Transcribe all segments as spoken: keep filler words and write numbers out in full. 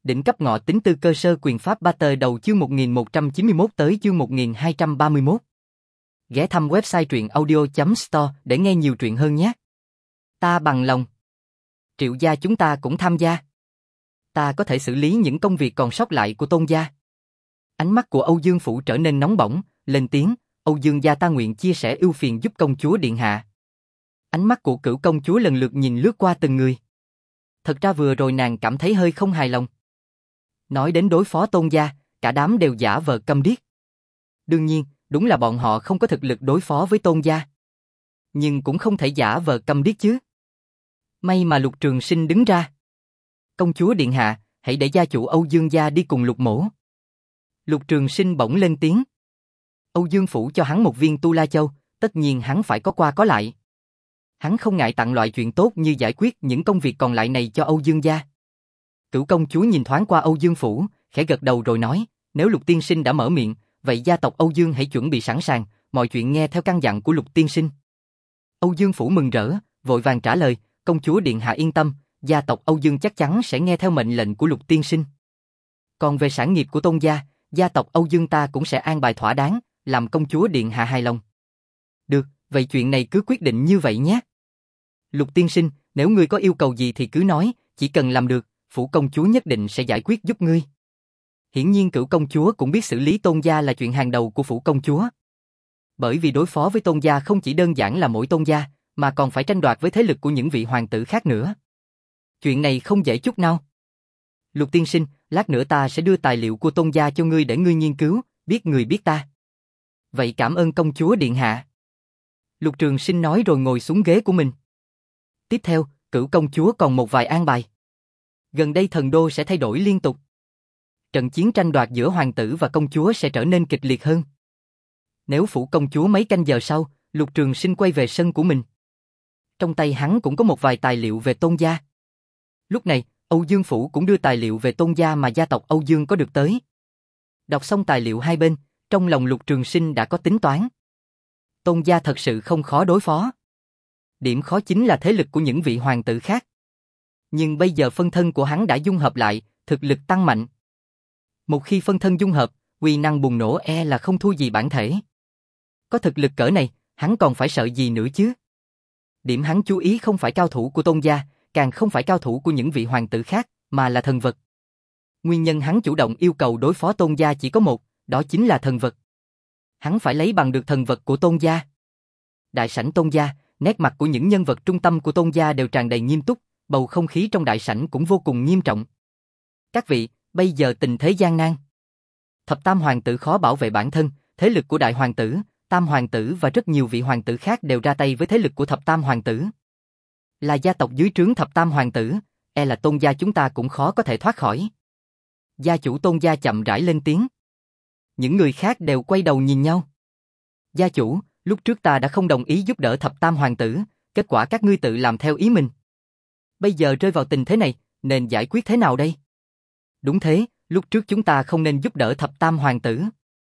Đỉnh cấp ngọ tính tư cơ sơ quyền pháp ba tờ đầu chương một nghìn một trăm chín mươi mốt tới chương một nghìn hai trăm ba mươi mốt. Ghé thăm website truyện audio chấm store để nghe nhiều truyện hơn nhé. Ta bằng lòng. Triệu gia chúng ta cũng tham gia. Ta có thể xử lý những công việc còn sót lại của Tôn gia. Ánh mắt của Âu Dương Phủ trở nên nóng bỏng, lên tiếng, Âu Dương gia ta nguyện chia sẻ ưu phiền giúp công chúa điện hạ. Ánh mắt của Cửu công chúa lần lượt nhìn lướt qua từng người. Thật ra vừa rồi nàng cảm thấy hơi không hài lòng. Nói đến đối phó Tôn gia, cả đám đều giả vờ câm điếc. Đương nhiên, đúng là bọn họ không có thực lực đối phó với Tôn gia. Nhưng cũng không thể giả vờ câm điếc chứ. May mà Lục Trường Sinh đứng ra. Công chúa điện hạ, hãy để gia chủ Âu Dương gia đi cùng Lục mỗ. Lục Trường Sinh bỗng lên tiếng. Âu Dương Phủ cho hắn một viên Tu La Châu, tất nhiên hắn phải có qua có lại. Hắn không ngại tặng loại chuyện tốt như giải quyết những công việc còn lại này cho Âu Dương gia. Cửu công chúa nhìn thoáng qua Âu Dương Phủ, khẽ gật đầu rồi nói, nếu Lục tiên sinh đã mở miệng, vậy gia tộc Âu Dương hãy chuẩn bị sẵn sàng, mọi chuyện nghe theo căn dặn của Lục tiên sinh. Âu Dương Phủ mừng rỡ, vội vàng trả lời, công chúa điện hạ yên tâm, gia tộc Âu Dương chắc chắn sẽ nghe theo mệnh lệnh của Lục tiên sinh. Còn về sản nghiệp của Tôn gia, gia tộc Âu Dương ta cũng sẽ an bài thỏa đáng, làm công chúa điện hạ hài lòng. Được, vậy chuyện này cứ quyết định như vậy nhé. Lục tiên sinh, nếu ngươi có yêu cầu gì thì cứ nói, chỉ cần làm được, phủ công chúa nhất định sẽ giải quyết giúp ngươi. Hiển nhiên Cửu công chúa cũng biết xử lý Tôn gia là chuyện hàng đầu của phủ công chúa. Bởi vì đối phó với Tôn gia không chỉ đơn giản là mỗi Tôn gia, mà còn phải tranh đoạt với thế lực của những vị hoàng tử khác nữa. Chuyện này không dễ chút nào. Lục tiên sinh, lát nữa ta sẽ đưa tài liệu của Tôn gia cho ngươi để ngươi nghiên cứu, biết người biết ta. Vậy cảm ơn công chúa điện hạ. Lục Trường Sinh nói rồi ngồi xuống ghế của mình. Tiếp theo, Cửu công chúa còn một vài an bài. Gần đây thần đô sẽ thay đổi liên tục. Trận chiến tranh đoạt giữa hoàng tử và công chúa sẽ trở nên kịch liệt hơn. Nếu phủ công chúa mấy canh giờ sau, Lục Trường Sinh quay về sân của mình. Trong tay hắn cũng có một vài tài liệu về Tôn gia. Lúc này, Âu Dương Phủ cũng đưa tài liệu về Tôn gia mà gia tộc Âu Dương có được tới. Đọc xong tài liệu hai bên, trong lòng Lục Trường Sinh đã có tính toán. Tôn gia thật sự không khó đối phó. Điểm khó chính là thế lực của những vị hoàng tử khác. Nhưng bây giờ phân thân của hắn đã dung hợp lại, thực lực tăng mạnh. Một khi phân thân dung hợp, uy năng bùng nổ e là không thua gì bản thể. Có thực lực cỡ này, hắn còn phải sợ gì nữa chứ? Điểm hắn chú ý không phải cao thủ của Tôn gia, càng không phải cao thủ của những vị hoàng tử khác, mà là thần vật. Nguyên nhân hắn chủ động yêu cầu đối phó Tôn gia chỉ có một, đó chính là thần vật. Hắn phải lấy bằng được thần vật của Tôn gia. Đại sảnh Tôn gia, nét mặt của những nhân vật trung tâm của Tôn gia đều tràn đầy nghiêm túc, bầu không khí trong đại sảnh cũng vô cùng nghiêm trọng. Các vị, bây giờ tình thế gian nan. Thập tam hoàng tử khó bảo vệ bản thân, thế lực của đại hoàng tử, tam hoàng tử và rất nhiều vị hoàng tử khác đều ra tay với thế lực của thập tam hoàng tử. Là gia tộc dưới trướng thập tam hoàng tử, e là Tôn gia chúng ta cũng khó có thể thoát khỏi. Gia chủ Tôn gia chậm rãi lên tiếng. Những người khác đều quay đầu nhìn nhau. Gia chủ, lúc trước ta đã không đồng ý giúp đỡ thập tam hoàng tử, kết quả các ngươi tự làm theo ý mình. Bây giờ rơi vào tình thế này, nên giải quyết thế nào đây? Đúng thế, lúc trước chúng ta không nên giúp đỡ thập tam hoàng tử.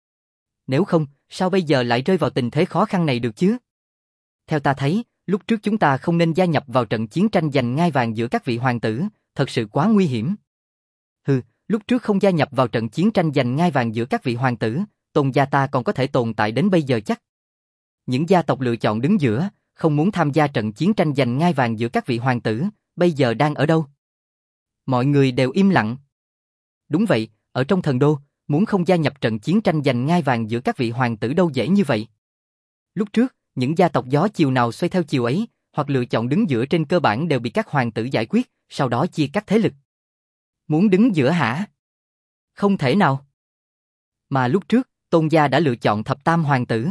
Nếu không, sao bây giờ lại rơi vào tình thế khó khăn này được chứ? Theo ta thấy, lúc trước chúng ta không nên gia nhập vào trận chiến tranh giành ngai vàng giữa các vị hoàng tử, thật sự quá nguy hiểm. Hừ, lúc trước không gia nhập vào trận chiến tranh giành ngai vàng giữa các vị hoàng tử, Tôn gia ta còn có thể tồn tại đến bây giờ chắc. Những gia tộc lựa chọn đứng giữa, không muốn tham gia trận chiến tranh giành ngai vàng giữa các vị hoàng tử, bây giờ đang ở đâu? Mọi người đều im lặng. Đúng vậy, ở trong thần đô, muốn không gia nhập trận chiến tranh giành ngai vàng giữa các vị hoàng tử đâu dễ như vậy. Lúc trước, những gia tộc gió chiều nào xoay theo chiều ấy, hoặc lựa chọn đứng giữa trên cơ bản đều bị các hoàng tử giải quyết, sau đó chia cắt thế lực. Muốn đứng giữa hả? Không thể nào. Mà lúc trước, Tôn gia đã lựa chọn thập tam hoàng tử.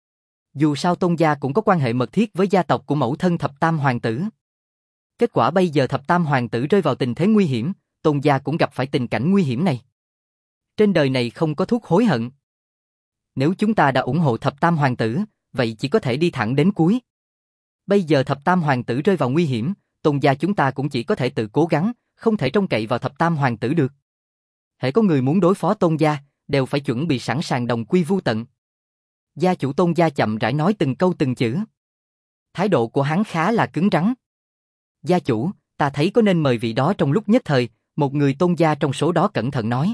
Dù sao Tôn gia cũng có quan hệ mật thiết với gia tộc của mẫu thân thập tam hoàng tử. Kết quả bây giờ thập tam hoàng tử rơi vào tình thế nguy hiểm, Tôn gia cũng gặp phải tình cảnh nguy hiểm này. Trên đời này không có thuốc hối hận. Nếu chúng ta đã ủng hộ thập tam hoàng tử, vậy chỉ có thể đi thẳng đến cuối. Bây giờ thập tam hoàng tử rơi vào nguy hiểm, Tôn gia chúng ta cũng chỉ có thể tự cố gắng, không thể trông cậy vào thập tam hoàng tử được. Hễ có người muốn đối phó Tôn gia, đều phải chuẩn bị sẵn sàng đồng quy vu tận. Gia chủ Tôn gia chậm rãi nói từng câu từng chữ. Thái độ của hắn khá là cứng rắn. Gia chủ, ta thấy có nên mời vị đó trong lúc nhất thời, Một người tôn gia trong số đó cẩn thận nói.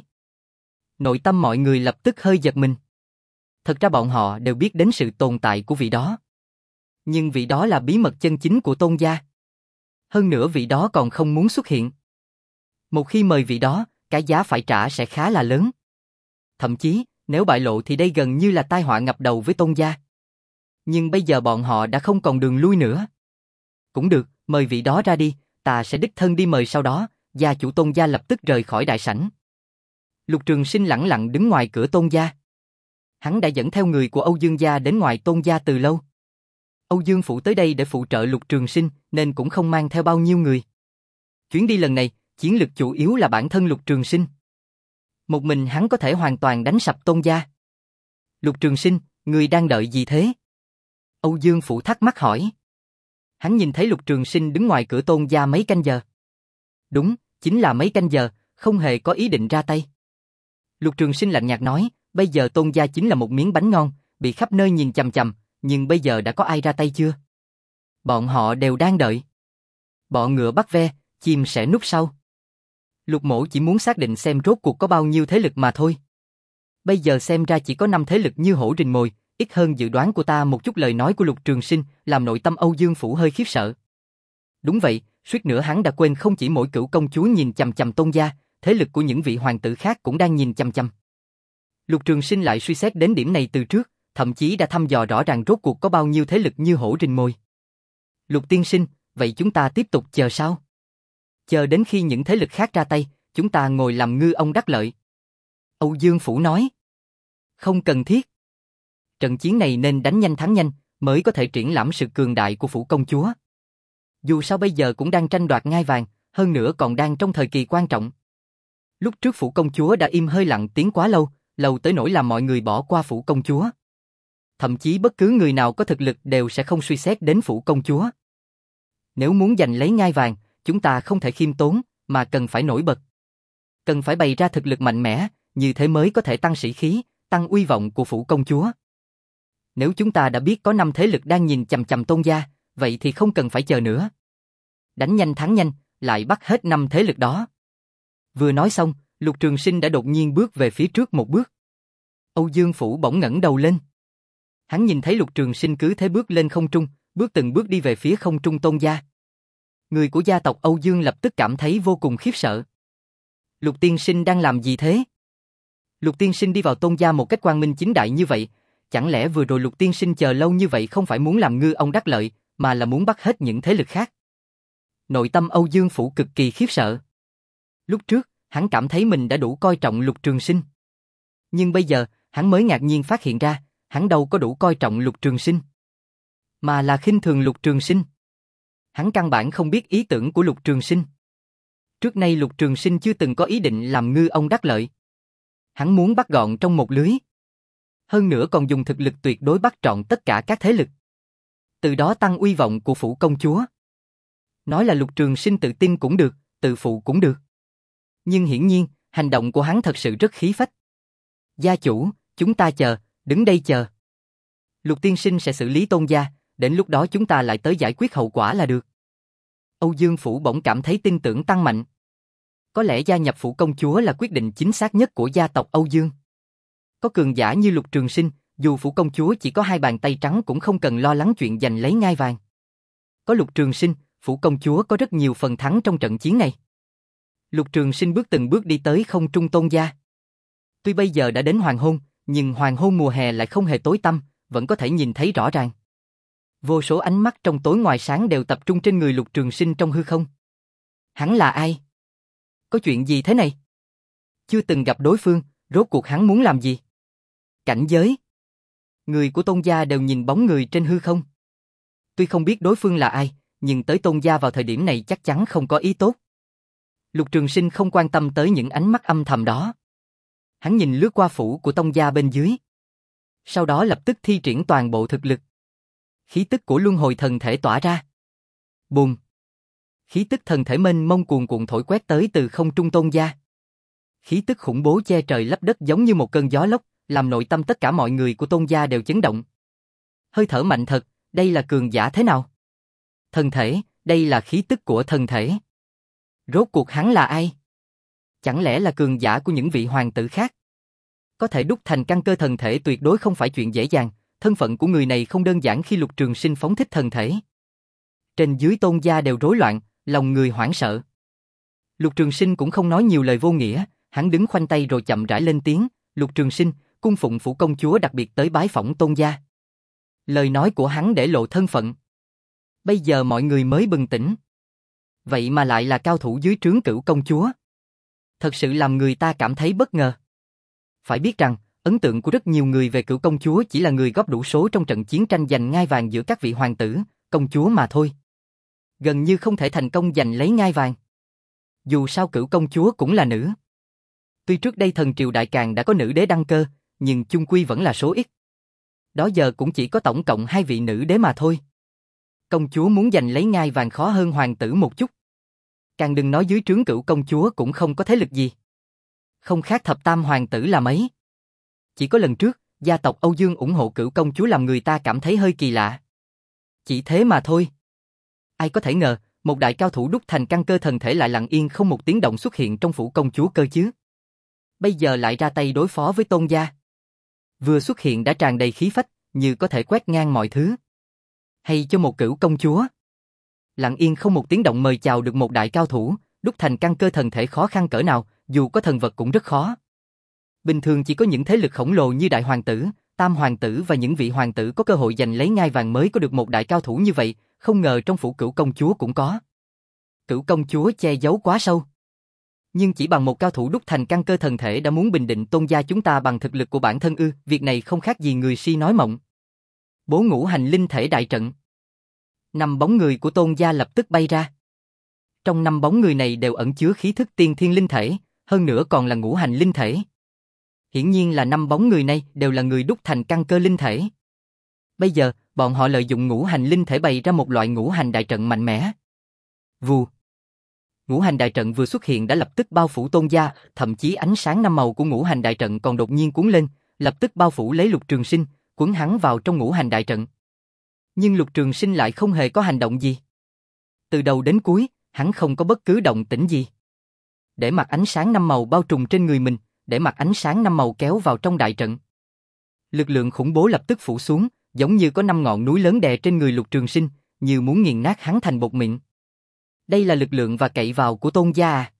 Nội tâm mọi người lập tức hơi giật mình. Thật ra bọn họ đều biết đến sự tồn tại của vị đó. Nhưng vị đó là bí mật chân chính của tôn gia. Hơn nữa vị đó còn không muốn xuất hiện. Một khi mời vị đó, cái giá phải trả sẽ khá là lớn. Thậm chí, nếu bại lộ thì đây gần như là tai họa ngập đầu với tôn gia. Nhưng bây giờ bọn họ đã không còn đường lui nữa. Cũng được, mời vị đó ra đi, ta sẽ đích thân đi mời sau đó. Gia chủ tôn gia lập tức rời khỏi đại sảnh. Lục Trường Sinh lẳng lặng đứng ngoài cửa tôn gia. Hắn đã dẫn theo người của Âu Dương gia đến ngoài tôn gia từ lâu. Âu Dương phủ tới đây để phụ trợ Lục Trường Sinh nên cũng không mang theo bao nhiêu người. Chuyến đi lần này, chiến lực chủ yếu là bản thân Lục Trường Sinh. Một mình hắn có thể hoàn toàn đánh sập tôn gia. Lục Trường Sinh, người đang đợi gì thế? Âu Dương phủ thắc mắc hỏi. Hắn nhìn thấy Lục Trường Sinh đứng ngoài cửa tôn gia mấy canh giờ. Đúng, chính là mấy canh giờ, không hề có ý định ra tay. Lục Trường Sinh lạnh nhạt nói, bây giờ tôn gia chính là một miếng bánh ngon, bị khắp nơi nhìn chằm chằm, nhưng bây giờ đã có ai ra tay chưa? Bọn họ đều đang đợi. Bọ ngựa bắt ve, chim sẽ núp sau. Lục Mỗ chỉ muốn xác định xem rốt cuộc có bao nhiêu thế lực mà thôi. Bây giờ xem ra chỉ có năm thế lực như hổ rình mồi, ít hơn dự đoán của ta một chút. Lời nói của Lục Trường Sinh làm nội tâm Âu Dương phủ hơi khiếp sợ. Đúng vậy, suýt nữa hắn đã quên không chỉ mỗi cửu công chúa nhìn chằm chằm tôn gia, thế lực của những vị hoàng tử khác cũng đang nhìn chằm chằm. Lục Trường Sinh lại suy xét đến điểm này từ trước, thậm chí đã thăm dò rõ ràng rốt cuộc có bao nhiêu thế lực như hổ rình mồi. Lục tiên sinh, vậy chúng ta tiếp tục chờ sao? Chờ đến khi những thế lực khác ra tay, chúng ta ngồi làm ngư ông đắc lợi. Âu Dương phủ nói. Không cần thiết. Trận chiến này nên đánh nhanh thắng nhanh, mới có thể triển lãm sự cường đại của phủ công chúa. Dù sao bây giờ cũng đang tranh đoạt ngai vàng, hơn nữa còn đang trong thời kỳ quan trọng. Lúc trước phủ công chúa đã im hơi lặng tiếng quá lâu, lâu tới nỗi làm mọi người bỏ qua phủ công chúa. Thậm chí bất cứ người nào có thực lực đều sẽ không suy xét đến phủ công chúa. Nếu muốn giành lấy ngai vàng, chúng ta không thể khiêm tốn, mà cần phải nổi bật. Cần phải bày ra thực lực mạnh mẽ, như thế mới có thể tăng sĩ khí, tăng uy vọng của phủ công chúa. Nếu chúng ta đã biết có năm thế lực đang nhìn chằm chằm tôn gia, vậy thì không cần phải chờ nữa. Đánh nhanh thắng nhanh, lại bắt hết năm thế lực đó. Vừa nói xong, Lục Trường Sinh đã đột nhiên bước về phía trước một bước. Âu Dương phủ bỗng ngẩng đầu lên. Hắn nhìn thấy Lục Trường Sinh cứ thế bước lên không trung, bước từng bước đi về phía không trung tôn gia. Người của gia tộc Âu Dương lập tức cảm thấy vô cùng khiếp sợ. Lục tiên sinh đang làm gì thế? Lục tiên sinh đi vào tôn gia một cách quang minh chính đại như vậy, chẳng lẽ vừa rồi Lục tiên sinh chờ lâu như vậy không phải muốn làm ngư ông đắc lợi, mà là muốn bắt hết những thế lực khác? Nội tâm Âu Dương phủ cực kỳ khiếp sợ. Lúc trước, hắn cảm thấy mình đã đủ coi trọng Lục Trường Sinh. Nhưng bây giờ, hắn mới ngạc nhiên phát hiện ra, hắn đâu có đủ coi trọng Lục Trường Sinh, mà là khinh thường Lục Trường Sinh. Hắn căn bản không biết ý tưởng của Lục Trường Sinh. Trước nay Lục Trường Sinh chưa từng có ý định làm ngư ông đắc lợi. Hắn muốn bắt gọn trong một lưới. Hơn nữa còn dùng thực lực tuyệt đối bắt trọn tất cả các thế lực. Từ đó tăng uy vọng của phủ công chúa. Nói là Lục Trường Sinh tự tin cũng được, tự phụ cũng được. Nhưng hiển nhiên, hành động của hắn thật sự rất khí phách. Gia chủ, chúng ta chờ, đứng đây chờ. Lục tiên sinh sẽ xử lý tôn gia, đến lúc đó chúng ta lại tới giải quyết hậu quả là được. Âu Dương phủ bỗng cảm thấy tin tưởng tăng mạnh. Có lẽ gia nhập phủ công chúa là quyết định chính xác nhất của gia tộc Âu Dương. Có cường giả như Lục Trường Sinh, dù phủ công chúa chỉ có hai bàn tay trắng cũng không cần lo lắng chuyện giành lấy ngai vàng. Có Lục Trường Sinh, phủ công chúa có rất nhiều phần thắng trong trận chiến này. Lục Trường Sinh bước từng bước đi tới không trung tôn gia. Tuy bây giờ đã đến hoàng hôn, nhưng hoàng hôn mùa hè lại không hề tối tăm, vẫn có thể nhìn thấy rõ ràng. Vô số ánh mắt trong tối ngoài sáng đều tập trung trên người Lục Trường Sinh trong hư không. Hắn là ai? Có chuyện gì thế này? Chưa từng gặp đối phương, rốt cuộc hắn muốn làm gì? Cảnh giới. Người của tôn gia đều nhìn bóng người trên hư không. Tuy không biết đối phương là ai, nhưng tới tôn gia vào thời điểm này chắc chắn không có ý tốt. Lục Trường Sinh không quan tâm tới những ánh mắt âm thầm đó. Hắn nhìn lướt qua phủ của tông gia bên dưới. Sau đó lập tức thi triển toàn bộ thực lực. Khí tức của luân hồi thần thể tỏa ra. Bùm! Khí tức thần thể mênh mông cuồn cuộn thổi quét tới từ không trung tôn gia. Khí tức khủng bố che trời lấp đất giống như một cơn gió lốc, làm nội tâm tất cả mọi người của tôn gia đều chấn động. Hơi thở mạnh thật, đây là cường giả thế nào? Thần thể, đây là khí tức của thần thể. Rốt cuộc hắn là ai? Chẳng lẽ là cường giả của những vị hoàng tử khác? Có thể đúc thành căn cơ thần thể tuyệt đối không phải chuyện dễ dàng, thân phận của người này không đơn giản khi Lục Trường Sinh phóng thích thần thể. Trên dưới Tôn gia đều rối loạn, lòng người hoảng sợ. Lục Trường Sinh cũng không nói nhiều lời vô nghĩa, hắn đứng khoanh tay rồi chậm rãi lên tiếng, Lục Trường Sinh, cung phụng phủ công chúa đặc biệt tới bái phỏng Tôn gia. Lời nói của hắn để lộ thân phận. Bây giờ mọi người mới bừng tỉnh. Vậy mà lại là cao thủ dưới trướng Cửu công chúa. Thật sự làm người ta cảm thấy bất ngờ. Phải biết rằng, ấn tượng của rất nhiều người về Cửu công chúa chỉ là người góp đủ số trong trận chiến tranh giành ngai vàng giữa các vị hoàng tử, công chúa mà thôi. Gần như không thể thành công giành lấy ngai vàng. Dù sao Cửu công chúa cũng là nữ. Tuy trước đây thần triều đại càn đã có nữ đế đăng cơ, nhưng chung quy vẫn là số ít. Đó giờ cũng chỉ có tổng cộng hai vị nữ đế mà thôi. Công chúa muốn giành lấy ngai vàng khó hơn hoàng tử một chút. Càng đừng nói dưới trướng Cửu công chúa cũng không có thế lực gì. Không khác thập tam hoàng tử là mấy. Chỉ có lần trước, gia tộc Âu Dương ủng hộ Cửu công chúa làm người ta cảm thấy hơi kỳ lạ. Chỉ thế mà thôi. Ai có thể ngờ, một đại cao thủ đúc thành căn cơ thần thể lại lặng yên không một tiếng động xuất hiện trong phủ công chúa cơ chứ. Bây giờ lại ra tay đối phó với Tôn gia. Vừa xuất hiện đã tràn đầy khí phách, như có thể quét ngang mọi thứ. Hay cho một Cửu công chúa. Lặng yên không một tiếng động mời chào được một đại cao thủ, đúc thành căn cơ thần thể khó khăn cỡ nào, dù có thần vật cũng rất khó. Bình thường chỉ có những thế lực khổng lồ như đại hoàng tử, tam hoàng tử và những vị hoàng tử có cơ hội giành lấy ngai vàng mới có được một đại cao thủ như vậy, không ngờ trong phủ Cửu công chúa cũng có. Cửu công chúa che giấu quá sâu. Nhưng chỉ bằng một cao thủ đúc thành căn cơ thần thể đã muốn bình định Tôn gia chúng ta bằng thực lực của bản thân ư, việc này không khác gì người si nói mộng. Bố ngũ hành linh thể đại trận. Năm bóng người của Tôn gia lập tức bay ra. Trong năm bóng người này đều ẩn chứa khí thức tiên thiên linh thể, hơn nữa còn là ngũ hành linh thể. Hiển nhiên là năm bóng người này đều là người đúc thành căn cơ linh thể. Bây giờ, bọn họ lợi dụng ngũ hành linh thể bày ra một loại ngũ hành đại trận mạnh mẽ. Vù. Ngũ hành đại trận vừa xuất hiện đã lập tức bao phủ Tôn gia, thậm chí ánh sáng năm màu của ngũ hành đại trận còn đột nhiên cuốn lên, lập tức bao phủ lấy Lục Trường Sinh, cuốn hắn vào trong ngũ hành đại trận. Nhưng Lục Trường Sinh lại không hề có hành động gì. Từ đầu đến cuối, hắn không có bất cứ động tĩnh gì. Để mặc ánh sáng năm màu bao trùm trên người mình, để mặc ánh sáng năm màu kéo vào trong đại trận. Lực lượng khủng bố lập tức phủ xuống, giống như có năm ngọn núi lớn đè trên người Lục Trường Sinh, như muốn nghiền nát hắn thành bột mịn. Đây là lực lượng và cậy vào của Tôn gia à?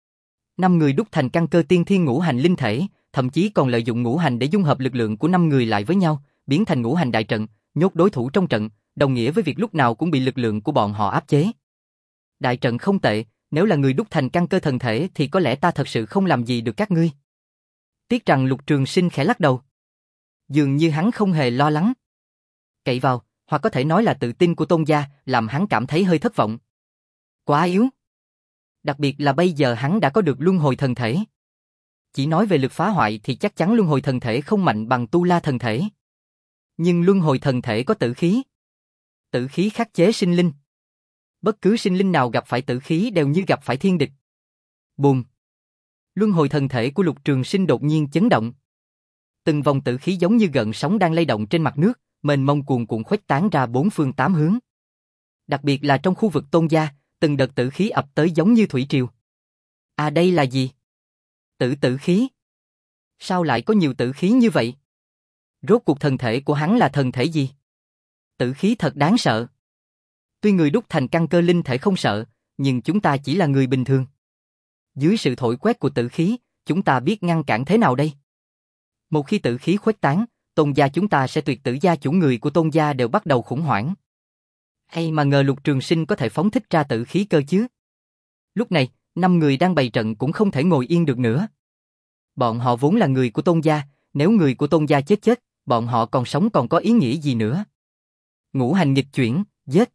Năm người đúc thành căn cơ tiên thiên ngũ hành linh thể, thậm chí còn lợi dụng ngũ hành để dung hợp lực lượng của năm người lại với nhau, biến thành ngũ hành đại trận, nhốt đối thủ trong trận, đồng nghĩa với việc lúc nào cũng bị lực lượng của bọn họ áp chế. Đại trận không tệ, nếu là người đúc thành căn cơ thần thể thì có lẽ ta thật sự không làm gì được các ngươi. Tiếc rằng Lục Trường Sinh khẽ lắc đầu. Dường như hắn không hề lo lắng. Cậy vào, hoặc có thể nói là tự tin của Tôn gia, làm hắn cảm thấy hơi thất vọng. Quá yếu. Đặc biệt là bây giờ hắn đã có được luân hồi thần thể. Chỉ nói về lực phá hoại thì chắc chắn luân hồi thần thể không mạnh bằng tu la thần thể. Nhưng luân hồi thần thể có tử khí. Tử khí khắc chế sinh linh. Bất cứ sinh linh nào gặp phải tử khí đều như gặp phải thiên địch. Bùm. Luân hồi thần thể của Lục Trường Sinh đột nhiên chấn động. Từng vòng tử khí giống như gợn sóng đang lay động trên mặt nước, mênh mông cuồn cuộn khuếch tán ra bốn phương tám hướng. Đặc biệt là trong khu vực Tôn gia, từng đợt tử khí ập tới giống như thủy triều. À đây là gì? Tử tử khí. Sao lại có nhiều tử khí như vậy? Rốt cuộc thần thể của hắn là thần thể gì? Tử khí thật đáng sợ. Tuy người đúc thành căn cơ linh thể không sợ, nhưng chúng ta chỉ là người bình thường. Dưới sự thổi quét của tử khí, chúng ta biết ngăn cản thế nào đây? Một khi tử khí khuếch tán, Tôn gia chúng ta sẽ tuyệt tử, gia chủ người của Tôn gia đều bắt đầu khủng hoảng. Hay mà ngờ Lục Trường Sinh có thể phóng thích ra tử khí cơ chứ? Lúc này, năm người đang bày trận cũng không thể ngồi yên được nữa. Bọn họ vốn là người của Tôn gia, nếu người của Tôn gia chết chết, bọn họ còn sống còn có ý nghĩa gì nữa? Ngũ hành nghịch chuyển, giết.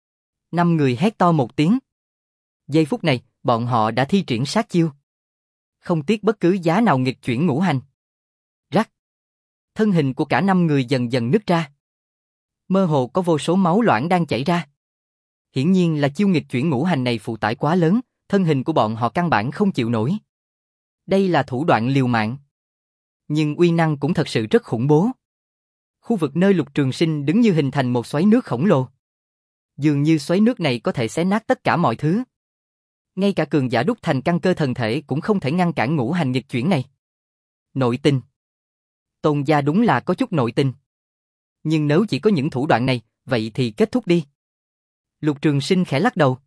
Năm người hét to một tiếng. Giây phút này, bọn họ đã thi triển sát chiêu. Không tiếc bất cứ giá nào nghịch chuyển ngũ hành. Rắc. Thân hình của cả năm người dần dần nứt ra. Mơ hồ có vô số máu loãng đang chảy ra. Hiển nhiên là chiêu nghịch chuyển ngũ hành này phụ tải quá lớn, thân hình của bọn họ căn bản không chịu nổi. Đây là thủ đoạn liều mạng. Nhưng uy năng cũng thật sự rất khủng bố. Khu vực nơi Lục Trường Sinh đứng như hình thành một xoáy nước khổng lồ. Dường như xoáy nước này có thể xé nát tất cả mọi thứ. Ngay cả cường giả đúc thành căn cơ thần thể cũng không thể ngăn cản ngũ hành nghịch chuyển này. Nội tình. Tôn gia đúng là có chút nội tình. Nhưng nếu chỉ có những thủ đoạn này, vậy thì kết thúc đi. Lục Trường Sinh khẽ lắc đầu.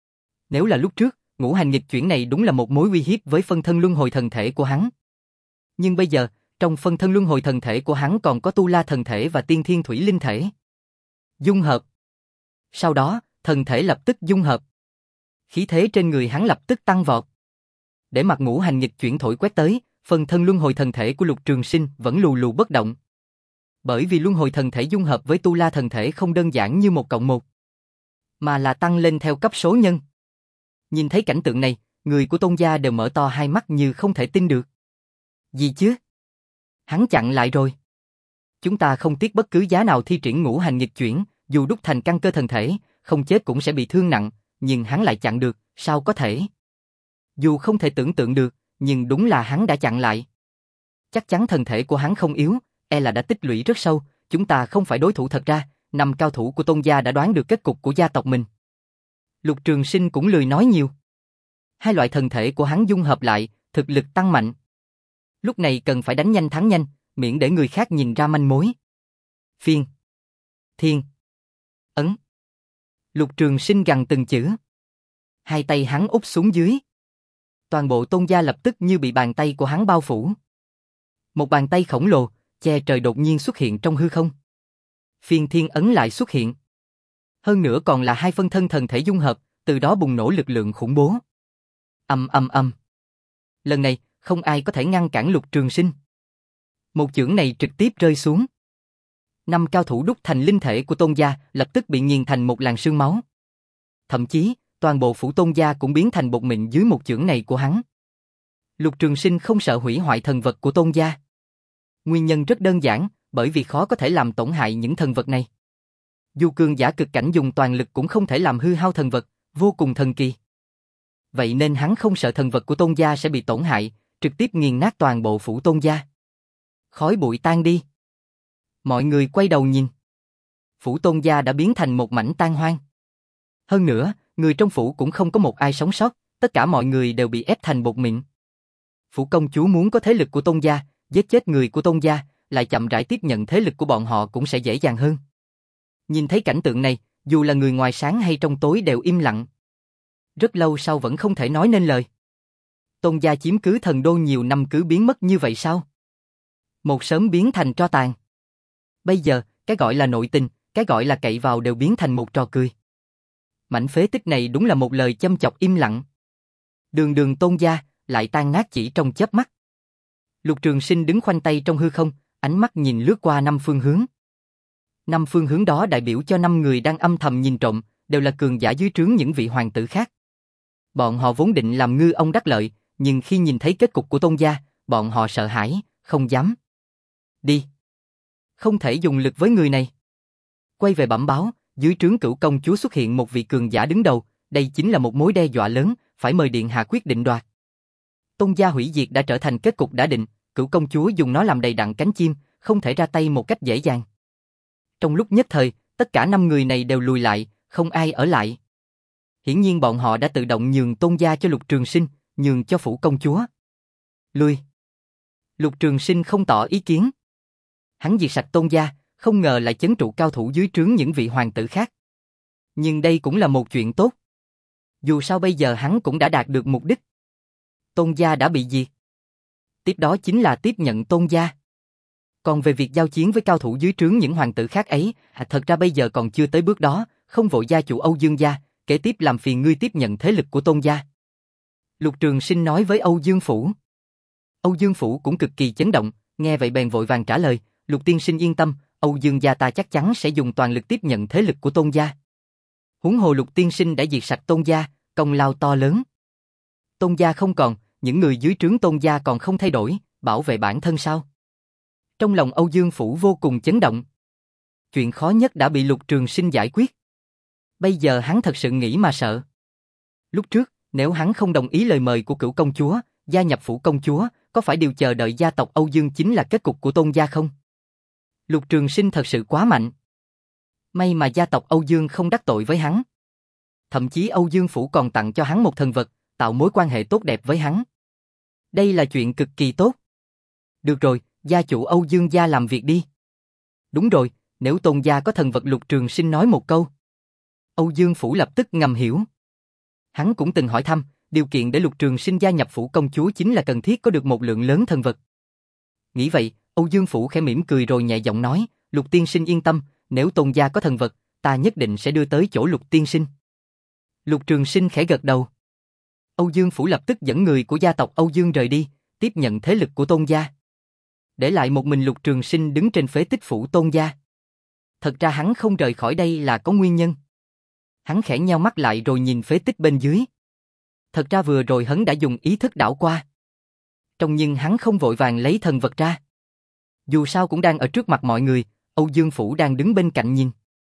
Nếu là lúc trước, ngũ hành nghịch chuyển này đúng là một mối uy hiếp với phân thân luân hồi thần thể của hắn. Nhưng bây giờ, trong phân thân luân hồi thần thể của hắn còn có tu la thần thể và tiên thiên thủy linh thể. Dung hợp. Sau đó, thần thể lập tức dung hợp. Khí thế trên người hắn lập tức tăng vọt. Để mặt ngũ hành nghịch chuyển thổi quét tới, phân thân luân hồi thần thể của Lục Trường Sinh vẫn lù lù bất động. Bởi vì luân hồi thần thể dung hợp với tu la thần thể không đơn giản như một cộng một, mà là tăng lên theo cấp số nhân. Nhìn thấy cảnh tượng này, người của Tôn gia đều mở to hai mắt như không thể tin được. Gì chứ? Hắn chặn lại rồi. Chúng ta không tiếc bất cứ giá nào thi triển ngũ hành nghịch chuyển, dù đúc thành căn cơ thần thể, không chết cũng sẽ bị thương nặng, nhưng hắn lại chặn được, sao có thể? Dù không thể tưởng tượng được, nhưng đúng là hắn đã chặn lại. Chắc chắn thần thể của hắn không yếu, e là đã tích lũy rất sâu, chúng ta không phải đối thủ thật ra, năm cao thủ của Tôn gia đã đoán được kết cục của gia tộc mình. Lục Trường Sinh cũng lười nói nhiều. Hai loại thần thể của hắn dung hợp lại, thực lực tăng mạnh. Lúc này cần phải đánh nhanh thắng nhanh, miễn để người khác nhìn ra manh mối. Phiên. Thiên. Ấn. Lục Trường Sinh gằn từng chữ. Hai tay hắn úp xuống dưới. Toàn bộ Tôn gia lập tức như bị bàn tay của hắn bao phủ. Một bàn tay khổng lồ, che trời đột nhiên xuất hiện trong hư không. Phiên Thiên Ấn lại xuất hiện. Hơn nữa còn là hai phân thân thần thể dung hợp, từ đó bùng nổ lực lượng khủng bố. Ầm ầm ầm. Lần này, không ai có thể ngăn cản Lục Trường Sinh. Một chưởng này trực tiếp rơi xuống. Năm cao thủ đúc thành linh thể của Tôn gia lập tức bị nghiền thành một làn sương máu. Thậm chí, toàn bộ phủ Tôn gia cũng biến thành bột mịn dưới một chưởng này của hắn. Lục Trường Sinh không sợ hủy hoại thần vật của Tôn gia. Nguyên nhân rất đơn giản, bởi vì khó có thể làm tổn hại những thần vật này. Dù cường giả cực cảnh dùng toàn lực cũng không thể làm hư hao thần vật, vô cùng thần kỳ. Vậy nên hắn không sợ thần vật của Tôn gia sẽ bị tổn hại, trực tiếp nghiền nát toàn bộ phủ Tôn gia. Khói bụi tan đi. Mọi người quay đầu nhìn. Phủ Tôn gia đã biến thành một mảnh tan hoang. Hơn nữa, người trong phủ cũng không có một ai sống sót, tất cả mọi người đều bị ép thành bột mịn. Phủ công chúa muốn có thế lực của Tôn gia, giết chết người của Tôn gia, lại chậm rãi tiếp nhận thế lực của bọn họ cũng sẽ dễ dàng hơn. Nhìn thấy cảnh tượng này, dù là người ngoài sáng hay trong tối đều im lặng. Rất lâu sau vẫn không thể nói nên lời. Tôn gia chiếm cứ thần đô nhiều năm cứ biến mất như vậy sao? Một sớm biến thành tro tàn. Bây giờ, cái gọi là nội tình, cái gọi là cậy vào đều biến thành một trò cười. Mảnh phế tích này đúng là một lời châm chọc im lặng. Đường đường Tôn gia, lại tan nát chỉ trong chớp mắt. Lục Trường Sinh đứng khoanh tay trong hư không, ánh mắt nhìn lướt qua năm phương hướng. Năm phương hướng đó đại biểu cho năm người đang âm thầm nhìn trộm, đều là cường giả dưới trướng những vị hoàng tử khác. Bọn họ vốn định làm ngư ông đắc lợi, nhưng khi nhìn thấy kết cục của Tôn gia, bọn họ sợ hãi, không dám. Đi. Không thể dùng lực với người này. Quay về bẩm báo, dưới trướng Cửu công chúa xuất hiện một vị cường giả đứng đầu, đây chính là một mối đe dọa lớn, phải mời điện hạ quyết định đoạt. Tôn gia hủy diệt đã trở thành kết cục đã định, Cửu công chúa dùng nó làm đầy đặn cánh chim, không thể ra tay một cách dễ dàng. Trong lúc nhất thời, tất cả năm người này đều lùi lại, không ai ở lại. Hiển nhiên bọn họ đã tự động nhường Tôn gia cho Lục Trường Sinh, nhường cho phủ công chúa. Lui. Lục Trường Sinh không tỏ ý kiến. Hắn diệt sạch Tôn gia, không ngờ lại chấn trụ cao thủ dưới trướng những vị hoàng tử khác. Nhưng đây cũng là một chuyện tốt. Dù sao bây giờ hắn cũng đã đạt được mục đích. Tôn gia đã bị diệt. Tiếp đó chính là tiếp nhận Tôn gia. Còn về việc giao chiến với cao thủ dưới trướng những hoàng tử khác ấy, thật ra bây giờ còn chưa tới bước đó, không vội gia chủ Âu Dương gia, kế tiếp làm phiền ngươi tiếp nhận thế lực của Tôn gia. Lục Trường Sinh nói với Âu Dương Phủ. Âu Dương Phủ cũng cực kỳ chấn động, nghe vậy bèn vội vàng trả lời, Lục tiên sinh yên tâm, Âu Dương gia ta chắc chắn sẽ dùng toàn lực tiếp nhận thế lực của Tôn gia. Huống hồ Lục tiên sinh đã diệt sạch Tôn gia, công lao to lớn. Tôn gia không còn, những người dưới trướng Tôn gia còn không thay đổi, bảo vệ bản thân sao? Trong lòng Âu Dương Phủ vô cùng chấn động. Chuyện khó nhất đã bị Lục Trường Sinh giải quyết. Bây giờ hắn thật sự nghĩ mà sợ. Lúc trước, nếu hắn không đồng ý lời mời của Cửu công chúa, gia nhập phủ công chúa, có phải điều chờ đợi gia tộc Âu Dương chính là kết cục của Tôn gia không? Lục Trường Sinh thật sự quá mạnh. May mà gia tộc Âu Dương không đắc tội với hắn. Thậm chí Âu Dương Phủ còn tặng cho hắn một thần vật, tạo mối quan hệ tốt đẹp với hắn. Đây là chuyện cực kỳ tốt. Được rồi, gia chủ Âu Dương gia làm việc đi. Đúng rồi, nếu Tôn gia có thần vật Lục Trường Sinh nói một câu. Âu Dương Phủ lập tức ngầm hiểu. Hắn cũng từng hỏi thăm, điều kiện để Lục Trường Sinh gia nhập Phủ công chúa chính là cần thiết có được một lượng lớn thần vật. Nghĩ vậy, Âu Dương Phủ khẽ mỉm cười rồi nhẹ giọng nói, Lục tiên sinh yên tâm, nếu Tôn gia có thần vật, ta nhất định sẽ đưa tới chỗ Lục tiên sinh. Lục Trường Sinh khẽ gật đầu. Âu Dương Phủ lập tức dẫn người của gia tộc Âu Dương rời đi, tiếp nhận thế lực của Tôn gia. Để lại một mình Lục Trường Sinh đứng trên phế tích phủ Tôn gia. Thật ra hắn không rời khỏi đây là có nguyên nhân. Hắn khẽ nheo mắt lại rồi nhìn phế tích bên dưới. Thật ra vừa rồi hắn đã dùng ý thức đảo qua. Trong nhưng hắn không vội vàng lấy thần vật ra. Dù sao cũng đang ở trước mặt mọi người, Âu Dương Phủ đang đứng bên cạnh nhìn.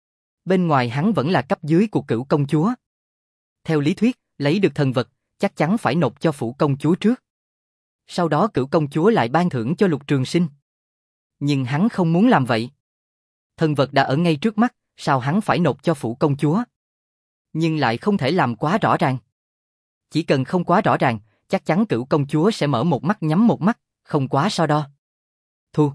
Bên ngoài hắn vẫn là cấp dưới của Cửu công chúa. Theo lý thuyết, lấy được thần vật, chắc chắn phải nộp cho Phủ công chúa trước. Sau đó Cửu công chúa lại ban thưởng cho Lục Trường Sinh. Nhưng hắn không muốn làm vậy. Thần vật đã ở ngay trước mắt, sao hắn phải nộp cho Phủ công chúa? Nhưng lại không thể làm quá rõ ràng. Chỉ cần không quá rõ ràng, chắc chắn Cửu công chúa sẽ mở một mắt nhắm một mắt, không quá so đo. Thu.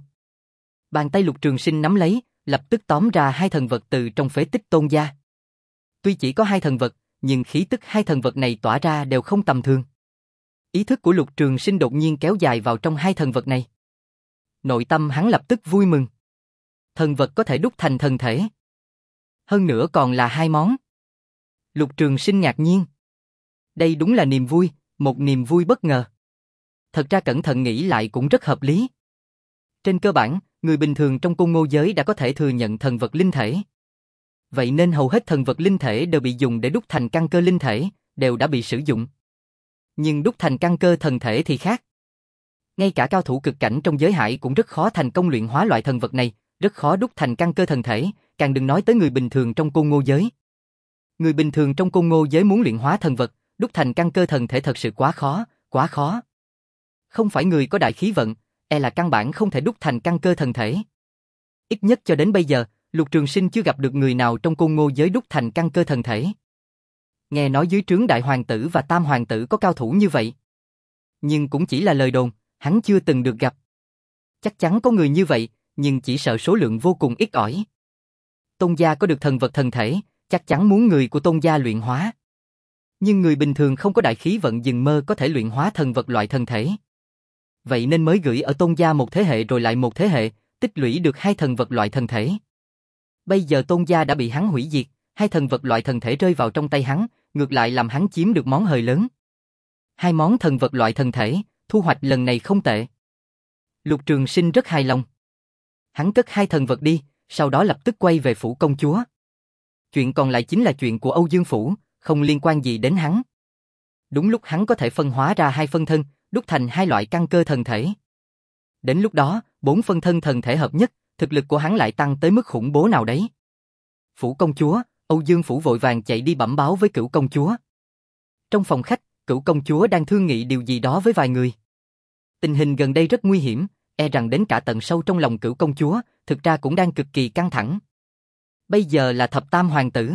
Bàn tay Lục Trường Sinh nắm lấy, lập tức tóm ra hai thần vật từ trong phế tích Tôn gia. Tuy chỉ có hai thần vật, nhưng khí tức hai thần vật này tỏa ra đều không tầm thường. Ý thức của Lục Trường Sinh đột nhiên kéo dài vào trong hai thần vật này. Nội tâm hắn lập tức vui mừng. Thần vật có thể đúc thành thần thể. Hơn nữa còn là hai món. Lục Trường Sinh ngạc nhiên. Đây đúng là niềm vui, một niềm vui bất ngờ. Thật ra cẩn thận nghĩ lại cũng rất hợp lý. Trên cơ bản, người bình thường trong Côn Ngô giới đã có thể thừa nhận thần vật linh thể. Vậy nên hầu hết thần vật linh thể đều bị dùng để đúc thành căn cơ linh thể, đều đã bị sử dụng. Nhưng đúc thành căn cơ thần thể thì khác. Ngay cả cao thủ cực cảnh trong giới hải cũng rất khó thành công luyện hóa loại thần vật này, rất khó đúc thành căn cơ thần thể, càng đừng nói tới người bình thường trong Côn Ngô giới. Người bình thường trong Côn Ngô giới muốn luyện hóa thần vật, đúc thành căn cơ thần thể thật sự quá khó, quá khó. Không phải người có đại khí vận, e là căn bản không thể đúc thành căn cơ thần thể. Ít nhất cho đến bây giờ, Lục Trường Sinh chưa gặp được người nào trong Côn Ngô giới đúc thành căn cơ thần thể. Nghe nói dưới trướng đại hoàng tử và tam hoàng tử có cao thủ như vậy. Nhưng cũng chỉ là lời đồn, hắn chưa từng được gặp. Chắc chắn có người như vậy, nhưng chỉ sợ số lượng vô cùng ít ỏi. Tôn gia có được thần vật thần thể, chắc chắn muốn người của Tôn gia luyện hóa. Nhưng người bình thường không có đại khí vận dừng mơ có thể luyện hóa thần vật loại thần thể. Vậy nên mới gửi ở Tôn gia một thế hệ rồi lại một thế hệ, tích lũy được hai thần vật loại thần thể. Bây giờ Tôn gia đã bị hắn hủy diệt, hai thần vật loại thần thể rơi vào trong tay hắn, ngược lại làm hắn chiếm được món hời lớn. Hai món thần vật loại thần thể, thu hoạch lần này không tệ. Lục Trường Sinh rất hài lòng. Hắn cất hai thần vật đi, sau đó lập tức quay về phủ công chúa. Chuyện còn lại chính là chuyện của Âu Dương Phủ, không liên quan gì đến hắn. Đúng lúc hắn có thể phân hóa ra hai phân thân, đúc thành hai loại căn cơ thần thể. Đến lúc đó, bốn phân thân thần thể hợp nhất, thực lực của hắn lại tăng tới mức khủng bố nào đấy. Phủ công chúa, Âu Dương Phủ vội vàng chạy đi bẩm báo với Cửu công chúa. Trong phòng khách, Cửu công chúa đang thương nghị điều gì đó với vài người. Tình hình gần đây rất nguy hiểm, e rằng đến cả tận sâu trong lòng Cửu công chúa, thực ra cũng đang cực kỳ căng thẳng. Bây giờ là thập tam hoàng tử.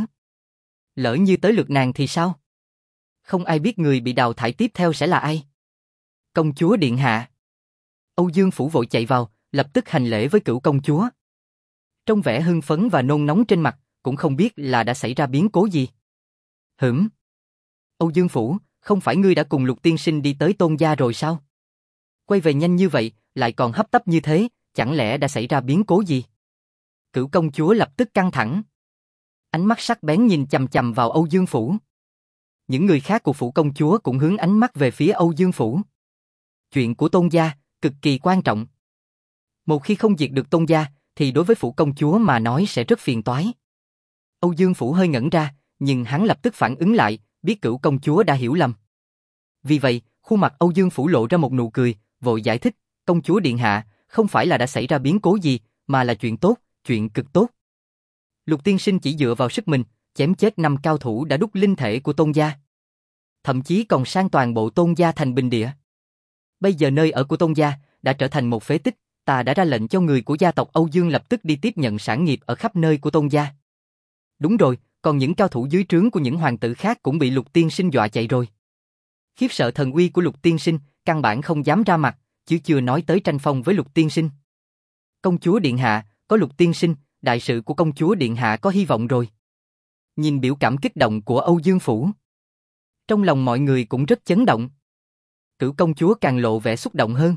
Lỡ như tới lượt nàng thì sao? Không ai biết người bị đào thải tiếp theo sẽ là ai. Công chúa điện hạ. Âu Dương Phủ vội chạy vào, lập tức hành lễ với Cửu công chúa. Trong vẻ hưng phấn và nôn nóng trên mặt, cũng không biết là đã xảy ra biến cố gì. Hửm? Âu Dương Phủ, không phải ngươi đã cùng Lục tiên sinh đi tới Tôn gia rồi sao? Quay về nhanh như vậy, lại còn hấp tấp như thế, chẳng lẽ đã xảy ra biến cố gì? Cửu công chúa lập tức căng thẳng. Ánh mắt sắc bén nhìn chằm chằm vào Âu Dương Phủ. Những người khác của phủ công chúa cũng hướng ánh mắt về phía Âu Dương Phủ. Chuyện của Tôn gia, cực kỳ quan trọng. Một khi không diệt được Tôn gia, thì đối với phủ công chúa mà nói sẽ rất phiền toái. Âu Dương Phủ hơi ngẩn ra, nhưng hắn lập tức phản ứng lại, biết Cửu công chúa đã hiểu lầm. Vì vậy, khuôn mặt Âu Dương Phủ lộ ra một nụ cười, vội giải thích, công chúa điện hạ, không phải là đã xảy ra biến cố gì, mà là chuyện tốt, chuyện cực tốt. Lục tiên sinh chỉ dựa vào sức mình, chém chết năm cao thủ đã đúc linh thể của Tôn gia. Thậm chí còn sang toàn bộ Tôn gia thành bình địa. Bây giờ nơi ở của Tôn gia đã trở thành một phế tích, ta đã ra lệnh cho người của gia tộc Âu Dương lập tức đi tiếp nhận sản nghiệp ở khắp nơi của Tôn gia. Đúng rồi, còn những cao thủ dưới trướng của những hoàng tử khác cũng bị Lục tiên sinh dọa chạy rồi. Khiếp sợ thần uy của Lục tiên sinh, căn bản không dám ra mặt, chứ chưa nói tới tranh phong với Lục tiên sinh. Công chúa điện hạ, có Lục tiên sinh, đại sự của công chúa điện hạ có hy vọng rồi. Nhìn biểu cảm kích động của Âu Dương Phủ, trong lòng mọi người cũng rất chấn động. Cửu công chúa càng lộ vẻ xúc động hơn.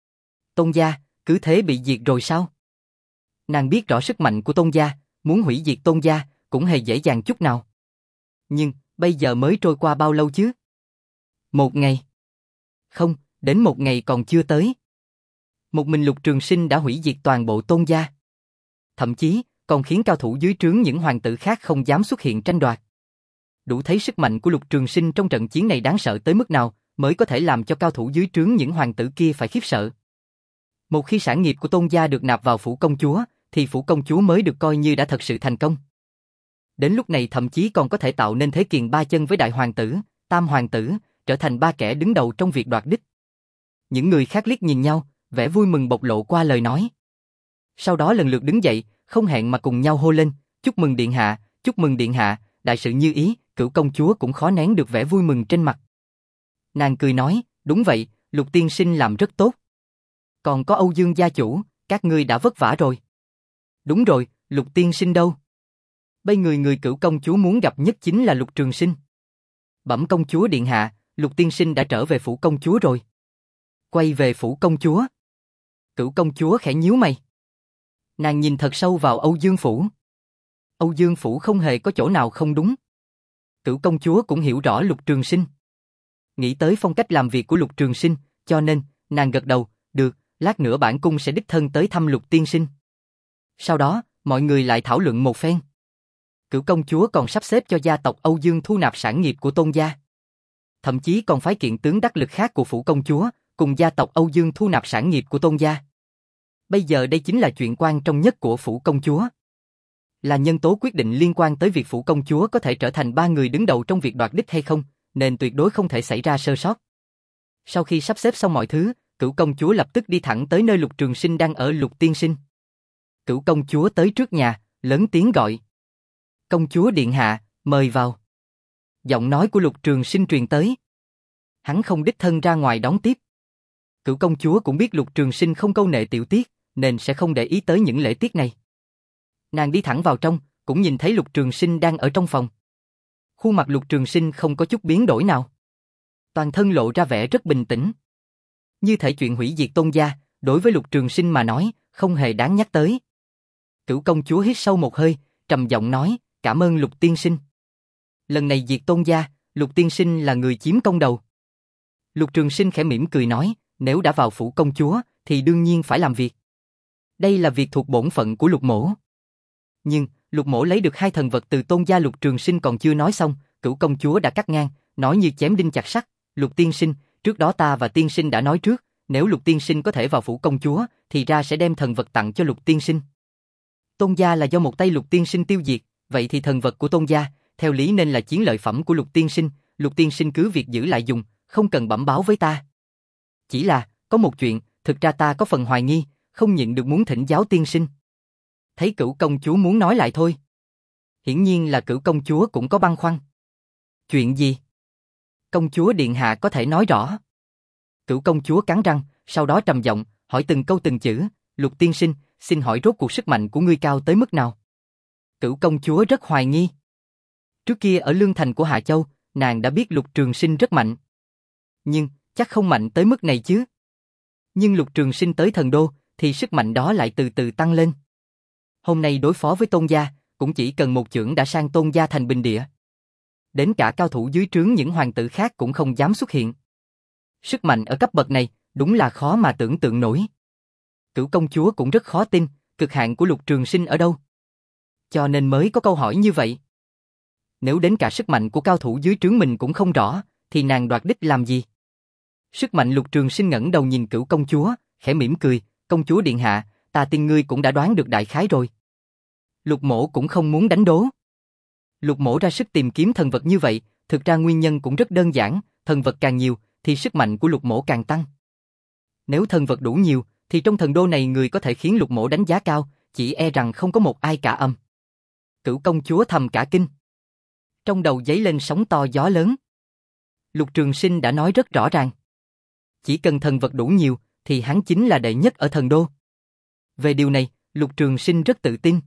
Tôn gia, cứ thế bị diệt rồi sao? Nàng biết rõ sức mạnh của Tôn gia, muốn hủy diệt Tôn gia cũng hề dễ dàng chút nào. Nhưng, bây giờ mới trôi qua bao lâu chứ? Một ngày. Không, đến một ngày còn chưa tới. Một mình Lục Trường Sinh đã hủy diệt toàn bộ Tôn gia. Thậm chí, còn khiến cao thủ dưới trướng những hoàng tử khác không dám xuất hiện tranh đoạt. Đủ thấy sức mạnh của Lục Trường Sinh trong trận chiến này đáng sợ tới mức nào, mới có thể làm cho cao thủ dưới trướng những hoàng tử kia phải khiếp sợ. Một khi sản nghiệp của Tôn gia được nạp vào phủ công chúa, thì phủ công chúa mới được coi như đã thật sự thành công. Đến lúc này thậm chí còn có thể tạo nên thế kiền ba chân với đại hoàng tử, tam hoàng tử, trở thành ba kẻ đứng đầu trong việc đoạt đích. Những người khác liếc nhìn nhau, vẻ vui mừng bộc lộ qua lời nói. Sau đó lần lượt đứng dậy, không hẹn mà cùng nhau hô lên, chúc mừng điện hạ, chúc mừng điện hạ, đại sự như ý. Cửu công chúa cũng khó nén được vẻ vui mừng trên mặt. Nàng cười nói, đúng vậy, Lục tiên sinh làm rất tốt. Còn có Âu Dương gia chủ, các ngươi đã vất vả rồi. Đúng rồi, Lục tiên sinh đâu? Bây người người cửu công chúa muốn gặp nhất chính là Lục Trường Sinh. Bẩm công chúa điện hạ, Lục tiên sinh đã trở về phủ công chúa rồi. Quay về phủ công chúa. Cửu công chúa khẽ nhíu mày. Nàng nhìn thật sâu vào Âu Dương phủ. Âu Dương phủ không hề có chỗ nào không đúng. Cửu công chúa cũng hiểu rõ Lục Trường Sinh. Nghĩ tới phong cách làm việc của Lục Trường Sinh, cho nên, nàng gật đầu, được, lát nữa bản cung sẽ đích thân tới thăm Lục tiên sinh. Sau đó, mọi người lại thảo luận một phen. Cửu công chúa còn sắp xếp cho gia tộc Âu Dương thu nạp sản nghiệp của Tôn gia. Thậm chí còn phái kiện tướng đắc lực khác của phủ công chúa, cùng gia tộc Âu Dương thu nạp sản nghiệp của Tôn gia. Bây giờ đây chính là chuyện quan trọng nhất của phủ công chúa. Là nhân tố quyết định liên quan tới việc phủ công chúa có thể trở thành ba người đứng đầu trong việc đoạt đích hay không, nên tuyệt đối không thể xảy ra sơ sót. Sau khi sắp xếp xong mọi thứ, Cửu công chúa lập tức đi thẳng tới nơi Lục Trường Sinh đang ở. Lục tiên sinh. Cửu công chúa tới trước nhà, lớn tiếng gọi. Công chúa điện hạ, mời vào. Giọng nói của Lục Trường Sinh truyền tới. Hắn không đích thân ra ngoài đón tiếp. Cửu công chúa cũng biết Lục Trường Sinh không câu nệ tiểu tiết, nên sẽ không để ý tới những lễ tiết này. Nàng đi thẳng vào trong, cũng nhìn thấy Lục Trường Sinh đang ở trong phòng. Khuôn mặt Lục Trường Sinh không có chút biến đổi nào. Toàn thân lộ ra vẻ rất bình tĩnh. Như thể chuyện hủy diệt Tôn gia, đối với Lục Trường Sinh mà nói, không hề đáng nhắc tới. Cửu công chúa hít sâu một hơi, trầm giọng nói, cảm ơn Lục tiên sinh. Lần này diệt Tôn gia, Lục tiên sinh là người chiếm công đầu. Lục Trường Sinh khẽ mỉm cười nói, nếu đã vào phủ công chúa, thì đương nhiên phải làm việc. Đây là việc thuộc bổn phận của Lục mỗ. Nhưng, Lục mỗ lấy được hai thần vật từ Tôn gia. Lục Trường Sinh còn chưa nói xong, Cửu công chúa đã cắt ngang, nói như chém đinh chặt sắt, Lục tiên sinh, trước đó ta và tiên sinh đã nói trước, nếu Lục tiên sinh có thể vào phủ công chúa, thì ra sẽ đem thần vật tặng cho Lục tiên sinh. Tôn gia là do một tay Lục tiên sinh tiêu diệt, vậy thì thần vật của Tôn gia, theo lý nên là chiến lợi phẩm của Lục tiên sinh, Lục tiên sinh cứ việc giữ lại dùng, không cần bẩm báo với ta. Chỉ là, có một chuyện, thực ra ta có phần hoài nghi, không nhịn được muốn thỉnh giáo tiên sinh. Thấy Cửu công chúa muốn nói lại thôi. Hiển nhiên là Cửu công chúa cũng có băn khoăn. Chuyện gì? Công chúa điện hạ có thể nói rõ. Cửu công chúa cắn răng, sau đó trầm giọng, hỏi từng câu từng chữ, Lục tiên sinh, xin hỏi rốt cuộc sức mạnh của ngươi cao tới mức nào? Cửu công chúa rất hoài nghi. Trước kia ở Lương Thành của Hạ Châu, nàng đã biết Lục Trường Sinh rất mạnh. Nhưng, chắc không mạnh tới mức này chứ. Nhưng Lục Trường Sinh tới Thần Đô, thì sức mạnh đó lại từ từ tăng lên. Hôm nay đối phó với Tôn gia, cũng chỉ cần một chưởng đã sang Tôn gia thành bình địa. Đến cả cao thủ dưới trướng những hoàng tử khác cũng không dám xuất hiện. Sức mạnh ở cấp bậc này, đúng là khó mà tưởng tượng nổi. Cửu công chúa cũng rất khó tin, cực hạn của Lục Trường Sinh ở đâu. Cho nên mới có câu hỏi như vậy. Nếu đến cả sức mạnh của cao thủ dưới trướng mình cũng không rõ, thì nàng đoạt đích làm gì? Sức mạnh Lục Trường Sinh ngẩng đầu nhìn Cửu công chúa, khẽ mỉm cười, công chúa điện hạ, ta tin ngươi cũng đã đoán được đại khái rồi. Lục mỗ cũng không muốn đánh đố. Lục mỗ ra sức tìm kiếm thần vật như vậy, thực ra nguyên nhân cũng rất đơn giản, thần vật càng nhiều, thì sức mạnh của Lục mỗ càng tăng. Nếu thần vật đủ nhiều, thì trong thần đô này người có thể khiến Lục mỗ đánh giá cao, chỉ e rằng không có một ai cả âm. Cửu công chúa thầm cả kinh. Trong đầu dấy lên sóng to gió lớn. Lục Trường Sinh đã nói rất rõ ràng. Chỉ cần thần vật đủ nhiều, thì hắn chính là đệ nhất ở thần đô. Về điều này, Lục Trường Sinh rất tự tin.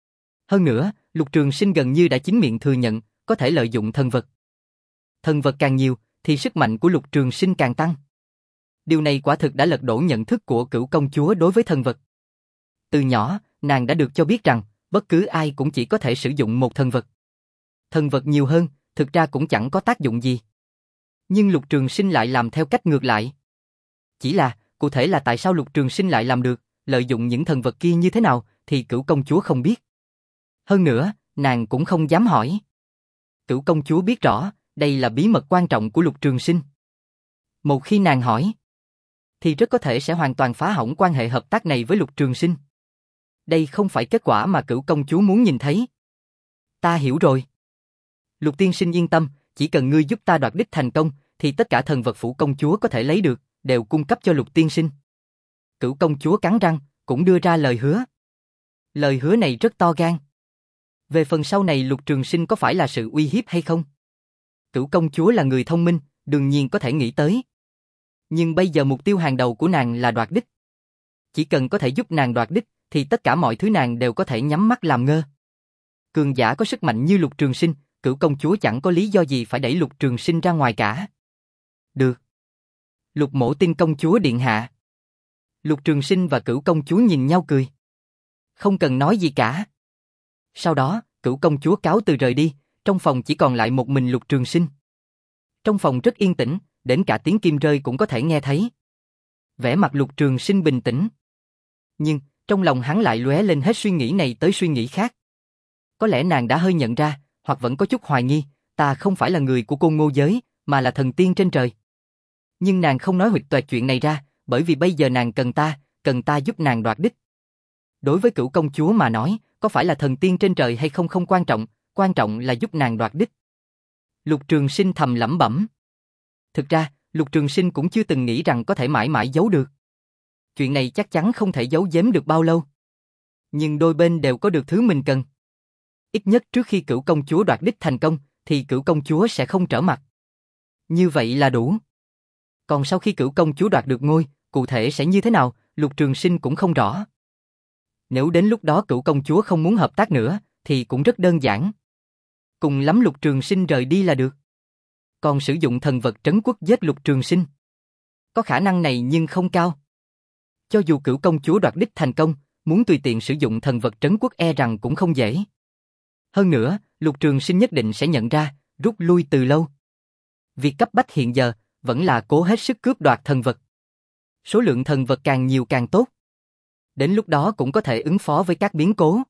Hơn nữa, Lục Trường Sinh gần như đã chính miệng thừa nhận, có thể lợi dụng thần vật. Thần vật càng nhiều, thì sức mạnh của Lục Trường Sinh càng tăng. Điều này quả thực đã lật đổ nhận thức của Cửu công chúa đối với thần vật. Từ nhỏ, nàng đã được cho biết rằng, bất cứ ai cũng chỉ có thể sử dụng một thần vật. Thần vật nhiều hơn, thực ra cũng chẳng có tác dụng gì. Nhưng Lục Trường Sinh lại làm theo cách ngược lại. Chỉ là, cụ thể là tại sao Lục Trường Sinh lại làm được, lợi dụng những thần vật kia như thế nào, thì Cửu công chúa không biết. Hơn nữa, nàng cũng không dám hỏi. Cửu công chúa biết rõ, đây là bí mật quan trọng của Lục Trường Sinh. Một khi nàng hỏi, thì rất có thể sẽ hoàn toàn phá hỏng quan hệ hợp tác này với Lục Trường Sinh. Đây không phải kết quả mà Cửu công chúa muốn nhìn thấy. Ta hiểu rồi. Lục tiên sinh yên tâm, chỉ cần ngươi giúp ta đoạt đích thành công, thì tất cả thần vật phủ công chúa có thể lấy được, đều cung cấp cho Lục tiên sinh. Cửu công chúa cắn răng, cũng đưa ra lời hứa. Lời hứa này rất to gan. Về phần sau này Lục Trường Sinh có phải là sự uy hiếp hay không? Cửu công chúa là người thông minh, đương nhiên có thể nghĩ tới. Nhưng bây giờ mục tiêu hàng đầu của nàng là đoạt đích. Chỉ cần có thể giúp nàng đoạt đích, thì tất cả mọi thứ nàng đều có thể nhắm mắt làm ngơ. Cường giả có sức mạnh như Lục Trường Sinh, Cửu công chúa chẳng có lý do gì phải đẩy Lục Trường Sinh ra ngoài cả. Được. Lục Mộ Tinh công chúa điện hạ. Lục Trường Sinh và Cửu công chúa nhìn nhau cười. Không cần nói gì cả. Sau đó, Cửu công chúa cáo từ rời đi, trong phòng chỉ còn lại một mình Lục Trường Sinh. Trong phòng rất yên tĩnh, đến cả tiếng kim rơi cũng có thể nghe thấy. Vẻ mặt Lục Trường Sinh bình tĩnh. Nhưng, trong lòng hắn lại lóe lên hết suy nghĩ này tới suy nghĩ khác. Có lẽ nàng đã hơi nhận ra, hoặc vẫn có chút hoài nghi, ta không phải là người của Côn Ngô giới, mà là thần tiên trên trời. Nhưng nàng không nói huỵch toẹt chuyện này ra, bởi vì bây giờ nàng cần ta, cần ta giúp nàng đoạt đích. Đối với Cửu công chúa mà nói, có phải là thần tiên trên trời hay không không quan trọng, quan trọng là giúp nàng đoạt đích. Lục Trường Sinh thầm lẩm bẩm. Thực ra, Lục Trường Sinh cũng chưa từng nghĩ rằng có thể mãi mãi giấu được. Chuyện này chắc chắn không thể giấu giếm được bao lâu. Nhưng đôi bên đều có được thứ mình cần. Ít nhất trước khi Cửu công chúa đoạt đích thành công, thì Cửu công chúa sẽ không trở mặt. Như vậy là đủ. Còn sau khi Cửu công chúa đoạt được ngôi, cụ thể sẽ như thế nào, Lục Trường Sinh cũng không rõ. Nếu đến lúc đó Cửu công chúa không muốn hợp tác nữa, thì cũng rất đơn giản. Cùng lắm Lục Trường Sinh rời đi là được. Còn sử dụng thần vật trấn quốc giết Lục Trường Sinh, có khả năng này nhưng không cao. Cho dù Cửu công chúa đoạt đích thành công, muốn tùy tiện sử dụng thần vật trấn quốc e rằng cũng không dễ. Hơn nữa, Lục Trường Sinh nhất định sẽ nhận ra, rút lui từ lâu. Việc cấp bách hiện giờ, vẫn là cố hết sức cướp đoạt thần vật. Số lượng thần vật càng nhiều càng tốt. Đến lúc đó cũng có thể ứng phó với các biến cố.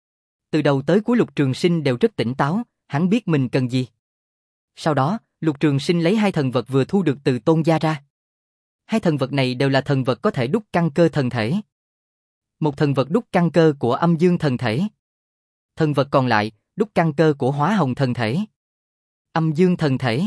Từ đầu tới cuối Lục Trường Sinh đều rất tỉnh táo, hắn biết mình cần gì. Sau đó, Lục Trường Sinh lấy hai thần vật vừa thu được từ Tôn gia ra. Hai thần vật này đều là thần vật có thể đúc căn cơ thần thể. Một thần vật đúc căn cơ của Âm Dương thần thể. Thần vật còn lại, đúc căn cơ của Hóa Hồng thần thể. Âm Dương thần thể.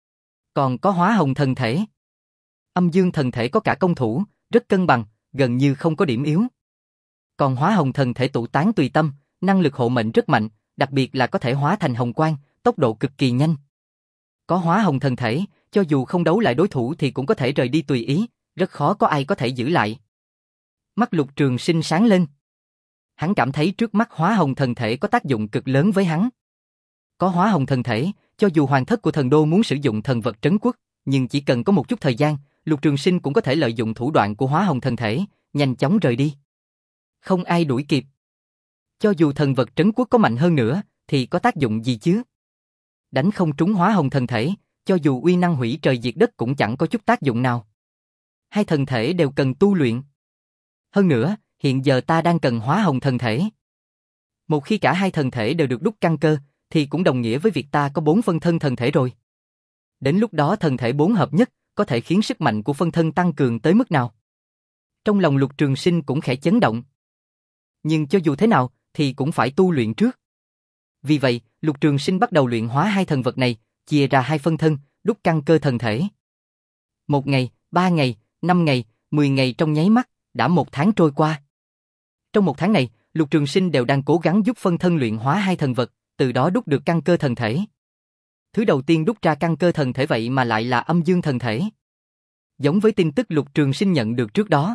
Còn có Hóa Hồng thần thể. Âm Dương thần thể có cả công thủ, rất cân bằng, gần như không có điểm yếu. Còn Hóa Hồng thần thể tụ tán tùy tâm, năng lực hộ mệnh rất mạnh, đặc biệt là có thể hóa thành hồng quang, tốc độ cực kỳ nhanh. Có Hóa Hồng thần thể, cho dù không đấu lại đối thủ thì cũng có thể rời đi tùy ý, rất khó có ai có thể giữ lại. Mắt Lục Trường Sinh sáng lên. Hắn cảm thấy trước mắt Hóa Hồng thần thể có tác dụng cực lớn với hắn. Có Hóa Hồng thần thể, cho dù hoàng thất của thần đô muốn sử dụng thần vật trấn quốc, nhưng chỉ cần có một chút thời gian, Lục Trường Sinh cũng có thể lợi dụng thủ đoạn của Hóa Hồng thần thể, nhanh chóng rời đi. Không ai đuổi kịp. Cho dù thần vật trấn quốc có mạnh hơn nữa, thì có tác dụng gì chứ? Đánh không trúng Hóa Hồng thần thể, cho dù uy năng hủy trời diệt đất cũng chẳng có chút tác dụng nào. Hai thần thể đều cần tu luyện. Hơn nữa, hiện giờ ta đang cần Hóa Hồng thần thể. Một khi cả hai thần thể đều được đúc căn cơ, thì cũng đồng nghĩa với việc ta có bốn phân thân thần thể rồi. Đến lúc đó thần thể bốn hợp nhất, có thể khiến sức mạnh của phân thân tăng cường tới mức nào? Trong lòng Lục Trường Sinh cũng khẽ chấn động. Nhưng cho dù thế nào, thì cũng phải tu luyện trước. Vì vậy, Lục Trường Sinh bắt đầu luyện hóa hai thần vật này, chia ra hai phân thân, đúc căn cơ thần thể. Một ngày, ba ngày, năm ngày, mười ngày trong nháy mắt, đã một tháng trôi qua. Trong một tháng này, Lục Trường Sinh đều đang cố gắng giúp phân thân luyện hóa hai thần vật, từ đó đúc được căn cơ thần thể. Thứ đầu tiên đúc ra căn cơ thần thể vậy mà lại là âm dương thần thể. Giống với tin tức Lục Trường Sinh nhận được trước đó.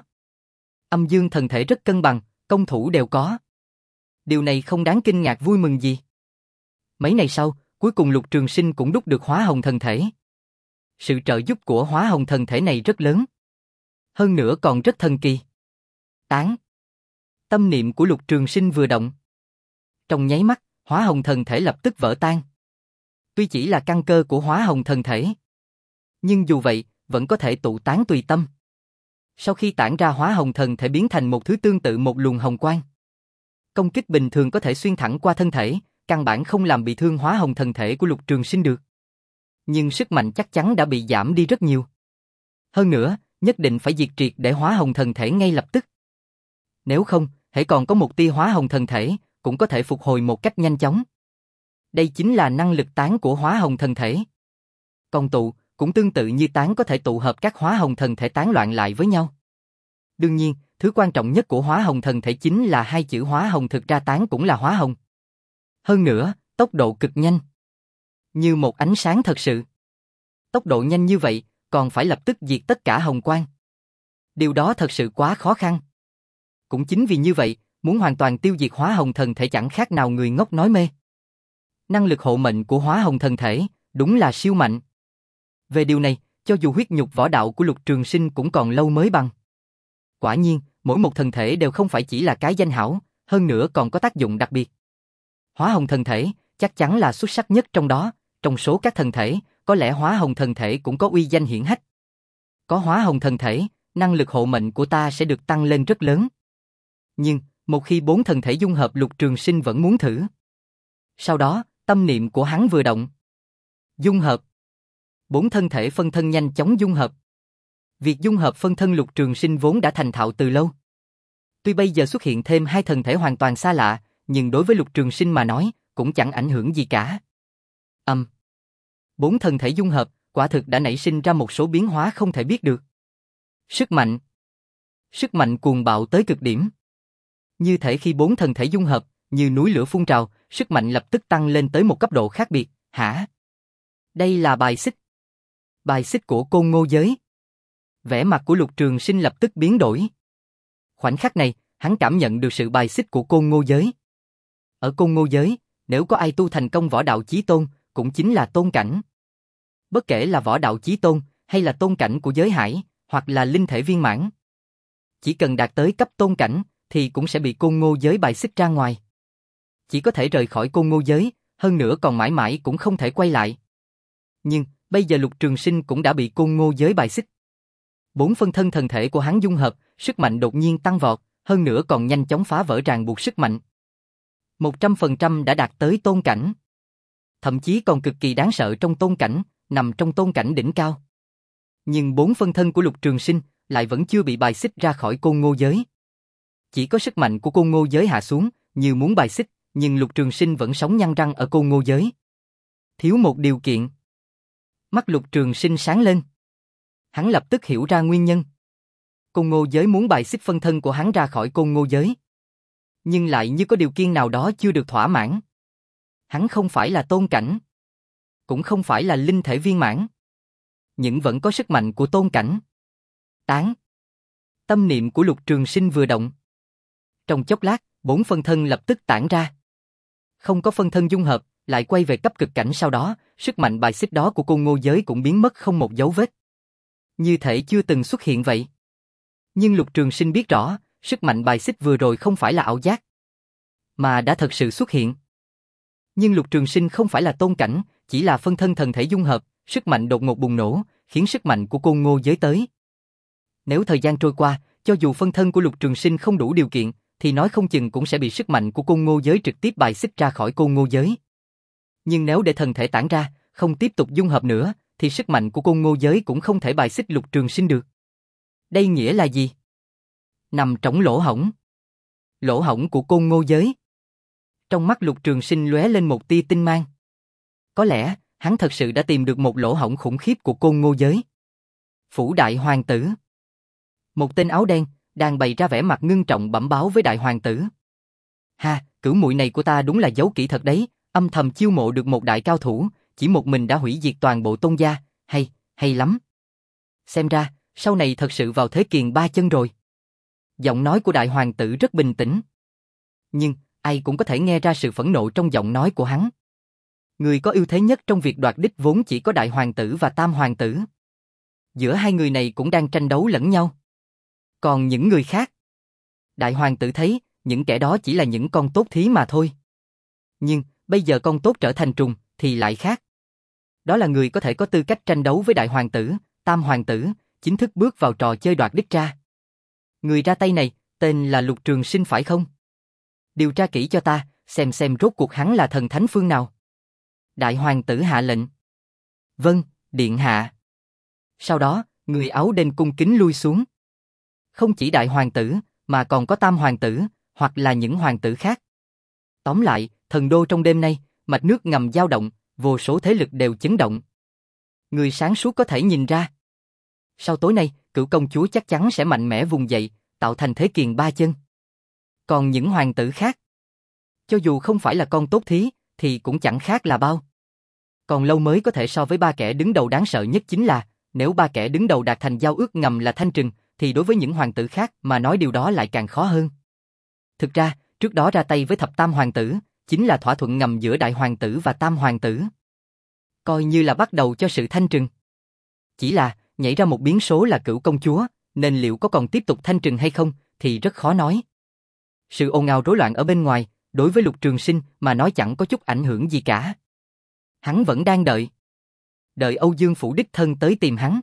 Âm dương thần thể rất cân bằng, công thủ đều có. Điều này không đáng kinh ngạc vui mừng gì. Mấy ngày sau, cuối cùng Lục Trường Sinh cũng đúc được Hóa Hồng thần thể. Sự trợ giúp của Hóa Hồng thần thể này rất lớn. Hơn nữa còn rất thần kỳ. Tán. Tâm niệm của Lục Trường Sinh vừa động. Trong nháy mắt, Hóa Hồng thần thể lập tức vỡ tan. Tuy chỉ là căn cơ của Hóa Hồng thần thể, nhưng dù vậy, vẫn có thể tụ tán tùy tâm. Sau khi tản ra, Hóa Hồng thần thể biến thành một thứ tương tự một luồng hồng quang. Công kích bình thường có thể xuyên thẳng qua thân thể, căn bản không làm bị thương Hóa Hồng thần thể của Lục Trường Sinh được. Nhưng sức mạnh chắc chắn đã bị giảm đi rất nhiều. Hơn nữa, nhất định phải diệt triệt để Hóa Hồng thần thể ngay lập tức. Nếu không, hễ còn có một tia Hóa Hồng thần thể, cũng có thể phục hồi một cách nhanh chóng. Đây chính là năng lực tán của Hóa Hồng thần thể. Còn tụ, cũng tương tự như tán, có thể tụ hợp các Hóa Hồng thần thể tán loạn lại với nhau. Đương nhiên, thứ quan trọng nhất của Hóa Hồng thần thể chính là hai chữ Hóa Hồng, thực ra tán cũng là Hóa Hồng. Hơn nữa, tốc độ cực nhanh. Như một ánh sáng thật sự. Tốc độ nhanh như vậy, còn phải lập tức diệt tất cả hồng quang. Điều đó thật sự quá khó khăn. Cũng chính vì như vậy, muốn hoàn toàn tiêu diệt Hóa Hồng thần thể chẳng khác nào người ngốc nói mê. Năng lực hộ mệnh của Hóa Hồng thần thể, đúng là siêu mạnh. Về điều này, cho dù huyết nhục võ đạo của Lục Trường Sinh cũng còn lâu mới bằng. Quả nhiên, mỗi một thần thể đều không phải chỉ là cái danh hảo, hơn nữa còn có tác dụng đặc biệt. Hóa Hồng thần thể, chắc chắn là xuất sắc nhất trong đó, trong số các thần thể, có lẽ Hóa Hồng thần thể cũng có uy danh hiển hách. Có Hóa Hồng thần thể, năng lực hộ mệnh của ta sẽ được tăng lên rất lớn. Nhưng, một khi bốn thần thể dung hợp, Lục Trường Sinh vẫn muốn thử. Sau đó, tâm niệm của hắn vừa động. Dung hợp. Bốn thân thể phân thân nhanh chóng dung hợp. Việc dung hợp phân thân Lục Trường Sinh vốn đã thành thạo từ lâu. Tuy bây giờ xuất hiện thêm hai thần thể hoàn toàn xa lạ, nhưng đối với Lục Trường Sinh mà nói, cũng chẳng ảnh hưởng gì cả. Âm. Um. Bốn thần thể dung hợp, quả thực đã nảy sinh ra một số biến hóa không thể biết được. Sức mạnh. Sức mạnh cuồng bạo tới cực điểm. Như thể khi bốn thần thể dung hợp, như núi lửa phun trào, sức mạnh lập tức tăng lên tới một cấp độ khác biệt. Hả? Đây là bài xích. Bài xích của Côn Ngô giới. Vẻ mặt của Lục Trường Sinh lập tức biến đổi. Khoảnh khắc này, hắn cảm nhận được sự bài xích của Côn Ngô giới. Ở Côn Ngô giới, nếu có ai tu thành công võ đạo chí tôn, cũng chính là tôn cảnh. Bất kể là võ đạo chí tôn, hay là tôn cảnh của giới hải, hoặc là linh thể viên mãn. Chỉ cần đạt tới cấp tôn cảnh, thì cũng sẽ bị Côn Ngô giới bài xích ra ngoài. Chỉ có thể rời khỏi Côn Ngô giới, hơn nữa còn mãi mãi cũng không thể quay lại. Nhưng, bây giờ Lục Trường Sinh cũng đã bị Côn Ngô giới bài xích. Bốn phân thân thần thể của hắn dung hợp, sức mạnh đột nhiên tăng vọt, hơn nữa còn nhanh chóng phá vỡ ràng buộc sức mạnh. một trăm phần trăm đã đạt tới tôn cảnh. Thậm chí còn cực kỳ đáng sợ trong tôn cảnh, nằm trong tôn cảnh đỉnh cao. Nhưng bốn phân thân của Lục Trường Sinh lại vẫn chưa bị bài xích ra khỏi Côn Ngô giới. Chỉ có sức mạnh của Côn Ngô giới hạ xuống, như muốn bài xích, nhưng Lục Trường Sinh vẫn sống nhăn răng ở Côn Ngô giới. Thiếu một điều kiện. Mắt Lục Trường Sinh sáng lên. Hắn lập tức hiểu ra nguyên nhân. Côn Ngô giới muốn bài xích phân thân của hắn ra khỏi Côn Ngô giới. Nhưng lại như có điều kiện nào đó chưa được thỏa mãn. Hắn không phải là tôn cảnh. Cũng không phải là linh thể viên mãn. Nhưng vẫn có sức mạnh của tôn cảnh. Tán. Tâm niệm của Lục Trường Sinh vừa động. Trong chốc lát, bốn phân thân lập tức tản ra. Không có phân thân dung hợp, lại quay về cấp cực cảnh, sau đó, sức mạnh bài xích đó của Côn Ngô giới cũng biến mất không một dấu vết. Như thể chưa từng xuất hiện vậy. Nhưng Lục Trường Sinh biết rõ, sức mạnh bài xích vừa rồi không phải là ảo giác, mà đã thật sự xuất hiện. Nhưng Lục Trường Sinh không phải là tôn cảnh, chỉ là phân thân thần thể dung hợp, sức mạnh đột ngột bùng nổ, khiến sức mạnh của Côn Ngô giới tới. Nếu thời gian trôi qua, cho dù phân thân của Lục Trường Sinh không đủ điều kiện, thì nói không chừng cũng sẽ bị sức mạnh của Côn Ngô giới trực tiếp bài xích ra khỏi Côn Ngô giới. Nhưng nếu để thần thể tản ra, không tiếp tục dung hợp nữa, thì sức mạnh của Côn Ngô giới cũng không thể bài xích Lục Trường Sinh được. Đây nghĩa là gì? Nằm trống lỗ hổng. Lỗ hổng của Côn Ngô giới. Trong mắt Lục Trường Sinh lóe lên một tia tinh mang. Có lẽ, hắn thật sự đã tìm được một lỗ hổng khủng khiếp của Côn Ngô giới. Phủ Đại Hoàng tử. Một tên áo đen, đang bày ra vẻ mặt ngưng trọng bẩm báo với Đại Hoàng tử. Ha, cửu muội này của ta đúng là giấu kỹ thật đấy, âm thầm chiêu mộ được một đại cao thủ, chỉ một mình đã hủy diệt toàn bộ Tôn gia, hay, hay lắm. Xem ra, sau này thật sự vào thế kiền ba chân rồi. Giọng nói của đại hoàng tử rất bình tĩnh. Nhưng, ai cũng có thể nghe ra sự phẫn nộ trong giọng nói của hắn. Người có ưu thế nhất trong việc đoạt đích vốn chỉ có đại hoàng tử và tam hoàng tử. Giữa hai người này cũng đang tranh đấu lẫn nhau. Còn những người khác, đại hoàng tử thấy, những kẻ đó chỉ là những con tốt thí mà thôi. Nhưng, bây giờ con tốt trở thành trùng, thì lại khác. Đó là người có thể có tư cách tranh đấu với đại hoàng tử, tam hoàng tử, chính thức bước vào trò chơi đoạt đích ra. Người ra tay này, tên là Lục Trường Sinh phải không? Điều tra kỹ cho ta, xem xem rốt cuộc hắn là thần thánh phương nào. Đại hoàng tử hạ lệnh. Vâng, điện hạ. Sau đó, người áo đen cung kính lui xuống. Không chỉ đại hoàng tử, mà còn có tam hoàng tử, hoặc là những hoàng tử khác. Tóm lại, thần đô trong đêm nay, mạch nước ngầm dao động, vô số thế lực đều chấn động. Người sáng suốt có thể nhìn ra. Sau tối nay, Cửu công chúa chắc chắn sẽ mạnh mẽ vùng dậy, tạo thành thế kiền ba chân. Còn những hoàng tử khác, cho dù không phải là con tốt thí, thì cũng chẳng khác là bao. Còn lâu mới có thể so với ba kẻ đứng đầu đáng sợ nhất chính là, nếu ba kẻ đứng đầu đạt thành giao ước ngầm là thanh trừng, thì đối với những hoàng tử khác mà nói điều đó lại càng khó hơn. Thực ra, trước đó ra tay với thập tam hoàng tử, chính là thỏa thuận ngầm giữa đại hoàng tử và tam hoàng tử. Coi như là bắt đầu cho sự thanh trừng. Chỉ là, nhảy ra một biến số là Cửu công chúa, nên liệu có còn tiếp tục thanh trừng hay không, thì rất khó nói. Sự ồn ào rối loạn ở bên ngoài, đối với Lục Trường Sinh mà nói chẳng có chút ảnh hưởng gì cả. Hắn vẫn đang đợi. Đợi Âu Dương Phủ đích thân tới tìm hắn.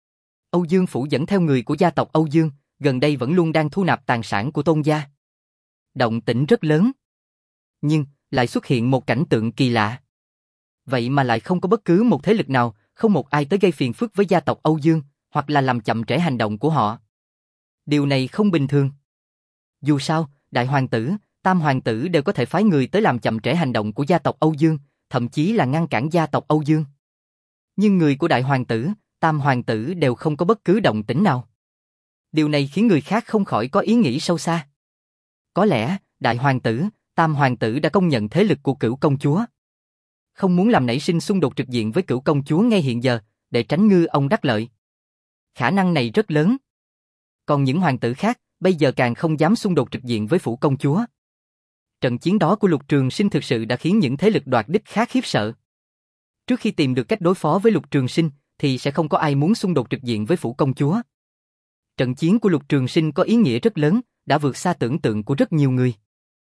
Âu Dương Phủ dẫn theo người của gia tộc Âu Dương, gần đây vẫn luôn đang thu nạp tài sản của Tôn gia. Động tĩnh rất lớn. Nhưng, lại xuất hiện một cảnh tượng kỳ lạ. Vậy mà lại không có bất cứ một thế lực nào, không một ai tới gây phiền phức với gia tộc Âu Dương, hoặc là làm chậm trễ hành động của họ. Điều này không bình thường. Dù sao, đại hoàng tử, tam hoàng tử đều có thể phái người tới làm chậm trễ hành động của gia tộc Âu Dương, thậm chí là ngăn cản gia tộc Âu Dương. Nhưng người của đại hoàng tử, tam hoàng tử đều không có bất cứ động tĩnh nào. Điều này khiến người khác không khỏi có ý nghĩ sâu xa. Có lẽ, đại hoàng tử, tam hoàng tử đã công nhận thế lực của Cửu công chúa. Không muốn làm nảy sinh xung đột trực diện với Cửu công chúa ngay hiện giờ, để tránh ngư ông đắc lợi. Khả năng này rất lớn. Còn những hoàng tử khác, bây giờ càng không dám xung đột trực diện với phủ công chúa. Trận chiến đó của Lục Trường Sinh thực sự đã khiến những thế lực đoạt đích khác khiếp sợ. Trước khi tìm được cách đối phó với Lục Trường Sinh, thì sẽ không có ai muốn xung đột trực diện với phủ công chúa. Trận chiến của Lục Trường Sinh có ý nghĩa rất lớn, đã vượt xa tưởng tượng của rất nhiều người.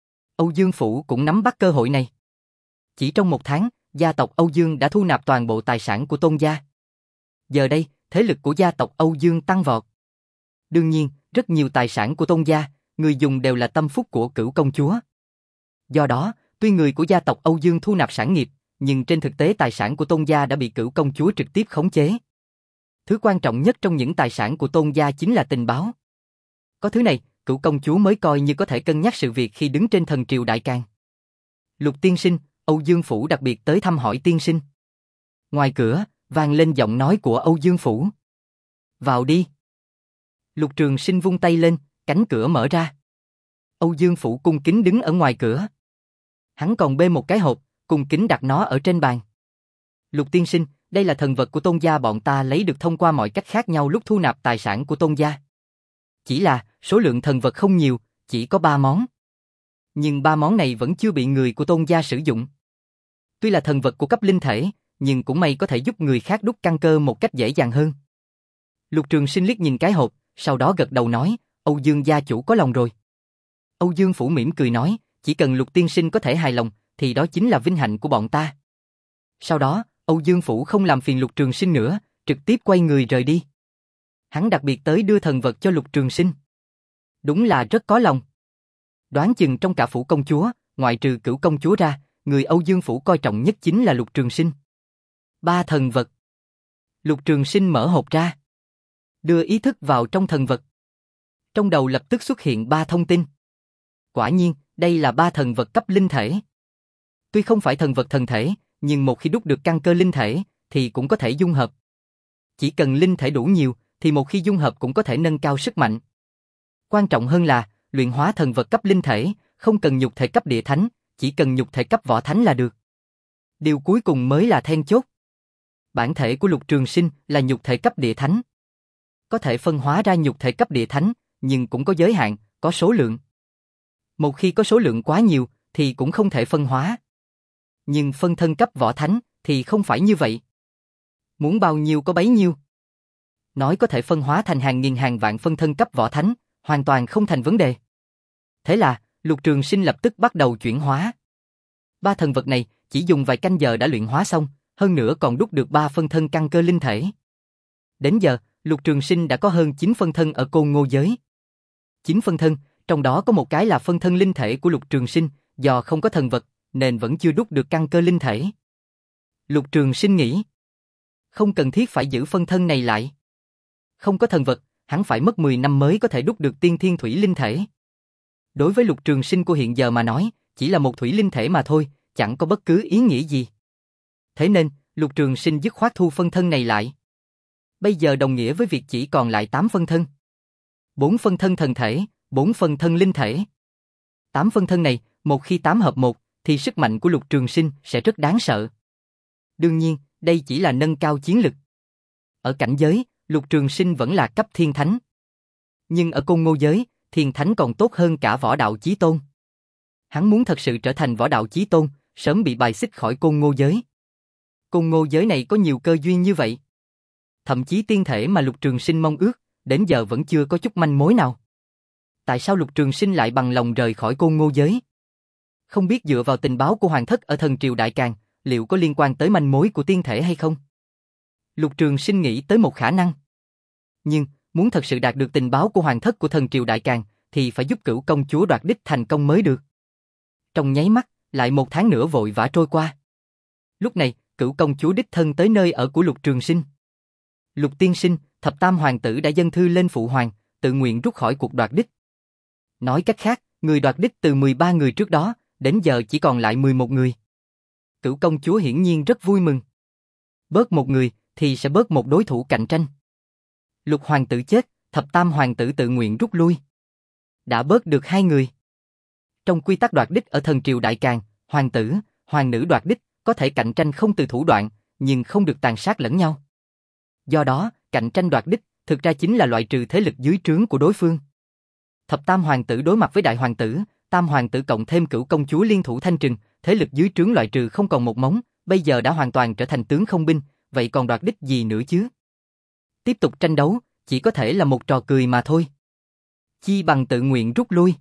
Âu Dương Phủ cũng nắm bắt cơ hội này. Chỉ trong một tháng, gia tộc Âu Dương đã thu nạp toàn bộ tài sản của Tôn gia. Giờ đây, thế lực của gia tộc Âu Dương tăng vọt. Đương nhiên, rất nhiều tài sản của Tôn gia, người dùng đều là tâm phúc của Cửu công chúa. Do đó, tuy người của gia tộc Âu Dương thu nạp sản nghiệp, nhưng trên thực tế tài sản của Tôn gia đã bị Cửu công chúa trực tiếp khống chế. Thứ quan trọng nhất trong những tài sản của Tôn gia chính là tình báo. Có thứ này, Cửu công chúa mới coi như có thể cân nhắc sự việc khi đứng trên thần triều đại càn. Lục tiên sinh, Âu Dương Phủ đặc biệt tới thăm hỏi tiên sinh. Ngoài cửa, vang lên giọng nói của Âu Dương Phủ. Vào đi. Lục Trường Sinh vung tay lên, cánh cửa mở ra. Âu Dương Phủ cung kính đứng ở ngoài cửa. Hắn còn bê một cái hộp, cung kính đặt nó ở trên bàn. Lục tiên sinh, đây là thần vật của Tôn gia bọn ta lấy được thông qua mọi cách khác nhau lúc thu nạp tài sản của Tôn gia. Chỉ là, số lượng thần vật không nhiều, chỉ có ba món. Nhưng ba món này vẫn chưa bị người của Tôn gia sử dụng. Tuy là thần vật của cấp linh thể, nhưng cũng may có thể giúp người khác đúc căn cơ một cách dễ dàng hơn. Lục Trường Sinh liếc nhìn cái hộp, sau đó gật đầu nói, Âu Dương gia chủ có lòng rồi. Âu Dương Phủ mỉm cười nói, chỉ cần Lục tiên sinh có thể hài lòng, thì đó chính là vinh hạnh của bọn ta. Sau đó, Âu Dương Phủ không làm phiền Lục Trường Sinh nữa, trực tiếp quay người rời đi. Hắn đặc biệt tới đưa thần vật cho Lục Trường Sinh. Đúng là rất có lòng. Đoán chừng trong cả phủ công chúa, ngoại trừ Cửu công chúa ra, người Âu Dương Phủ coi trọng nhất chính là Lục Trường Sinh. Ba thần vật. Lục Trường Sinh mở hộp ra, đưa ý thức vào trong thần vật. Trong đầu lập tức xuất hiện ba thông tin. Quả nhiên, đây là ba thần vật cấp linh thể. Tuy không phải thần vật thần thể, nhưng một khi đúc được căn cơ linh thể, thì cũng có thể dung hợp. Chỉ cần linh thể đủ nhiều, thì một khi dung hợp cũng có thể nâng cao sức mạnh. Quan trọng hơn là, luyện hóa thần vật cấp linh thể, không cần nhục thể cấp địa thánh, chỉ cần nhục thể cấp võ thánh là được. Điều cuối cùng mới là then chốt. Bản thể của Lục Trường Sinh là nhục thể cấp địa thánh. Có thể phân hóa ra nhục thể cấp địa thánh, nhưng cũng có giới hạn, có số lượng. Một khi có số lượng quá nhiều, thì cũng không thể phân hóa. Nhưng phân thân cấp võ thánh, thì không phải như vậy. Muốn bao nhiêu có bấy nhiêu. Nói có thể phân hóa thành hàng nghìn hàng vạn phân thân cấp võ thánh, hoàn toàn không thành vấn đề. Thế là, Lục Trường Sinh lập tức bắt đầu chuyển hóa. Ba thần vật này, chỉ dùng vài canh giờ đã luyện hóa xong, hơn nữa còn đúc được ba phân thân căn cơ linh thể. Đến giờ, Lục Trường Sinh đã có hơn chín phân thân ở Côn Ngô giới. chín phân thân, trong đó có một cái là phân thân linh thể của Lục Trường Sinh, do không có thần vật, nên vẫn chưa đúc được căn cơ linh thể. Lục Trường Sinh nghĩ, không cần thiết phải giữ phân thân này lại. Không có thần vật, hắn phải mất mười năm mới có thể đúc được tiên thiên thủy linh thể. Đối với Lục Trường Sinh của hiện giờ mà nói, chỉ là một thủy linh thể mà thôi, chẳng có bất cứ ý nghĩa gì. Thế nên, Lục Trường Sinh dứt khoát thu phân thân này lại. Bây giờ đồng nghĩa với việc chỉ còn lại tám phân thân. bốn phân thân thần thể, bốn phân thân linh thể. tám phân thân này, một khi tám hợp một, thì sức mạnh của Lục Trường Sinh sẽ rất đáng sợ. Đương nhiên, đây chỉ là nâng cao chiến lực. Ở cảnh giới, Lục Trường Sinh vẫn là cấp thiên thánh. Nhưng ở Côn Ngô giới, thiên thánh còn tốt hơn cả võ đạo chí tôn. Hắn muốn thật sự trở thành võ đạo chí tôn, sớm bị bài xích khỏi Côn Ngô giới. Côn Ngô giới này có nhiều cơ duyên như vậy. Thậm chí tiên thể mà Lục Trường Sinh mong ước, đến giờ vẫn chưa có chút manh mối nào. Tại sao Lục Trường Sinh lại bằng lòng rời khỏi Côn Ngô giới? Không biết dựa vào tình báo của Hoàng thất ở thần triều Đại Càn, liệu có liên quan tới manh mối của tiên thể hay không? Lục Trường Sinh nghĩ tới một khả năng. Nhưng, muốn thật sự đạt được tình báo của Hoàng thất của thần triều Đại Càn, thì phải giúp Cửu công chúa đoạt đích thành công mới được. Trong nháy mắt, lại một tháng nữa vội vã trôi qua. Lúc này, Cửu công chúa đích thân tới nơi ở của Lục Trường Sinh. Lục tiên sinh, thập tam hoàng tử đã dâng thư lên phụ hoàng, tự nguyện rút khỏi cuộc đoạt đích. Nói cách khác, người đoạt đích từ mười ba người trước đó, đến giờ chỉ còn lại mười một người. Cửu công chúa hiển nhiên rất vui mừng. Bớt một người, thì sẽ bớt một đối thủ cạnh tranh. Lục hoàng tử chết, thập tam hoàng tử tự nguyện rút lui. Đã bớt được hai người. Trong quy tắc đoạt đích ở thần triều Đại Càn, hoàng tử, hoàng nữ đoạt đích có thể cạnh tranh không từ thủ đoạn, nhưng không được tàn sát lẫn nhau. Do đó, cạnh tranh đoạt đích thực ra chính là loại trừ thế lực dưới trướng của đối phương. Thập tam hoàng tử đối mặt với đại hoàng tử, tam hoàng tử cộng thêm Cửu công chúa liên thủ thanh trừng, thế lực dưới trướng loại trừ không còn một mống, bây giờ đã hoàn toàn trở thành tướng không binh, vậy còn đoạt đích gì nữa chứ? Tiếp tục tranh đấu, chỉ có thể là một trò cười mà thôi. Chi bằng tự nguyện rút lui.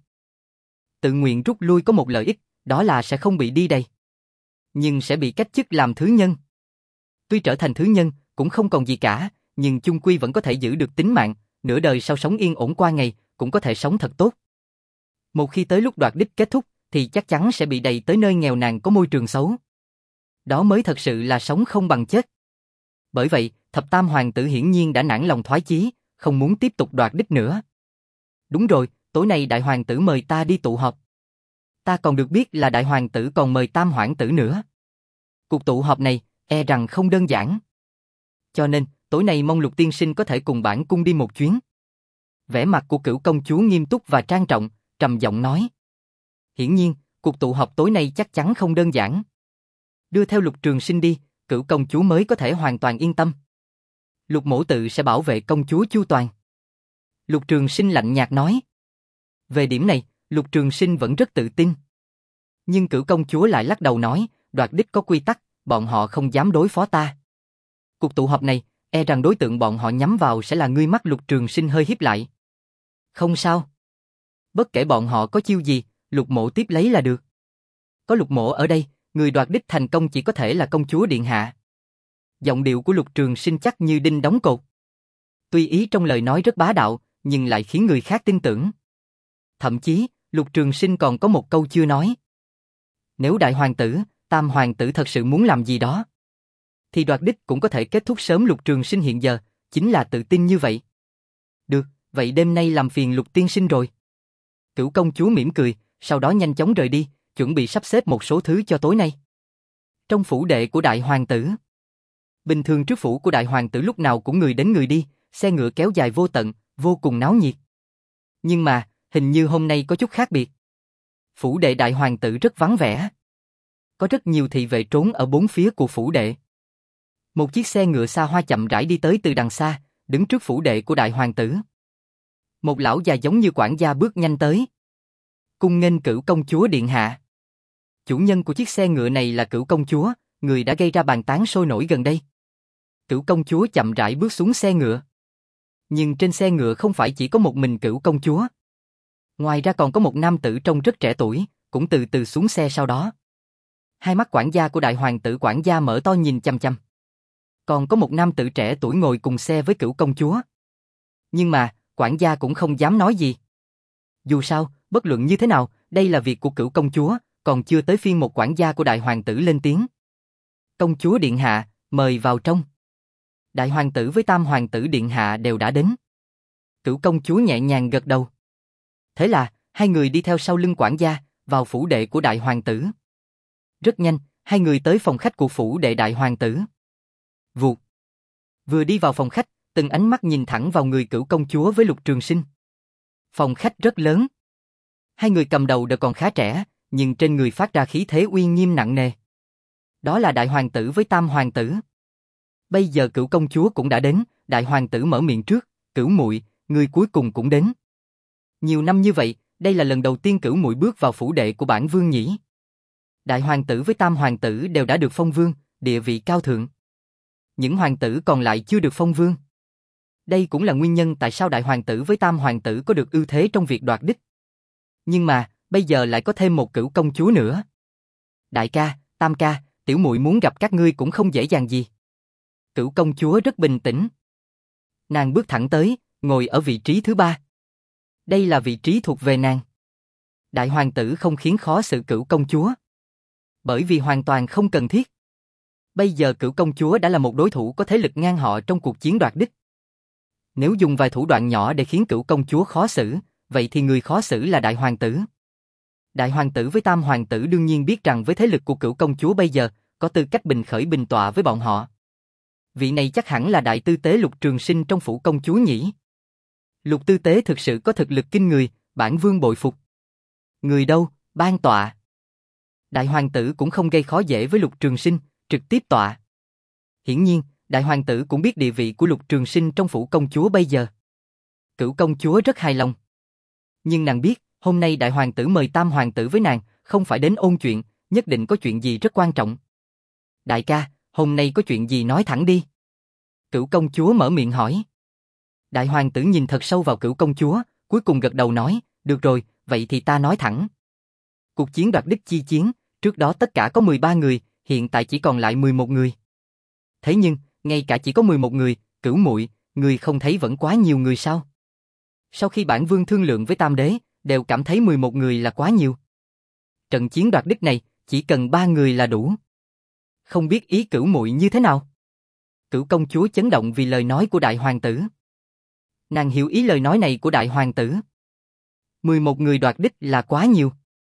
Tự nguyện rút lui có một lợi ích, đó là sẽ không bị đi đày. Nhưng sẽ bị cách chức làm thứ nhân. Tuy trở thành thứ nhân, cũng không còn gì cả, nhưng chung quy vẫn có thể giữ được tính mạng, nửa đời sau sống yên ổn qua ngày, cũng có thể sống thật tốt. Một khi tới lúc đoạt đích kết thúc, thì chắc chắn sẽ bị đày tới nơi nghèo nàn có môi trường xấu. Đó mới thật sự là sống không bằng chết. Bởi vậy, thập tam hoàng tử hiển nhiên đã nản lòng thoái chí, không muốn tiếp tục đoạt đích nữa. Đúng rồi, tối nay đại hoàng tử mời ta đi tụ họp. Ta còn được biết là đại hoàng tử còn mời tam hoàng tử nữa. Cuộc tụ họp này, e rằng không đơn giản. Cho nên, tối nay mong Lục tiên sinh có thể cùng bản cung đi một chuyến. Vẻ mặt của Cửu công chúa nghiêm túc và trang trọng, trầm giọng nói. Hiển nhiên, cuộc tụ họp tối nay chắc chắn không đơn giản. Đưa theo Lục Trường Sinh đi, Cửu công chúa mới có thể hoàn toàn yên tâm. Lục mẫu tự sẽ bảo vệ công chúa chu toàn. Lục Trường Sinh lạnh nhạt nói. Về điểm này, Lục Trường Sinh vẫn rất tự tin. Nhưng Cửu công chúa lại lắc đầu nói, đoạt đích có quy tắc, bọn họ không dám đối phó ta. Cuộc tụ họp này, e rằng đối tượng bọn họ nhắm vào sẽ là ngươi. Mắt Lục Trường Sinh hơi híp lại. Không sao. Bất kể bọn họ có chiêu gì, Lục mộ tiếp lấy là được. Có Lục mộ ở đây, người đoạt đích thành công chỉ có thể là công chúa điện hạ. Giọng điệu của Lục Trường Sinh chắc như đinh đóng cột. Tuy ý trong lời nói rất bá đạo, nhưng lại khiến người khác tin tưởng. Thậm chí, Lục Trường Sinh còn có một câu chưa nói. Nếu đại hoàng tử, tam hoàng tử thật sự muốn làm gì đó, thì đoạt đích cũng có thể kết thúc sớm. Lục Trường Sinh hiện giờ, chính là tự tin như vậy. Được, vậy đêm nay làm phiền Lục tiên sinh rồi. Cửu công chúa mỉm cười, sau đó nhanh chóng rời đi, chuẩn bị sắp xếp một số thứ cho tối nay. Trong phủ đệ của đại hoàng tử. Bình thường trước phủ của đại hoàng tử lúc nào cũng người đến người đi, xe ngựa kéo dài vô tận, vô cùng náo nhiệt. Nhưng mà, hình như hôm nay có chút khác biệt. Phủ đệ đại hoàng tử rất vắng vẻ. có rất nhiều thị vệ trốn ở bốn phía của phủ đệ. Một chiếc xe ngựa xa hoa chậm rãi đi tới từ đằng xa, đứng trước phủ đệ của đại hoàng tử. Một lão già giống như quản gia bước nhanh tới. Cung nghênh Cửu công chúa điện hạ. Chủ nhân của chiếc xe ngựa này là Cửu công chúa, người đã gây ra bàn tán sôi nổi gần đây. Cửu công chúa chậm rãi bước xuống xe ngựa. Nhưng trên xe ngựa không phải chỉ có một mình Cửu công chúa. Ngoài ra còn có một nam tử trông rất trẻ tuổi, cũng từ từ xuống xe sau đó. Hai mắt quản gia của đại hoàng tử quản gia mở to nhìn chăm chăm. Còn có một nam tử trẻ tuổi ngồi cùng xe với Cửu công chúa. Nhưng mà, quản gia cũng không dám nói gì. Dù sao, bất luận như thế nào, đây là việc của Cửu công chúa, còn chưa tới phiên một quản gia của đại hoàng tử lên tiếng. Công chúa điện hạ, mời vào trong. Đại hoàng tử với tam hoàng tử điện hạ đều đã đến. Cửu công chúa nhẹ nhàng gật đầu. Thế là, hai người đi theo sau lưng quản gia, vào phủ đệ của đại hoàng tử. Rất nhanh, hai người tới phòng khách của phủ đệ đại hoàng tử. Vụt. Vừa đi vào phòng khách, từng ánh mắt nhìn thẳng vào người Cửu công chúa với Lục Trường Sinh. Phòng khách rất lớn. Hai người cầm đầu đều còn khá trẻ, nhưng trên người phát ra khí thế uy nghiêm nặng nề. Đó là đại hoàng tử với tam hoàng tử. Bây giờ Cửu công chúa cũng đã đến, đại hoàng tử mở miệng trước, Cửu muội, người cuối cùng cũng đến. Nhiều năm như vậy, đây là lần đầu tiên Cửu muội bước vào phủ đệ của bản vương nhỉ. Đại hoàng tử với tam hoàng tử đều đã được phong vương, địa vị cao thượng. Những hoàng tử còn lại chưa được phong vương. Đây cũng là nguyên nhân tại sao đại hoàng tử với tam hoàng tử có được ưu thế trong việc đoạt đích. Nhưng mà, bây giờ lại có thêm một Cửu công chúa nữa. Đại ca, tam ca, tiểu muội muốn gặp các ngươi cũng không dễ dàng gì. Cửu công chúa rất bình tĩnh. Nàng bước thẳng tới, ngồi ở vị trí thứ ba. Đây là vị trí thuộc về nàng. Đại hoàng tử không khiến khó xử Cửu công chúa. Bởi vì hoàn toàn không cần thiết. Bây giờ Cửu công chúa đã là một đối thủ có thế lực ngang họ trong cuộc chiến đoạt đích. Nếu dùng vài thủ đoạn nhỏ để khiến Cửu công chúa khó xử, vậy thì người khó xử là đại hoàng tử. Đại hoàng tử với tam hoàng tử đương nhiên biết rằng với thế lực của Cửu công chúa bây giờ, có tư cách bình khởi bình tọa với bọn họ. Vị này chắc hẳn là đại tư tế Lục Trường Sinh trong phủ công chúa nhỉ. Lục tư tế thực sự có thực lực kinh người, bản vương bội phục. Người đâu, ban tọa. Đại hoàng tử cũng không gây khó dễ với Lục Trường Sinh, trực tiếp tọa. Hiển nhiên, đại hoàng tử cũng biết địa vị của Lục Trường Sinh trong phủ công chúa bây giờ. Cửu công chúa rất hài lòng. Nhưng nàng biết, hôm nay đại hoàng tử mời tam hoàng tử với nàng, không phải đến ôn chuyện, nhất định có chuyện gì rất quan trọng. Đại ca, hôm nay có chuyện gì nói thẳng đi. Cửu công chúa mở miệng hỏi. Đại hoàng tử nhìn thật sâu vào Cửu công chúa, cuối cùng gật đầu nói, được rồi, vậy thì ta nói thẳng. Cuộc chiến đoạt đích chi chiến, trước đó tất cả có mười ba người, hiện tại chỉ còn lại mười một người. Thế nhưng, ngay cả chỉ có mười một người, Cửu muội, người không thấy vẫn quá nhiều người sao? Sau khi bản vương thương lượng với tam đế, đều cảm thấy mười một người là quá nhiều. Trận chiến đoạt đích này, chỉ cần ba người là đủ. Không biết ý Cửu muội như thế nào? Cửu công chúa chấn động vì lời nói của đại hoàng tử. Nàng hiểu ý lời nói này của đại hoàng tử. mười một người đoạt đích là quá nhiều.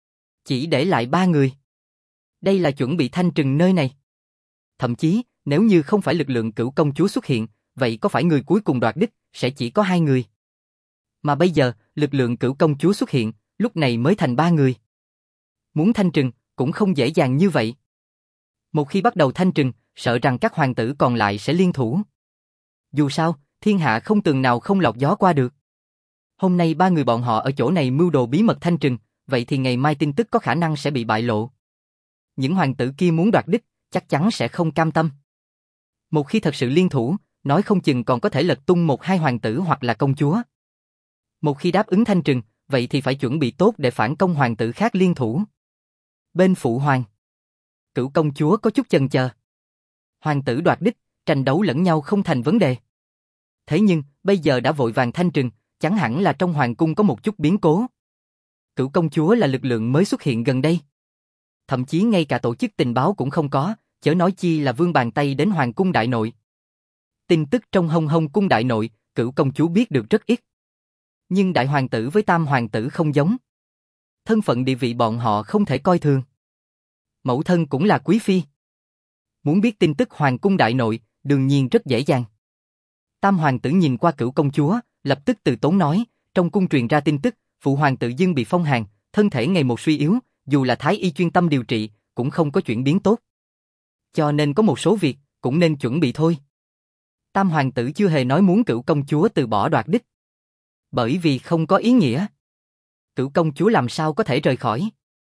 Chỉ để lại ba người. Đây là chuẩn bị thanh trừng nơi này. Thậm chí, nếu như không phải lực lượng Cửu công chúa xuất hiện, vậy có phải người cuối cùng đoạt đích sẽ chỉ có hai người. Mà bây giờ, lực lượng Cửu công chúa xuất hiện, lúc này mới thành ba người. Muốn thanh trừng, cũng không dễ dàng như vậy. Một khi bắt đầu thanh trừng, sợ rằng các hoàng tử còn lại sẽ liên thủ. Dù sao, thiên hạ không tường nào không lọt gió qua được. Hôm nay ba người bọn họ ở chỗ này mưu đồ bí mật thanh trừng, vậy thì ngày mai tin tức có khả năng sẽ bị bại lộ. Những hoàng tử kia muốn đoạt đích, chắc chắn sẽ không cam tâm. Một khi thật sự liên thủ, nói không chừng còn có thể lật tung một hai hoàng tử hoặc là công chúa. Một khi đáp ứng thanh trừng, vậy thì phải chuẩn bị tốt để phản công hoàng tử khác liên thủ. Bên phụ hoàng, Cửu công chúa có chút chần chờ. Hoàng tử đoạt đích, tranh đấu lẫn nhau không thành vấn đề. Thế nhưng, bây giờ đã vội vàng thanh trừng, chẳng hẳn là trong hoàng cung có một chút biến cố. Cửu công chúa là lực lượng mới xuất hiện gần đây. Thậm chí ngay cả tổ chức tình báo cũng không có, chớ nói chi là vươn bàn tay đến hoàng cung đại nội. Tin tức trong hông hông cung đại nội, Cửu công chúa biết được rất ít. Nhưng đại hoàng tử với tam hoàng tử không giống. Thân phận địa vị bọn họ không thể coi thường. Mẫu thân cũng là quý phi. Muốn biết tin tức hoàng cung đại nội, đương nhiên rất dễ dàng. Tam hoàng tử nhìn qua Cửu công chúa, lập tức từ tốn nói, trong cung truyền ra tin tức, phụ hoàng tự dưng bị phong hàn, thân thể ngày một suy yếu, dù là thái y chuyên tâm điều trị, cũng không có chuyển biến tốt. Cho nên có một số việc, cũng nên chuẩn bị thôi. Tam hoàng tử chưa hề nói muốn Cửu công chúa từ bỏ đoạt đích. Bởi vì không có ý nghĩa. Cửu công chúa làm sao có thể rời khỏi?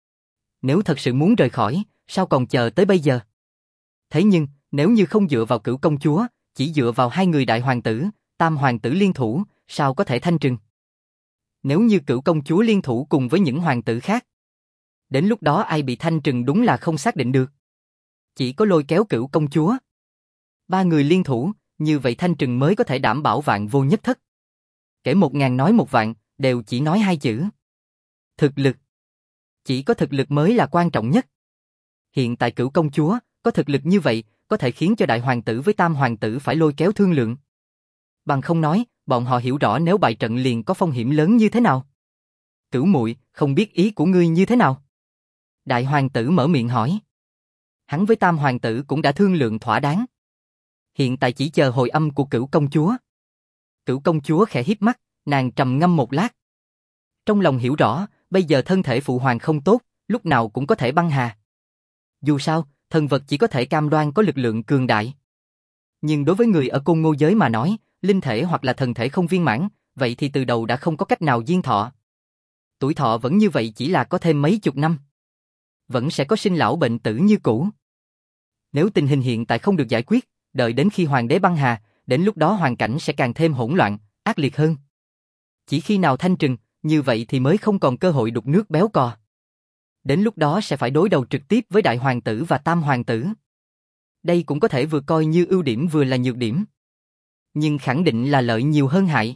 Nếu thật sự muốn rời khỏi, sao còn chờ tới bây giờ? Thế nhưng, nếu như không dựa vào Cửu công chúa, chỉ dựa vào hai người đại hoàng tử, tam hoàng tử liên thủ, sao có thể thanh trừng? Nếu như Cửu công chúa liên thủ cùng với những hoàng tử khác, đến lúc đó ai bị thanh trừng đúng là không xác định được. Chỉ có lôi kéo Cửu công chúa. Ba người liên thủ, như vậy thanh trừng mới có thể đảm bảo vạn vô nhất thất. Kể một ngàn nói một vạn, đều chỉ nói hai chữ. Thực lực. Chỉ có thực lực mới là quan trọng nhất. Hiện tại Cửu công chúa, có thực lực như vậy, có thể khiến cho đại hoàng tử với tam hoàng tử phải lôi kéo thương lượng. Bằng không nói, bọn họ hiểu rõ nếu bại trận liền có phong hiểm lớn như thế nào. Cửu muội, không biết ý của ngươi như thế nào? Đại hoàng tử mở miệng hỏi. Hắn với tam hoàng tử cũng đã thương lượng thỏa đáng. Hiện tại chỉ chờ hồi âm của Cửu công chúa. Cửu công chúa khẽ híp mắt, nàng trầm ngâm một lát. Trong lòng hiểu rõ, bây giờ thân thể phụ hoàng không tốt, lúc nào cũng có thể băng hà. Dù sao, thần vật chỉ có thể cam đoan có lực lượng cường đại. Nhưng đối với người ở Côn Ngô giới mà nói, linh thể hoặc là thần thể không viên mãn, vậy thì từ đầu đã không có cách nào diên thọ. Tuổi thọ vẫn như vậy chỉ là có thêm mấy chục năm. Vẫn sẽ có sinh lão bệnh tử như cũ. Nếu tình hình hiện tại không được giải quyết, đợi đến khi hoàng đế băng hà, đến lúc đó hoàn cảnh sẽ càng thêm hỗn loạn, ác liệt hơn. Chỉ khi nào thanh trừng, như vậy thì mới không còn cơ hội đục nước béo cò. Đến lúc đó sẽ phải đối đầu trực tiếp với đại hoàng tử và tam hoàng tử. Đây cũng có thể vừa coi như ưu điểm vừa là nhược điểm. Nhưng khẳng định là lợi nhiều hơn hại.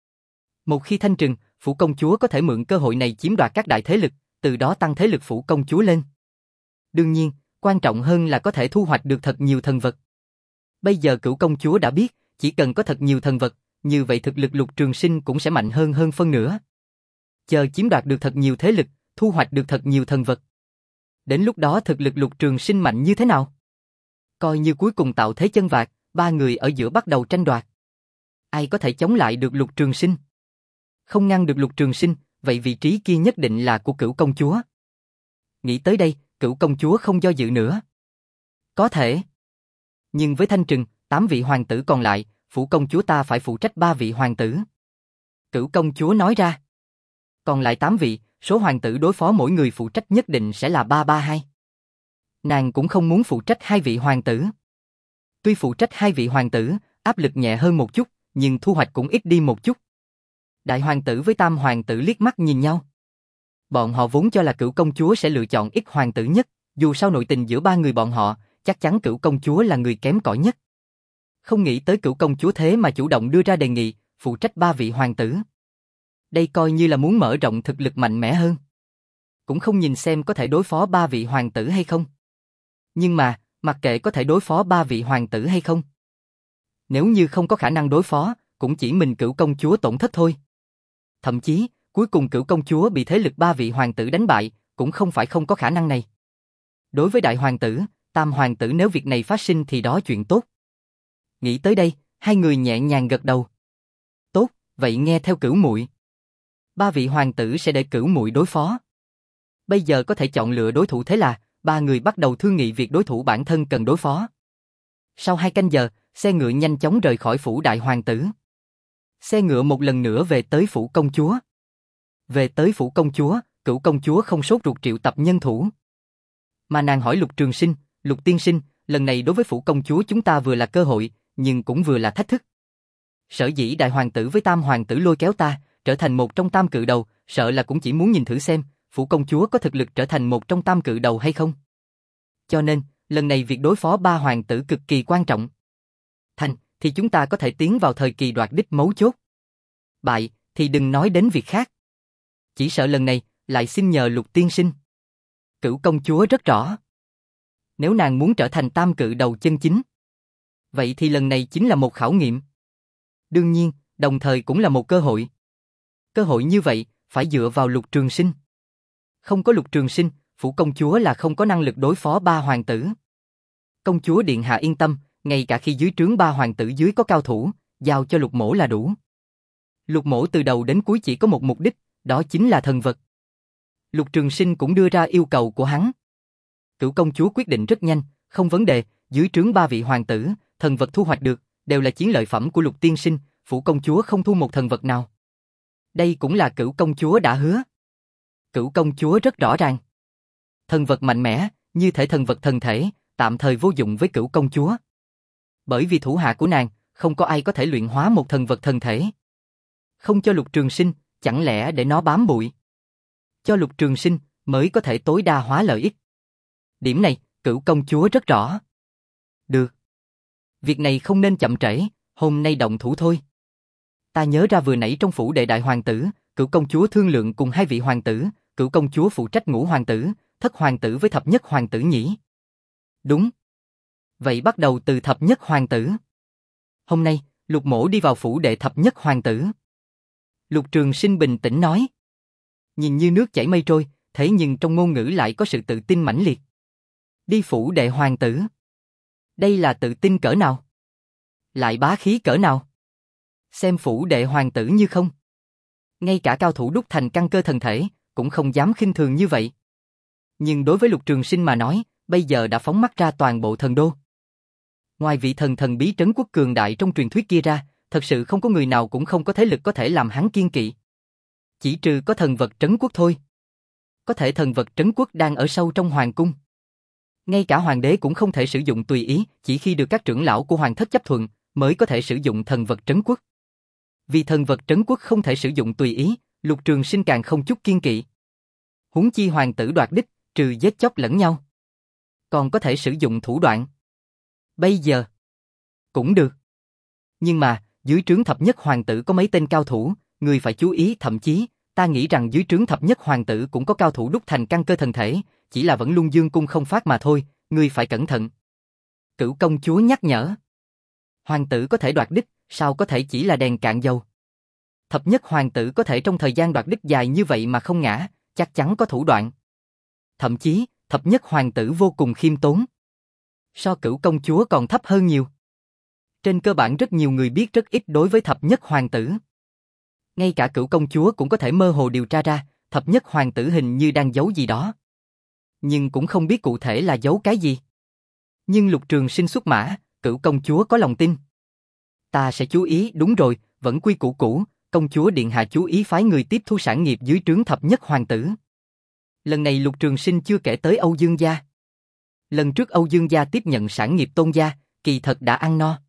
Một khi thanh trừng, phủ công chúa có thể mượn cơ hội này chiếm đoạt các đại thế lực, từ đó tăng thế lực phủ công chúa lên. Đương nhiên, quan trọng hơn là có thể thu hoạch được thật nhiều thần vật. Bây giờ Cửu công chúa đã biết, chỉ cần có thật nhiều thần vật, như vậy thực lực Lục Trường Sinh cũng sẽ mạnh hơn hơn phân nửa. Chờ chiếm đoạt được thật nhiều thế lực, thu hoạch được thật nhiều thần vật. Đến lúc đó thực lực Lục Trường Sinh mạnh như thế nào? Coi như cuối cùng tạo thế chân vạc, ba người ở giữa bắt đầu tranh đoạt. Ai có thể chống lại được Lục Trường Sinh? Không ngăn được Lục Trường Sinh, vậy vị trí kia nhất định là của Cửu công chúa. Nghĩ tới đây, Cửu công chúa không do dự nữa. Có thể. Nhưng với thanh trừng, tám vị hoàng tử còn lại, phủ công chúa ta phải phụ trách ba vị hoàng tử. Cửu công chúa nói ra. Còn lại tám vị, số hoàng tử đối phó mỗi người phụ trách nhất định sẽ là ba ba hai. Nàng cũng không muốn phụ trách hai vị hoàng tử. Tuy phụ trách hai vị hoàng tử, áp lực nhẹ hơn một chút, nhưng thu hoạch cũng ít đi một chút. Đại hoàng tử với tam hoàng tử liếc mắt nhìn nhau. Bọn họ vốn cho là Cửu công chúa sẽ lựa chọn ít hoàng tử nhất, dù sao nội tình giữa ba người bọn họ, chắc chắn Cửu công chúa là người kém cỏi nhất. Không nghĩ tới Cửu công chúa thế mà chủ động đưa ra đề nghị, phụ trách ba vị hoàng tử. Đây coi như là muốn mở rộng thực lực mạnh mẽ hơn. Cũng không nhìn xem có thể đối phó ba vị hoàng tử hay không. Nhưng mà, mặc kệ có thể đối phó ba vị hoàng tử hay không. Nếu như không có khả năng đối phó, cũng chỉ mình Cửu công chúa tổn thất thôi. Thậm chí, cuối cùng Cửu công chúa bị thế lực ba vị hoàng tử đánh bại, cũng không phải không có khả năng này. Đối với đại hoàng tử, tam hoàng tử nếu việc này phát sinh thì đó chuyện tốt. Nghĩ tới đây, hai người nhẹ nhàng gật đầu. Tốt, vậy nghe theo Cửu muội. Ba vị hoàng tử sẽ để Cửu muội đối phó. Bây giờ có thể chọn lựa đối thủ thế là, ba người bắt đầu thương nghị việc đối thủ bản thân cần đối phó. Sau hai canh giờ, xe ngựa nhanh chóng rời khỏi phủ đại hoàng tử. Xe ngựa một lần nữa về tới phủ công chúa. Về tới phủ công chúa, Cửu công chúa không sốt ruột triệu tập nhân thủ. Mà nàng hỏi Lục Trường Sinh, Lục tiên sinh, lần này đối với phủ công chúa chúng ta vừa là cơ hội, nhưng cũng vừa là thách thức. Sở dĩ đại hoàng tử với tam hoàng tử lôi kéo ta, trở thành một trong tam cự đầu, sợ là cũng chỉ muốn nhìn thử xem, phủ công chúa có thực lực trở thành một trong tam cự đầu hay không. Cho nên, lần này việc đối phó ba hoàng tử cực kỳ quan trọng. Thành, thì chúng ta có thể tiến vào thời kỳ đoạt đích mấu chốt. Bại, thì đừng nói đến việc khác. Chỉ sợ lần này, lại xin nhờ Lục tiên sinh. Cửu công chúa rất rõ. Nếu nàng muốn trở thành tam cự đầu chân chính, vậy thì lần này chính là một khảo nghiệm. Đương nhiên, đồng thời cũng là một cơ hội. Cơ hội như vậy, phải dựa vào Lục Trường Sinh. Không có Lục Trường Sinh, phủ công chúa là không có năng lực đối phó ba hoàng tử. Công chúa điện hạ yên tâm, ngay cả khi dưới trướng ba hoàng tử dưới có cao thủ, giao cho Lục mỗ là đủ. Lục mỗ từ đầu đến cuối chỉ có một mục đích, đó chính là thần vật. Lục Trường Sinh cũng đưa ra yêu cầu của hắn. Cửu công chúa quyết định rất nhanh, không vấn đề, dưới trướng ba vị hoàng tử, thần vật thu hoạch được, đều là chiến lợi phẩm của Lục tiên sinh, phủ công chúa không thu một thần vật nào. Đây cũng là Cửu công chúa đã hứa. Cửu công chúa rất rõ ràng. Thần vật mạnh mẽ, như thể thần vật thần thể, tạm thời vô dụng với Cửu công chúa. Bởi vì thủ hạ của nàng, không có ai có thể luyện hóa một thần vật thần thể. Không cho Lục Trường Sinh, chẳng lẽ để nó bám bụi? Cho Lục Trường Sinh mới có thể tối đa hóa lợi ích. Điểm này, Cửu công chúa rất rõ. Được. Việc này không nên chậm trễ, hôm nay động thủ thôi. Ta nhớ ra vừa nãy trong phủ đệ đại hoàng tử, Cửu công chúa thương lượng cùng hai vị hoàng tử, Cửu công chúa phụ trách ngũ hoàng tử, thất hoàng tử với thập nhất hoàng tử nhỉ? Đúng. Vậy bắt đầu từ thập nhất hoàng tử. Hôm nay, Lục mỗ đi vào phủ đệ thập nhất hoàng tử. Lục Trường Sinh bình tĩnh nói. Nhìn như nước chảy mây trôi, thế nhưng trong ngôn ngữ lại có sự tự tin mãnh liệt. Đi phủ đệ hoàng tử. Đây là tự tin cỡ nào? Lại bá khí cỡ nào? Xem phủ đệ hoàng tử như không. Ngay cả cao thủ đúc thành căn cơ thần thể, cũng không dám khinh thường như vậy. Nhưng đối với Lục Trường Sinh mà nói, bây giờ đã phóng mắt ra toàn bộ thần đô. Ngoài vị thần thần bí trấn quốc cường đại trong truyền thuyết kia ra, thật sự không có người nào cũng không có thế lực có thể làm hắn kiên kỵ. Chỉ trừ có thần vật trấn quốc thôi. Có thể thần vật trấn quốc đang ở sâu trong hoàng cung. Ngay cả hoàng đế cũng không thể sử dụng tùy ý, chỉ khi được các trưởng lão của hoàng thất chấp thuận, mới có thể sử dụng thần vật trấn quốc. Vì thần vật trấn quốc không thể sử dụng tùy ý, Lục Trường Sinh càng không chút kiên kỵ. Huống chi hoàng tử đoạt đích, trừ giết chóc lẫn nhau, còn có thể sử dụng thủ đoạn. Bây giờ, cũng được. Nhưng mà, dưới trướng thập nhất hoàng tử có mấy tên cao thủ, người phải chú ý, thậm chí, ta nghĩ rằng dưới trướng thập nhất hoàng tử cũng có cao thủ đúc thành căn cơ thần thể, chỉ là vẫn luôn dương cung không phát mà thôi, người phải cẩn thận. Cửu công chúa nhắc nhở. Hoàng tử có thể đoạt đích, sao có thể chỉ là đèn cạn dầu? Thập nhất hoàng tử có thể trong thời gian đoạt đích dài như vậy mà không ngã, chắc chắn có thủ đoạn. Thậm chí, thập nhất hoàng tử vô cùng khiêm tốn. So Cửu công chúa còn thấp hơn nhiều. Trên cơ bản rất nhiều người biết rất ít đối với thập nhất hoàng tử. Ngay cả Cửu công chúa cũng có thể mơ hồ điều tra ra, thập nhất hoàng tử hình như đang giấu gì đó. Nhưng cũng không biết cụ thể là giấu cái gì. Nhưng Lục Trường Sinh xuất mã, Cửu công chúa có lòng tin. Ta sẽ chú ý, đúng rồi, vẫn quy củ cũ, công chúa điện hạ chú ý phái người tiếp thu sản nghiệp dưới trướng thập nhất hoàng tử. Lần này Lục Trường Sinh chưa kể tới Âu Dương gia. Lần trước Âu Dương gia tiếp nhận sản nghiệp Tôn gia, kỳ thật đã ăn no.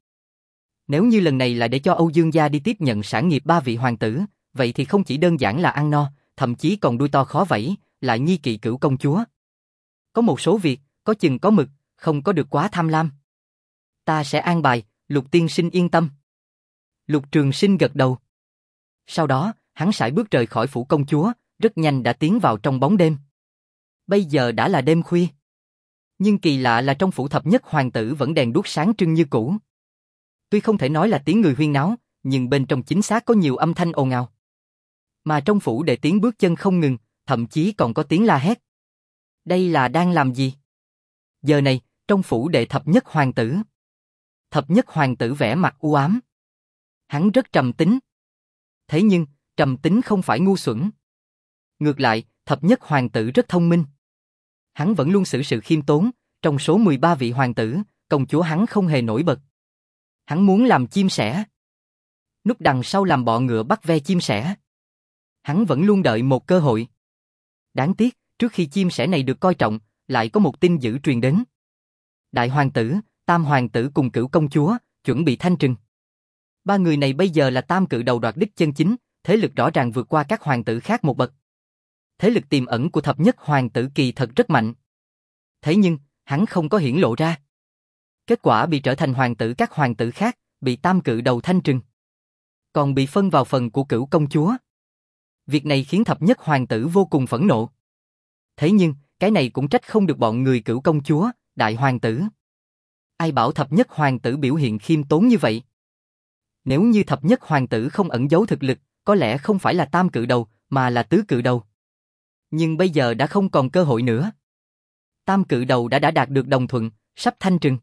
Nếu như lần này lại để cho Âu Dương gia đi tiếp nhận sản nghiệp ba vị hoàng tử, vậy thì không chỉ đơn giản là ăn no, thậm chí còn đuôi to khó vẫy, lại nghi kỵ Cửu công chúa. Có một số việc, có chừng có mực, không có được quá tham lam. Ta sẽ an bài, Lục tiên sinh yên tâm. Lục Trường Sinh gật đầu. Sau đó, hắn sải bước rời khỏi phủ công chúa, rất nhanh đã tiến vào trong bóng đêm. Bây giờ đã là đêm khuya. Nhưng kỳ lạ là trong phủ thập nhất hoàng tử vẫn đèn đuốc sáng trưng như cũ. Tuy không thể nói là tiếng người huyên náo, nhưng bên trong chính xác có nhiều âm thanh ồn ào. Mà trong phủ đệ tiếng bước chân không ngừng, thậm chí còn có tiếng la hét. Đây là đang làm gì? Giờ này, trong phủ đệ thập nhất hoàng tử. Thập nhất hoàng tử vẻ mặt u ám. Hắn rất trầm tính. Thế nhưng, trầm tính không phải ngu xuẩn. Ngược lại, thập nhất hoàng tử rất thông minh. Hắn vẫn luôn xử sự khiêm tốn, trong số mười ba vị hoàng tử, công chúa hắn không hề nổi bật. Hắn muốn làm chim sẻ. Núp đằng sau làm bọ ngựa bắt ve chim sẻ. Hắn vẫn luôn đợi một cơ hội. Đáng tiếc, trước khi chim sẻ này được coi trọng, lại có một tin dữ truyền đến. Đại hoàng tử, tam hoàng tử cùng Cửu công chúa, chuẩn bị thanh trừng. Ba người này bây giờ là tam cự đầu đoạt đích chân chính, thế lực rõ ràng vượt qua các hoàng tử khác một bậc. Thế lực tiềm ẩn của thập nhất hoàng tử kỳ thật rất mạnh. Thế nhưng, hắn không có hiển lộ ra. Kết quả bị trở thành hoàng tử các hoàng tử khác, bị tam cự đầu thanh trừng. Còn bị phân vào phần của Cửu công chúa. Việc này khiến thập nhất hoàng tử vô cùng phẫn nộ. Thế nhưng, cái này cũng trách không được bọn người Cửu công chúa, đại hoàng tử. Ai bảo thập nhất hoàng tử biểu hiện khiêm tốn như vậy? Nếu như thập nhất hoàng tử không ẩn giấu thực lực, có lẽ không phải là tam cự đầu, mà là tứ cự đầu. Nhưng bây giờ đã không còn cơ hội nữa. Tam cự đầu đã đã đạt được đồng thuận, sắp thanh trừng.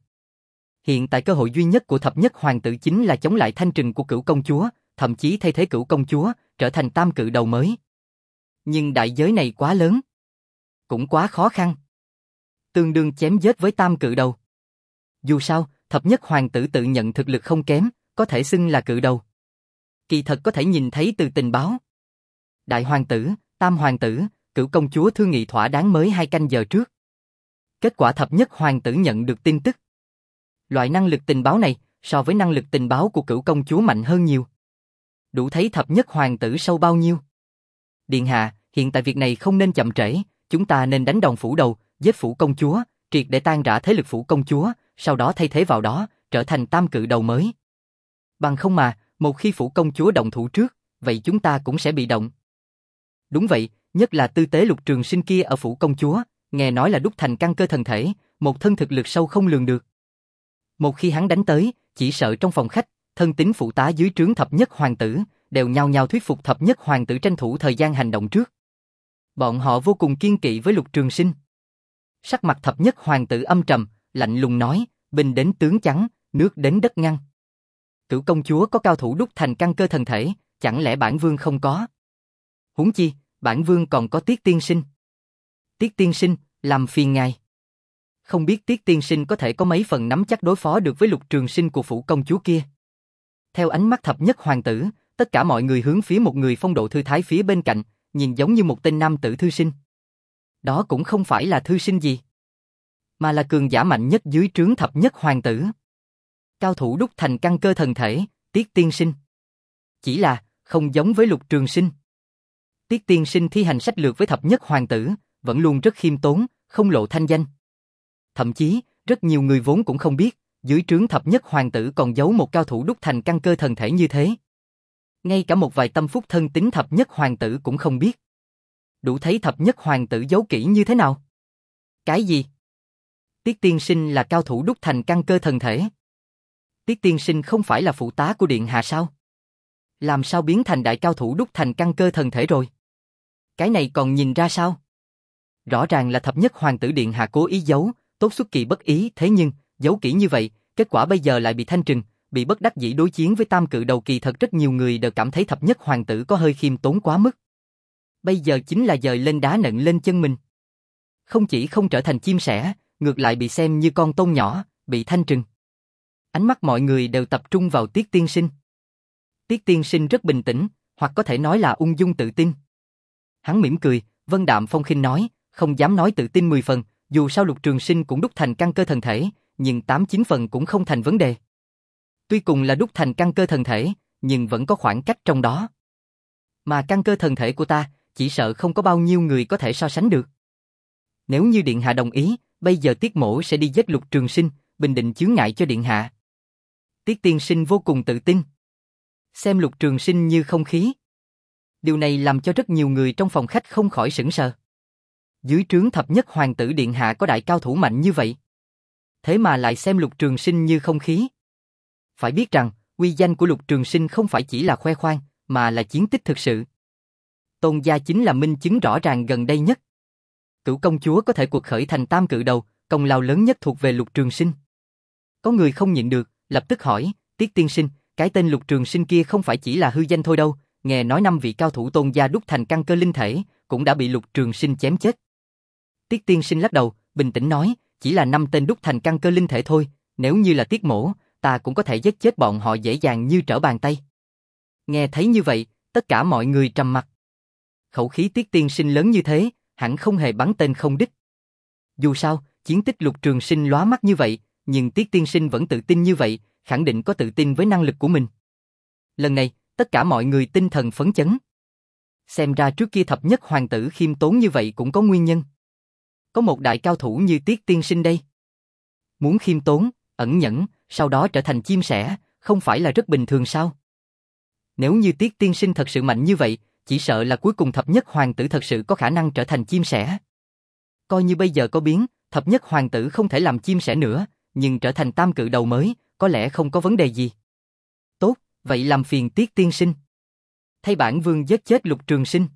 Hiện tại cơ hội duy nhất của thập nhất hoàng tử chính là chống lại thanh trừng của Cửu công chúa, thậm chí thay thế Cửu công chúa, trở thành tam cự đầu mới. Nhưng đại giới này quá lớn. Cũng quá khó khăn. tương đương chém giết với tam cự đầu. Dù sao, thập nhất hoàng tử tự nhận thực lực không kém, có thể xưng là cự đầu. Kỳ thật có thể nhìn thấy từ tình báo. Đại hoàng tử, tam hoàng tử, cửu công chúa thương nghị thỏa đáng mới hai canh giờ trước. Kết quả thập nhất hoàng tử nhận được tin tức. Loại năng lực tình báo này, so với năng lực tình báo của cửu công chúa mạnh hơn nhiều. Đủ thấy thập nhất hoàng tử sâu bao nhiêu. Điện hạ, hiện tại việc này không nên chậm trễ, chúng ta nên đánh đòn phủ đầu, giết phủ công chúa, triệt để tan rã thế lực phủ công chúa, sau đó thay thế vào đó, trở thành tam cự đầu mới. Bằng không mà, một khi phủ công chúa động thủ trước, vậy chúng ta cũng sẽ bị động. Đúng vậy, nhất là tư tế Lục Trường Sinh kia ở phủ công chúa, nghe nói là đúc thành căn cơ thần thể, một thân thực lực sâu không lường được. Một khi hắn đánh tới, chỉ sợ trong phòng khách, thân tín phụ tá dưới trướng thập nhất hoàng tử, đều nhao nhao thuyết phục thập nhất hoàng tử tranh thủ thời gian hành động trước. Bọn họ vô cùng kiên kỵ với Lục Trường Sinh. Sắc mặt thập nhất hoàng tử âm trầm, lạnh lùng nói, binh đến tướng chắn, nước đến đất ngăn. Cửu công chúa có cao thủ đúc thành căn cơ thần thể, chẳng lẽ bản vương không có? Huống chi, bản vương còn có Tiết tiên sinh. Tiết tiên sinh, làm phiền ngài. Không biết Tiết tiên sinh có thể có mấy phần nắm chắc đối phó được với Lục Trường Sinh của phủ công chúa kia. Theo ánh mắt thập nhất hoàng tử, tất cả mọi người hướng phía một người phong độ thư thái phía bên cạnh, nhìn giống như một tên nam tử thư sinh. Đó cũng không phải là thư sinh gì, mà là cường giả mạnh nhất dưới trướng thập nhất hoàng tử. Cao thủ đúc thành căn cơ thần thể, Tiết tiên sinh. Chỉ là, không giống với Lục Trường Sinh. Tiết tiên sinh thi hành sách lược với thập nhất hoàng tử, vẫn luôn rất khiêm tốn, không lộ thanh danh. Thậm chí, rất nhiều người vốn cũng không biết, dưới trướng thập nhất hoàng tử còn giấu một cao thủ đúc thành căn cơ thần thể như thế. Ngay cả một vài tâm phúc thân tín thập nhất hoàng tử cũng không biết. Đủ thấy thập nhất hoàng tử giấu kỹ như thế nào. Cái gì? Tiết tiên sinh là cao thủ đúc thành căn cơ thần thể. Tiết tiên sinh không phải là phụ tá của điện hạ sao? Làm sao biến thành đại cao thủ đúc thành căn cơ thần thể rồi? Cái này còn nhìn ra sao? Rõ ràng là thập nhất hoàng tử điện hạ cố ý giấu, tốt xuất kỳ bất ý, thế nhưng, giấu kỹ như vậy, kết quả bây giờ lại bị thanh trừng, bị bất đắc dĩ đối chiến với tam cự đầu. Kỳ thật rất nhiều người đều cảm thấy thập nhất hoàng tử có hơi khiêm tốn quá mức. Bây giờ chính là dời lên đá nện lên chân mình. Không chỉ không trở thành chim sẻ, ngược lại bị xem như con tôm nhỏ, bị thanh trừng. Ánh mắt mọi người đều tập trung vào Tiết tiên sinh. Tiết tiên sinh rất bình tĩnh, hoặc có thể nói là ung dung tự tin. Hắn mỉm cười, vân đạm phong khinh nói, không dám nói tự tin mười phần, dù sao Lục Trường Sinh cũng đúc thành căn cơ thần thể, nhưng tám chín phần cũng không thành vấn đề. Tuy cùng là đúc thành căn cơ thần thể, nhưng vẫn có khoảng cách trong đó. Mà căn cơ thần thể của ta, chỉ sợ không có bao nhiêu người có thể so sánh được. Nếu như điện hạ đồng ý, bây giờ Tiết mỗ sẽ đi giết Lục Trường Sinh, bình định chướng ngại cho điện hạ. Tiết tiên sinh vô cùng tự tin. Xem Lục Trường Sinh như không khí. Điều này làm cho rất nhiều người trong phòng khách không khỏi sửng sờ. Dưới trướng thập nhất hoàng tử điện hạ có đại cao thủ mạnh như vậy. Thế mà lại xem Lục Trường Sinh như không khí. Phải biết rằng, uy danh của Lục Trường Sinh không phải chỉ là khoe khoang, mà là chiến tích thực sự. Tôn gia chính là minh chứng rõ ràng gần đây nhất. Cửu công chúa có thể cuộc khởi thành tam cự đầu, công lao lớn nhất thuộc về Lục Trường Sinh. Có người không nhịn được, lập tức hỏi, Tiết tiên sinh, cái tên Lục Trường Sinh kia không phải chỉ là hư danh thôi đâu, nghe nói năm vị cao thủ Tôn gia đúc thành căn cơ linh thể, cũng đã bị Lục Trường Sinh chém chết. Tiết tiên sinh lắc đầu, bình tĩnh nói, chỉ là năm tên đúc thành căn cơ linh thể thôi, nếu như là Tiết mỗ, ta cũng có thể giết chết bọn họ dễ dàng như trở bàn tay. Nghe thấy như vậy, tất cả mọi người trầm mặc. Khẩu khí Tiết tiên sinh lớn như thế, hẳn không hề bắn tên không đích. Dù sao, chiến tích Lục Trường Sinh lóa mắt như vậy, nhưng Tiết tiên sinh vẫn tự tin như vậy, khẳng định có tự tin với năng lực của mình. Lần này, tất cả mọi người tinh thần phấn chấn. Xem ra trước kia thập nhất hoàng tử khiêm tốn như vậy cũng có nguyên nhân. Có một đại cao thủ như Tiết tiên sinh đây. Muốn khiêm tốn, ẩn nhẫn, sau đó trở thành chim sẻ, không phải là rất bình thường sao? Nếu như Tiết tiên sinh thật sự mạnh như vậy, chỉ sợ là cuối cùng thập nhất hoàng tử thật sự có khả năng trở thành chim sẻ. Coi như bây giờ có biến, thập nhất hoàng tử không thể làm chim sẻ nữa, nhưng trở thành tam cự đầu mới, có lẽ không có vấn đề gì. Tốt, vậy làm phiền Tiết tiên sinh. Thay bản vương giết chết Lục Trường Sinh.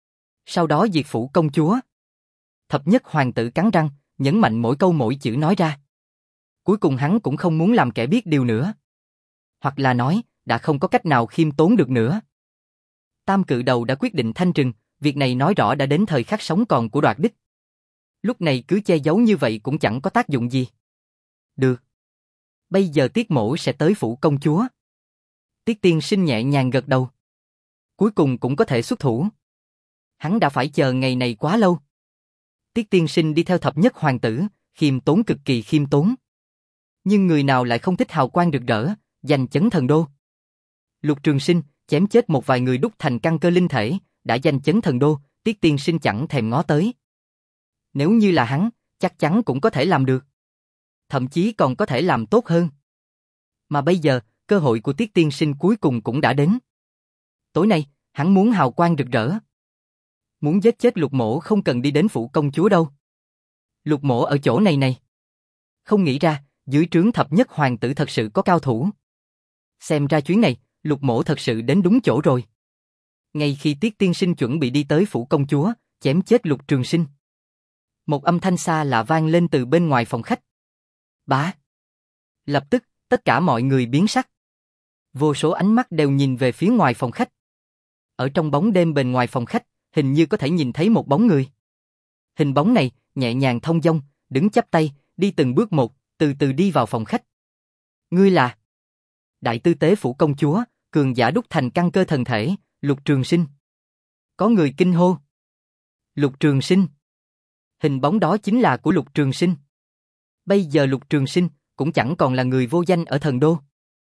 Sau đó diệt phủ công chúa. Thập nhất hoàng tử cắn răng, nhấn mạnh mỗi câu mỗi chữ nói ra. Cuối cùng hắn cũng không muốn làm kẻ biết điều nữa. Hoặc là nói, đã không có cách nào khiêm tốn được nữa. Tam cự đầu đã quyết định thanh trừng, việc này nói rõ đã đến thời khắc sống còn của Đoạt Đích. Lúc này cứ che giấu như vậy cũng chẳng có tác dụng gì. Được. Bây giờ Tiết mỗ sẽ tới phủ công chúa. Tiết tiên sinh nhẹ nhàng gật đầu. Cuối cùng cũng có thể xuất thủ. Hắn đã phải chờ ngày này quá lâu. Tiết tiên sinh đi theo thập nhất hoàng tử, khiêm tốn cực kỳ khiêm tốn. Nhưng người nào lại không thích hào quang rực rỡ, giành chấn thần đô. Lục Trường Sinh chém chết một vài người đúc thành căn cơ linh thể, đã giành chấn thần đô, Tiết tiên sinh chẳng thèm ngó tới. Nếu như là hắn, chắc chắn cũng có thể làm được. Thậm chí còn có thể làm tốt hơn. Mà bây giờ, cơ hội của Tiết tiên sinh cuối cùng cũng đã đến. Tối nay, hắn muốn hào quang rực rỡ. Muốn giết chết Lục Mỗ không cần đi đến phủ công chúa đâu. Lục Mỗ ở chỗ này này. Không nghĩ ra, dưới trướng thập nhất hoàng tử thật sự có cao thủ. Xem ra chuyến này, Lục Mỗ thật sự đến đúng chỗ rồi. Ngay khi Tiết tiên sinh chuẩn bị đi tới phủ công chúa, chém chết Lục Trường Sinh, một âm thanh xa lạ vang lên từ bên ngoài phòng khách. Bá! Lập tức, tất cả mọi người biến sắc. Vô số ánh mắt đều nhìn về phía ngoài phòng khách. Ở trong bóng đêm bên ngoài phòng khách, hình như có thể nhìn thấy một bóng người. Hình bóng này, nhẹ nhàng thong dong, đứng chắp tay, đi từng bước một, từ từ đi vào phòng khách. Ngươi là Đại tư tế phủ công chúa, cường giả đúc thành căn cơ thần thể, Lục Trường Sinh. Có người kinh hô. Lục Trường Sinh. Hình bóng đó chính là của Lục Trường Sinh. Bây giờ Lục Trường Sinh cũng chẳng còn là người vô danh ở thần đô,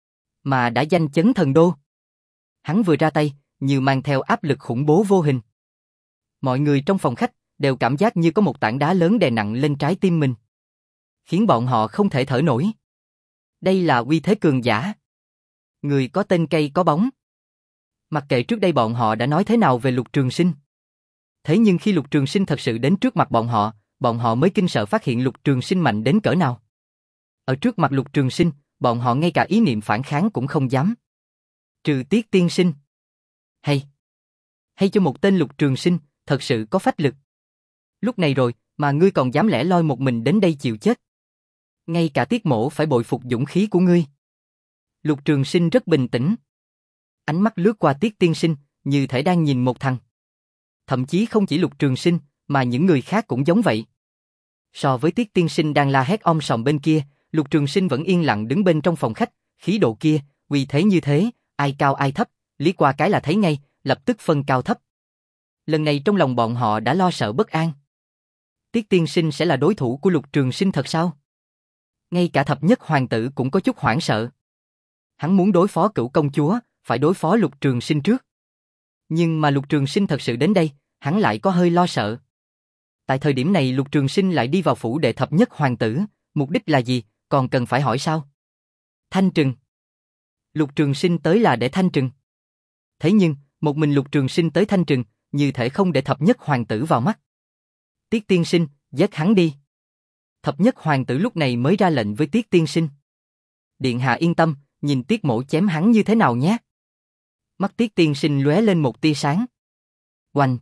mà đã danh chấn thần đô. Hắn vừa ra tay, như mang theo áp lực khủng bố vô hình. Mọi người trong phòng khách đều cảm giác như có một tảng đá lớn đè nặng lên trái tim mình, khiến bọn họ không thể thở nổi. Đây là uy thế cường giả. Người có tên cây có bóng. Mặc kệ trước đây bọn họ đã nói thế nào về Lục Trường Sinh. Thế nhưng khi Lục Trường Sinh thật sự đến trước mặt bọn họ, bọn họ mới kinh sợ phát hiện Lục Trường Sinh mạnh đến cỡ nào. Ở trước mặt Lục Trường Sinh, bọn họ ngay cả ý niệm phản kháng cũng không dám. Trừ Tiết tiên sinh. Hay, hay cho một tên Lục Trường Sinh, thật sự có phách lực. Lúc này rồi, mà ngươi còn dám lẻ loi một mình đến đây chịu chết. Ngay cả Tiết mỗ phải bội phục dũng khí của ngươi. Lục Trường Sinh rất bình tĩnh. Ánh mắt lướt qua Tiết tiên sinh, như thể đang nhìn một thằng. Thậm chí không chỉ Lục Trường Sinh, mà những người khác cũng giống vậy. So với Tiết tiên sinh đang la hét om sòm bên kia, Lục Trường Sinh vẫn yên lặng đứng bên trong phòng khách, khí độ kia, uy thế như thế, ai cao ai thấp, lý qua cái là thấy ngay, lập tức phân cao thấp. Lần này trong lòng bọn họ đã lo sợ bất an. Tiết tiên sinh sẽ là đối thủ của Lục Trường Sinh thật sao? Ngay cả thập nhất hoàng tử cũng có chút hoảng sợ. Hắn muốn đối phó Cửu công chúa, phải đối phó Lục Trường Sinh trước. Nhưng mà Lục Trường Sinh thật sự đến đây, hắn lại có hơi lo sợ. Tại thời điểm này Lục Trường Sinh lại đi vào phủ đệ thập nhất hoàng tử, mục đích là gì, còn cần phải hỏi sao? Thanh trừng. Lục Trường Sinh tới là để thanh trừng. Thế nhưng, một mình Lục Trường Sinh tới thanh trừng, như thể không để thập nhất hoàng tử vào mắt. Tiết tiên sinh, giết hắn đi. Thập nhất hoàng tử lúc này mới ra lệnh với Tiết tiên sinh. Điện hạ yên tâm, nhìn Tiết mỗ chém hắn như thế nào nhé. Mắt Tiết tiên sinh lóe lên một tia sáng. Oanh.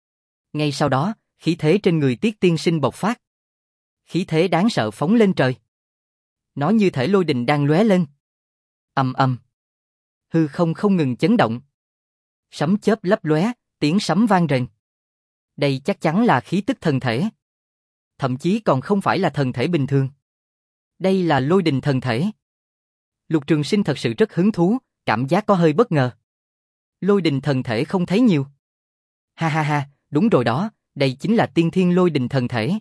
Ngay sau đó, khí thế trên người Tiết tiên sinh bộc phát. Khí thế đáng sợ phóng lên trời. Nó như thể lôi đình đang lóe lên. Ầm ầm. Hư không không ngừng chấn động. Sấm chớp lấp lóe, tiếng sấm vang rền. Đây chắc chắn là khí tức thần thể. Thậm chí còn không phải là thần thể bình thường. Đây là lôi đình thần thể. Lục Trường Sinh thật sự rất hứng thú, cảm giác có hơi bất ngờ. Lôi đình thần thể không thấy nhiều. Ha ha ha, đúng rồi đó, đây chính là tiên thiên lôi đình thần thể.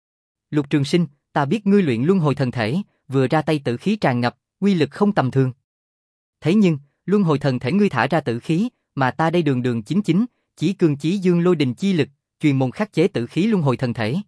Lục Trường Sinh, ta biết ngươi luyện luân hồi thần thể, vừa ra tay tử khí tràn ngập, uy lực không tầm thường. Thế nhưng, luân hồi thần thể ngươi thả ra tử khí, mà ta đây đường đường chính chính, chỉ cường chí dương lôi đình chi lực, truyền môn khắc chế tử khí luân hồi thần thể.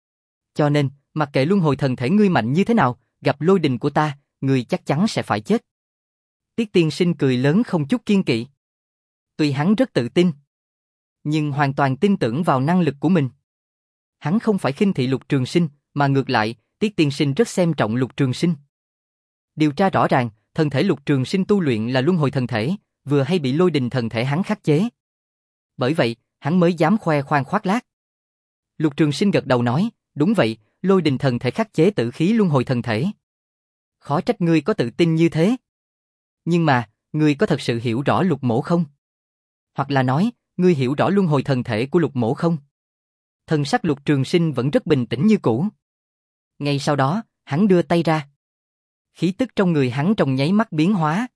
Cho nên, mặc kệ luân hồi thần thể ngươi mạnh như thế nào, gặp lôi đình của ta, ngươi chắc chắn sẽ phải chết. Tiết tiên sinh cười lớn không chút kiên kỵ. Tuy hắn rất tự tin, nhưng hoàn toàn tin tưởng vào năng lực của mình. Hắn không phải khinh thị Lục Trường Sinh, mà ngược lại, Tiết tiên sinh rất xem trọng Lục Trường Sinh. Điều tra rõ ràng, thân thể Lục Trường Sinh tu luyện là luân hồi thần thể, vừa hay bị lôi đình thần thể hắn khắc chế. Bởi vậy, hắn mới dám khoe khoang khoác lác. Lục Trường Sinh gật đầu nói, đúng vậy, lôi đình thần thể khắc chế tử khí luân hồi thần thể. Khó trách ngươi có tự tin như thế. Nhưng mà, ngươi có thật sự hiểu rõ Lục mỗ không? Hoặc là nói, ngươi hiểu rõ luân hồi thần thể của Lục mỗ không? Thần sắc Lục Trường Sinh vẫn rất bình tĩnh như cũ. Ngay sau đó, hắn đưa tay ra. Khí tức trong người hắn trong nháy mắt biến hóa.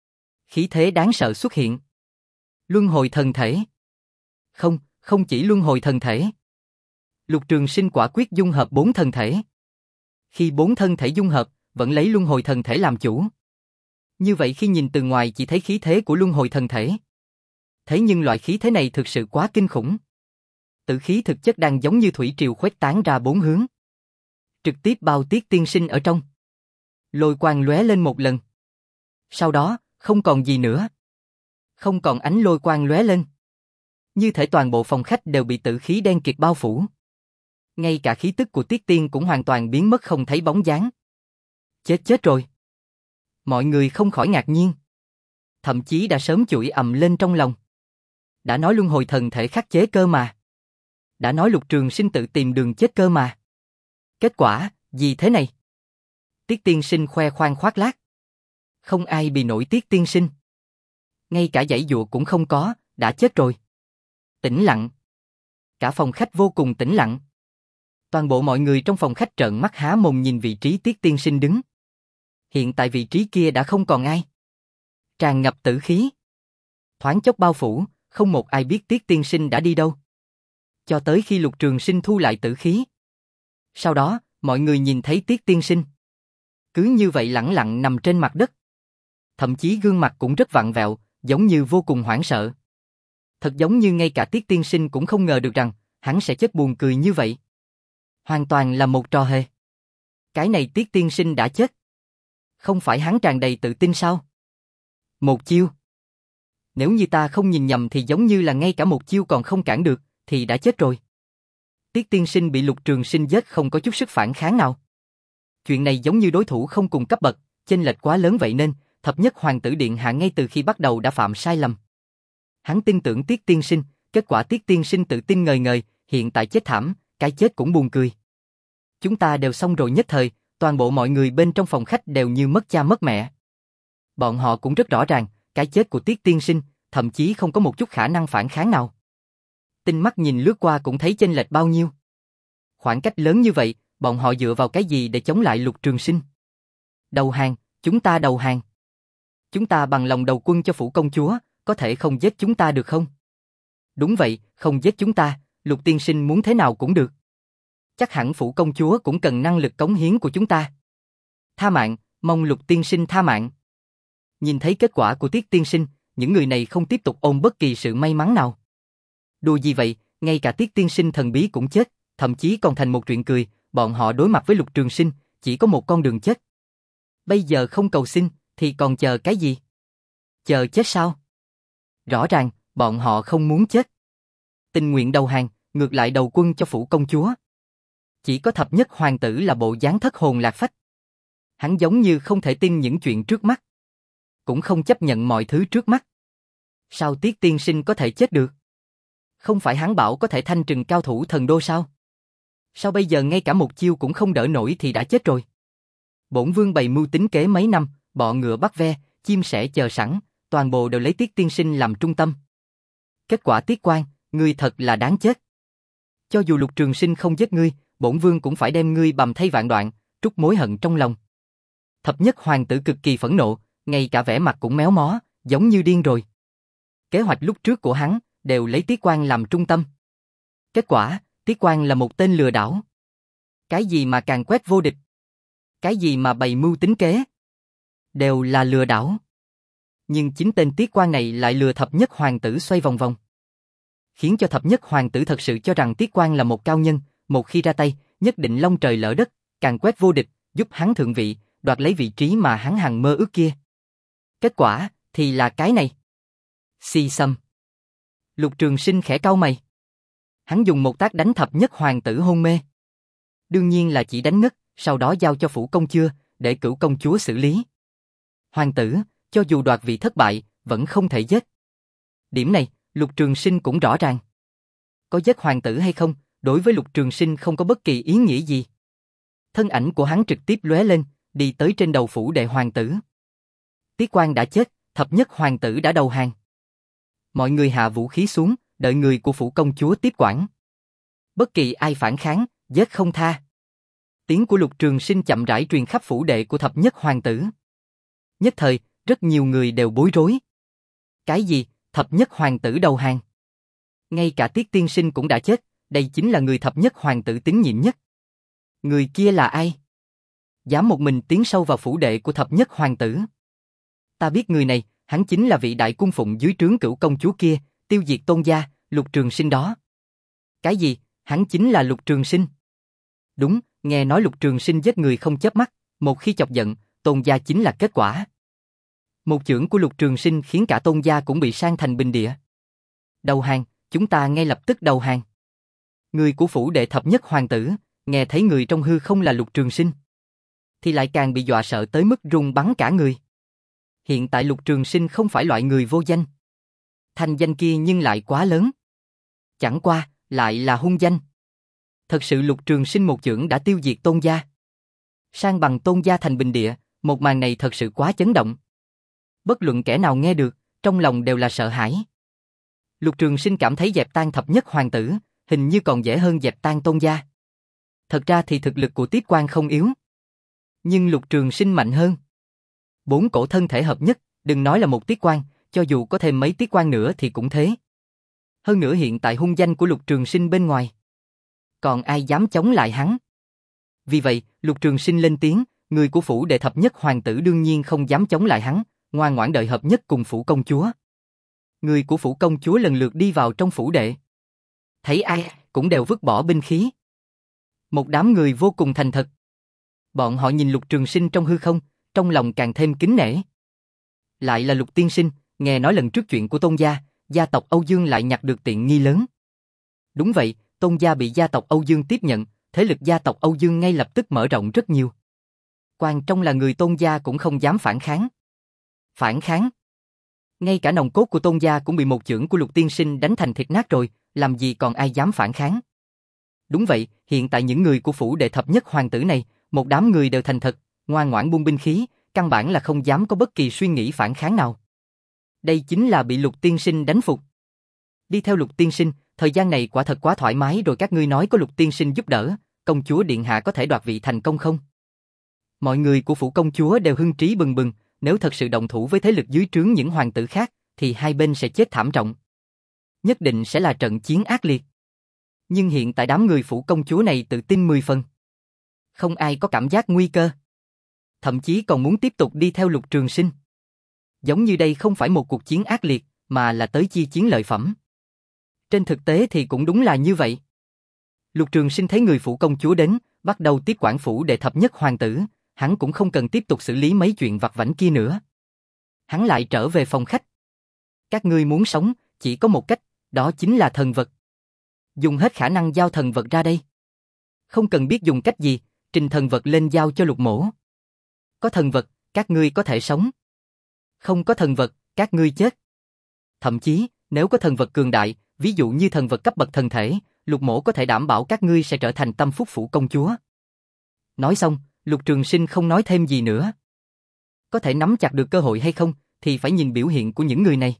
Khí thế đáng sợ xuất hiện. Luân hồi thần thể. Không, không chỉ luân hồi thần thể. Lục Trường Sinh quả quyết dung hợp bốn thần thể. Khi bốn thân thể dung hợp, vẫn lấy luân hồi thần thể làm chủ. Như vậy khi nhìn từ ngoài chỉ thấy khí thế của luân hồi thần thể. Thế nhưng loại khí thế này thực sự quá kinh khủng. Tử khí thực chất đang giống như thủy triều khuếch tán ra bốn hướng. Trực tiếp bao Tiết Tiên Sinh ở trong. Lôi quang lóe lên một lần. Sau đó, không còn gì nữa. Không còn ánh lôi quang lóe lên. Như thể toàn bộ phòng khách đều bị tử khí đen kịt bao phủ. Ngay cả khí tức của Tiết Tiên cũng hoàn toàn biến mất không thấy bóng dáng. Chết chết rồi. Mọi người không khỏi ngạc nhiên. Thậm chí đã sớm chửi ầm lên trong lòng. Đã nói luân hồi thần thể khắc chế cơ mà. Đã nói Lục Trường Sinh tự tìm đường chết cơ mà. Kết quả, gì thế này? Tiết Tiên Sinh khoe khoang khoác lác. Không ai bị nổi Tiết Tiên Sinh. Ngay cả giãy dụa cũng không có, đã chết rồi. Tĩnh lặng. Cả phòng khách vô cùng tĩnh lặng. Toàn bộ mọi người trong phòng khách trợn mắt há mồm nhìn vị trí Tiết Tiên Sinh đứng. Hiện tại vị trí kia đã không còn ai. Tràn ngập tử khí. Thoáng chốc bao phủ, không một ai biết Tiết Tiên Sinh đã đi đâu. Cho tới khi Lục Trường Sinh thu lại tử khí. Sau đó, mọi người nhìn thấy Tiết Tiên Sinh. Cứ như vậy lẳng lặng nằm trên mặt đất. Thậm chí gương mặt cũng rất vặn vẹo, giống như vô cùng hoảng sợ. Thật giống như ngay cả Tiết Tiên Sinh cũng không ngờ được rằng, hắn sẽ chết buồn cười như vậy. Hoàn toàn là một trò hề. Cái này Tiết Tiên Sinh đã chết. Không phải hắn tràn đầy tự tin sao? Một chiêu. Nếu như ta không nhìn nhầm thì giống như là ngay cả một chiêu còn không cản được, thì đã chết rồi. Tiết Tiên Sinh bị Lục Trường Sinh giết không có chút sức phản kháng nào. Chuyện này giống như đối thủ không cùng cấp bậc, chênh lệch quá lớn vậy nên, thập nhất hoàng tử điện hạ ngay từ khi bắt đầu đã phạm sai lầm. Hắn tin tưởng Tiết Tiên Sinh, kết quả Tiết Tiên Sinh tự tin ngời ngời, hiện tại chết thảm, cái chết cũng buồn cười. Chúng ta đều xong rồi nhất thời, toàn bộ mọi người bên trong phòng khách đều như mất cha mất mẹ. Bọn họ cũng rất rõ ràng, cái chết của Tiết Tiên Sinh, thậm chí không có một chút khả năng phản kháng nào. Tinh mắt nhìn lướt qua cũng thấy chênh lệch bao nhiêu. Khoảng cách lớn như vậy, bọn họ dựa vào cái gì để chống lại Lục Trường Sinh? Đầu hàng, chúng ta đầu hàng. Chúng ta bằng lòng đầu quân cho phủ công chúa, có thể không giết chúng ta được không? Đúng vậy, không giết chúng ta, Lục Tiên Sinh muốn thế nào cũng được. Chắc hẳn phủ công chúa cũng cần năng lực cống hiến của chúng ta. Tha mạng, mong Lục Tiên Sinh tha mạng. Nhìn thấy kết quả của Tiết Tiên Sinh, những người này không tiếp tục ôm bất kỳ sự may mắn nào. Đùa gì vậy, ngay cả Tiết Tiên Sinh thần bí cũng chết, thậm chí còn thành một chuyện cười, bọn họ đối mặt với Lục Trường Sinh, chỉ có một con đường chết. Bây giờ không cầu xin, thì còn chờ cái gì? Chờ chết sao? Rõ ràng, bọn họ không muốn chết. Tình nguyện đầu hàng, ngược lại đầu quân cho phủ công chúa. Chỉ có thập nhất hoàng tử là bộ dáng thất hồn lạc phách. Hắn giống như không thể tin những chuyện trước mắt. Cũng không chấp nhận mọi thứ trước mắt. Sao Tiết Tiên Sinh có thể chết được? Không phải hắn bảo có thể thanh trừng cao thủ thần đô sao? Sao bây giờ ngay cả một chiêu cũng không đỡ nổi thì đã chết rồi? Bổn vương bày mưu tính kế mấy năm, bọ ngựa bắt ve, chim sẻ chờ sẵn, toàn bộ đều lấy Tiết Tiên Sinh làm trung tâm. Kết quả Tiết Quan, ngươi thật là đáng chết. Cho dù Lục Trường Sinh không giết ngươi, bổn vương cũng phải đem ngươi bầm thây vạn đoạn, trút mối hận trong lòng. Thập nhất hoàng tử cực kỳ phẫn nộ, ngay cả vẻ mặt cũng méo mó, giống như điên rồi. Kế hoạch lúc trước của hắn đều lấy Tiết Quan làm trung tâm. Kết quả, Tiết Quan là một tên lừa đảo. Cái gì mà càn quét vô địch? Cái gì mà bày mưu tính kế? Đều là lừa đảo. Nhưng chính tên Tiết Quan này lại lừa thập nhất hoàng tử xoay vòng vòng. Khiến cho thập nhất hoàng tử thật sự cho rằng Tiết Quan là một cao nhân, một khi ra tay, nhất định long trời lỡ đất, càn quét vô địch, giúp hắn thượng vị, đoạt lấy vị trí mà hắn hằng mơ ước kia. Kết quả, thì là cái này. Xì xầm. Lục Trường Sinh khẽ cau mày. Hắn dùng một tác đánh thập nhất hoàng tử hôn mê. Đương nhiên là chỉ đánh ngất, sau đó giao cho phủ công chúa, để cửu công chúa xử lý. Hoàng tử, cho dù đoạt vị thất bại, vẫn không thể giết. Điểm này, Lục Trường Sinh cũng rõ ràng. Có giết hoàng tử hay không, đối với Lục Trường Sinh không có bất kỳ ý nghĩa gì. Thân ảnh của hắn trực tiếp lóe lên, đi tới trên đầu phủ đệ hoàng tử. Tiết Quan đã chết, thập nhất hoàng tử đã đầu hàng. Mọi người hạ vũ khí xuống, đợi người của phủ công chúa tiếp quản. Bất kỳ ai phản kháng, giết không tha. Tiếng của Lục Trường Sinh chậm rãi truyền khắp phủ đệ của thập nhất hoàng tử. Nhất thời, rất nhiều người đều bối rối. Cái gì, thập nhất hoàng tử đầu hàng? Ngay cả Tiết tiên sinh cũng đã chết, đây chính là người thập nhất hoàng tử tín nhiệm nhất. Người kia là ai? Dám một mình tiến sâu vào phủ đệ của thập nhất hoàng tử. Ta biết người này, hắn chính là vị đại cung phụng dưới trướng Cửu công chúa kia, tiêu diệt Tôn gia, Lục Trường Sinh đó. Cái gì, hắn chính là Lục Trường Sinh? Đúng, nghe nói Lục Trường Sinh giết người không chớp mắt, một khi chọc giận, Tôn gia chính là kết quả. Một chưởng của Lục Trường Sinh khiến cả Tôn gia cũng bị san thành bình địa. Đầu hàng, chúng ta ngay lập tức đầu hàng. Người của phủ đệ thập nhất hoàng tử, nghe thấy người trong hư không là Lục Trường Sinh, thì lại càng bị dọa sợ tới mức run bắn cả người. Hiện tại Lục Trường Sinh không phải loại người vô danh. Thanh danh kia nhưng lại quá lớn. Chẳng qua, lại là hung danh. Thật sự Lục Trường Sinh một chưởng đã tiêu diệt Tôn gia, san bằng Tôn gia thành bình địa, một màn này thật sự quá chấn động. Bất luận kẻ nào nghe được, trong lòng đều là sợ hãi. Lục Trường Sinh cảm thấy dẹp tan thập nhất hoàng tử, hình như còn dễ hơn dẹp tan Tôn gia. Thật ra thì thực lực của Tiết Quan không yếu, nhưng Lục Trường Sinh mạnh hơn. Bốn cổ thân thể hợp nhất, đừng nói là một Tiết Quan, cho dù có thêm mấy Tiết Quan nữa thì cũng thế. Hơn nữa hiện tại hung danh của Lục Trường Sinh bên ngoài, còn ai dám chống lại hắn? Vì vậy, Lục Trường Sinh lên tiếng, người của phủ đệ thập nhất hoàng tử đương nhiên không dám chống lại hắn, ngoan ngoãn đợi hợp nhất cùng phủ công chúa. Người của phủ công chúa lần lượt đi vào trong phủ đệ. Thấy ai, cũng đều vứt bỏ binh khí. Một đám người vô cùng thành thật. Bọn họ nhìn Lục Trường Sinh trong hư không, trong lòng càng thêm kính nể. Lại là Lục tiên sinh, nghe nói lần trước chuyện của Tôn gia, gia tộc Âu Dương lại nhặt được tiện nghi lớn. Đúng vậy, Tôn gia bị gia tộc Âu Dương tiếp nhận, thế lực gia tộc Âu Dương ngay lập tức mở rộng rất nhiều. Quan trọng là người Tôn gia cũng không dám phản kháng. Phản kháng? Ngay cả nòng cốt của Tôn gia cũng bị một chưởng của Lục tiên sinh đánh thành thịt nát rồi, làm gì còn ai dám phản kháng? Đúng vậy, hiện tại những người của phủ đệ thập nhất hoàng tử này, một đám người đều thành thật, ngoan ngoãn buông binh khí, căn bản là không dám có bất kỳ suy nghĩ phản kháng nào. Đây chính là bị Lục tiên sinh đánh phục. Đi theo Lục tiên sinh, thời gian này quả thật quá thoải mái rồi. Các ngươi nói có Lục tiên sinh giúp đỡ, công chúa điện hạ có thể đoạt vị thành công không? Mọi người của phủ công chúa đều hưng trí bừng bừng, nếu thật sự động thủ với thế lực dưới trướng những hoàng tử khác, thì hai bên sẽ chết thảm trọng. Nhất định sẽ là trận chiến ác liệt. Nhưng hiện tại đám người phủ công chúa này tự tin mười phần. Không ai có cảm giác nguy cơ. Thậm chí còn muốn tiếp tục đi theo Lục Trường Sinh. Giống như đây không phải một cuộc chiến ác liệt, mà là tới chi chiến lợi phẩm. Trên thực tế thì cũng đúng là như vậy. Lục Trường Sinh thấy người phủ công chúa đến, bắt đầu tiếp quản phủ đệ thập nhất hoàng tử, hắn cũng không cần tiếp tục xử lý mấy chuyện vặt vãnh kia nữa. Hắn lại trở về phòng khách. Các ngươi muốn sống, chỉ có một cách, đó chính là thần vật. Dùng hết khả năng giao thần vật ra đây. Không cần biết dùng cách gì, trình thần vật lên giao cho Lục mỗ. Có thần vật, các ngươi có thể sống. Không có thần vật, các ngươi chết. Thậm chí, nếu có thần vật cường đại, ví dụ như thần vật cấp bậc thần thể, Lục mỗ có thể đảm bảo các ngươi sẽ trở thành tâm phúc phủ công chúa. Nói xong, Lục Trường Sinh không nói thêm gì nữa. Có thể nắm chặt được cơ hội hay không, thì phải nhìn biểu hiện của những người này.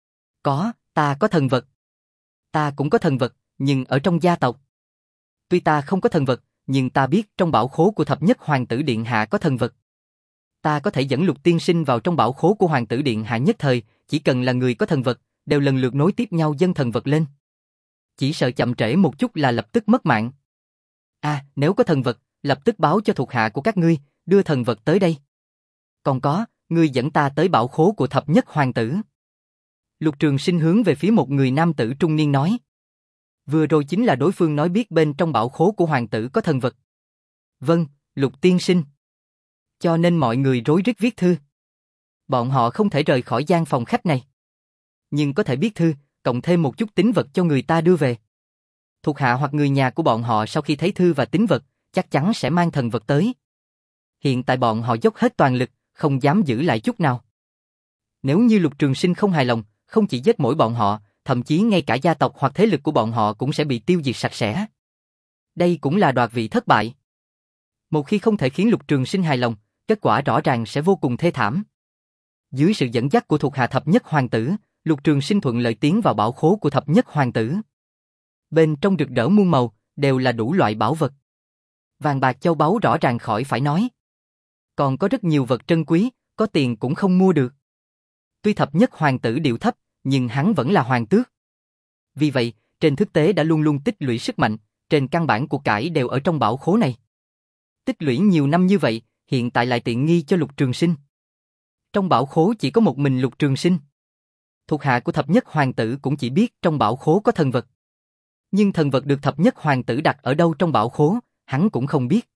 Có, ta có thần vật. Ta cũng có thần vật, nhưng ở trong gia tộc. Tuy ta không có thần vật, nhưng ta biết trong bảo khố của thập nhất hoàng tử điện hạ có thần vật. Ta có thể dẫn Lục tiên sinh vào trong bảo khố của hoàng tử điện hạ nhất thời, chỉ cần là người có thần vật, đều lần lượt nối tiếp nhau dâng thần vật lên. Chỉ sợ chậm trễ một chút là lập tức mất mạng. À, nếu có thần vật, lập tức báo cho thuộc hạ của các ngươi, đưa thần vật tới đây. Còn có, ngươi dẫn ta tới bảo khố của thập nhất hoàng tử. Lục Trường Sinh hướng về phía một người nam tử trung niên nói. Vừa rồi chính là đối phương nói biết bên trong bảo khố của hoàng tử có thần vật. Vâng, Lục tiên sinh. Cho nên mọi người rối rít viết thư. Bọn họ không thể rời khỏi gian phòng khách này. Nhưng có thể viết thư, cộng thêm một chút tín vật cho người ta đưa về. Thuộc hạ hoặc người nhà của bọn họ sau khi thấy thư và tín vật, chắc chắn sẽ mang thần vật tới. Hiện tại bọn họ dốc hết toàn lực, không dám giữ lại chút nào. Nếu như Lục Trường Sinh không hài lòng, không chỉ giết mỗi bọn họ, thậm chí ngay cả gia tộc hoặc thế lực của bọn họ cũng sẽ bị tiêu diệt sạch sẽ. Đây cũng là đoạt vị thất bại. Một khi không thể khiến Lục Trường Sinh hài lòng, kết quả rõ ràng sẽ vô cùng thê thảm. Dưới sự dẫn dắt của thuộc hạ thập nhất hoàng tử, Lục Trường Sinh thuận lợi tiến vào bảo khố của thập nhất hoàng tử. Bên trong rực rỡ muôn màu, đều là đủ loại bảo vật. Vàng bạc châu báu rõ ràng khỏi phải nói. Còn có rất nhiều vật trân quý, có tiền cũng không mua được. Tuy thập nhất hoàng tử điệu thấp, nhưng hắn vẫn là hoàng tước. Vì vậy, trên thực tế đã luôn luôn tích lũy sức mạnh, trên căn bản của cải đều ở trong bảo khố này. Tích lũy nhiều năm như vậy, hiện tại lại tiện nghi cho Lục Trường Sinh. Trong bảo khố chỉ có một mình Lục Trường Sinh. Thuộc hạ của thập nhất hoàng tử cũng chỉ biết trong bảo khố có thần vật. Nhưng thần vật được thập nhất hoàng tử đặt ở đâu trong bảo khố, hắn cũng không biết.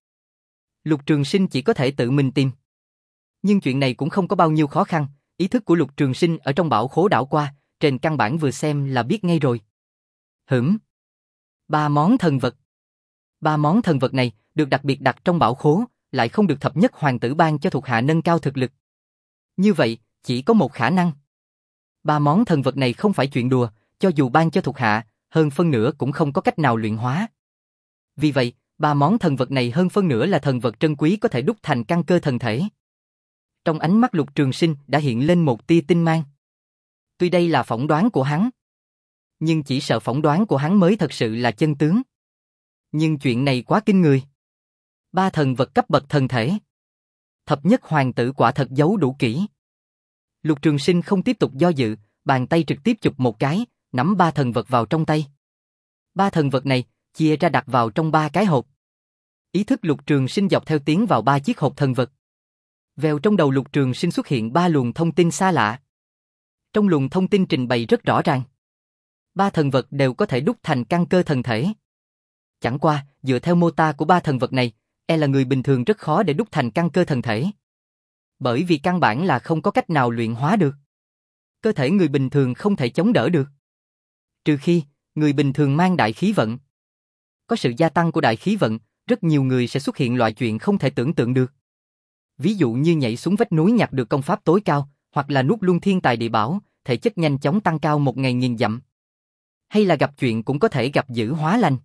Lục Trường Sinh chỉ có thể tự mình tìm. Nhưng chuyện này cũng không có bao nhiêu khó khăn, ý thức của Lục Trường Sinh ở trong bảo khố đảo qua, trên căn bản vừa xem là biết ngay rồi. Hửm. Ba món thần vật. Ba món thần vật này được đặc biệt đặt trong bảo khố, lại không được thập nhất hoàng tử ban cho thuộc hạ nâng cao thực lực. Như vậy, chỉ có một khả năng. Ba món thần vật này không phải chuyện đùa, cho dù ban cho thuộc hạ, hơn phân nửa cũng không có cách nào luyện hóa. Vì vậy, ba món thần vật này hơn phân nửa là thần vật trân quý có thể đúc thành căn cơ thần thể. Trong ánh mắt Lục Trường Sinh đã hiện lên một tia tinh mang. Tuy đây là phỏng đoán của hắn, nhưng chỉ sợ phỏng đoán của hắn mới thật sự là chân tướng. Nhưng chuyện này quá kinh người. Ba thần vật cấp bậc thần thể. Thập nhất hoàng tử quả thật giấu đủ kỹ. Lục Trường Sinh không tiếp tục do dự, bàn tay trực tiếp chụp một cái, nắm ba thần vật vào trong tay. Ba thần vật này chia ra đặt vào trong ba cái hộp. Ý thức Lục Trường Sinh dọc theo tiến vào ba chiếc hộp thần vật. Vèo, trong đầu Lục Trường Sinh xuất hiện ba luồng thông tin xa lạ. Trong luồng thông tin trình bày rất rõ ràng. Ba thần vật đều có thể đúc thành căn cơ thần thể. Chẳng qua, dựa theo mô tả của ba thần vật này, e là người bình thường rất khó để đúc thành căn cơ thần thể. Bởi vì căn bản là không có cách nào luyện hóa được. Cơ thể người bình thường không thể chống đỡ được. Trừ khi, người bình thường mang đại khí vận. Có sự gia tăng của đại khí vận, rất nhiều người sẽ xuất hiện loại chuyện không thể tưởng tượng được. Ví dụ như nhảy xuống vách núi nhặt được công pháp tối cao, hoặc là nuốt luôn thiên tài địa bảo, thể chất nhanh chóng tăng cao một ngày nghìn dặm. Hay là gặp chuyện cũng có thể gặp dữ hóa lành.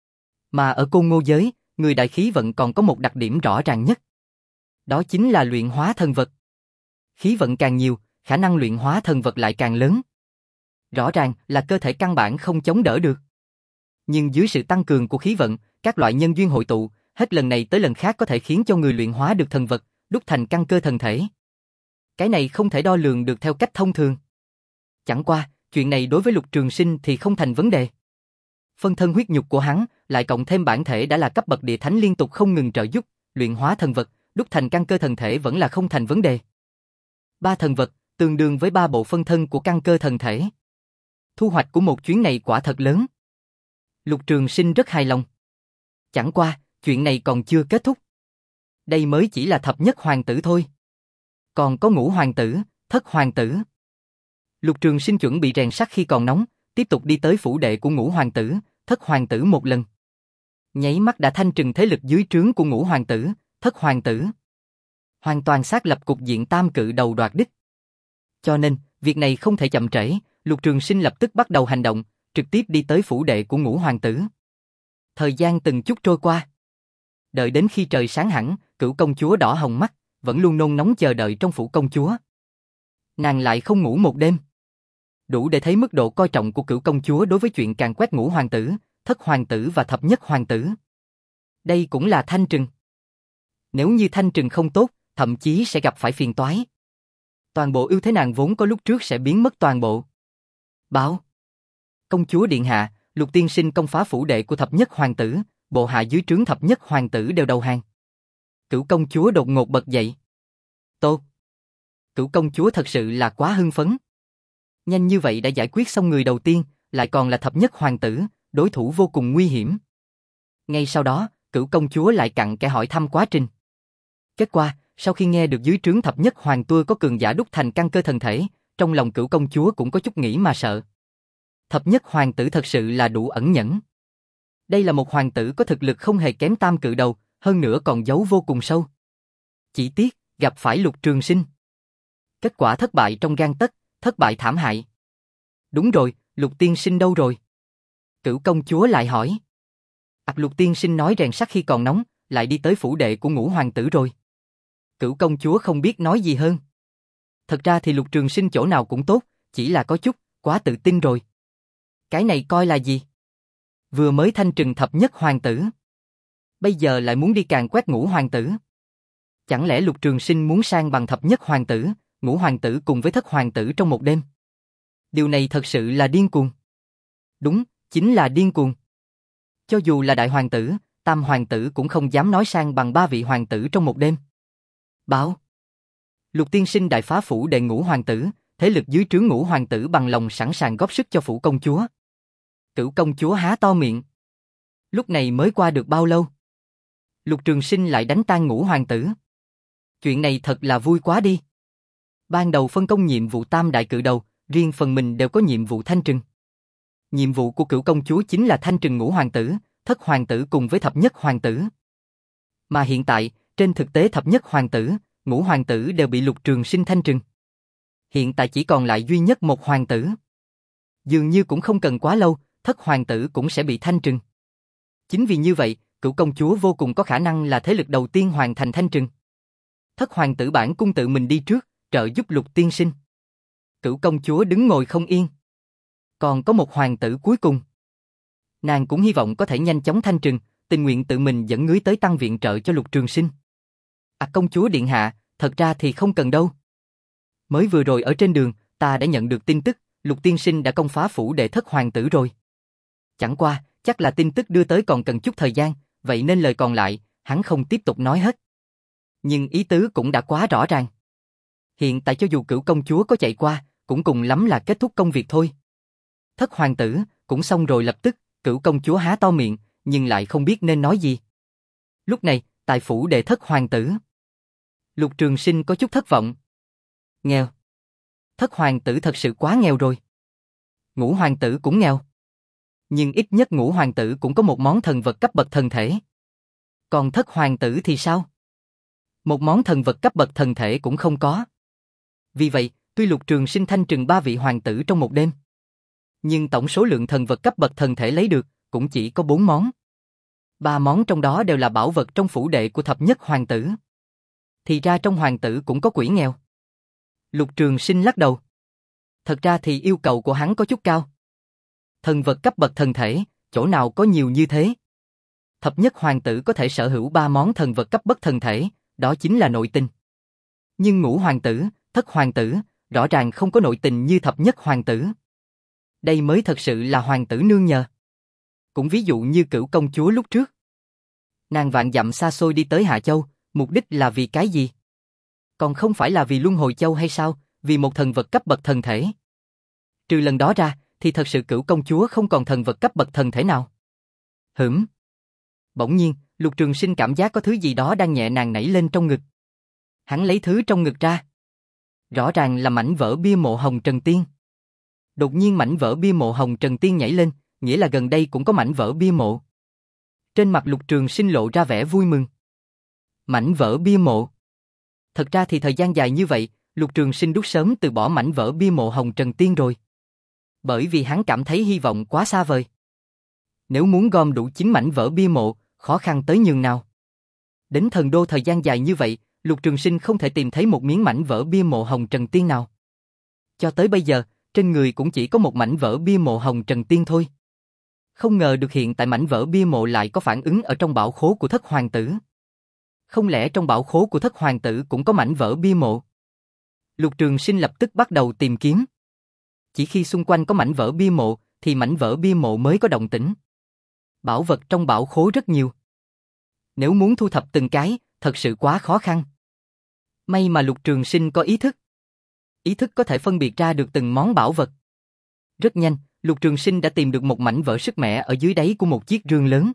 Mà ở Côn Ngô giới, người đại khí vận còn có một đặc điểm rõ ràng nhất. Đó chính là luyện hóa thần vật. Khí vận càng nhiều, khả năng luyện hóa thần vật lại càng lớn. Rõ ràng là cơ thể căn bản không chống đỡ được. Nhưng dưới sự tăng cường của khí vận, các loại nhân duyên hội tụ, hết lần này tới lần khác có thể khiến cho người luyện hóa được thần vật, đúc thành căn cơ thần thể. Cái này không thể đo lường được theo cách thông thường. Chẳng qua, chuyện này đối với Lục Trường Sinh thì không thành vấn đề. Phân thân huyết nhục của hắn, lại cộng thêm bản thể đã là cấp bậc địa thánh liên tục không ngừng trợ giúp, luyện hóa thần vật, đúc thành căn cơ thần thể vẫn là không thành vấn đề. Ba thần vật, tương đương với ba bộ phân thân của căn cơ thần thể. Thu hoạch của một chuyến này quả thật lớn. Lục Trường Sinh rất hài lòng. Chẳng qua, chuyện này còn chưa kết thúc. Đây mới chỉ là thập nhất hoàng tử thôi. Còn có ngũ hoàng tử, thất hoàng tử. Lục Trường Sinh chuẩn bị rèn sắt khi còn nóng, tiếp tục đi tới phủ đệ của ngũ hoàng tử, thất hoàng tử một lần. Nháy mắt đã thanh trừng thế lực dưới trướng của ngũ hoàng tử, thất hoàng tử. Hoàn toàn xác lập cục diện tam cự đầu đoạt đích. Cho nên, việc này không thể chậm trễ, Lục Trường Sinh lập tức bắt đầu hành động, trực tiếp đi tới phủ đệ của ngũ hoàng tử. Thời gian từng chút trôi qua. Đợi đến khi trời sáng hẳn, Cửu công chúa đỏ hồng mắt, vẫn luôn nôn nóng chờ đợi trong phủ công chúa. Nàng lại không ngủ một đêm. Đủ để thấy mức độ coi trọng của Cửu công chúa đối với chuyện càn quét ngũ hoàng tử, thất hoàng tử và thập nhất hoàng tử. Đây cũng là thanh trừng. Nếu như thanh trừng không tốt, thậm chí sẽ gặp phải phiền toái. Toàn bộ ưu thế nàng vốn có lúc trước sẽ biến mất toàn bộ. Báo. Công chúa điện hạ, Lục tiên sinh công phá phủ đệ của thập nhất hoàng tử, bộ hạ dưới trướng thập nhất hoàng tử đều đầu hàng. Cửu công chúa đột ngột bật dậy. Tốt. Cửu công chúa thật sự là quá hưng phấn. Nhanh như vậy đã giải quyết xong người đầu tiên, lại còn là thập nhất hoàng tử, đối thủ vô cùng nguy hiểm. Ngay sau đó, Cửu công chúa lại cặn kẽ hỏi thăm quá trình. Kết quả, sau khi nghe được dưới trướng thập nhất hoàng tử có cường giả đúc thành căn cơ thần thể, trong lòng Cửu công chúa cũng có chút nghĩ mà sợ. Thập nhất hoàng tử thật sự là đủ ẩn nhẫn. Đây là một hoàng tử có thực lực không hề kém tam cự đầu, hơn nữa còn giấu vô cùng sâu. Chỉ tiếc, gặp phải Lục Trường Sinh. Kết quả thất bại trong gang tấc, thất bại thảm hại. Đúng rồi, Lục tiên sinh đâu rồi? Cửu công chúa lại hỏi. Ặc Lục tiên sinh nói rèn sắt khi còn nóng, lại đi tới phủ đệ của ngũ hoàng tử rồi. Cửu công chúa không biết nói gì hơn. Thật ra thì Lục Trường Sinh chỗ nào cũng tốt, chỉ là có chút, quá tự tin rồi. Cái này coi là gì? Vừa mới thanh trừng thập nhất hoàng tử. Bây giờ lại muốn đi càn quét ngũ hoàng tử. Chẳng lẽ Lục Trường Sinh muốn sang bằng thập nhất hoàng tử, ngũ hoàng tử cùng với thất hoàng tử trong một đêm? Điều này thật sự là điên cuồng. Đúng, chính là điên cuồng. Cho dù là đại hoàng tử, tam hoàng tử cũng không dám nói sang bằng ba vị hoàng tử trong một đêm. Báo. Lục tiên sinh đại phá phủ đệ ngũ hoàng tử, thế lực dưới trướng ngũ hoàng tử bằng lòng sẵn sàng góp sức cho phủ công chúa. Cửu công chúa há to miệng. Lúc này mới qua được bao lâu? Lục Trường Sinh lại đánh tan ngũ hoàng tử. Chuyện này thật là vui quá đi. Ban đầu phân công nhiệm vụ tam đại cự đầu, riêng phần mình đều có nhiệm vụ thanh trừng. Nhiệm vụ của cửu công chúa chính là thanh trừng ngũ hoàng tử, thất hoàng tử cùng với thập nhất hoàng tử. Mà hiện tại, trên thực tế thập nhất hoàng tử, ngũ hoàng tử đều bị Lục Trường Sinh thanh trừng. Hiện tại chỉ còn lại duy nhất một hoàng tử. Dường như cũng không cần quá lâu, thất hoàng tử cũng sẽ bị thanh trừng. Chính vì như vậy, cửu công chúa vô cùng có khả năng là thế lực đầu tiên hoàn thành thanh trừng. Thất hoàng tử bản cung tự mình đi trước, trợ giúp Lục tiên sinh. Cửu công chúa đứng ngồi không yên. Còn có một hoàng tử cuối cùng. Nàng cũng hy vọng có thể nhanh chóng thanh trừng, tình nguyện tự mình dẫn ngưới tới tăng viện trợ cho Lục Trường Sinh. À công chúa điện hạ, thật ra thì không cần đâu. Mới vừa rồi ở trên đường, ta đã nhận được tin tức, Lục tiên sinh đã công phá phủ đệ thất hoàng tử rồi. Chẳng qua, chắc là tin tức đưa tới còn cần chút thời gian, vậy nên lời còn lại, hắn không tiếp tục nói hết. Nhưng ý tứ cũng đã quá rõ ràng. Hiện tại cho dù cửu công chúa có chạy qua, cũng cùng lắm là kết thúc công việc thôi. Thất hoàng tử, cũng xong rồi lập tức, cửu công chúa há to miệng, nhưng lại không biết nên nói gì. Lúc này, tại phủ đệ thất hoàng tử. Lục Trường Sinh có chút thất vọng. Nghèo. Thất hoàng tử thật sự quá nghèo rồi. Ngũ hoàng tử cũng nghèo. Nhưng ít nhất ngũ hoàng tử cũng có một món thần vật cấp bậc thần thể. Còn thất hoàng tử thì sao? Một món thần vật cấp bậc thần thể cũng không có. Vì vậy, tuy Lục Trường Sinh thanh trừng ba vị hoàng tử trong một đêm, nhưng tổng số lượng thần vật cấp bậc thần thể lấy được cũng chỉ có bốn món. Ba món trong đó đều là bảo vật trong phủ đệ của thập nhất hoàng tử. Thì ra trong hoàng tử cũng có quỷ nghèo. Lục Trường Sinh lắc đầu. Thật ra thì yêu cầu của hắn có chút cao. Thần vật cấp bậc thần thể, chỗ nào có nhiều như thế. Thập nhất hoàng tử có thể sở hữu ba món thần vật cấp bậc thần thể, đó chính là nội tình. Nhưng ngũ hoàng tử, thất hoàng tử, rõ ràng không có nội tình như thập nhất hoàng tử. Đây mới thật sự là hoàng tử nương nhờ. Cũng ví dụ như cửu công chúa lúc trước. Nàng vạn dặm xa xôi đi tới Hạ Châu, mục đích là vì cái gì? Còn không phải là vì Luân Hồi Châu hay sao? Vì một thần vật cấp bậc thần thể. Trừ lần đó ra, thì thật sự cửu công chúa không còn thần vật cấp bậc thần thể nào. Hửm. Bỗng nhiên, Lục Trường Sinh cảm giác có thứ gì đó đang nhẹ nhàng nảy lên trong ngực. Hắn lấy thứ trong ngực ra. Rõ ràng là mảnh vỡ bia mộ Hồng Trần Tiên. Đột nhiên mảnh vỡ bia mộ Hồng Trần Tiên nhảy lên, nghĩa là gần đây cũng có mảnh vỡ bia mộ. Trên mặt Lục Trường Sinh lộ ra vẻ vui mừng. Mảnh vỡ bia mộ. Thật ra thì thời gian dài như vậy, Lục Trường Sinh đút sớm từ bỏ mảnh vỡ bia mộ Hồng Trần Tiên rồi. Bởi vì hắn cảm thấy hy vọng quá xa vời. Nếu muốn gom đủ chín mảnh vỡ bia mộ, khó khăn tới nhường nào. Đến thần đô thời gian dài như vậy, Lục Trường Sinh không thể tìm thấy một miếng mảnh vỡ bia mộ Hồng Trần Tiên nào. Cho tới bây giờ, trên người cũng chỉ có một mảnh vỡ bia mộ Hồng Trần Tiên thôi. Không ngờ được hiện tại mảnh vỡ bia mộ lại có phản ứng ở trong bảo khố của thất hoàng tử. Không lẽ trong bảo khố của thất hoàng tử cũng có mảnh vỡ bia mộ? Lục Trường Sinh lập tức bắt đầu tìm kiếm. Chỉ khi xung quanh có mảnh vỡ bia mộ, thì mảnh vỡ bia mộ mới có động tĩnh. Bảo vật trong bảo khố rất nhiều. Nếu muốn thu thập từng cái, thật sự quá khó khăn. May mà Lục Trường Sinh có ý thức. Ý thức có thể phân biệt ra được từng món bảo vật. Rất nhanh, Lục Trường Sinh đã tìm được một mảnh vỡ sức mẻ ở dưới đáy của một chiếc rương lớn.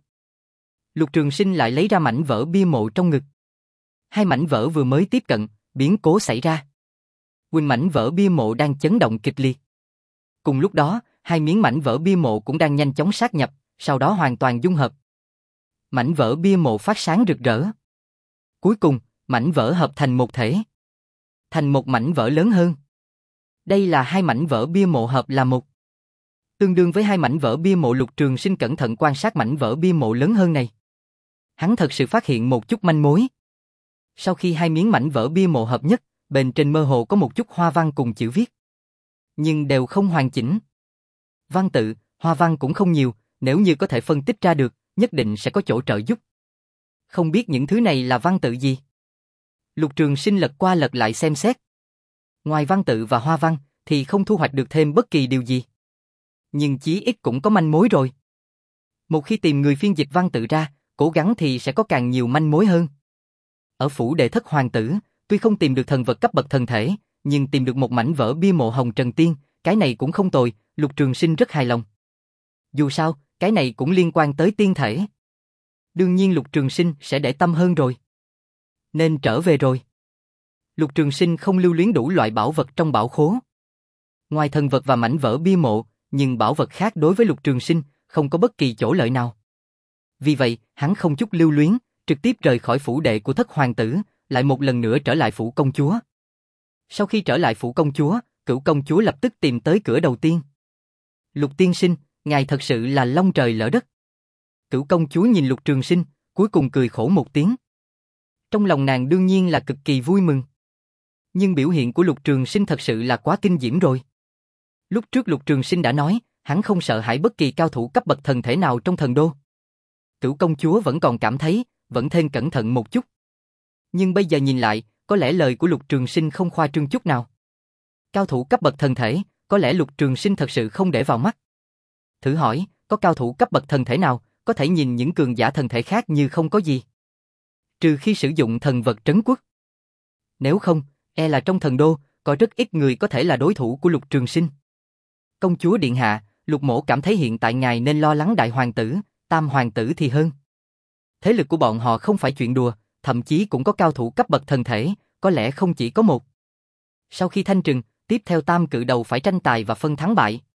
Lục Trường Sinh lại lấy ra mảnh vỡ bia mộ trong ngực. Hai mảnh vỡ vừa mới tiếp cận, biến cố xảy ra. Quỳnh mảnh vỡ bia mộ đang chấn động kịch liệt. Cùng lúc đó, hai miếng mảnh vỡ bia mộ cũng đang nhanh chóng sát nhập, sau đó hoàn toàn dung hợp. Mảnh vỡ bia mộ phát sáng rực rỡ. Cuối cùng, mảnh vỡ hợp thành một thể. Thành một mảnh vỡ lớn hơn. Đây là hai mảnh vỡ bia mộ hợp là một. Tương đương với hai mảnh vỡ bia mộ. Lục Trường Sinh cẩn thận quan sát mảnh vỡ bia mộ lớn hơn này. Hắn thật sự phát hiện một chút manh mối. Sau khi hai miếng mảnh vỡ bia mộ hợp nhất, bên trên mơ hồ có một chút hoa văn cùng chữ viết. Nhưng đều không hoàn chỉnh. Văn tự, hoa văn cũng không nhiều, Nếu như có thể phân tích ra được, nhất định sẽ có chỗ trợ giúp. Không biết những thứ này là văn tự gì? Lục Trường Sinh lật qua lật lại xem xét. Ngoài văn tự và hoa văn, thì không thu hoạch được thêm bất kỳ điều gì. Nhưng chí ít cũng có manh mối rồi. Một khi tìm người phiên dịch văn tự ra, cố gắng thì sẽ có càng nhiều manh mối hơn. Ở phủ đệ thất hoàng tử, tuy không tìm được thần vật cấp bậc thần thể, nhưng tìm được một mảnh vỡ bia mộ Hồng Trần Tiên, cái này cũng không tồi, Lục Trường Sinh rất hài lòng. Dù sao, cái này cũng liên quan tới tiên thể. Đương nhiên Lục Trường Sinh sẽ để tâm hơn rồi. Nên trở về rồi. Lục Trường Sinh không lưu luyến đủ loại bảo vật trong bảo khố. Ngoài thần vật và mảnh vỡ bia mộ, nhưng bảo vật khác đối với Lục Trường Sinh không có bất kỳ chỗ lợi nào. Vì vậy, hắn không chút lưu luyến, trực tiếp rời khỏi phủ đệ của thất hoàng tử, lại một lần nữa trở lại phủ công chúa. Sau khi trở lại phủ công chúa, Cửu công chúa lập tức tìm tới cửa đầu tiên. Lục tiên sinh, ngài thật sự là long trời lỡ đất. Cửu công chúa nhìn Lục Trường Sinh, cuối cùng cười khổ một tiếng. Trong lòng nàng đương nhiên là cực kỳ vui mừng. Nhưng biểu hiện của Lục Trường Sinh thật sự là quá kinh diễm rồi. Lúc trước Lục Trường Sinh đã nói, hắn không sợ hãi bất kỳ cao thủ cấp bậc thần thể nào trong thần đô. Cửu công chúa vẫn còn cảm thấy, vẫn thêm cẩn thận một chút. Nhưng bây giờ nhìn lại, có lẽ lời của Lục Trường Sinh không khoa trương chút nào. Cao thủ cấp bậc thần thể, có lẽ Lục Trường Sinh thật sự không để vào mắt. Thử hỏi, có cao thủ cấp bậc thần thể nào, có thể nhìn những cường giả thần thể khác như không có gì? Trừ khi sử dụng thần vật trấn quốc. Nếu không, e là trong thần đô, có rất ít người có thể là đối thủ của Lục Trường Sinh. Công chúa điện hạ, Lục mỗ cảm thấy hiện tại ngài nên lo lắng đại hoàng tử, tam hoàng tử thì hơn. Thế lực của bọn họ không phải chuyện đùa, thậm chí cũng có cao thủ cấp bậc thần thể, có lẽ không chỉ có một. Sau khi thanh trừng, tiếp theo tam cự đầu phải tranh tài và phân thắng bại.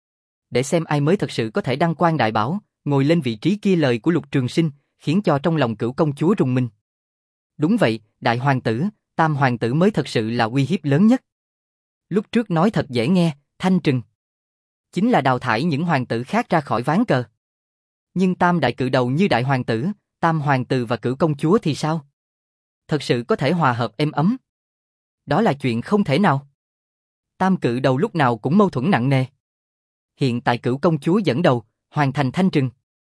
Để xem ai mới thật sự có thể đăng quang đại bảo, ngồi lên vị trí kia. Lời của Lục Trường Sinh khiến cho trong lòng Cửu công chúa rùng mình. Đúng vậy, đại hoàng tử, tam hoàng tử mới thật sự là uy hiếp lớn nhất. Lúc trước nói thật dễ nghe, thanh trừng chính là đào thải những hoàng tử khác ra khỏi ván cờ. Nhưng tam đại cự đầu như đại hoàng tử, tam hoàng tử và Cửu công chúa thì sao? Thật sự có thể hòa hợp êm ấm? Đó là chuyện không thể nào. Tam cự đầu lúc nào cũng mâu thuẫn nặng nề. Hiện tại Cửu công chúa dẫn đầu, hoàn thành thanh trừng.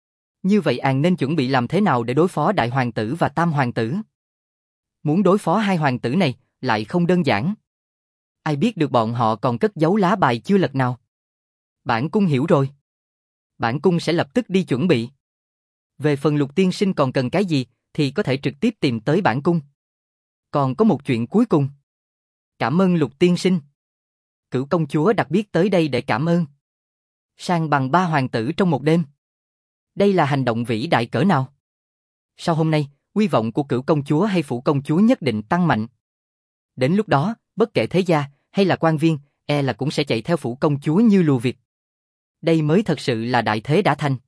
Như vậy An nên chuẩn bị làm thế nào để đối phó đại hoàng tử và tam hoàng tử? Muốn đối phó hai hoàng tử này lại không đơn giản. Ai biết được bọn họ còn cất giấu lá bài chưa lật nào. Bản cung hiểu rồi. Bản cung sẽ lập tức đi chuẩn bị. Về phần Lục tiên sinh còn cần cái gì thì có thể trực tiếp tìm tới bản cung. Còn có một chuyện cuối cùng. Cảm ơn Lục tiên sinh. Cửu công chúa đặc biệt tới đây để cảm ơn. Sang bằng ba hoàng tử trong một đêm. Đây là hành động vĩ đại cỡ nào? Sau hôm nay, uy vọng của Cửu công chúa hay phủ công chúa nhất định tăng mạnh. Đến lúc đó, bất kể thế gia hay là quan viên, e là cũng sẽ chạy theo phủ công chúa như lùa vịt. Đây mới thật sự là đại thế đã thành.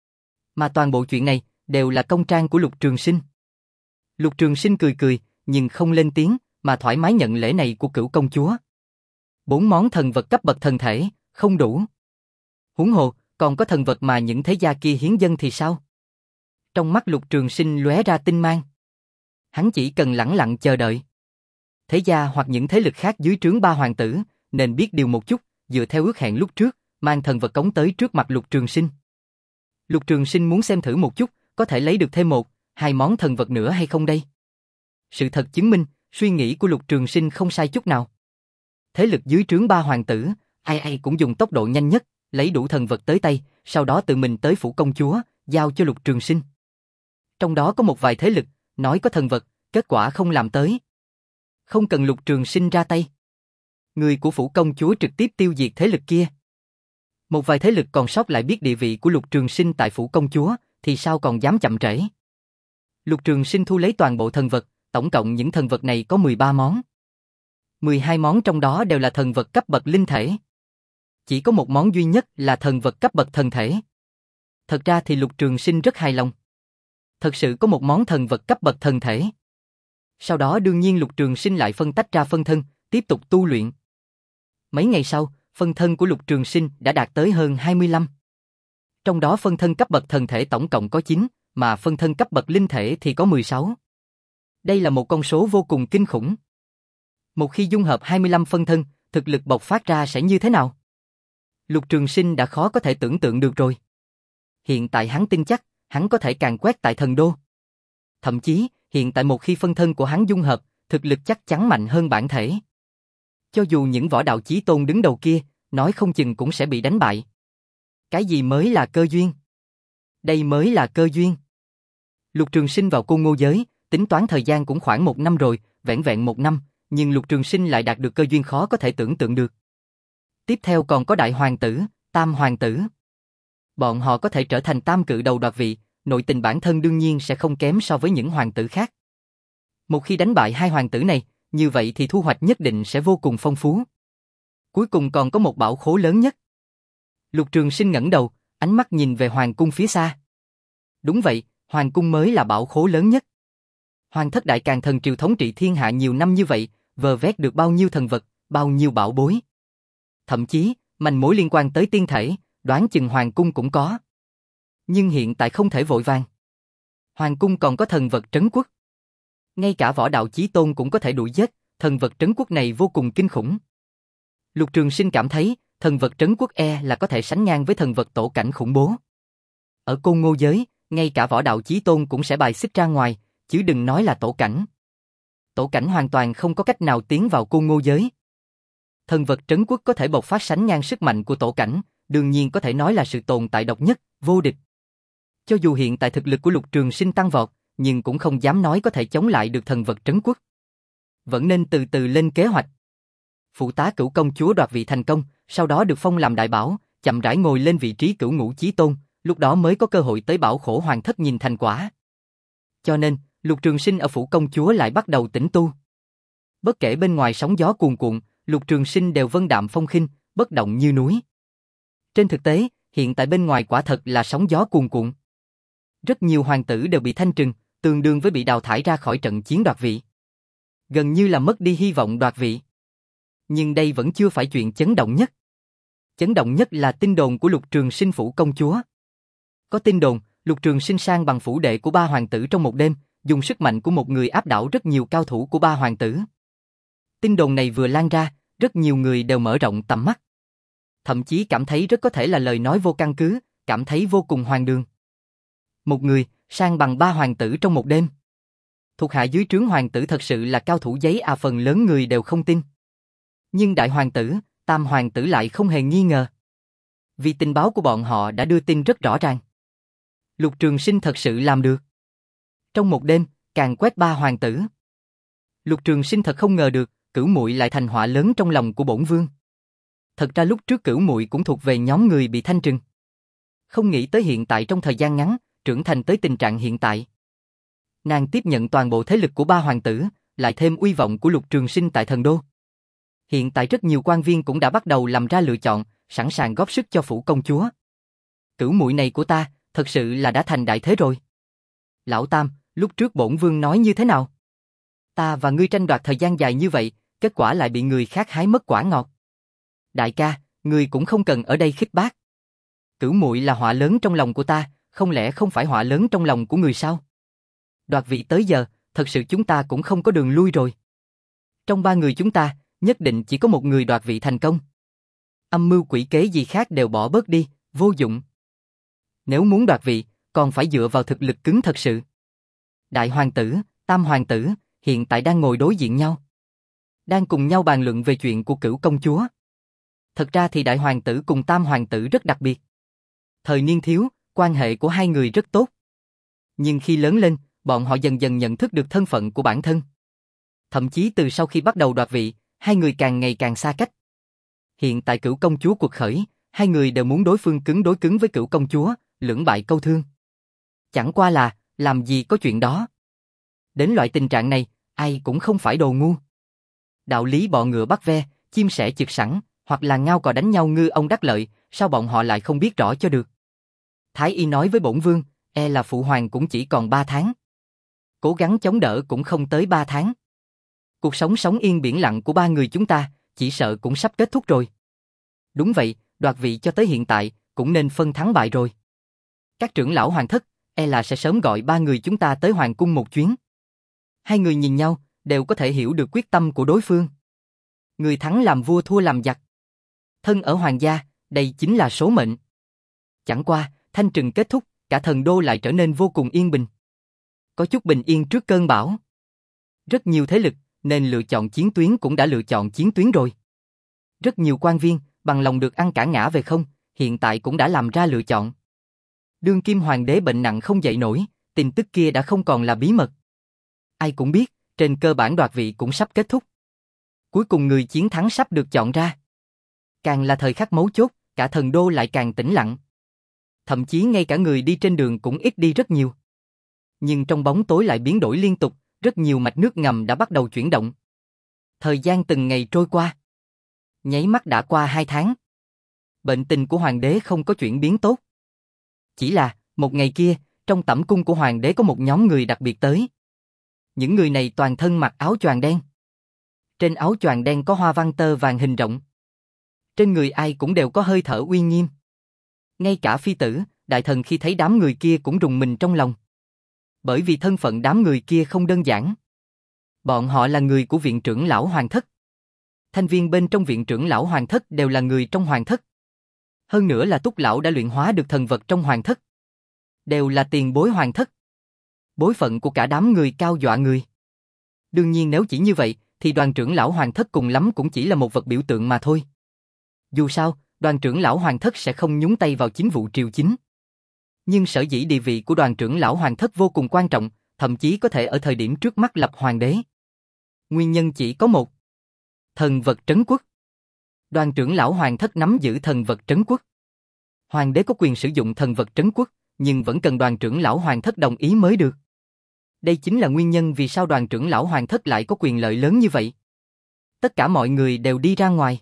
Mà toàn bộ chuyện này đều là công trang của Lục Trường Sinh. Lục Trường Sinh cười cười, nhưng không lên tiếng, mà thoải mái nhận lễ này của Cửu công chúa. Bốn món thần vật cấp bậc thần thể, không đủ. Huống hồ, còn có thần vật mà những thế gia kia hiến dâng thì sao? Trong mắt Lục Trường Sinh lóe ra tinh mang. Hắn chỉ cần lẳng lặng chờ đợi. Thế gia hoặc những thế lực khác dưới trướng ba hoàng tử, nên biết điều một chút, dựa theo ước hẹn lúc trước, mang thần vật cống tới trước mặt Lục Trường Sinh. Lục Trường Sinh muốn xem thử một chút, có thể lấy được thêm một, hai món thần vật nữa hay không đây? Sự thật chứng minh, suy nghĩ của Lục Trường Sinh không sai chút nào. Thế lực dưới trướng ba hoàng tử, ai ai cũng dùng tốc độ nhanh nhất, lấy đủ thần vật tới tay, sau đó tự mình tới phủ công chúa, giao cho Lục Trường Sinh. Trong đó có một vài thế lực, nói có thần vật, kết quả không làm tới. Không cần Lục Trường Sinh ra tay. Người của phủ công chúa trực tiếp tiêu diệt thế lực kia. Một vài thế lực còn sót lại biết địa vị của Lục Trường Sinh tại phủ công chúa, thì sao còn dám chậm trễ. Lục Trường Sinh thu lấy toàn bộ thần vật, tổng cộng những thần vật này có mười ba món. mười hai món trong đó đều là thần vật cấp bậc linh thể. Chỉ có một món duy nhất là thần vật cấp bậc thần thể. Thật ra thì Lục Trường Sinh rất hài lòng. Thật sự có một món thần vật cấp bậc thần thể. Sau đó đương nhiên Lục Trường Sinh lại phân tách ra phân thân, tiếp tục tu luyện. Mấy ngày sau, phân thân của Lục Trường Sinh đã đạt tới hơn hai mươi lăm. Trong đó phân thân cấp bậc thần thể tổng cộng có chín, mà phân thân cấp bậc linh thể thì có mười sáu. Đây là một con số vô cùng kinh khủng. Một khi dung hợp hai mươi lăm phân thân, thực lực bộc phát ra sẽ như thế nào? Lục Trường Sinh đã khó có thể tưởng tượng được rồi. hiện tại hắn tin chắc, hắn có thể càn quét tại thần đô. Thậm chí, hiện tại một khi phân thân của hắn dung hợp, thực lực chắc chắn mạnh hơn bản thể. Cho dù những võ đạo chí tôn đứng đầu kia, nói không chừng cũng sẽ bị đánh bại. Cái gì mới là cơ duyên? Đây mới là cơ duyên. Lục Trường Sinh vào Côn Ngô giới, tính toán thời gian cũng khoảng một năm rồi, vẻn vẹn một năm, nhưng Lục Trường Sinh lại đạt được cơ duyên khó có thể tưởng tượng được. Tiếp theo còn có Đại Hoàng tử, Tam Hoàng tử. Bọn họ có thể trở thành tam cự đầu đoạt vị, nội tình bản thân đương nhiên sẽ không kém so với những hoàng tử khác. Một khi đánh bại hai hoàng tử này, như vậy thì thu hoạch nhất định sẽ vô cùng phong phú. Cuối cùng còn có một bảo khố lớn nhất. Lục Trường Sinh ngẩng đầu, ánh mắt nhìn về hoàng cung phía xa. Đúng vậy, hoàng cung mới là bảo khố lớn nhất. Hoàng thất đại càn thần triều thống trị thiên hạ nhiều năm như vậy, vơ vét được bao nhiêu thần vật, bao nhiêu bảo bối. Thậm chí, manh mối liên quan tới tiên thể, đoán chừng hoàng cung cũng có. Nhưng hiện tại không thể vội vàng. Hoàng cung còn có thần vật trấn quốc. Ngay cả võ đạo chí tôn cũng có thể đuổi giết, thần vật trấn quốc này vô cùng kinh khủng. Lục Trường Sinh cảm thấy, thần vật trấn quốc e là có thể sánh ngang với thần vật tổ cảnh khủng bố. Ở Côn Ngô giới, ngay cả võ đạo chí tôn cũng sẽ bài xích ra ngoài, chứ đừng nói là tổ cảnh. Tổ cảnh hoàn toàn không có cách nào tiến vào Côn Ngô giới. Thần vật trấn quốc có thể bộc phát sánh ngang sức mạnh của tổ cảnh, đương nhiên có thể nói là sự tồn tại độc nhất, vô địch. Cho dù hiện tại thực lực của Lục Trường Sinh tăng vọt, nhưng cũng không dám nói có thể chống lại được thần vật trấn quốc. Vẫn nên từ từ lên kế hoạch. Phụ tá Cửu công chúa đoạt vị thành công, sau đó được phong làm đại bảo, chậm rãi ngồi lên vị trí cửu ngũ chí tôn, lúc đó mới có cơ hội tới bảo khổ hoàng thất nhìn thành quả. Cho nên, Lục Trường Sinh ở phủ công chúa lại bắt đầu tĩnh tu. Bất kể bên ngoài sóng gió cuồn cuộn, Lục Trường Sinh đều vân đạm phong khinh, bất động như núi. Trên thực tế, hiện tại bên ngoài quả thật là sóng gió cuồn cuộn. Rất nhiều hoàng tử đều bị thanh trừng, tương đương với bị đào thải ra khỏi trận chiến đoạt vị. Gần như là mất đi hy vọng đoạt vị. Nhưng đây vẫn chưa phải chuyện chấn động nhất. Chấn động nhất là tin đồn của Lục Trường Sinh phủ công chúa. Có tin đồn, Lục Trường Sinh sang bằng phủ đệ của ba hoàng tử trong một đêm, dùng sức mạnh của một người áp đảo rất nhiều cao thủ của ba hoàng tử. Tin đồn này vừa lan ra, rất nhiều người đều mở rộng tầm mắt. Thậm chí cảm thấy rất có thể là lời nói vô căn cứ, cảm thấy vô cùng hoang đường. Một người, sang bằng ba hoàng tử trong một đêm. Thuộc hạ dưới trướng hoàng tử thật sự là cao thủ giấy à, phần lớn người đều không tin. Nhưng đại hoàng tử, tam hoàng tử lại không hề nghi ngờ. Vì tình báo của bọn họ đã đưa tin rất rõ ràng. Lục Trường Sinh thật sự làm được. Trong một đêm, càn quét ba hoàng tử. Lục Trường Sinh thật không ngờ được, Cửu Muội lại thành họa lớn trong lòng của bổn vương. Thật ra lúc trước Cửu Muội cũng thuộc về nhóm người bị thanh trừng. Không nghĩ tới hiện tại trong thời gian ngắn, trưởng thành tới tình trạng hiện tại. Nàng tiếp nhận toàn bộ thế lực của ba hoàng tử, lại thêm uy vọng của Lục Trường Sinh tại thần đô. Hiện tại rất nhiều quan viên cũng đã bắt đầu làm ra lựa chọn, sẵn sàng góp sức cho phủ công chúa. Cửu muội này của ta, thật sự là đã thành đại thế rồi. Lão Tam, lúc trước bổn vương nói như thế nào? Ta và ngươi tranh đoạt thời gian dài như vậy, kết quả lại bị người khác hái mất quả ngọt. Đại ca, ngươi cũng không cần ở đây khích bác. Cửu muội là họa lớn trong lòng của ta, không lẽ không phải họa lớn trong lòng của người sao? Đoạt vị tới giờ, thật sự chúng ta cũng không có đường lui rồi. Trong ba người chúng ta, nhất định chỉ có một người đoạt vị thành công. Âm mưu quỷ kế gì khác đều bỏ bớt đi, vô dụng. Nếu muốn đoạt vị, còn phải dựa vào thực lực cứng thật sự. Đại hoàng tử, tam hoàng tử, hiện tại đang ngồi đối diện nhau. Đang cùng nhau bàn luận về chuyện của Cửu công chúa. Thật ra thì đại hoàng tử cùng tam hoàng tử rất đặc biệt. Thời niên thiếu, quan hệ của hai người rất tốt. Nhưng khi lớn lên, bọn họ dần dần nhận thức được thân phận của bản thân. Thậm chí từ sau khi bắt đầu đoạt vị, hai người càng ngày càng xa cách. Hiện tại Cửu công chúa cuộc khởi, hai người đều muốn đối phương cứng đối cứng với Cửu công chúa, lưỡng bại câu thương. Chẳng qua là, làm gì có chuyện đó. Đến loại tình trạng này, ai cũng không phải đồ ngu. Đạo lý bọ ngựa bắt ve, chim sẻ chực sẵn, hoặc là ngao cò đánh nhau ngư ông đắc lợi, sao bọn họ lại không biết rõ cho được. Thái y nói với bổn vương, e là phụ hoàng cũng chỉ còn ba tháng. Cố gắng chống đỡ cũng không tới ba tháng. Cuộc sống sống yên biển lặng của ba người chúng ta, chỉ sợ cũng sắp kết thúc rồi. Đúng vậy, đoạt vị cho tới hiện tại, cũng nên phân thắng bại rồi. Các trưởng lão hoàng thất, e là sẽ sớm gọi ba người chúng ta tới hoàng cung một chuyến. Hai người nhìn nhau, đều có thể hiểu được quyết tâm của đối phương. Người thắng làm vua thua làm giặc. Thân ở hoàng gia, đây chính là số mệnh. Chẳng qua, Thanh trừng kết thúc, cả thần đô lại trở nên vô cùng yên bình. Có chút bình yên trước cơn bão. Rất nhiều thế lực, nên lựa chọn chiến tuyến cũng đã lựa chọn chiến tuyến rồi. Rất nhiều quan viên, bằng lòng được ăn cả ngã về không, hiện tại cũng đã làm ra lựa chọn. Đương kim hoàng đế bệnh nặng không dậy nổi, tin tức kia đã không còn là bí mật. Ai cũng biết, trên cơ bản đoạt vị cũng sắp kết thúc. Cuối cùng người chiến thắng sắp được chọn ra. Càng là thời khắc mấu chốt, cả thần đô lại càng tĩnh lặng. Thậm chí ngay cả người đi trên đường cũng ít đi rất nhiều. Nhưng trong bóng tối lại biến đổi liên tục, rất nhiều mạch nước ngầm đã bắt đầu chuyển động. Thời gian từng ngày trôi qua. Nháy mắt đã qua hai tháng. Bệnh tình của hoàng đế không có chuyển biến tốt. Chỉ là, một ngày kia, trong tẩm cung của hoàng đế có một nhóm người đặc biệt tới. Những người này toàn thân mặc áo choàng đen. Trên áo choàng đen có hoa văn tơ vàng hình rộng. Trên người ai cũng đều có hơi thở uy nghiêm. Ngay cả phi tử, đại thần khi thấy đám người kia cũng rùng mình trong lòng. Bởi vì thân phận đám người kia không đơn giản. Bọn họ là người của viện trưởng lão hoàng thất. Thành viên bên trong viện trưởng lão hoàng thất đều là người trong hoàng thất. Hơn nữa là Túc lão đã luyện hóa được thần vật trong hoàng thất. Đều là tiền bối hoàng thất. Bối phận của cả đám người cao dọa người. Đương nhiên nếu chỉ như vậy, thì đoàn trưởng lão hoàng thất cùng lắm cũng chỉ là một vật biểu tượng mà thôi. Dù sao, đoàn trưởng lão hoàng thất sẽ không nhúng tay vào chính vụ triều chính. Nhưng sở dĩ địa vị của đoàn trưởng lão hoàng thất vô cùng quan trọng, thậm chí có thể ở thời điểm trước mắt lập hoàng đế. Nguyên nhân chỉ có một. Thần vật trấn quốc. Đoàn trưởng lão hoàng thất nắm giữ thần vật trấn quốc. Hoàng đế có quyền sử dụng thần vật trấn quốc, nhưng vẫn cần đoàn trưởng lão hoàng thất đồng ý mới được. Đây chính là nguyên nhân vì sao đoàn trưởng lão hoàng thất lại có quyền lợi lớn như vậy. Tất cả mọi người đều đi ra ngoài.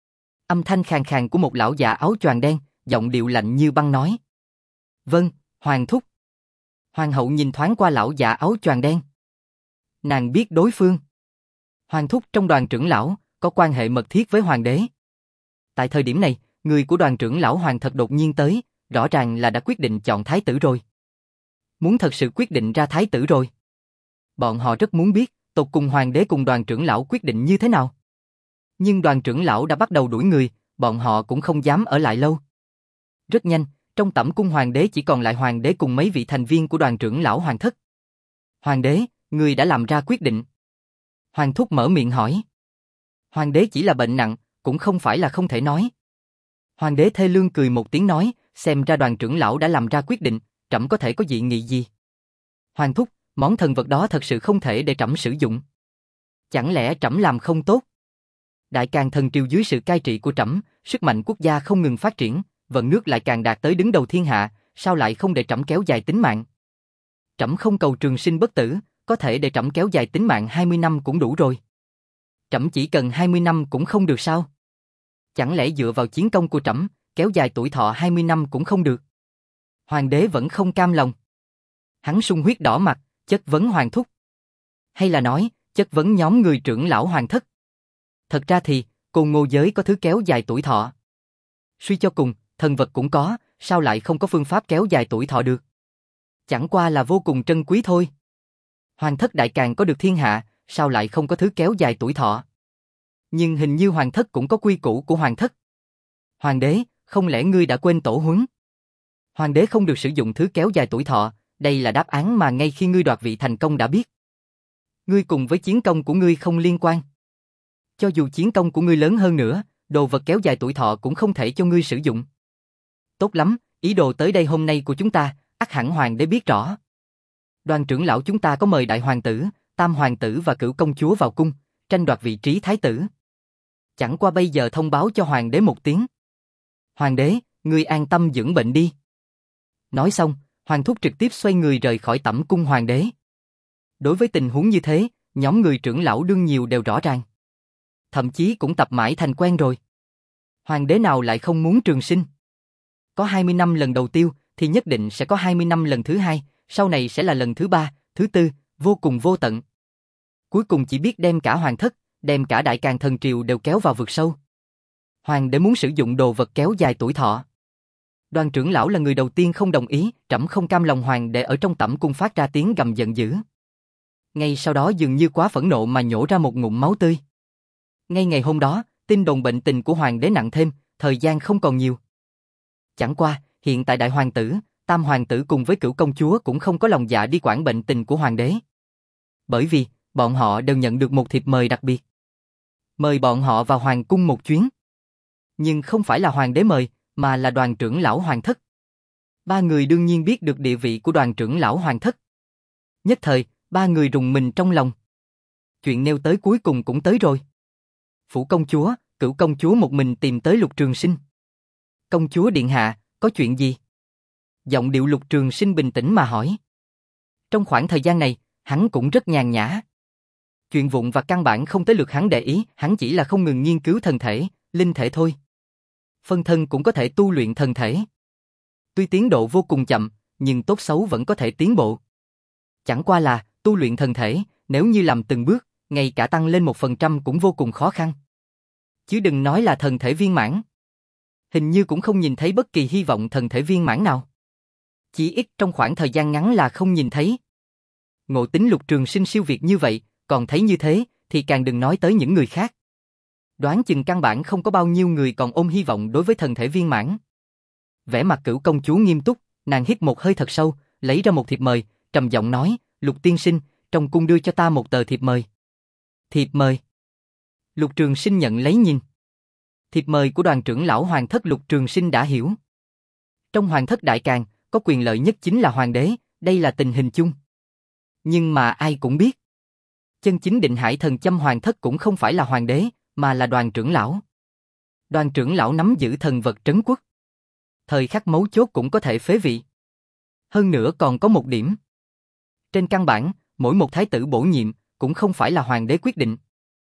Âm thanh khàn khàn của một lão già áo choàng đen, giọng điệu lạnh như băng nói. Vâng, hoàng thúc. Hoàng hậu nhìn thoáng qua lão già áo choàng đen. Nàng biết đối phương. Hoàng thúc trong đoàn trưởng lão, có quan hệ mật thiết với hoàng đế. Tại thời điểm này, người của đoàn trưởng lão hoàng thật đột nhiên tới, rõ ràng là đã quyết định chọn thái tử rồi. Muốn thật sự quyết định ra thái tử rồi. Bọn họ rất muốn biết, tột cùng hoàng đế cùng đoàn trưởng lão quyết định như thế nào. Nhưng đoàn trưởng lão đã bắt đầu đuổi người, bọn họ cũng không dám ở lại lâu. Rất nhanh, trong tẩm cung hoàng đế chỉ còn lại hoàng đế cùng mấy vị thành viên của đoàn trưởng lão hoàng thất. Hoàng đế, người đã làm ra quyết định. Hoàng thúc mở miệng hỏi. Hoàng đế chỉ là bệnh nặng, cũng không phải là không thể nói. Hoàng đế thê lương cười một tiếng nói, xem ra đoàn trưởng lão đã làm ra quyết định, trẫm có thể có dị nghị gì. Hoàng thúc, món thần vật đó thật sự không thể để trẫm sử dụng. Chẳng lẽ trẫm làm không tốt? Đại Càn thần triều dưới sự cai trị của trẫm, sức mạnh quốc gia không ngừng phát triển, vận nước lại càng đạt tới đứng đầu thiên hạ, sao lại không để trẫm kéo dài tính mạng? Trẫm không cầu trường sinh bất tử, có thể để trẫm kéo dài tính mạng hai mươi năm cũng đủ rồi. Trẫm chỉ cần hai mươi năm cũng không được sao? Chẳng lẽ dựa vào chiến công của trẫm, kéo dài tuổi thọ hai mươi năm cũng không được? Hoàng đế vẫn không cam lòng. Hắn sung huyết đỏ mặt, chất vấn hoàng thúc. Hay là nói, chất vấn nhóm người trưởng lão hoàng thất. Thật ra thì, Côn Ngô giới có thứ kéo dài tuổi thọ. Suy cho cùng, thần vật cũng có, sao lại không có phương pháp kéo dài tuổi thọ được? Chẳng qua là vô cùng trân quý thôi. Hoàng thất Đại Càn có được thiên hạ, sao lại không có thứ kéo dài tuổi thọ? Nhưng hình như hoàng thất cũng có quy củ của hoàng thất. Hoàng đế, không lẽ ngươi đã quên tổ huấn? Hoàng đế không được sử dụng thứ kéo dài tuổi thọ, đây là đáp án mà ngay khi ngươi đoạt vị thành công đã biết. Ngươi cùng với chiến công của ngươi không liên quan. Cho dù chiến công của ngươi lớn hơn nữa, đồ vật kéo dài tuổi thọ cũng không thể cho ngươi sử dụng. Tốt lắm, ý đồ tới đây hôm nay của chúng ta, ắt hẳn hoàng đế biết rõ. Đoàn trưởng lão chúng ta có mời đại hoàng tử, tam hoàng tử và cửu công chúa vào cung, tranh đoạt vị trí thái tử. Chẳng qua bây giờ thông báo cho hoàng đế một tiếng. Hoàng đế, ngươi an tâm dưỡng bệnh đi. Nói xong, hoàng thúc trực tiếp xoay người rời khỏi tẩm cung hoàng đế. Đối với tình huống như thế, nhóm người trưởng lão đương nhiều đều rõ ràng. Thậm chí cũng tập mãi thành quen rồi. Hoàng đế nào lại không muốn trường sinh? Có hai mươi năm lần đầu tiêu, thì nhất định sẽ có hai mươi năm lần thứ hai, sau này sẽ là lần thứ ba, thứ tư, vô cùng vô tận. Cuối cùng chỉ biết đem cả hoàng thất, đem cả Đại Càn thần triều đều kéo vào vực sâu. Hoàng đế muốn sử dụng đồ vật kéo dài tuổi thọ. Đoàn trưởng lão là người đầu tiên không đồng ý, trẫm không cam lòng hoàng đế ở trong tẩm cung phát ra tiếng gầm giận dữ. Ngay sau đó dường như quá phẫn nộ mà nhổ ra một ngụm máu tươi. Ngay ngày hôm đó, tin đồn bệnh tình của hoàng đế nặng thêm, thời gian không còn nhiều. Chẳng qua, Hiện tại đại hoàng tử, tam hoàng tử cùng với cửu công chúa cũng không có lòng dạ đi quản bệnh tình của hoàng đế. Bởi vì, bọn họ đều nhận được một thiệp mời đặc biệt. Mời bọn họ vào hoàng cung một chuyến. Nhưng không phải là hoàng đế mời, mà là đoàn trưởng lão hoàng thất. Ba người đương nhiên biết được địa vị của đoàn trưởng lão hoàng thất. Nhất thời, ba người rùng mình trong lòng. Chuyện nêu tới cuối cùng cũng tới rồi. Phủ công chúa, cửu công chúa một mình tìm tới Lục Trường Sinh. Công chúa điện hạ, có chuyện gì? Giọng điệu Lục Trường Sinh bình tĩnh mà hỏi. Trong khoảng thời gian này, hắn cũng rất nhàn nhã. Chuyện vụn và căn bản không tới lượt hắn để ý, hắn chỉ là không ngừng nghiên cứu thần thể, linh thể thôi. Phân thân cũng có thể tu luyện thần thể. Tuy tiến độ vô cùng chậm, nhưng tốt xấu vẫn có thể tiến bộ. Chẳng qua là, tu luyện thần thể, nếu như làm từng bước, ngay cả tăng lên một phần trăm cũng vô cùng khó khăn. Chứ đừng nói là thần thể viên mãn. Hình như cũng không nhìn thấy bất kỳ hy vọng thần thể viên mãn nào. Chỉ ít trong khoảng thời gian ngắn là không nhìn thấy. Ngộ tính Lục Trường Sinh siêu việt như vậy, còn thấy như thế, thì càng đừng nói tới những người khác. Đoán chừng căn bản không có bao nhiêu người còn ôm hy vọng đối với thần thể viên mãn. Vẻ mặt cửu công chúa nghiêm túc, nàng hít một hơi thật sâu, lấy ra một thiệp mời, trầm giọng nói, Lục tiên sinh, trong cung đưa cho ta một tờ thiệp mời. Thiệp mời. Lục Trường Sinh nhận lấy nhìn. Thiệp mời của đoàn trưởng lão hoàng thất Lục Trường Sinh đã hiểu. Trong hoàng thất đại càn, có quyền lợi nhất chính là hoàng đế, đây là tình hình chung. Nhưng mà ai cũng biết. Chân chính Định Hải Thần Châm hoàng thất cũng không phải là hoàng đế, mà là đoàn trưởng lão. Đoàn trưởng lão nắm giữ thần vật trấn quốc. Thời khắc mấu chốt cũng có thể phế vị. Hơn nữa còn có một điểm. Trên căn bản, mỗi một thái tử bổ nhiệm cũng không phải là hoàng đế quyết định,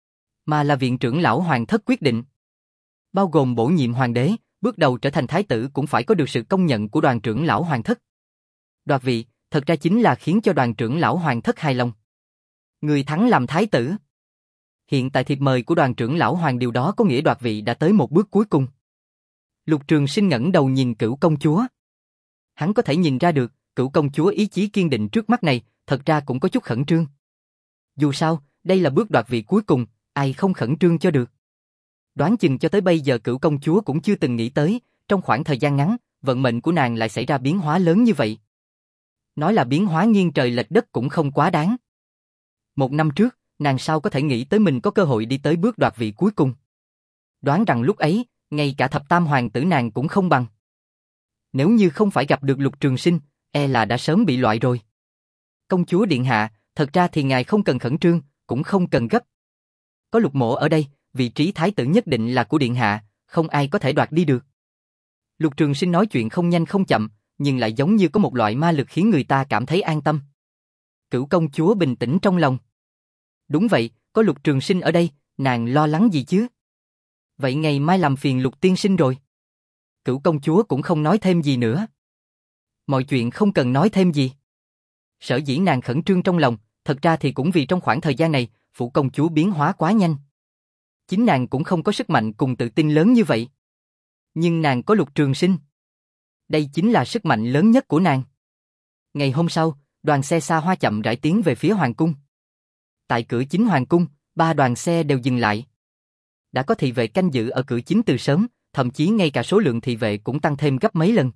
mà là viện trưởng lão hoàng thất quyết định. Bao gồm bổ nhiệm hoàng đế, bước đầu trở thành thái tử cũng phải có được sự công nhận của đoàn trưởng lão hoàng thất. Đoạt vị, thật ra chính là khiến cho đoàn trưởng lão hoàng thất hài lòng. Người thắng làm thái tử. Hiện tại thiệp mời của đoàn trưởng lão hoàng điều đó có nghĩa đoạt vị đã tới một bước cuối cùng. Lục Trường Sinh ngẩng đầu nhìn cửu công chúa. Hắn có thể nhìn ra được, cửu công chúa ý chí kiên định trước mắt này, thật ra cũng có chút khẩn trương. Dù sao, đây là bước đoạt vị cuối cùng, ai không khẩn trương cho được. Đoán chừng cho tới bây giờ cửu công chúa cũng chưa từng nghĩ tới, trong khoảng thời gian ngắn, vận mệnh của nàng lại xảy ra biến hóa lớn như vậy. Nói là biến hóa nghiêng trời lệch đất cũng không quá đáng. Một năm trước, nàng sao có thể nghĩ tới mình có cơ hội đi tới bước đoạt vị cuối cùng. Đoán rằng lúc ấy, ngay cả thập tam hoàng tử nàng cũng không bằng. Nếu như không phải gặp được Lục Trường Sinh, e là đã sớm bị loại rồi. Công chúa điện hạ, thật ra thì ngài không cần khẩn trương, cũng không cần gấp. Có Lục mỗ ở đây, vị trí thái tử nhất định là của điện hạ, không ai có thể đoạt đi được. Lục Trường Sinh nói chuyện không nhanh không chậm, nhưng lại giống như có một loại ma lực khiến người ta cảm thấy an tâm. Cửu công chúa bình tĩnh trong lòng. Đúng vậy, có Lục Trường Sinh ở đây, nàng lo lắng gì chứ? Vậy ngày mai làm phiền Lục tiên sinh rồi. Cửu công chúa cũng không nói thêm gì nữa. Mọi chuyện không cần nói thêm gì. Sở dĩ nàng khẩn trương trong lòng, thật ra thì cũng vì trong khoảng thời gian này, phủ công chúa biến hóa quá nhanh. Chính nàng cũng không có sức mạnh cùng tự tin lớn như vậy. Nhưng nàng có Lục Trường Sinh. Đây chính là sức mạnh lớn nhất của nàng. Ngày hôm sau, đoàn xe xa hoa chậm rãi tiến về phía hoàng cung. Tại cửa chính hoàng cung, ba đoàn xe đều dừng lại. Đã có thị vệ canh giữ ở cửa chính từ sớm, thậm chí ngay cả số lượng thị vệ cũng tăng thêm gấp mấy lần.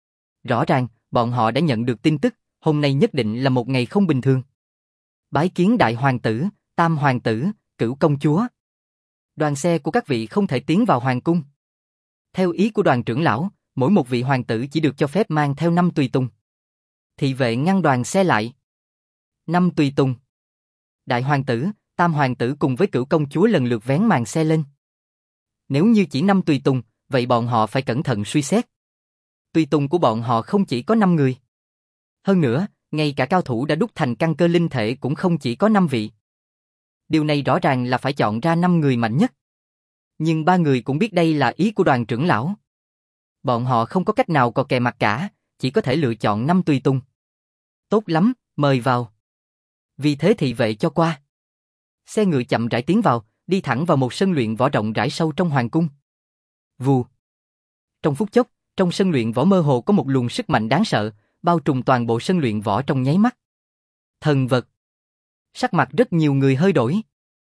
Rõ ràng, bọn họ đã nhận được tin tức, hôm nay nhất định là một ngày không bình thường. Bái kiến đại hoàng tử, tam hoàng tử, cửu công chúa. Đoàn xe của các vị không thể tiến vào hoàng cung. Theo ý của đoàn trưởng lão, mỗi một vị hoàng tử chỉ được cho phép mang theo năm tùy tùng. Thị vệ ngăn đoàn xe lại. Năm tùy tùng. Đại hoàng tử, tam hoàng tử cùng với cửu công chúa lần lượt vén màn xe lên. Nếu như chỉ năm tùy tùng, vậy bọn họ phải cẩn thận suy xét. Tùy tùng của bọn họ không chỉ có năm người. Hơn nữa, ngay cả cao thủ đã đúc thành căn cơ linh thể cũng không chỉ có năm vị. Điều này rõ ràng là phải chọn ra năm người mạnh nhất. Nhưng ba người cũng biết đây là ý của đoàn trưởng lão. Bọn họ không có cách nào cò kè mặt cả, chỉ có thể lựa chọn năm tùy tùng. Tốt lắm, mời vào. Vì thế thị vệ cho qua. Xe ngựa chậm rãi tiến vào, đi thẳng vào một sân luyện võ rộng rãi sâu trong hoàng cung. Vù. Trong phút chốc, trong sân luyện võ mơ hồ có một luồng sức mạnh đáng sợ, bao trùm toàn bộ sân luyện võ trong nháy mắt. Thần vật. Sắc mặt rất nhiều người hơi đổi.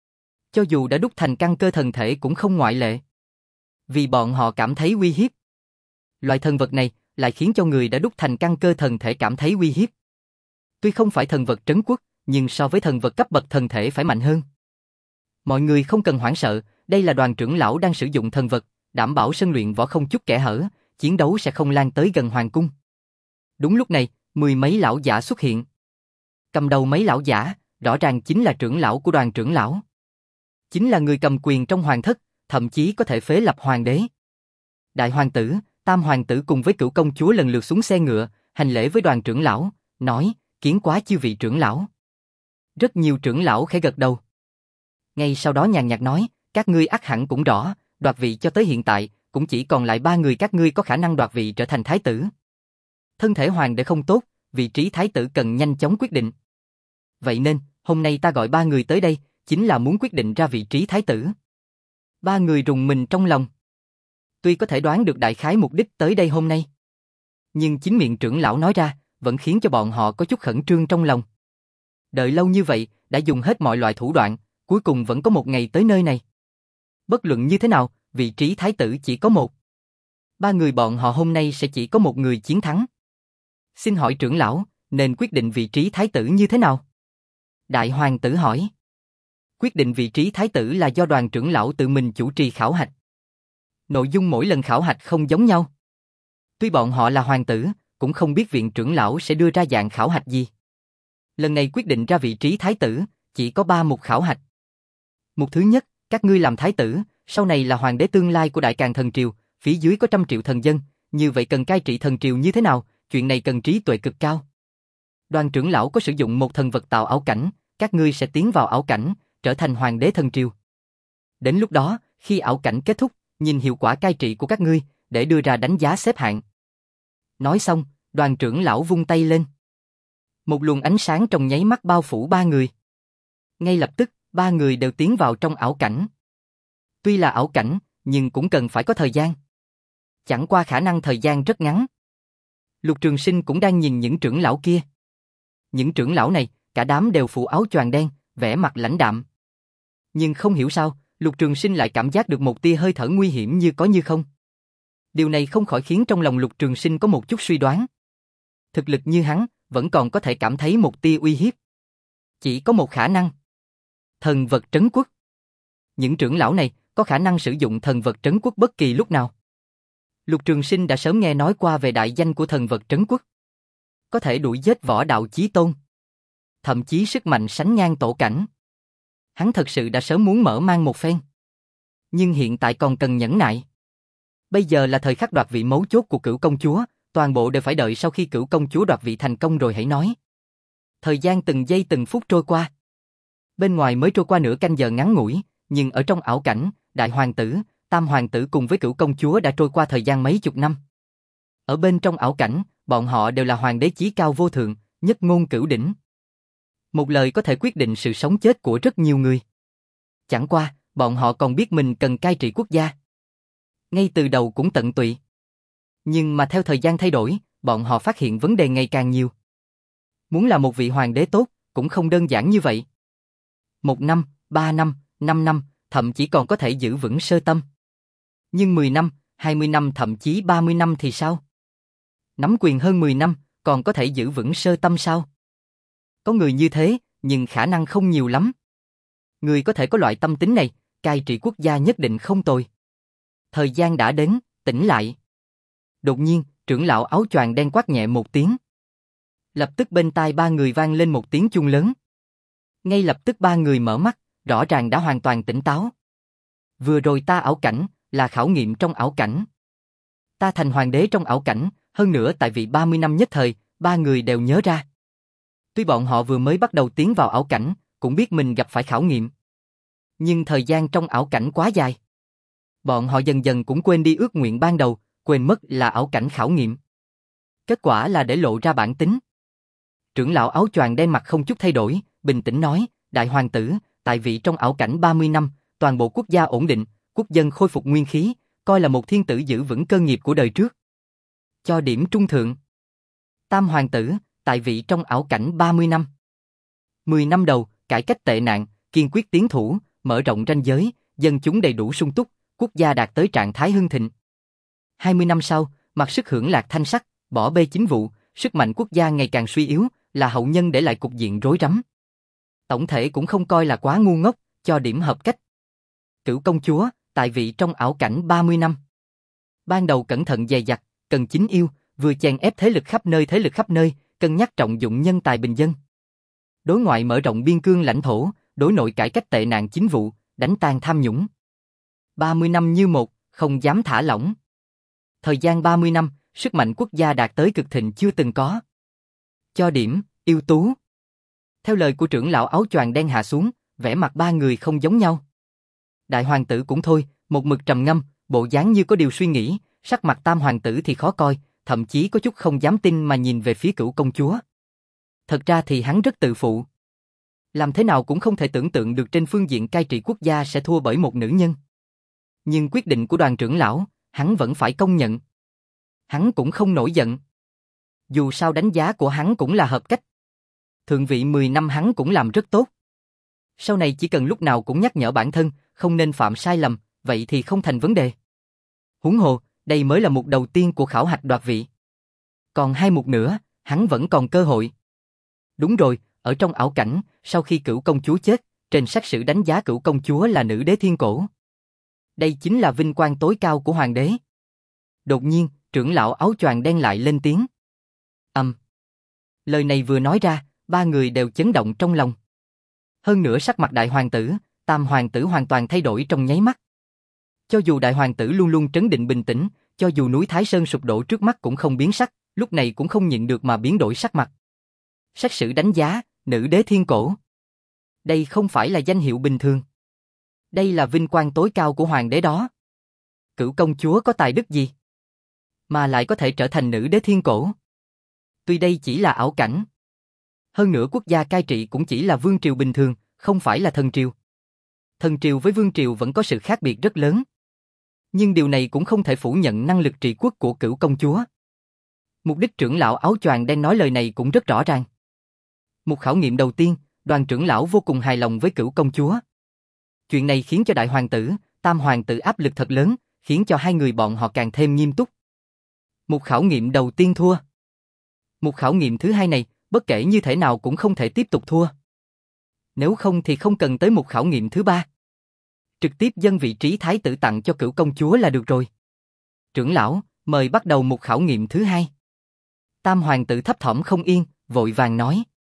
Cho dù đã đúc thành căn cơ thần thể cũng không ngoại lệ. Vì bọn họ cảm thấy uy hiếp. Loại thần vật này, lại khiến cho người đã đúc thành căn cơ thần thể cảm thấy uy hiếp. Tuy không phải thần vật trấn quốc, nhưng so với thần vật cấp bậc thần thể phải mạnh hơn. Mọi người không cần hoảng sợ, đây là Đoàn trưởng lão đang sử dụng thần vật, đảm bảo sân luyện võ không chút kẽ hở, chiến đấu sẽ không lan tới gần hoàng cung. Đúng lúc này, mười mấy lão giả xuất hiện. Cầm đầu mấy lão giả, rõ ràng chính là trưởng lão của Đoàn trưởng lão. Chính là người cầm quyền trong hoàng thất, thậm chí có thể phế lập hoàng đế. Đại hoàng tử, tam hoàng tử cùng với cửu công chúa lần lượt xuống xe ngựa, hành lễ với Đoàn trưởng lão, nói, kiến quá chư vị trưởng lão. Rất nhiều trưởng lão khẽ gật đầu. Ngay sau đó nhàn nhạt nói, các ngươi ắt hẳn cũng rõ, đoạt vị cho tới hiện tại, cũng chỉ còn lại ba người các ngươi có khả năng đoạt vị trở thành thái tử. Thân thể hoàng đế không tốt, vị trí thái tử cần nhanh chóng quyết định. Vậy nên, hôm nay ta gọi ba người tới đây, chính là muốn quyết định ra vị trí thái tử. Ba người rùng mình trong lòng. Tuy có thể đoán được đại khái mục đích tới đây hôm nay, nhưng chính miệng trưởng lão nói ra, vẫn khiến cho bọn họ có chút khẩn trương trong lòng. Đợi lâu như vậy, đã dùng hết mọi loại thủ đoạn, cuối cùng vẫn có một ngày tới nơi này. Bất luận như thế nào, vị trí thái tử chỉ có một. Ba người bọn họ hôm nay sẽ chỉ có một người chiến thắng. Xin hỏi trưởng lão, nên quyết định vị trí thái tử như thế nào? Đại hoàng tử hỏi. Quyết định vị trí thái tử là do Đoàn trưởng lão tự mình chủ trì khảo hạch. Nội dung mỗi lần khảo hạch không giống nhau. Tuy bọn họ là hoàng tử, cũng không biết viện trưởng lão sẽ đưa ra dạng khảo hạch gì. Lần này quyết định ra vị trí thái tử, chỉ có ba mục khảo hạch. Mục thứ nhất, các ngươi làm thái tử, sau này là hoàng đế tương lai của Đại Càn Thần Triều, phía dưới có trăm triệu thần dân, như vậy cần cai trị thần triều như thế nào, chuyện này cần trí tuệ cực cao. Đoàn trưởng lão có sử dụng một thần vật tạo ảo cảnh, các ngươi sẽ tiến vào ảo cảnh, trở thành hoàng đế thần triều. Đến lúc đó, khi ảo cảnh kết thúc, nhìn hiệu quả cai trị của các ngươi, để đưa ra đánh giá xếp hạng. Nói xong, đoàn trưởng lão vung tay lên. Một luồng ánh sáng trong nháy mắt bao phủ ba người. Ngay lập tức, ba người đều tiến vào trong ảo cảnh. Tuy là ảo cảnh, nhưng cũng cần phải có thời gian. Chẳng qua khả năng thời gian rất ngắn. Lục Trường Sinh cũng đang nhìn những trưởng lão kia. Những trưởng lão này, cả đám đều phủ áo choàng đen, vẻ mặt lãnh đạm. Nhưng không hiểu sao, Lục Trường Sinh lại cảm giác được một tia hơi thở nguy hiểm như có như không. Điều này không khỏi khiến trong lòng Lục Trường Sinh có một chút suy đoán. Thực lực như hắn, vẫn còn có thể cảm thấy một tia uy hiếp. Chỉ có một khả năng. Thần vật trấn quốc. Những trưởng lão này có khả năng sử dụng thần vật trấn quốc bất kỳ lúc nào. Lục Trường Sinh đã sớm nghe nói qua về đại danh của thần vật trấn quốc. Có thể đuổi giết võ đạo chí tôn. Thậm chí sức mạnh sánh ngang tổ cảnh. Hắn thật sự đã sớm muốn mở mang một phen. Nhưng hiện tại còn cần nhẫn nại. Bây giờ là thời khắc đoạt vị mấu chốt của Cửu công chúa, toàn bộ đều phải đợi sau khi Cửu công chúa đoạt vị thành công rồi hãy nói. Thời gian từng giây từng phút trôi qua. Bên ngoài mới trôi qua nửa canh giờ ngắn ngủi, nhưng ở trong ảo cảnh, đại hoàng tử, tam hoàng tử cùng với Cửu công chúa đã trôi qua thời gian mấy chục năm. Ở bên trong ảo cảnh, bọn họ đều là hoàng đế chí cao vô thượng, nhất ngôn cửu đỉnh. Một lời có thể quyết định sự sống chết của rất nhiều người. Chẳng qua, bọn họ còn biết mình cần cai trị quốc gia. Ngay từ đầu cũng tận tụy. Nhưng mà theo thời gian thay đổi, bọn họ phát hiện vấn đề ngày càng nhiều. Muốn là một vị hoàng đế tốt, cũng không đơn giản như vậy. Một năm, ba năm, năm năm, thậm chí còn có thể giữ vững sơ tâm. Nhưng mười năm, hai mươi năm thậm chí ba mươi năm thì sao? Nắm quyền hơn mười năm, còn có thể giữ vững sơ tâm sao? Có người như thế, nhưng khả năng không nhiều lắm. Người có thể có loại tâm tính này, cai trị quốc gia nhất định không tồi. Thời gian đã đến, tỉnh lại. Đột nhiên, trưởng lão áo choàng đen quát nhẹ một tiếng. Lập tức bên tai ba người vang lên một tiếng chuông lớn. Ngay lập tức ba người mở mắt, rõ ràng đã hoàn toàn tỉnh táo. Vừa rồi ta ảo cảnh, là khảo nghiệm trong ảo cảnh. Ta thành hoàng đế trong ảo cảnh, hơn nữa tại vì ba mươi năm nhất thời, ba người đều nhớ ra. Tuy bọn họ vừa mới bắt đầu tiến vào ảo cảnh, cũng biết mình gặp phải khảo nghiệm. Nhưng thời gian trong ảo cảnh quá dài. Bọn họ dần dần cũng quên đi ước nguyện ban đầu, quên mất là ảo cảnh khảo nghiệm. Kết quả là để lộ ra bản tính. Trưởng lão áo choàng đen mặt không chút thay đổi, bình tĩnh nói, đại hoàng tử, tại vị trong ảo cảnh ba mươi năm, toàn bộ quốc gia ổn định, quốc dân khôi phục nguyên khí, coi là một thiên tử giữ vững cơ nghiệp của đời trước. Cho điểm trung thượng. Tam hoàng tử, tại vị trong ảo cảnh ba mươi năm. mười năm đầu, cải cách tệ nạn, kiên quyết tiến thủ, mở rộng ranh giới, dân chúng đầy đủ sung túc, quốc gia đạt tới trạng thái hưng thịnh. hai mươi năm sau, mặc sức hưởng lạc thanh sắc, bỏ bê chính vụ, sức mạnh quốc gia ngày càng suy yếu, là hậu nhân để lại cục diện rối rắm. Tổng thể cũng không coi là quá ngu ngốc, cho điểm hợp cách. Cửu công chúa, tại vị trong ảo cảnh ba mươi năm. Ban đầu cẩn thận dè dặt, cần chính yêu, vừa chèn ép thế lực khắp nơi thế lực khắp nơi, cân nhắc trọng dụng nhân tài bình dân. Đối ngoại mở rộng biên cương lãnh thổ, đối nội cải cách tệ nạn chính vụ, đánh tan tham nhũng. ba mươi năm như một, không dám thả lỏng. Thời gian ba mươi năm, sức mạnh quốc gia đạt tới cực thịnh chưa từng có. Cho điểm, ưu tú. Theo lời của trưởng lão áo choàng đen hạ xuống, vẻ mặt ba người không giống nhau. Đại hoàng tử cũng thôi, một mực trầm ngâm, bộ dáng như có điều suy nghĩ, sắc mặt tam hoàng tử thì khó coi, thậm chí có chút không dám tin mà nhìn về phía Cửu công chúa. Thật ra thì hắn rất tự phụ. Làm thế nào cũng không thể tưởng tượng được trên phương diện cai trị quốc gia sẽ thua bởi một nữ nhân. Nhưng quyết định của đoàn trưởng lão, hắn vẫn phải công nhận. Hắn cũng không nổi giận. Dù sao đánh giá của hắn cũng là hợp cách. Thượng vị mười năm hắn cũng làm rất tốt. Sau này chỉ cần lúc nào cũng nhắc nhở bản thân, không nên phạm sai lầm, vậy thì không thành vấn đề. Huống hồ, đây mới là mục đầu tiên của khảo hạch đoạt vị. Còn hai mục nữa, hắn vẫn còn cơ hội. Đúng rồi, ở trong ảo cảnh, sau khi Cửu công chúa chết, trên sách sử đánh giá Cửu công chúa là nữ đế thiên cổ. Đây chính là vinh quang tối cao của hoàng đế. Đột nhiên, trưởng lão áo choàng đen lại lên tiếng. Ầm. Um. Lời này vừa nói ra, ba người đều chấn động trong lòng. Hơn nữa sắc mặt đại hoàng tử, tam hoàng tử hoàn toàn thay đổi trong nháy mắt. Cho dù đại hoàng tử luôn luôn trấn định bình tĩnh, cho dù núi Thái Sơn sụp đổ trước mắt cũng không biến sắc, lúc này cũng không nhịn được mà biến đổi sắc mặt. Sách sử đánh giá, nữ đế thiên cổ. Đây không phải là danh hiệu bình thường. Đây là vinh quang tối cao của hoàng đế đó. Cửu công chúa có tài đức gì? Mà lại có thể trở thành nữ đế thiên cổ. Tuy đây chỉ là ảo cảnh. Hơn nữa quốc gia cai trị cũng chỉ là vương triều bình thường, không phải là thần triều. Thần triều với vương triều vẫn có sự khác biệt rất lớn. Nhưng điều này cũng không thể phủ nhận năng lực trị quốc của Cửu công chúa. Mục đích trưởng lão áo choàng đen nói lời này cũng rất rõ ràng. Một khảo nghiệm đầu tiên, đoàn trưởng lão vô cùng hài lòng với Cửu công chúa. Chuyện này khiến cho đại hoàng tử, tam hoàng tử áp lực thật lớn, khiến cho hai người bọn họ càng thêm nghiêm túc. Một khảo nghiệm đầu tiên thua. Một khảo nghiệm thứ hai này, bất kể như thế nào cũng không thể tiếp tục thua. Nếu không thì không cần tới một khảo nghiệm thứ ba. Trực tiếp dâng vị trí thái tử tặng cho Cửu công chúa là được rồi. Trưởng lão, mời bắt đầu một khảo nghiệm thứ hai. Tam hoàng tử thấp thỏm không yên, vội vàng nói.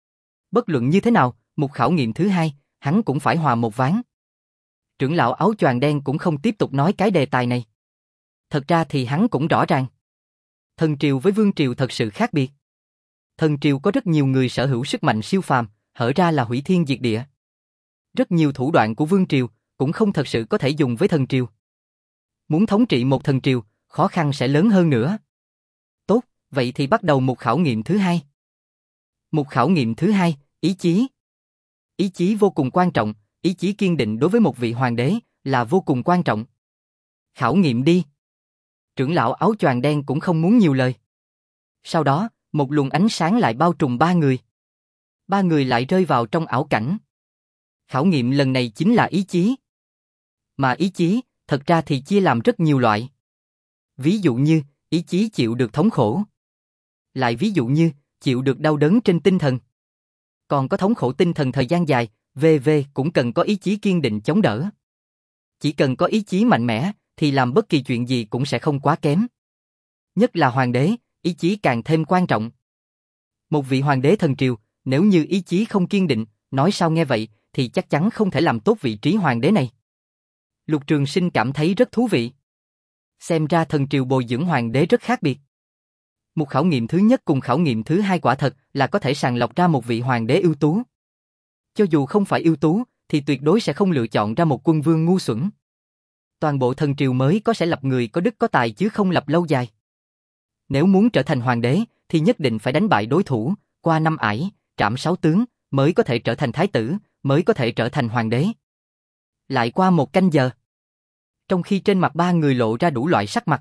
Bất luận như thế nào, một khảo nghiệm thứ hai, hắn cũng phải hòa một ván. Trưởng lão áo choàng đen cũng không tiếp tục nói cái đề tài này. Thật ra thì hắn cũng rõ ràng. Thần triều với vương triều thật sự khác biệt. Thần triều có rất nhiều người sở hữu sức mạnh siêu phàm, hở ra là hủy thiên diệt địa. Rất nhiều thủ đoạn của vương triều cũng không thật sự có thể dùng với thần triều. Muốn thống trị một thần triều, khó khăn sẽ lớn hơn nữa. Tốt, vậy thì bắt đầu một khảo nghiệm thứ hai. Một khảo nghiệm thứ hai, ý chí. Ý chí vô cùng quan trọng, ý chí kiên định đối với một vị hoàng đế là vô cùng quan trọng. Khảo nghiệm đi. Trưởng lão áo choàng đen cũng không muốn nhiều lời. Sau đó, một luồng ánh sáng lại bao trùm ba người. Ba người lại rơi vào trong ảo cảnh. Khảo nghiệm lần này chính là ý chí. Mà ý chí, thật ra thì chia làm rất nhiều loại. Ví dụ như, ý chí chịu được thống khổ. Lại ví dụ như, chịu được đau đớn trên tinh thần. Còn có thống khổ tinh thần thời gian dài, vân vân cũng cần có ý chí kiên định chống đỡ. Chỉ cần có ý chí mạnh mẽ, thì làm bất kỳ chuyện gì cũng sẽ không quá kém. Nhất là hoàng đế, ý chí càng thêm quan trọng. Một vị hoàng đế thần triều, nếu như ý chí không kiên định, nói sao nghe vậy, thì chắc chắn không thể làm tốt vị trí hoàng đế này. Lục Trường Sinh cảm thấy rất thú vị. Xem ra thần triều bồi dưỡng hoàng đế rất khác biệt. Một khảo nghiệm thứ nhất cùng khảo nghiệm thứ hai quả thật là có thể sàng lọc ra một vị hoàng đế ưu tú. Cho dù không phải ưu tú, thì tuyệt đối sẽ không lựa chọn ra một quân vương ngu xuẩn. Toàn bộ thần triều mới có sẽ lập người có đức có tài chứ không lập lâu dài. Nếu muốn trở thành hoàng đế, thì nhất định phải đánh bại đối thủ, qua năm ải, trảm sáu tướng, mới có thể trở thành thái tử, mới có thể trở thành hoàng đế. Lại qua một canh giờ. Trong khi trên mặt ba người lộ ra đủ loại sắc mặt.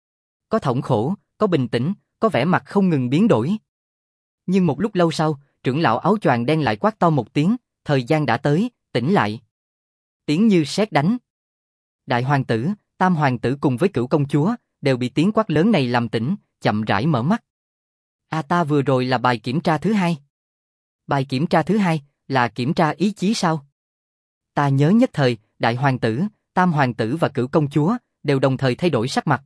Có thống khổ, có bình tĩnh, có vẻ mặt không ngừng biến đổi. Nhưng một lúc lâu sau, trưởng lão áo choàng đen lại quát to một tiếng, thời gian đã tới, tỉnh lại. Tiếng như sét đánh. Đại hoàng tử, tam hoàng tử cùng với Cửu công chúa đều bị tiếng quát lớn này làm tỉnh, chậm rãi mở mắt. A ta vừa rồi là bài kiểm tra thứ hai. Bài kiểm tra thứ hai, là kiểm tra ý chí sao? Ta nhớ nhất thời, đại hoàng tử, tam hoàng tử và cửu công chúa, đều đồng thời thay đổi sắc mặt.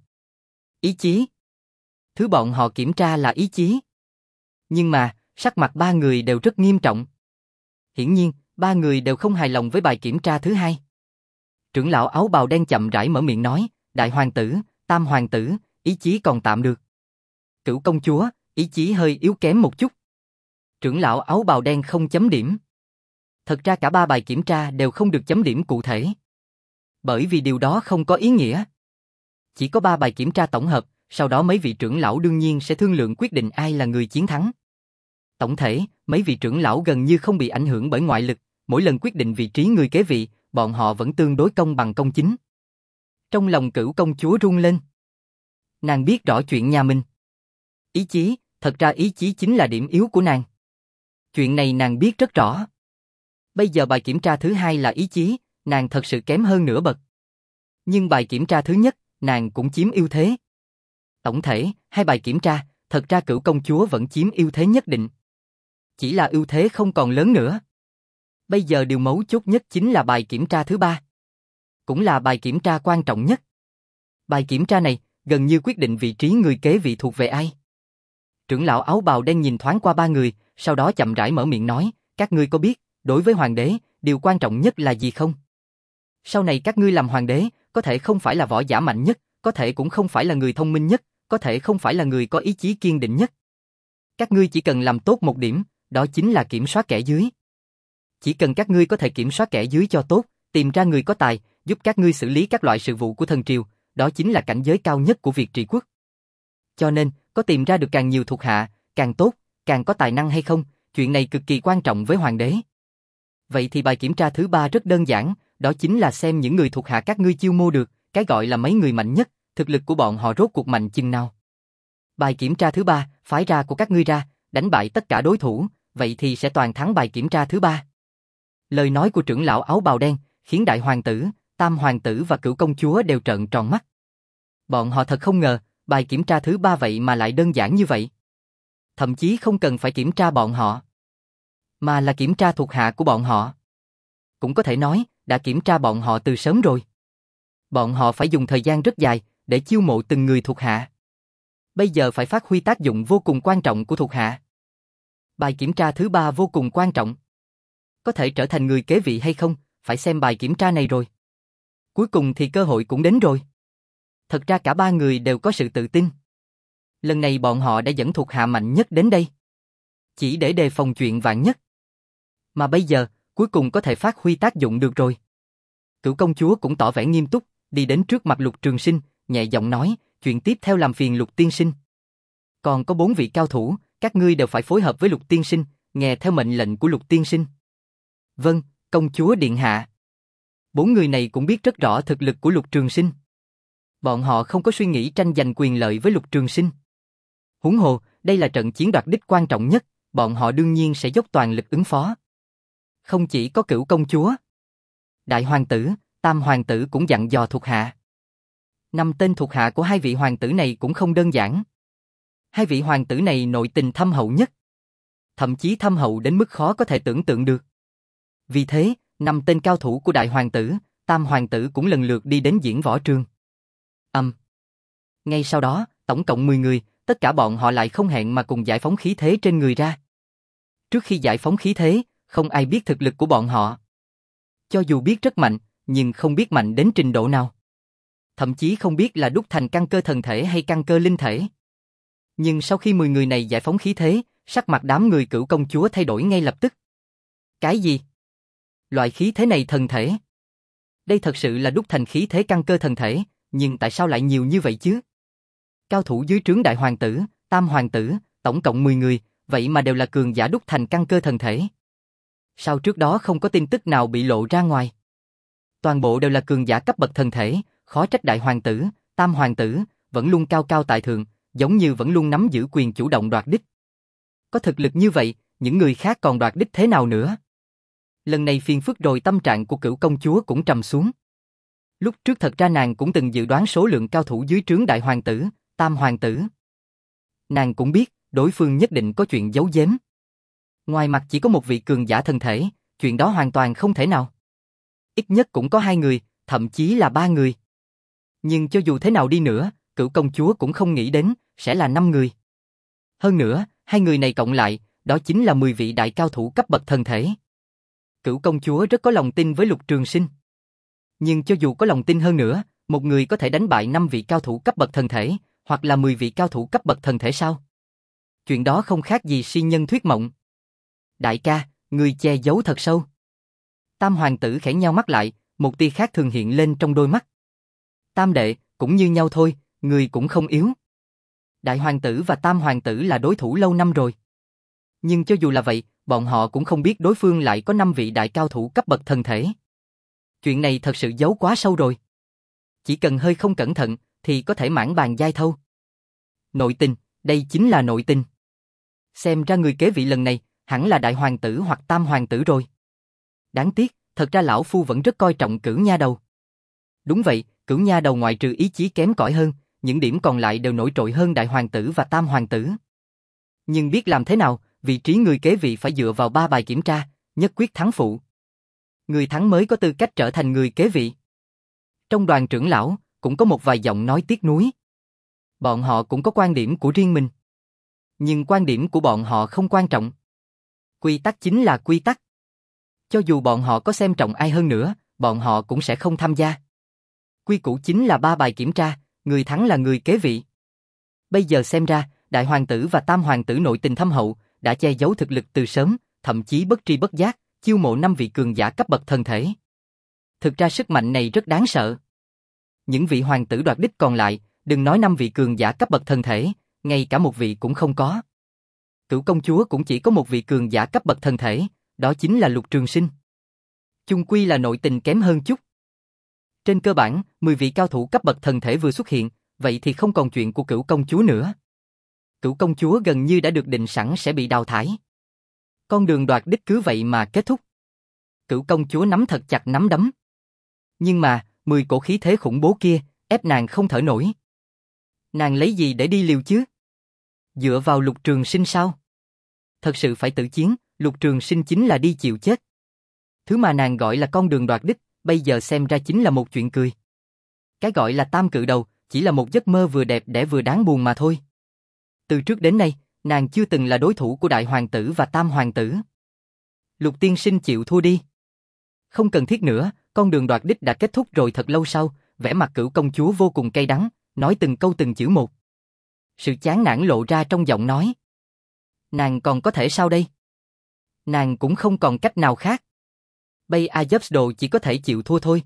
Ý chí? Thứ bọn họ kiểm tra là ý chí. Nhưng mà, sắc mặt ba người đều rất nghiêm trọng. Hiển nhiên, ba người đều không hài lòng với bài kiểm tra thứ hai. Trưởng lão áo bào đen chậm rãi mở miệng nói, đại hoàng tử, tam hoàng tử, ý chí còn tạm được. Cửu công chúa, ý chí hơi yếu kém một chút. Trưởng lão áo bào đen không chấm điểm. Thật ra cả ba bài kiểm tra đều không được chấm điểm cụ thể. Bởi vì điều đó không có ý nghĩa. Chỉ có ba bài kiểm tra tổng hợp, sau đó mấy vị trưởng lão đương nhiên sẽ thương lượng quyết định ai là người chiến thắng. Tổng thể, mấy vị trưởng lão gần như không bị ảnh hưởng bởi ngoại lực, mỗi lần quyết định vị trí người kế vị, bọn họ vẫn tương đối công bằng công chính. Trong lòng cửu công chúa run lên. Nàng biết rõ chuyện nhà mình. Ý chí, thật ra ý chí chính là điểm yếu của nàng. Chuyện này nàng biết rất rõ. Bây giờ bài kiểm tra thứ hai là ý chí, nàng thật sự kém hơn nửa bậc. Nhưng bài kiểm tra thứ nhất, nàng cũng chiếm ưu thế. Tổng thể, hai bài kiểm tra, thật ra cửu công chúa vẫn chiếm ưu thế nhất định. Chỉ là ưu thế không còn lớn nữa. Bây giờ điều mấu chốt nhất chính là bài kiểm tra thứ ba. Cũng là bài kiểm tra quan trọng nhất. Bài kiểm tra này, gần như quyết định vị trí người kế vị thuộc về ai. Trưởng lão áo bào đen nhìn thoáng qua ba người, sau đó chậm rãi mở miệng nói, các ngươi có biết, đối với hoàng đế, điều quan trọng nhất là gì không? Sau này các ngươi làm hoàng đế, có thể không phải là võ giả mạnh nhất, có thể cũng không phải là người thông minh nhất, có thể không phải là người có ý chí kiên định nhất. Các ngươi chỉ cần làm tốt một điểm, đó chính là kiểm soát kẻ dưới. Chỉ cần các ngươi có thể kiểm soát kẻ dưới cho tốt, tìm ra người có tài, giúp các ngươi xử lý các loại sự vụ của thần triều, đó chính là cảnh giới cao nhất của việc trị quốc. Cho nên, có tìm ra được càng nhiều thuộc hạ, càng tốt, càng có tài năng hay không, chuyện này cực kỳ quan trọng với hoàng đế. Vậy thì bài kiểm tra thứ ba rất đơn giản, đó chính là xem những người thuộc hạ các ngươi chiêu mộ được, cái gọi là mấy người mạnh nhất, thực lực của bọn họ rốt cuộc mạnh chừng nào. Bài kiểm tra thứ ba, phái ra của các ngươi ra, đánh bại tất cả đối thủ, vậy thì sẽ toàn thắng bài kiểm tra thứ ba. Lời nói của trưởng lão áo bào đen, khiến đại hoàng tử, tam hoàng tử và cửu công chúa đều trợn tròn mắt. Bọn họ thật không ngờ, bài kiểm tra thứ ba vậy mà lại đơn giản như vậy. Thậm chí không cần phải kiểm tra bọn họ, mà là kiểm tra thuộc hạ của bọn họ. Cũng có thể nói, đã kiểm tra bọn họ từ sớm rồi. Bọn họ phải dùng thời gian rất dài, để chiêu mộ từng người thuộc hạ. Bây giờ phải phát huy tác dụng vô cùng quan trọng của thuộc hạ. Bài kiểm tra thứ ba vô cùng quan trọng. Có thể trở thành người kế vị hay không, phải xem bài kiểm tra này rồi. Cuối cùng thì cơ hội cũng đến rồi. Thật ra cả ba người đều có sự tự tin. Lần này bọn họ đã dẫn thuộc hạ mạnh nhất đến đây. Chỉ để đề phòng chuyện vạn nhất. Mà bây giờ, cuối cùng có thể phát huy tác dụng được rồi. Cửu công chúa cũng tỏ vẻ nghiêm túc, đi đến trước mặt Lục Trường Sinh, nhẹ giọng nói, chuyện tiếp theo làm phiền Lục tiên sinh. Còn có bốn vị cao thủ, các ngươi đều phải phối hợp với Lục tiên sinh, nghe theo mệnh lệnh của Lục tiên sinh. Vâng, công chúa điện hạ. Bốn người này cũng biết rất rõ thực lực của Lục Trường Sinh. Bọn họ không có suy nghĩ tranh giành quyền lợi với Lục Trường Sinh. Huống hồ, đây là trận chiến đoạt đích quan trọng nhất, bọn họ đương nhiên sẽ dốc toàn lực ứng phó. Không chỉ có Cửu công chúa, đại hoàng tử, tam hoàng tử cũng dặn dò thuộc hạ. Năm tên thuộc hạ của hai vị hoàng tử này cũng không đơn giản. Hai vị hoàng tử này nội tình thâm hậu nhất. Thậm chí thâm hậu đến mức khó có thể tưởng tượng được. Vì thế, năm tên cao thủ của đại hoàng tử, tam hoàng tử cũng lần lượt đi đến diễn võ trường. Âm. Um. Ngay sau đó, tổng cộng mười người, tất cả bọn họ lại không hẹn mà cùng giải phóng khí thế trên người ra. Trước khi giải phóng khí thế, không ai biết thực lực của bọn họ. Cho dù biết rất mạnh, nhưng không biết mạnh đến trình độ nào. Thậm chí không biết là đúc thành căn cơ thần thể hay căn cơ linh thể. Nhưng sau khi mười người này giải phóng khí thế, sắc mặt đám người Cửu công chúa thay đổi ngay lập tức. Cái gì? Loại khí thế này thần thể? Đây thật sự là đúc thành khí thế căn cơ thần thể, nhưng tại sao lại nhiều như vậy chứ? Cao thủ dưới trướng đại hoàng tử, tam hoàng tử, tổng cộng mười người, vậy mà đều là cường giả đúc thành căn cơ thần thể. Sao trước đó không có tin tức nào bị lộ ra ngoài? Toàn bộ đều là cường giả cấp bậc thần thể, khó trách đại hoàng tử, tam hoàng tử, vẫn luôn cao cao tại thượng, giống như vẫn luôn nắm giữ quyền chủ động đoạt đích. Có thực lực như vậy, những người khác còn đoạt đích thế nào nữa? Lần này phiền phức rồi, tâm trạng của Cửu công chúa cũng trầm xuống. Lúc trước thật ra nàng cũng từng dự đoán số lượng cao thủ dưới trướng đại hoàng tử, tam hoàng tử. Nàng cũng biết, đối phương nhất định có chuyện giấu giếm. Ngoài mặt chỉ có một vị cường giả thân thể, chuyện đó hoàn toàn không thể nào. Ít nhất cũng có hai người, thậm chí là ba người. Nhưng cho dù thế nào đi nữa, Cửu công chúa cũng không nghĩ đến, sẽ là năm người. Hơn nữa, hai người này cộng lại, đó chính là mười vị đại cao thủ cấp bậc thần thể. Cửu công chúa rất có lòng tin với Lục Trường Sinh. Nhưng cho dù có lòng tin hơn nữa, một người có thể đánh bại năm vị cao thủ cấp bậc thần thể, hoặc là mười vị cao thủ cấp bậc thần thể sao? Chuyện đó không khác gì si nhân thuyết mộng. Đại ca, người che giấu thật sâu. Tam hoàng tử khẽ nheo mắt lại, một tia khác thường hiện lên trong đôi mắt. Tam đệ, cũng như nhau thôi, người cũng không yếu. Đại hoàng tử và tam hoàng tử là đối thủ lâu năm rồi. Nhưng cho dù là vậy, bọn họ cũng không biết đối phương lại có năm vị đại cao thủ cấp bậc thần thể. Chuyện này thật sự giấu quá sâu rồi. Chỉ cần hơi không cẩn thận, thì có thể mãn bàn giai thâu. Nội tình, đây chính là nội tình. Xem ra người kế vị lần này, hẳn là đại hoàng tử hoặc tam hoàng tử rồi. Đáng tiếc, thật ra lão phu vẫn rất coi trọng Cửu nha đầu. Đúng vậy, Cửu nha đầu ngoại trừ ý chí kém cỏi hơn, những điểm còn lại đều nổi trội hơn đại hoàng tử và tam hoàng tử. Nhưng biết làm thế nào, vị trí người kế vị phải dựa vào ba bài kiểm tra, nhất quyết thắng phụ. Người thắng mới có tư cách trở thành người kế vị. Trong đoàn trưởng lão, cũng có một vài giọng nói tiếc nuối. Bọn họ cũng có quan điểm của riêng mình. Nhưng quan điểm của bọn họ không quan trọng. Quy tắc chính là quy tắc. Cho dù bọn họ có xem trọng ai hơn nữa, bọn họ cũng sẽ không tham gia. Quy củ chính là ba bài kiểm tra, người thắng là người kế vị. Bây giờ xem ra, đại hoàng tử và tam hoàng tử nội tình thâm hậu, đã che giấu thực lực từ sớm, thậm chí bất tri bất giác, chiêu mộ năm vị cường giả cấp bậc thần thể. Thực ra sức mạnh này rất đáng sợ. Những vị hoàng tử đoạt đích còn lại, đừng nói năm vị cường giả cấp bậc thần thể, ngay cả một vị cũng không có. Cửu công chúa cũng chỉ có một vị cường giả cấp bậc thần thể, đó chính là Lục Trường Sinh. Chung quy là nội tình kém hơn chút. Trên cơ bản, mười vị cao thủ cấp bậc thần thể vừa xuất hiện, vậy thì không còn chuyện của Cửu công chúa nữa. Cửu công chúa gần như đã được định sẵn sẽ bị đào thải. Con đường đoạt đích cứ vậy mà kết thúc. Cửu công chúa nắm thật chặt nắm đấm. Nhưng mà, mười cổ khí thế khủng bố kia, ép nàng không thở nổi. Nàng lấy gì để đi liều chứ? Dựa vào Lục Trường Sinh sao? Thật sự phải tự chiến, Lục Trường Sinh chính là đi chịu chết. Thứ mà nàng gọi là con đường đoạt đích, bây giờ xem ra chính là một chuyện cười. Cái gọi là tam cự đầu, chỉ là một giấc mơ vừa đẹp đẽ vừa đáng buồn mà thôi. Từ trước đến nay, nàng chưa từng là đối thủ của đại hoàng tử và tam hoàng tử. Lục tiên sinh chịu thua đi. Không cần thiết nữa, con đường đoạt đích đã kết thúc rồi thật lâu sau, vẻ mặt Cửu công chúa vô cùng cay đắng, nói từng câu từng chữ một. Sự chán nản lộ ra trong giọng nói. Nàng còn có thể sao đây? Nàng cũng không còn cách nào khác. Bay Ajax đồ chỉ có thể chịu thua thôi.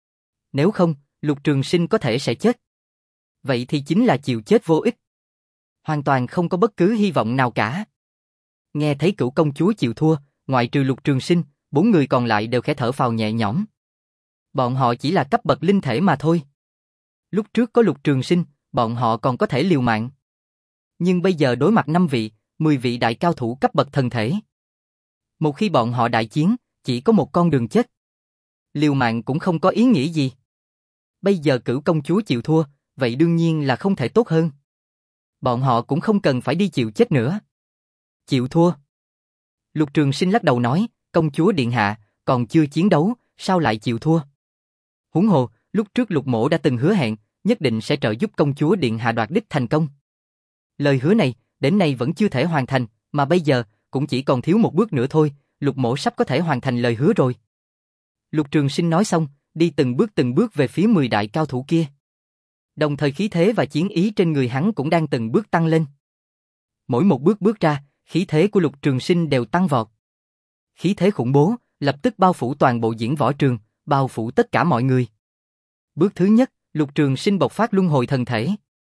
Nếu không, Lục Trường Sinh có thể sẽ chết. Vậy thì chính là chịu chết vô ích. Hoàn toàn không có bất cứ hy vọng nào cả. Nghe thấy Cửu công chúa chịu thua, ngoại trừ Lục Trường Sinh, bốn người còn lại đều khẽ thở phào nhẹ nhõm. Bọn họ chỉ là cấp bậc linh thể mà thôi. Lúc trước có Lục Trường Sinh, bọn họ còn có thể liều mạng. Nhưng bây giờ đối mặt năm vị, mười vị đại cao thủ cấp bậc thần thể. Một khi bọn họ đại chiến, chỉ có một con đường chết. Liều mạng cũng không có ý nghĩa gì. Bây giờ Cửu công chúa chịu thua, vậy đương nhiên là không thể tốt hơn. Bọn họ cũng không cần phải đi chịu chết nữa. Chịu thua. Lục Trường Sinh lắc đầu nói, công chúa điện hạ, còn chưa chiến đấu, sao lại chịu thua? Huống hồ, lúc trước Lục mỗ đã từng hứa hẹn, nhất định sẽ trợ giúp công chúa điện hạ đoạt đích thành công. Lời hứa này, đến nay vẫn chưa thể hoàn thành, mà bây giờ, cũng chỉ còn thiếu một bước nữa thôi, Lục mỗ sắp có thể hoàn thành lời hứa rồi. Lục Trường Sinh nói xong, đi từng bước từng bước về phía mười đại cao thủ kia. Đồng thời khí thế và chiến ý trên người hắn cũng đang từng bước tăng lên. Mỗi một bước bước ra, khí thế của Lục Trường Sinh đều tăng vọt. Khí thế khủng bố, lập tức bao phủ toàn bộ diễn võ trường, bao phủ tất cả mọi người. Bước thứ nhất, Lục Trường Sinh bộc phát luân hồi thần thể.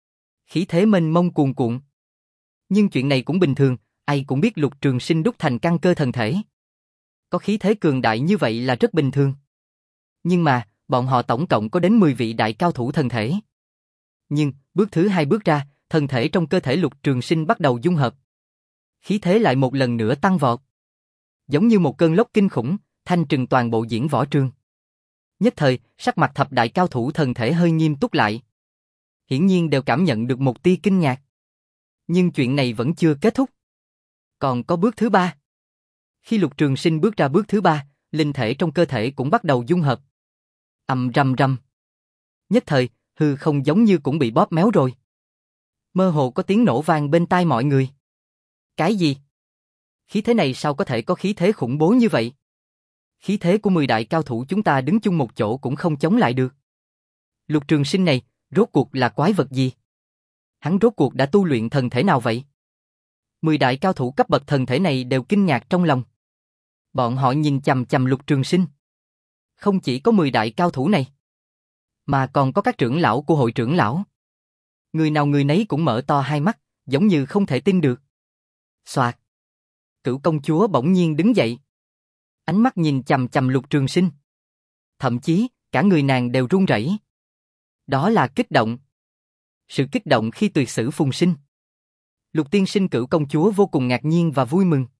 Khí thế mênh mông cuồn cuộn. Nhưng chuyện này cũng bình thường, ai cũng biết Lục Trường Sinh đúc thành căn cơ thần thể. Có khí thế cường đại như vậy là rất bình thường. Nhưng mà, bọn họ tổng cộng có đến mười vị đại cao thủ thần thể. Nhưng, bước thứ hai bước ra, thần thể trong cơ thể Lục Trường Sinh bắt đầu dung hợp. Khí thế lại một lần nữa tăng vọt. Giống như một cơn lốc kinh khủng, thanh trừng toàn bộ diễn võ trường. Nhất thời, sắc mặt thập đại cao thủ thần thể hơi nghiêm túc lại. Hiển nhiên đều cảm nhận được một tia kinh ngạc. Nhưng chuyện này vẫn chưa kết thúc. Còn có bước thứ ba. Khi Lục Trường Sinh bước ra bước thứ ba, linh thể trong cơ thể cũng bắt đầu dung hợp. Ầm rầm rầm. Nhất thời, hư không giống như cũng bị bóp méo rồi. Mơ hồ có tiếng nổ vang bên tai mọi người. Cái gì? Khí thế này sao có thể có khí thế khủng bố như vậy? Khí thế của mười đại cao thủ chúng ta đứng chung một chỗ cũng không chống lại được. Lục Trường Sinh này, rốt cuộc là quái vật gì? Hắn rốt cuộc đã tu luyện thần thể nào vậy? Mười đại cao thủ cấp bậc thần thể này đều kinh ngạc trong lòng. Bọn họ nhìn chằm chằm Lục Trường Sinh. Không chỉ có mười đại cao thủ này, mà còn có các trưởng lão của hội trưởng lão. Người nào người nấy cũng mở to hai mắt, giống như không thể tin được. Soạt. Cửu công chúa bỗng nhiên đứng dậy. Ánh mắt nhìn chằm chằm Lục Trường Sinh. Thậm chí, cả người nàng đều run rẩy. Đó là kích động. Sự kích động khi tuyệt sử phùng sinh. Lục tiên sinh Cửu công chúa vô cùng ngạc nhiên và vui mừng.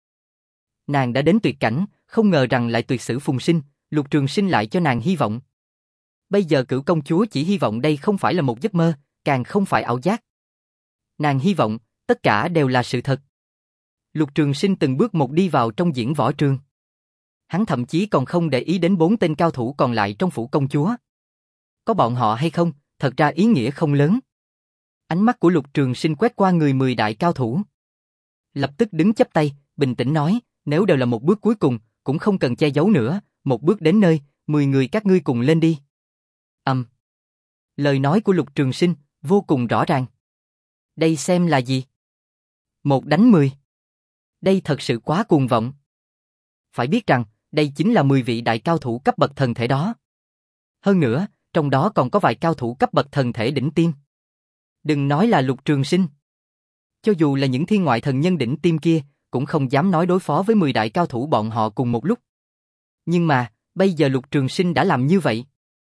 Nàng đã đến tuyệt cảnh, không ngờ rằng lại tuyệt sử phùng sinh, Lục Trường Sinh lại cho nàng hy vọng. Bây giờ Cửu công chúa chỉ hy vọng đây không phải là một giấc mơ, càng không phải ảo giác. Nàng hy vọng, tất cả đều là sự thật. Lục Trường Sinh từng bước một đi vào trong diễn võ trường. Hắn thậm chí còn không để ý đến bốn tên cao thủ còn lại trong phủ công chúa. Có bọn họ hay không, thật ra ý nghĩa không lớn. Ánh mắt của Lục Trường Sinh quét qua người mười đại cao thủ. Lập tức đứng chắp tay, bình tĩnh nói, nếu đều là một bước cuối cùng, cũng không cần che giấu nữa, một bước đến nơi, mười người các ngươi cùng lên đi. Ầm. Um. Lời nói của Lục Trường Sinh vô cùng rõ ràng. Đây xem là gì? Một đánh mười. Đây thật sự quá cuồng vọng. Phải biết rằng, đây chính là mười vị đại cao thủ cấp bậc thần thể đó. Hơn nữa, trong đó còn có vài cao thủ cấp bậc thần thể đỉnh tiêm. Đừng nói là Lục Trường Sinh. Cho dù là những thiên ngoại thần nhân đỉnh tiêm kia, cũng không dám nói đối phó với mười đại cao thủ bọn họ cùng một lúc. Nhưng mà, bây giờ Lục Trường Sinh đã làm như vậy.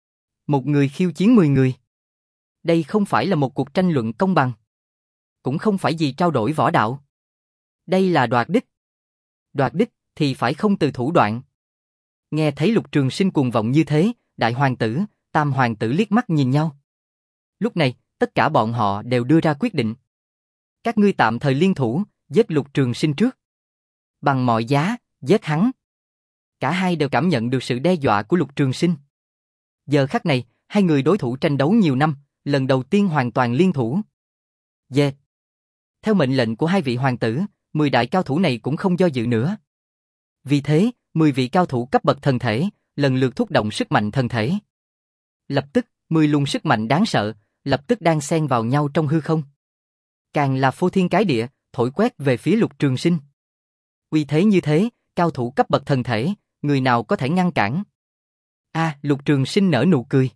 Một người khiêu chiến mười người. Đây không phải là một cuộc tranh luận công bằng. Cũng không phải gì trao đổi võ đạo. Đây là đoạt đích. Đoạt đích thì phải không từ thủ đoạn. Nghe thấy Lục Trường Sinh cuồng vọng như thế, đại hoàng tử, tam hoàng tử liếc mắt nhìn nhau. Lúc này, tất cả bọn họ đều đưa ra quyết định. Các ngươi tạm thời liên thủ, giết Lục Trường Sinh trước. Bằng mọi giá, giết hắn. Cả hai đều cảm nhận được sự đe dọa của Lục Trường Sinh. Giờ khắc này, hai người đối thủ tranh đấu nhiều năm, lần đầu tiên hoàn toàn liên thủ. Yeah. Theo mệnh lệnh của hai vị hoàng tử, mười đại cao thủ này cũng không do dự nữa. Vì thế, mười vị cao thủ cấp bậc thần thể, lần lượt thúc động sức mạnh thần thể. Lập tức, mười luồng sức mạnh đáng sợ, lập tức đan xen vào nhau trong hư không. Càng là phô thiên cái địa, thổi quét về phía Lục Trường Sinh. Uy thế như thế, cao thủ cấp bậc thần thể, người nào có thể ngăn cản? A, à, Lục Trường Sinh nở nụ cười.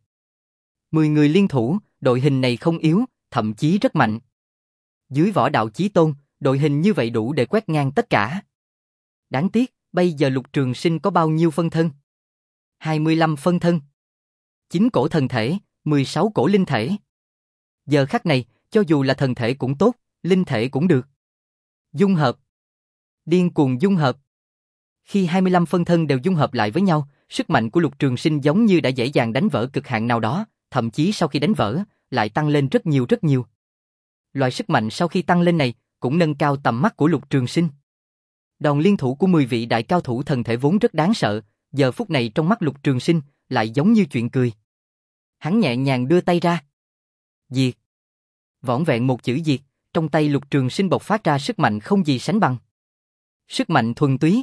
Mười người liên thủ, đội hình này không yếu, thậm chí rất mạnh. Dưới võ đạo chí tôn, đội hình như vậy đủ để quét ngang tất cả. Đáng tiếc, bây giờ Lục Trường Sinh có bao nhiêu phân thân? hai mươi lăm phân thân. chín cổ thần thể, mười sáu cổ linh thể. Giờ khắc này, cho dù là thần thể cũng tốt, linh thể cũng được. Dung hợp. Điên cuồng dung hợp. Khi hai mươi lăm phân thân đều dung hợp lại với nhau, sức mạnh của Lục Trường Sinh giống như đã dễ dàng đánh vỡ cực hạn nào đó, thậm chí sau khi đánh vỡ, lại tăng lên rất nhiều rất nhiều. Loại sức mạnh sau khi tăng lên này, cũng nâng cao tầm mắt của Lục Trường Sinh. Đòn liên thủ của mười vị đại cao thủ thần thể vốn rất đáng sợ, giờ phút này trong mắt Lục Trường Sinh, lại giống như chuyện cười. Hắn nhẹ nhàng đưa tay ra. Diệt. Vỏn vẹn một chữ diệt, trong tay Lục Trường Sinh bộc phát ra sức mạnh không gì sánh bằng. Sức mạnh thuần túy.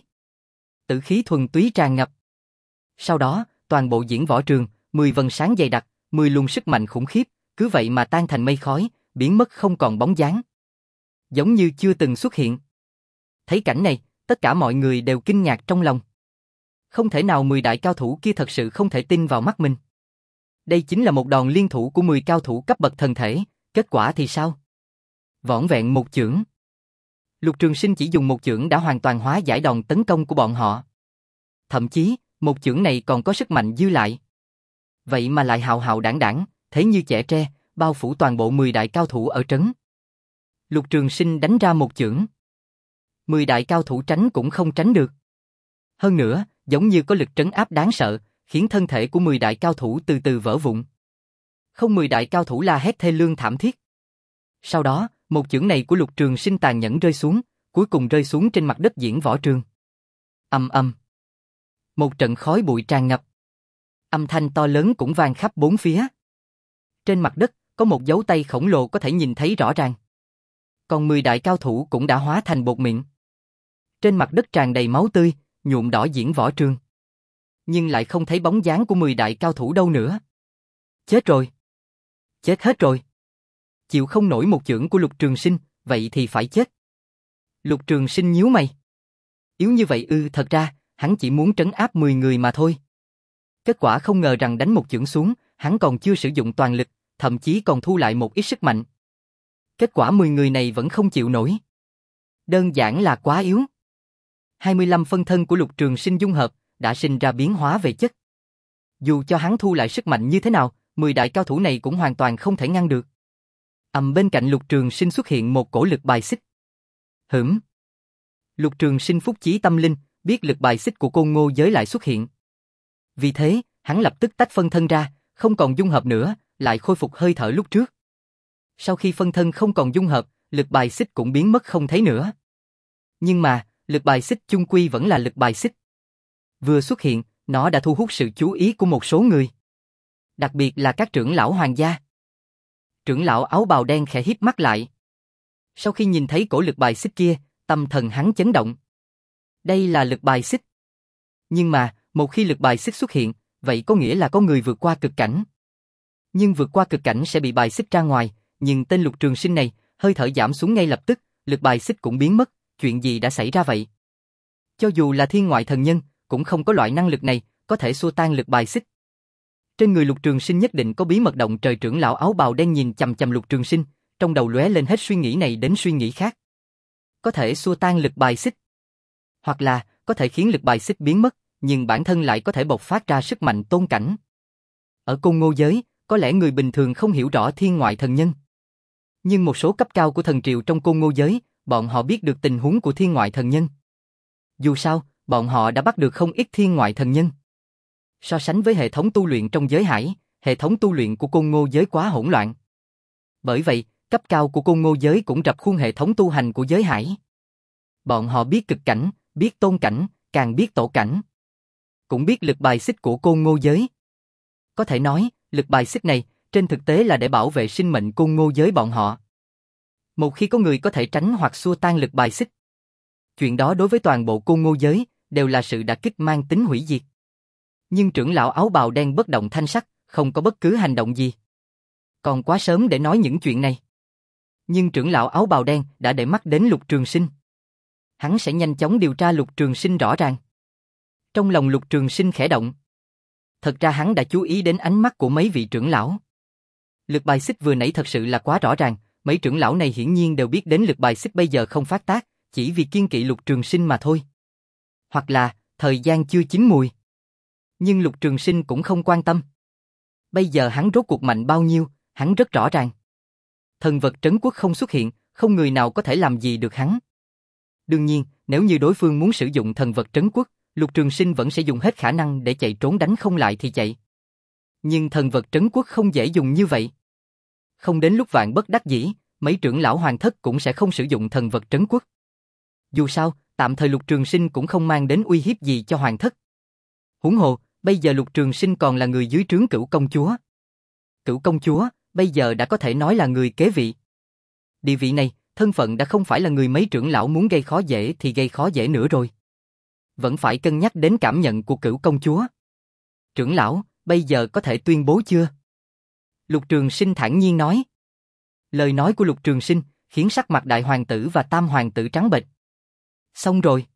Tử khí thuần túy tràn ngập. Sau đó, toàn bộ diễn võ trường, mười vầng sáng dày đặc, mười luồng sức mạnh khủng khiếp, cứ vậy mà tan thành mây khói, biến mất không còn bóng dáng. Giống như chưa từng xuất hiện. Thấy cảnh này, tất cả mọi người đều kinh ngạc trong lòng. Không thể nào mười đại cao thủ kia thật sự không thể tin vào mắt mình. Đây chính là một đòn liên thủ của mười cao thủ cấp bậc thần thể, kết quả thì sao? Vỏn vẹn một chưởng. Lục Trường Sinh chỉ dùng một chưởng đã hoàn toàn hóa giải đòn tấn công của bọn họ. Thậm chí, một chưởng này còn có sức mạnh dư lại. Vậy mà lại hào hào đảng đảng, thế như chẻ tre, bao phủ toàn bộ mười đại cao thủ ở trấn. Lục Trường Sinh đánh ra một chưởng. Mười đại cao thủ tránh cũng không tránh được. Hơn nữa, giống như có lực trấn áp đáng sợ, khiến thân thể của mười đại cao thủ từ từ vỡ vụn. Không mười đại cao thủ la hét thê lương thảm thiết. Sau đó, một chưởng này của Lục Trường Sinh tàn nhẫn rơi xuống, cuối cùng rơi xuống trên mặt đất diễn võ trường. Ầm ầm. Một trận khói bụi tràn ngập. Âm thanh to lớn cũng vang khắp bốn phía. Trên mặt đất, có một dấu tay khổng lồ có thể nhìn thấy rõ ràng. Còn mười đại cao thủ cũng đã hóa thành bột mịn. Trên mặt đất tràn đầy máu tươi, nhuộm đỏ diễn võ trường. Nhưng lại không thấy bóng dáng của mười đại cao thủ đâu nữa. Chết rồi. Chết hết rồi. Chịu không nổi một chưởng của Lục Trường Sinh, vậy thì phải chết. Lục Trường Sinh nhíu mày. Yếu như vậy ư? Thật ra, hắn chỉ muốn trấn áp mười người mà thôi. Kết quả không ngờ rằng đánh một chưởng xuống, hắn còn chưa sử dụng toàn lực, thậm chí còn thu lại một ít sức mạnh. Kết quả mười người này vẫn không chịu nổi. Đơn giản là quá yếu. hai mươi lăm phân thân của Lục Trường Sinh dung hợp, đã sinh ra biến hóa về chất. Dù cho hắn thu lại sức mạnh như thế nào, mười đại cao thủ này cũng hoàn toàn không thể ngăn được. Ầm, bên cạnh Lục Trường Sinh xuất hiện một cổ lực bài xích. Hửm. Lục Trường Sinh phúc chí tâm linh, biết lực bài xích của Côn Ngô giới lại xuất hiện. Vì thế, hắn lập tức tách phân thân ra, không còn dung hợp nữa, lại khôi phục hơi thở lúc trước. Sau khi phân thân không còn dung hợp, lực bài xích cũng biến mất không thấy nữa. Nhưng mà, lực bài xích chung quy vẫn là lực bài xích. Vừa xuất hiện, nó đã thu hút sự chú ý của một số người. Đặc biệt là các trưởng lão hoàng gia. Trưởng lão áo bào đen khẽ híp mắt lại. Sau khi nhìn thấy cổ lực bài xích kia, tâm thần hắn chấn động. Đây là lực bài xích. Nhưng mà, một khi lực bài xích xuất hiện, vậy có nghĩa là có người vượt qua cực cảnh. Nhưng vượt qua cực cảnh sẽ bị bài xích ra ngoài, nhưng tên Lục Trường Sinh này, hơi thở giảm xuống ngay lập tức, lực bài xích cũng biến mất, chuyện gì đã xảy ra vậy? Cho dù là thiên ngoại thần nhân, cũng không có loại năng lực này, có thể xua tan lực bài xích. Trên người Lục Trường Sinh nhất định có bí mật động trời. Trưởng lão áo bào đen nhìn chằm chằm Lục Trường Sinh, trong đầu lóe lên hết suy nghĩ này đến suy nghĩ khác. Có thể xua tan lực bài xích, hoặc là có thể khiến lực bài xích biến mất, nhưng bản thân lại có thể bộc phát ra sức mạnh tôn cảnh. Ở Côn Ngô giới, có lẽ người bình thường không hiểu rõ thiên ngoại thần nhân. Nhưng một số cấp cao của thần triều trong Côn Ngô giới, bọn họ biết được tình huống của thiên ngoại thần nhân. Dù sao, bọn họ đã bắt được không ít thiên ngoại thần nhân. So sánh với hệ thống tu luyện trong giới hải, hệ thống tu luyện của Côn Ngô giới quá hỗn loạn. Bởi vậy, cấp cao của Côn Ngô giới cũng rập khuôn hệ thống tu hành của giới hải. Bọn họ biết cực cảnh, biết tôn cảnh, càng biết tổ cảnh. Cũng biết lực bài xích của Côn Ngô giới. Có thể nói, lực bài xích này, trên thực tế là để bảo vệ sinh mệnh Côn Ngô giới bọn họ. Một khi có người có thể tránh hoặc xua tan lực bài xích, chuyện đó đối với toàn bộ Côn Ngô giới, đều là sự đả kích mang tính hủy diệt. Nhưng trưởng lão áo bào đen bất động thanh sắc, không có bất cứ hành động gì. Còn quá sớm để nói những chuyện này. Nhưng trưởng lão áo bào đen đã để mắt đến Lục Trường Sinh. Hắn sẽ nhanh chóng điều tra Lục Trường Sinh rõ ràng. Trong lòng Lục Trường Sinh khẽ động. Thật ra hắn đã chú ý đến ánh mắt của mấy vị trưởng lão. Lực bài xích vừa nãy thật sự là quá rõ ràng, mấy trưởng lão này hiển nhiên đều biết đến lực bài xích bây giờ không phát tác, chỉ vì kiêng kỵ Lục Trường Sinh mà thôi. Hoặc là, thời gian chưa chín mùi. Nhưng Lục Trường Sinh cũng không quan tâm. Bây giờ hắn rốt cuộc mạnh bao nhiêu, hắn rất rõ ràng. Thần vật trấn quốc không xuất hiện, không người nào có thể làm gì được hắn. Đương nhiên, nếu như đối phương muốn sử dụng thần vật trấn quốc, Lục Trường Sinh vẫn sẽ dùng hết khả năng để chạy trốn, đánh không lại thì chạy. Nhưng thần vật trấn quốc không dễ dùng như vậy. Không đến lúc vạn bất đắc dĩ, mấy trưởng lão hoàng thất cũng sẽ không sử dụng thần vật trấn quốc. Dù sao, tạm thời Lục Trường Sinh cũng không mang đến uy hiếp gì cho hoàng thất. Huống hồ, bây giờ Lục Trường Sinh còn là người dưới trướng Cửu công chúa. Cửu công chúa, bây giờ đã có thể nói là người kế vị. Địa vị này, thân phận đã không phải là người mấy trưởng lão muốn gây khó dễ thì gây khó dễ nữa rồi. Vẫn phải cân nhắc đến cảm nhận của Cửu công chúa. Trưởng lão, bây giờ có thể tuyên bố chưa? Lục Trường Sinh thản nhiên nói. Lời nói của Lục Trường Sinh khiến sắc mặt đại hoàng tử và tam hoàng tử trắng bệch. Xong rồi.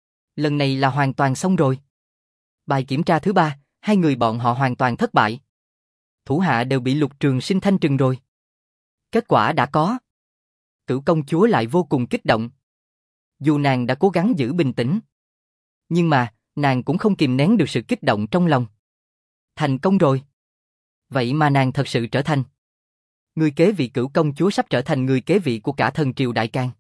Lần này là hoàn toàn xong rồi. Bài kiểm tra thứ ba, hai người bọn họ hoàn toàn thất bại. Thủ hạ đều bị Lục Trường Sinh thanh trừng rồi. Kết quả đã có. Cửu công chúa lại vô cùng kích động. Dù nàng đã cố gắng giữ bình tĩnh, nhưng mà, nàng cũng không kìm nén được sự kích động trong lòng. Thành công rồi. Vậy mà nàng thật sự trở thành. Người kế vị Cửu công chúa sắp trở thành người kế vị của cả thần triều Đại Càn.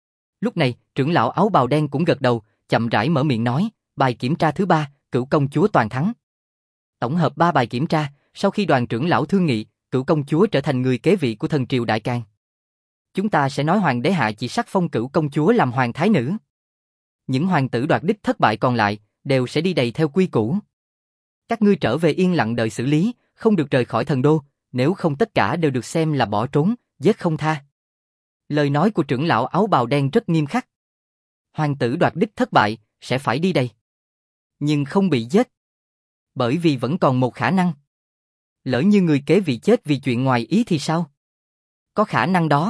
Lúc này, trưởng lão áo bào đen cũng gật đầu, chậm rãi mở miệng nói, bài kiểm tra thứ ba, Cửu công chúa toàn thắng. Tổng hợp ba bài kiểm tra, sau khi đoàn trưởng lão thương nghị, Cửu công chúa trở thành người kế vị của thần triều Đại Càn. Chúng ta sẽ nói hoàng đế hạ chỉ sắc phong Cửu công chúa làm hoàng thái nữ. Những hoàng tử đoạt đích thất bại còn lại, đều sẽ đi đầy theo quy củ. Các ngươi trở về yên lặng đợi xử lý, không được rời khỏi thần đô, nếu không tất cả đều được xem là bỏ trốn, giết không tha. Lời nói của trưởng lão áo bào đen rất nghiêm khắc. Hoàng tử đoạt đích thất bại, sẽ phải đi đầy. Nhưng không bị giết. Bởi vì vẫn còn một khả năng. Lỡ như người kế vị chết vì chuyện ngoài ý thì sao? Có khả năng đó.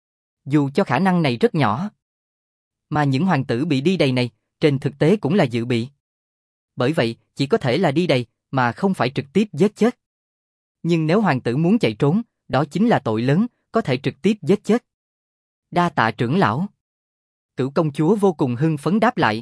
Dù cho khả năng này rất nhỏ. Mà những hoàng tử bị đi đầy này, trên thực tế cũng là dự bị. Bởi vậy, chỉ có thể là đi đầy, mà không phải trực tiếp giết chết. Nhưng nếu hoàng tử muốn chạy trốn, đó chính là tội lớn, có thể trực tiếp giết chết. Đa tạ trưởng lão. Cửu công chúa vô cùng hưng phấn đáp lại.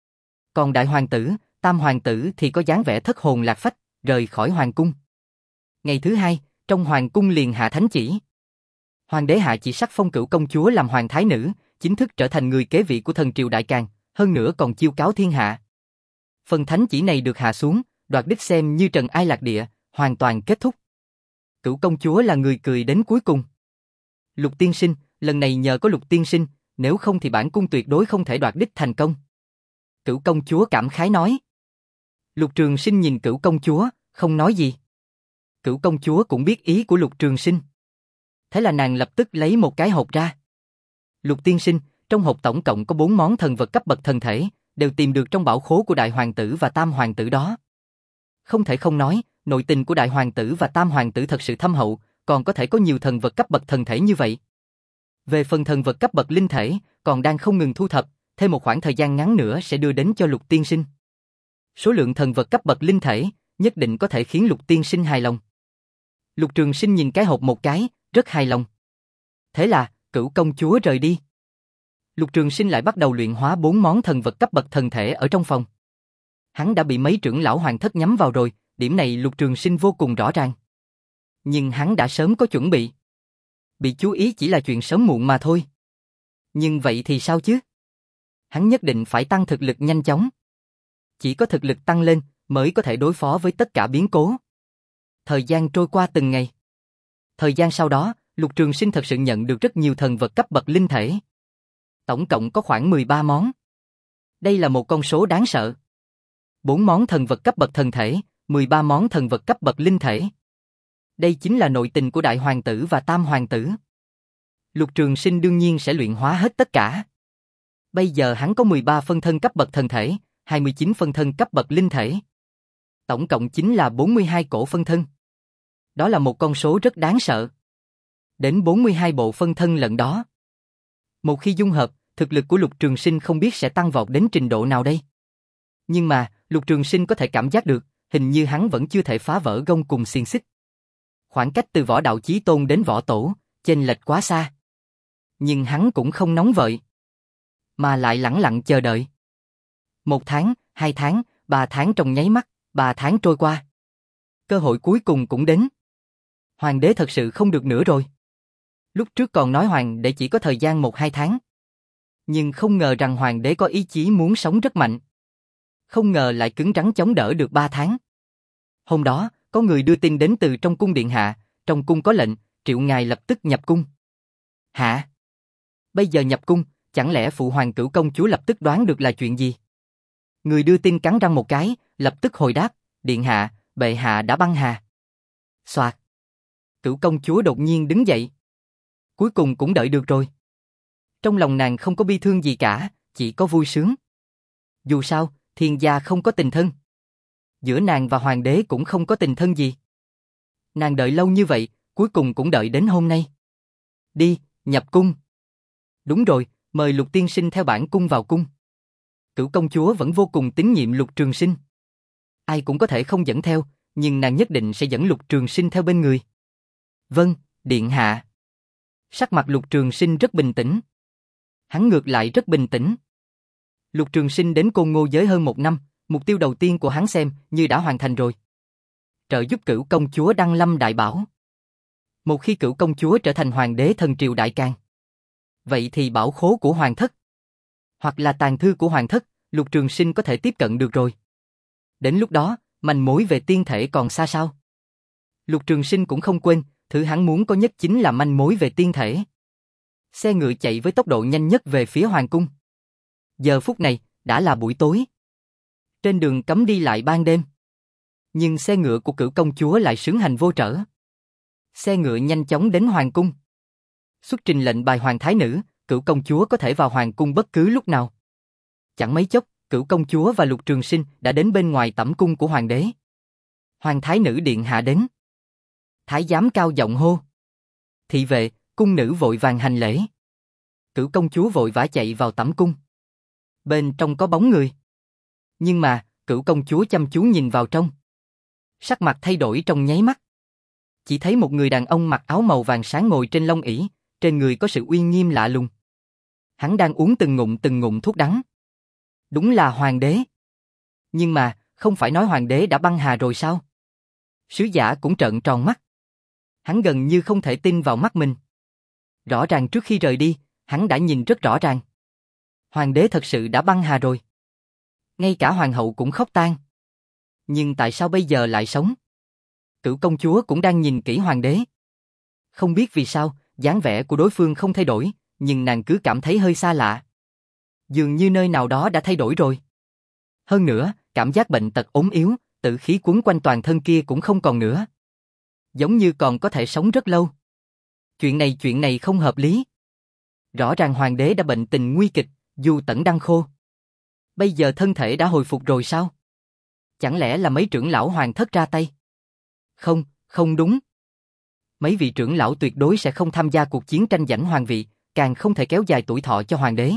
Còn đại hoàng tử, tam hoàng tử thì có dáng vẻ thất hồn lạc phách, rời khỏi hoàng cung. Ngày thứ hai, trong hoàng cung liền hạ thánh chỉ. Hoàng đế hạ chỉ sắc phong Cửu công chúa làm hoàng thái nữ, chính thức trở thành người kế vị của thần triều Đại Càn, hơn nữa còn chiêu cáo thiên hạ. Phần thánh chỉ này được hạ xuống, đoạt đích xem như trần ai lạc địa, hoàn toàn kết thúc. Cửu công chúa là người cười đến cuối cùng. Lục tiên sinh, lần này nhờ có Lục tiên sinh, nếu không thì bản cung tuyệt đối không thể đoạt đích thành công. Cửu công chúa cảm khái nói. Lục Trường Sinh nhìn Cửu công chúa, không nói gì. Cửu công chúa cũng biết ý của Lục Trường Sinh. Thế là nàng lập tức lấy một cái hộp ra. Lục tiên sinh, trong hộp tổng cộng có bốn món thần vật cấp bậc thần thể, đều tìm được trong bảo khố của đại hoàng tử và tam hoàng tử đó. Không thể không nói, nội tình của đại hoàng tử và tam hoàng tử thật sự thâm hậu, còn có thể có nhiều thần vật cấp bậc thần thể như vậy. Về phần thần vật cấp bậc linh thể, còn đang không ngừng thu thập, thêm một khoảng thời gian ngắn nữa sẽ đưa đến cho Lục tiên sinh. Số lượng thần vật cấp bậc linh thể, nhất định có thể khiến Lục tiên sinh hài lòng. Lục Trường Sinh nhìn cái hộp một cái, rất hài lòng. Thế là, Cửu công chúa rời đi. Lục Trường Sinh lại bắt đầu luyện hóa bốn món thần vật cấp bậc thần thể ở trong phòng. Hắn đã bị mấy trưởng lão hoàng thất nhắm vào rồi, điểm này Lục Trường Sinh vô cùng rõ ràng. Nhưng hắn đã sớm có chuẩn bị. Bị chú ý chỉ là chuyện sớm muộn mà thôi. Nhưng vậy thì sao chứ? Hắn nhất định phải tăng thực lực nhanh chóng. Chỉ có thực lực tăng lên, mới có thể đối phó với tất cả biến cố. Thời gian trôi qua từng ngày. Thời gian sau đó, Lục Trường Sinh thật sự nhận được rất nhiều thần vật cấp bậc linh thể. Tổng cộng có khoảng mười ba món. Đây là một con số đáng sợ. bốn món thần vật cấp bậc thần thể, mười ba món thần vật cấp bậc linh thể. Đây chính là nội tình của đại hoàng tử và tam hoàng tử. Lục Trường Sinh đương nhiên sẽ luyện hóa hết tất cả. Bây giờ hắn có mười ba phân thân cấp bậc thần thể, hai mươi chín phân thân cấp bậc linh thể. Tổng cộng chính là bốn mươi hai cổ phân thân. Đó là một con số rất đáng sợ. Đến bốn mươi hai bộ phân thân lận đó. Một khi dung hợp, thực lực của Lục Trường Sinh không biết sẽ tăng vọt đến trình độ nào đây. Nhưng mà, Lục Trường Sinh có thể cảm giác được, hình như hắn vẫn chưa thể phá vỡ gông cùng xiềng xích. Khoảng cách từ võ đạo chí tôn đến võ tổ, chênh lệch quá xa. Nhưng hắn cũng không nóng vội, mà lại lẳng lặng chờ đợi. Một tháng, hai tháng, ba tháng trong nháy mắt, ba tháng trôi qua. Cơ hội cuối cùng cũng đến. Hoàng đế thật sự không được nữa rồi. Lúc trước còn nói hoàng đế chỉ có thời gian một hai tháng. Nhưng không ngờ rằng hoàng đế có ý chí muốn sống rất mạnh. Không ngờ lại cứng rắn chống đỡ được ba tháng. Hôm đó, có người đưa tin đến từ trong cung điện hạ, trong cung có lệnh, triệu ngài lập tức nhập cung. Hạ? Bây giờ nhập cung, chẳng lẽ phụ hoàng Cửu công chúa lập tức đoán được là chuyện gì? Người đưa tin cắn răng một cái, lập tức hồi đáp, điện hạ, bệ hạ đã băng hà. Soạt. Cửu công chúa đột nhiên đứng dậy. Cuối cùng cũng đợi được rồi. Trong lòng nàng không có bi thương gì cả, chỉ có vui sướng. Dù sao, thiên gia không có tình thân. Giữa nàng và hoàng đế cũng không có tình thân gì. Nàng đợi lâu như vậy, cuối cùng cũng đợi đến hôm nay. Đi, nhập cung. Đúng rồi, mời Lục tiên sinh theo bản cung vào cung. Cửu công chúa vẫn vô cùng tín nhiệm Lục Trường Sinh. Ai cũng có thể không dẫn theo, nhưng nàng nhất định sẽ dẫn Lục Trường Sinh theo bên người. Vâng, điện hạ. Sắc mặt Lục Trường Sinh rất bình tĩnh. Hắn ngược lại rất bình tĩnh. Lục Trường Sinh đến Côn Ngô giới hơn một năm, mục tiêu đầu tiên của hắn xem như đã hoàn thành rồi. Trợ giúp Cửu công chúa đăng lâm đại bảo. Một khi Cửu công chúa trở thành hoàng đế thần triều Đại Càn, vậy thì bảo khố của hoàng thất, hoặc là tàng thư của hoàng thất, Lục Trường Sinh có thể tiếp cận được rồi. Đến lúc đó, Manh mối về tiên thể còn xa sao? Lục Trường Sinh cũng không quên, thứ hắn muốn có nhất chính là manh mối về tiên thể. Xe ngựa chạy với tốc độ nhanh nhất về phía hoàng cung. Giờ phút này, đã là buổi tối. Trên đường cấm đi lại ban đêm. Nhưng xe ngựa của Cửu công chúa lại sướng hành vô trở. Xe ngựa nhanh chóng đến hoàng cung. Xuất trình lệnh bài hoàng thái nữ, Cửu công chúa có thể vào hoàng cung bất cứ lúc nào. Chẳng mấy chốc, Cửu công chúa và Lục Trường Sinh đã đến bên ngoài tẩm cung của hoàng đế. Hoàng thái nữ điện hạ đến. Thái giám cao giọng hô. Thị vệ, cung nữ vội vàng hành lễ. Cửu công chúa vội vã chạy vào tẩm cung. Bên trong có bóng người. Nhưng mà, Cửu công chúa chăm chú nhìn vào trong. Sắc mặt thay đổi trong nháy mắt. Chỉ thấy một người đàn ông mặc áo màu vàng sáng ngồi trên long ỷ, trên người có sự uy nghiêm lạ lùng. Hắn đang uống từng ngụm từng ngụm thuốc đắng. Đúng là hoàng đế. Nhưng mà, không phải nói hoàng đế đã băng hà rồi sao? Sứ giả cũng trợn tròn mắt. Hắn gần như không thể tin vào mắt mình. Rõ ràng trước khi rời đi, hắn đã nhìn rất rõ ràng. Hoàng đế thật sự đã băng hà rồi. Ngay cả hoàng hậu cũng khóc tang. Nhưng tại sao bây giờ lại sống? Cửu công chúa cũng đang nhìn kỹ hoàng đế. Không biết vì sao, dáng vẻ của đối phương không thay đổi, nhưng nàng cứ cảm thấy hơi xa lạ. Dường như nơi nào đó đã thay đổi rồi. Hơn nữa, cảm giác bệnh tật ốm yếu, tử khí quấn quanh toàn thân kia cũng không còn nữa. Giống như còn có thể sống rất lâu. Chuyện này chuyện này không hợp lý. Rõ ràng hoàng đế đã bệnh tình nguy kịch, dù tẩn đăng khô. Bây giờ thân thể đã hồi phục rồi sao? Chẳng lẽ là mấy trưởng lão hoàng thất ra tay? Không, không đúng. Mấy vị trưởng lão tuyệt đối sẽ không tham gia cuộc chiến tranh giành hoàng vị, càng không thể kéo dài tuổi thọ cho hoàng đế.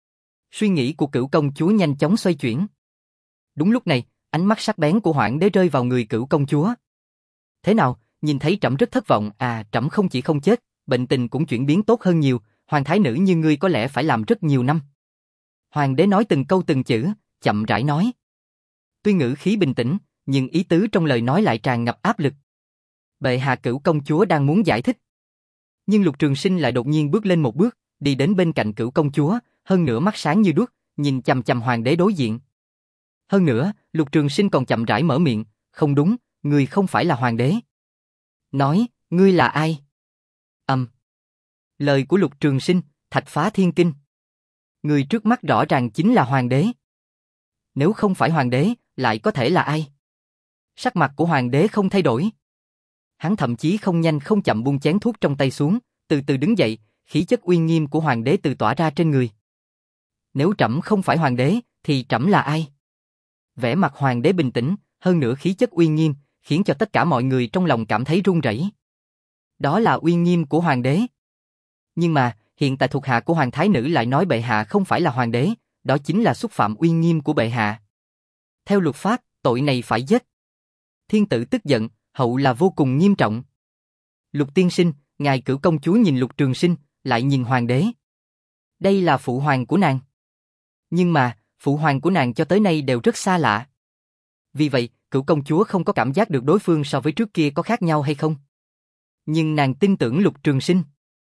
Suy nghĩ của Cửu công chúa nhanh chóng xoay chuyển. Đúng lúc này, ánh mắt sắc bén của hoàng đế rơi vào người Cửu công chúa. Thế nào, nhìn thấy trẫm rất thất vọng, à, trẫm không chỉ không chết, bệnh tình cũng chuyển biến tốt hơn nhiều, hoàng thái nữ như ngươi có lẽ phải làm rất nhiều năm. Hoàng đế nói từng câu từng chữ, chậm rãi nói. Tuy ngữ khí bình tĩnh, nhưng ý tứ trong lời nói lại tràn ngập áp lực. Bệ hạ. Cửu công chúa đang muốn giải thích. Nhưng Lục Trường Sinh lại đột nhiên bước lên một bước, đi đến bên cạnh Cửu công chúa, hơn nữa mắt sáng như đuốc, nhìn chằm chằm hoàng đế đối diện. Hơn nữa, Lục Trường Sinh còn chậm rãi mở miệng, không đúng, ngươi không phải là hoàng đế. Nói, ngươi là ai? Ầm. Um. Lời của Lục Trường Sinh, thạch phá thiên kinh. Người trước mắt rõ ràng chính là hoàng đế. Nếu không phải hoàng đế, lại có thể là ai? Sắc mặt của hoàng đế không thay đổi. Hắn thậm chí không nhanh không chậm buông chén thuốc trong tay xuống, từ từ đứng dậy, khí chất uy nghiêm của hoàng đế từ tỏa ra trên người. Nếu trẫm không phải hoàng đế, thì trẫm là ai? Vẻ mặt hoàng đế bình tĩnh, hơn nữa khí chất uy nghiêm, khiến cho tất cả mọi người trong lòng cảm thấy run rẩy. Đó là uy nghiêm của hoàng đế. Nhưng mà, hiện tại thuộc hạ của hoàng thái nữ lại nói bệ hạ không phải là hoàng đế, đó chính là xúc phạm uy nghiêm của bệ hạ. Theo luật pháp, tội này phải giết. Thiên tử tức giận, hậu là vô cùng nghiêm trọng. Lục tiên sinh, ngài Cửu công chúa nhìn Lục Trường Sinh, lại nhìn hoàng đế. Đây là phụ hoàng của nàng. Nhưng mà, phụ hoàng của nàng cho tới nay đều rất xa lạ. Vì vậy, Cửu công chúa không có cảm giác được đối phương so với trước kia có khác nhau hay không. Nhưng nàng tin tưởng Lục Trường Sinh.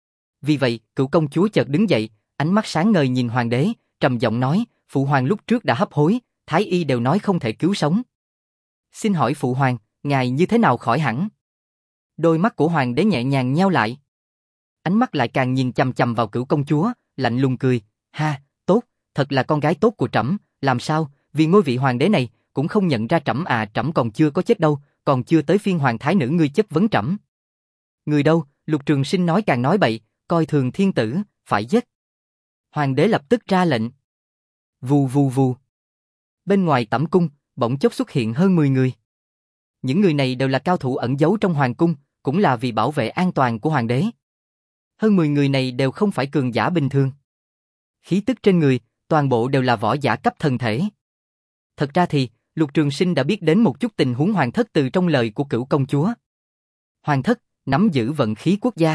Vì vậy, Cửu công chúa chợt đứng dậy, ánh mắt sáng ngời nhìn hoàng đế, trầm giọng nói, phụ hoàng lúc trước đã hấp hối, thái y đều nói không thể cứu sống. Xin hỏi phụ hoàng, ngài như thế nào khỏi hẳn? Đôi mắt của hoàng đế nhẹ nhàng nheo lại. Ánh mắt lại càng nhìn chằm chằm vào Cửu công chúa, lạnh lùng cười, ha, tốt, thật là con gái tốt của trẫm, làm sao, vì ngôi vị hoàng đế này, cũng không nhận ra trẫm à, trẫm còn chưa có chết đâu, còn chưa tới phiên hoàng thái nữ ngươi chất vấn trẫm. Người đâu? Lục Trường Sinh nói càng nói bậy, coi thường thiên tử, phải giết. Hoàng đế lập tức ra lệnh. Vù vù vù. Bên ngoài tẩm cung, bỗng chốc xuất hiện hơn mười người. Những người này đều là cao thủ ẩn giấu trong hoàng cung, cũng là vì bảo vệ an toàn của hoàng đế. Hơn mười người này đều không phải cường giả bình thường. Khí tức trên người, toàn bộ đều là võ giả cấp thần thể. Thật ra thì, Lục Trường Sinh đã biết đến một chút tình huống hoàng thất từ trong lời của Cửu công chúa. Hoàng thất nắm giữ vận khí quốc gia.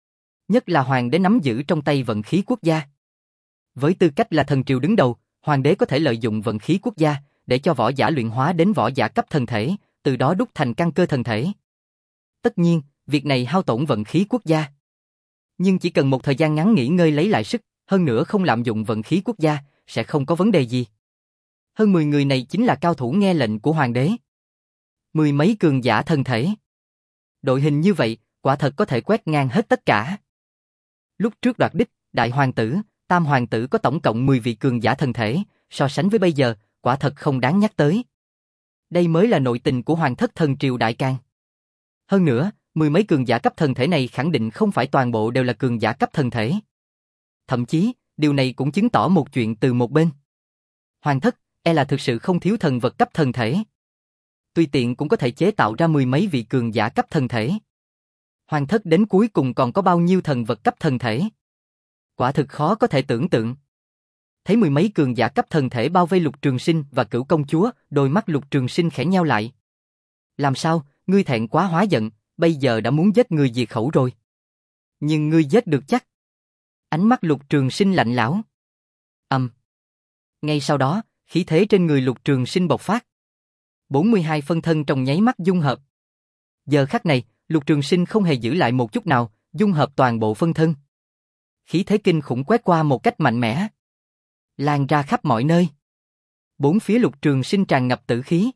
Nhất là hoàng đế nắm giữ trong tay vận khí quốc gia. Với tư cách là thần triều đứng đầu, hoàng đế có thể lợi dụng vận khí quốc gia để cho võ giả luyện hóa đến võ giả cấp thần thể, từ đó đúc thành căn cơ thần thể. Tất nhiên, việc này hao tổn vận khí quốc gia. Nhưng chỉ cần một thời gian ngắn nghỉ ngơi lấy lại sức, hơn nữa không lạm dụng vận khí quốc gia, sẽ không có vấn đề gì. Hơn mười người này chính là cao thủ nghe lệnh của hoàng đế. Mười mấy cường giả thân thể. Đội hình như vậy, quả thật có thể quét ngang hết tất cả. Lúc trước đoạt đích, đại hoàng tử, tam hoàng tử có tổng cộng mười vị cường giả thân thể, so sánh với bây giờ, quả thật không đáng nhắc tới. Đây mới là nội tình của hoàng thất thần triều Đại Càn. Hơn nữa, mười mấy cường giả cấp thần thể này khẳng định không phải toàn bộ đều là cường giả cấp thần thể. Thậm chí, điều này cũng chứng tỏ một chuyện từ một bên. Hoàng thất, e là thực sự không thiếu thần vật cấp thần thể. Tùy tiện cũng có thể chế tạo ra mười mấy vị cường giả cấp thần thể. Hoàng thất đến cuối cùng còn có bao nhiêu thần vật cấp thần thể? Quả thực khó có thể tưởng tượng. Thấy mười mấy cường giả cấp thần thể bao vây Lục Trường Sinh và Cửu công chúa, đôi mắt Lục Trường Sinh khẽ nheo lại. Làm sao, ngươi thẹn quá hóa giận, bây giờ đã muốn giết người diệt khẩu rồi. Nhưng ngươi giết được chắc. Ánh mắt Lục Trường Sinh lạnh lẽo. Ầm. Um. Ngay sau đó, khí thế trên người Lục Trường Sinh bộc phát. bốn mươi hai phân thân trong nháy mắt dung hợp. Giờ khắc này, Lục Trường Sinh không hề giữ lại một chút nào, dung hợp toàn bộ phân thân. Khí thế kinh khủng quét qua một cách mạnh mẽ, lan ra khắp mọi nơi. Bốn phía Lục Trường Sinh tràn ngập tử khí,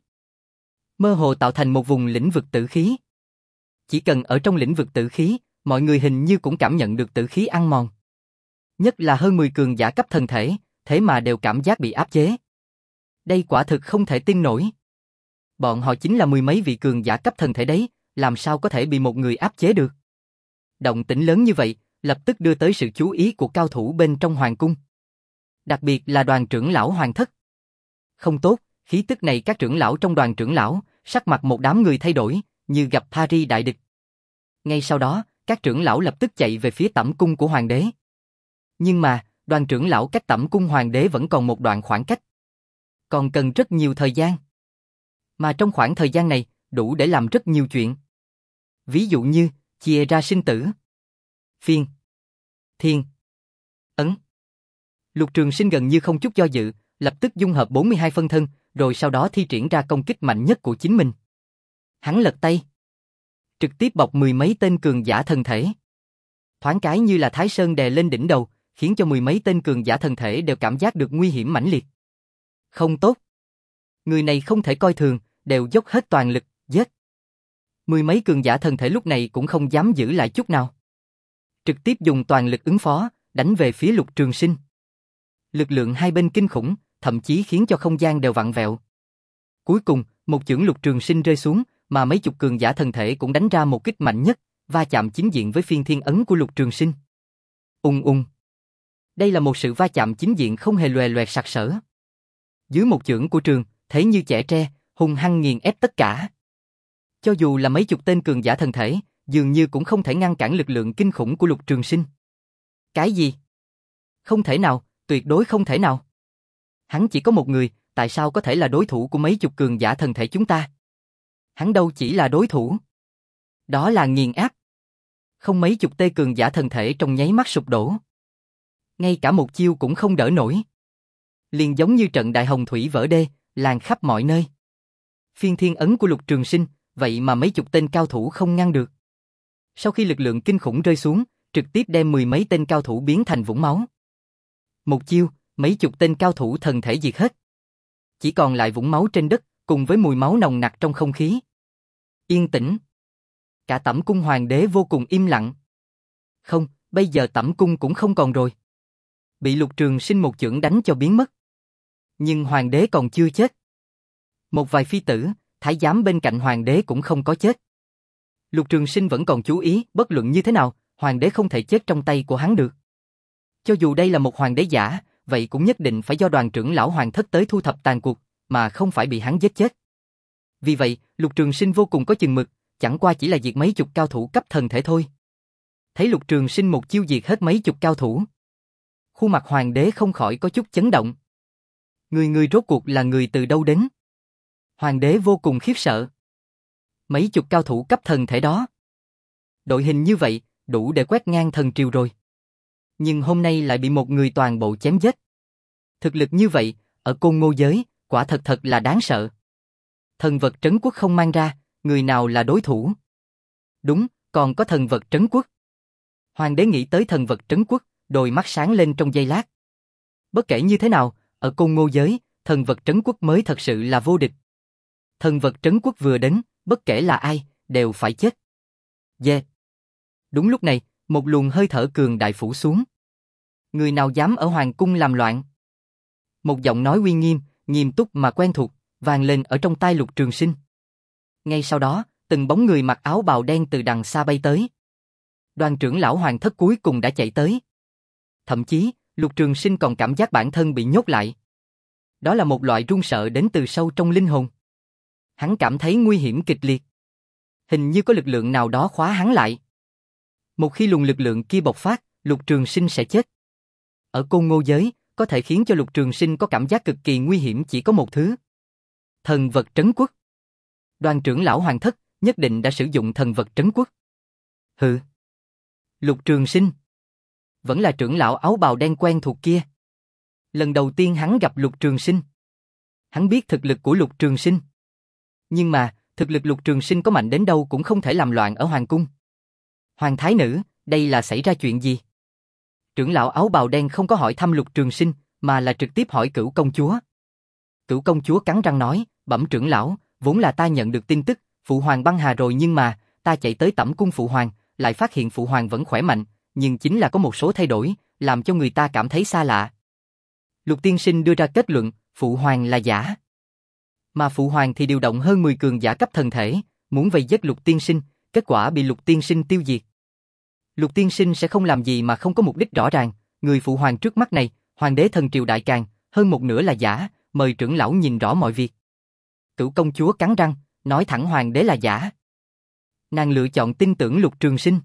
mơ hồ tạo thành một vùng lĩnh vực tử khí. Chỉ cần ở trong lĩnh vực tử khí, mọi người hình như cũng cảm nhận được tử khí ăn mòn. Nhất là hơn mười cường giả cấp thần thể, thế mà đều cảm giác bị áp chế. Đây quả thực không thể tin nổi. Bọn họ chính là mười mấy vị cường giả cấp thần thể đấy, làm sao có thể bị một người áp chế được? Động tĩnh lớn như vậy, lập tức đưa tới sự chú ý của cao thủ bên trong hoàng cung. Đặc biệt là đoàn trưởng lão hoàng thất. Không tốt, khí tức này các trưởng lão trong đoàn trưởng lão, sắc mặt một đám người thay đổi, như gặp Paris đại địch. Ngay sau đó, các trưởng lão lập tức chạy về phía tẩm cung của hoàng đế. Nhưng mà, đoàn trưởng lão cách tẩm cung hoàng đế vẫn còn một đoạn khoảng cách. Còn cần rất nhiều thời gian. Mà trong khoảng thời gian này, đủ để làm rất nhiều chuyện. Ví dụ như, chia ra sinh tử. Phiên. Thiên. Ấn. Lục Trường Sinh gần như không chút do dự, lập tức dung hợp bốn mươi hai phân thân, rồi sau đó thi triển ra công kích mạnh nhất của chính mình. Hắn lật tay, trực tiếp bọc mười mấy tên cường giả thần thể. Thoáng cái như là Thái Sơn đè lên đỉnh đầu, khiến cho mười mấy tên cường giả thần thể đều cảm giác được nguy hiểm mãnh liệt. Không tốt. Người này không thể coi thường, đều dốc hết toàn lực, giết. Mười mấy cường giả thần thể lúc này cũng không dám giữ lại chút nào. Trực tiếp dùng toàn lực ứng phó, đánh về phía Lục Trường Sinh. Lực lượng hai bên kinh khủng, thậm chí khiến cho không gian đều vặn vẹo. Cuối cùng, một chưởng Lục Trường Sinh rơi xuống, mà mấy chục cường giả thần thể cũng đánh ra một kích mạnh nhất, va chạm chính diện với phiên thiên ấn của Lục Trường Sinh. Ung ung. Đây là một sự va chạm chính diện không hề loè loẹt sặc sỡ. Dưới một chưởng của Trường, thế như chẻ tre, hung hăng nghiền ép tất cả. Cho dù là mấy chục tên cường giả thần thể, dường như cũng không thể ngăn cản lực lượng kinh khủng của Lục Trường Sinh. Cái gì? Không thể nào, tuyệt đối không thể nào. Hắn chỉ có một người, tại sao có thể là đối thủ của mấy chục cường giả thần thể chúng ta? Hắn đâu chỉ là đối thủ. Đó là nghiền áp. Không mấy chục tê cường giả thần thể trong nháy mắt sụp đổ. Ngay cả một chiêu cũng không đỡ nổi. Liền giống như trận đại hồng thủy vỡ đê, lan khắp mọi nơi. Phiên thiên ấn của Lục Trường Sinh, vậy mà mấy chục tên cao thủ không ngăn được. Sau khi lực lượng kinh khủng rơi xuống, trực tiếp đem mười mấy tên cao thủ biến thành vũng máu. Một chiêu, mấy chục tên cao thủ thần thể diệt hết. Chỉ còn lại vũng máu trên đất, cùng với mùi máu nồng nặc trong không khí. Yên tĩnh. Cả tẩm cung hoàng đế vô cùng im lặng. Không, bây giờ tẩm cung cũng không còn rồi. Bị Lục Trường Sinh một chưởng đánh cho biến mất. Nhưng hoàng đế còn chưa chết. Một vài phi tử, thái giám bên cạnh hoàng đế cũng không có chết. Lục Trường Sinh vẫn còn chú ý, bất luận như thế nào, hoàng đế không thể chết trong tay của hắn được. Cho dù đây là một hoàng đế giả, vậy cũng nhất định phải do đoàn trưởng lão hoàng thất tới thu thập tàn cuộc, mà không phải bị hắn giết chết. Vì vậy, Lục Trường Sinh vô cùng có chừng mực, chẳng qua chỉ là diệt mấy chục cao thủ cấp thần thể thôi. Thấy Lục Trường Sinh một chiêu diệt hết mấy chục cao thủ, khuôn mặt hoàng đế không khỏi có chút chấn động. Người người rốt cuộc là người từ đâu đến? Hoàng đế vô cùng khiếp sợ. Mấy chục cao thủ cấp thần thể đó. Đội hình như vậy, đủ để quét ngang thần triều rồi. Nhưng hôm nay lại bị một người toàn bộ chém giết. Thực lực như vậy, ở Côn Ngô giới, quả thật thật là đáng sợ. Thần vật trấn quốc không mang ra, người nào là đối thủ? Đúng, còn có thần vật trấn quốc. Hoàng đế nghĩ tới thần vật trấn quốc, đôi mắt sáng lên trong giây lát. Bất kể như thế nào, ở Côn Ngô giới, thần vật trấn quốc mới thật sự là vô địch. Thần vật trấn quốc vừa đến, bất kể là ai, đều phải chết. Yeah. Đúng lúc này, một luồng hơi thở cường đại phủ xuống. Người nào dám ở hoàng cung làm loạn? Một giọng nói uy nghiêm, nghiêm túc mà quen thuộc, vang lên ở trong tai Lục Trường Sinh. Ngay sau đó, từng bóng người mặc áo bào đen từ đằng xa bay tới. Đoàn trưởng lão hoàng thất cuối cùng đã chạy tới. Thậm chí, Lục Trường Sinh còn cảm giác bản thân bị nhốt lại. Đó là một loại run sợ đến từ sâu trong linh hồn. Hắn cảm thấy nguy hiểm kịch liệt. Hình như có lực lượng nào đó khóa hắn lại. Một khi luồng lực lượng kia bộc phát, Lục Trường Sinh sẽ chết. Ở Côn Ngô giới, có thể khiến cho Lục Trường Sinh có cảm giác cực kỳ nguy hiểm chỉ có một thứ. Thần vật trấn quốc. Đoàn trưởng lão hoàng thất nhất định đã sử dụng thần vật trấn quốc. Hừ. Lục Trường Sinh. Vẫn là trưởng lão áo bào đen quen thuộc kia. Lần đầu tiên hắn gặp Lục Trường Sinh. Hắn biết thực lực của Lục Trường Sinh. Nhưng mà, thực lực Lục Trường Sinh có mạnh đến đâu cũng không thể làm loạn ở hoàng cung. Hoàng thái nữ, đây là xảy ra chuyện gì? Trưởng lão áo bào đen không có hỏi thăm Lục Trường Sinh, mà là trực tiếp hỏi Cửu công chúa. Cửu công chúa cắn răng nói, bẩm trưởng lão, vốn là ta nhận được tin tức, phụ hoàng băng hà rồi nhưng mà, ta chạy tới tẩm cung phụ hoàng, lại phát hiện phụ hoàng vẫn khỏe mạnh, nhưng chính là có một số thay đổi, làm cho người ta cảm thấy xa lạ. Lục tiên sinh đưa ra kết luận, phụ hoàng là giả. Mà phụ hoàng thì điều động hơn mười cường giả cấp thần thể, muốn vây giết Lục tiên sinh, kết quả bị Lục tiên sinh tiêu diệt. Lục tiên sinh sẽ không làm gì mà không có mục đích rõ ràng, người phụ hoàng trước mắt này, hoàng đế thần triều đại càn, hơn một nửa là giả, mời trưởng lão nhìn rõ mọi việc. Cửu công chúa cắn răng, nói thẳng hoàng đế là giả. Nàng lựa chọn tin tưởng Lục Trường Sinh.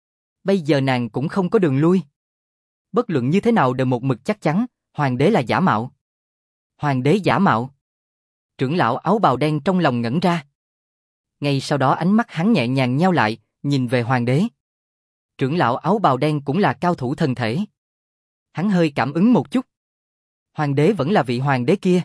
Bây giờ nàng cũng không có đường lui. Bất luận như thế nào đều một mực chắc chắn, hoàng đế là giả mạo. Hoàng đế giả mạo. Trưởng lão áo bào đen trong lòng ngẩn ra. Ngay sau đó ánh mắt hắn nhẹ nhàng nheo lại, nhìn về hoàng đế. Trưởng lão áo bào đen cũng là cao thủ thần thể. Hắn hơi cảm ứng một chút. Hoàng đế vẫn là vị hoàng đế kia.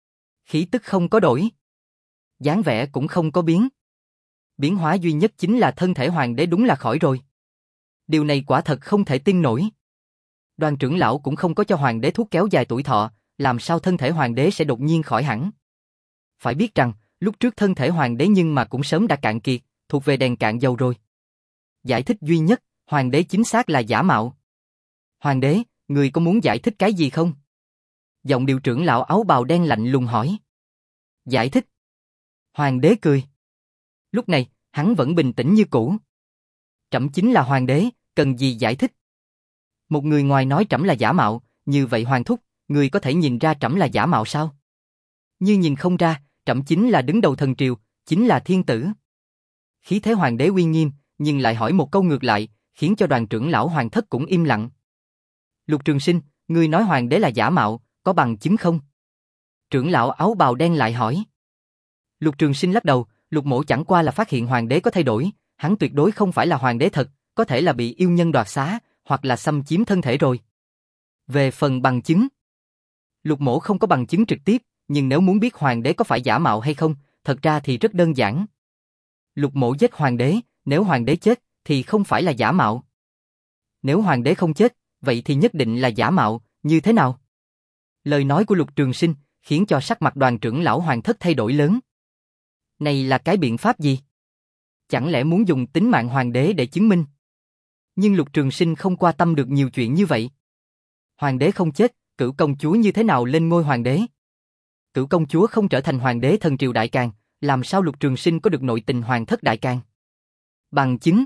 Khí tức không có đổi. Dáng vẻ cũng không có biến. Biến hóa duy nhất chính là thân thể hoàng đế đúng là khỏi rồi. Điều này quả thật không thể tin nổi. Đoàn trưởng lão cũng không có cho hoàng đế thuốc kéo dài tuổi thọ, làm sao thân thể hoàng đế sẽ đột nhiên khỏi hẳn. Phải biết rằng, lúc trước thân thể hoàng đế nhưng mà cũng sớm đã cạn kiệt, thuộc về đèn cạn dầu rồi. Giải thích duy nhất, hoàng đế chính xác là giả mạo. Hoàng đế, người có muốn giải thích cái gì không? Giọng điệu trưởng lão áo bào đen lạnh lùng hỏi. Giải thích. Hoàng đế cười. Lúc này, hắn vẫn bình tĩnh như cũ. Trẫm chính là hoàng đế, cần gì giải thích? Một người ngoài nói trẫm là giả mạo, như vậy hoàng thúc, người có thể nhìn ra trẫm là giả mạo sao? Như nhìn không ra, trẫm chính là đứng đầu thần triều, chính là thiên tử. Khí thế hoàng đế uy nghiêm, nhưng lại hỏi một câu ngược lại, khiến cho đoàn trưởng lão hoàng thất cũng im lặng. Lục Trường Sinh, ngươi nói hoàng đế là giả mạo, có bằng chứng không? Trưởng lão áo bào đen lại hỏi. Lục Trường Sinh lắc đầu, Lục mỗ chẳng qua là phát hiện hoàng đế có thay đổi, hắn tuyệt đối không phải là hoàng đế thật, có thể là bị yêu nhân đoạt xá, hoặc là xâm chiếm thân thể rồi. Về phần bằng chứng, Lục mỗ không có bằng chứng trực tiếp, nhưng nếu muốn biết hoàng đế có phải giả mạo hay không, thật ra thì rất đơn giản. Lục mỗ giết hoàng đế, nếu hoàng đế chết, thì không phải là giả mạo. Nếu hoàng đế không chết, vậy thì nhất định là giả mạo, như thế nào? Lời nói của Lục Trường Sinh khiến cho sắc mặt đoàn trưởng lão hoàng thất thay đổi lớn. Này là cái biện pháp gì? Chẳng lẽ muốn dùng tính mạng hoàng đế để chứng minh? Nhưng Lục Trường Sinh không quan tâm được nhiều chuyện như vậy. Hoàng đế không chết, Cửu công chúa như thế nào lên ngôi hoàng đế? Cửu công chúa không trở thành hoàng đế thần triều đại càn, làm sao Lục Trường Sinh có được nội tình hoàng thất đại càn? Bằng chứng.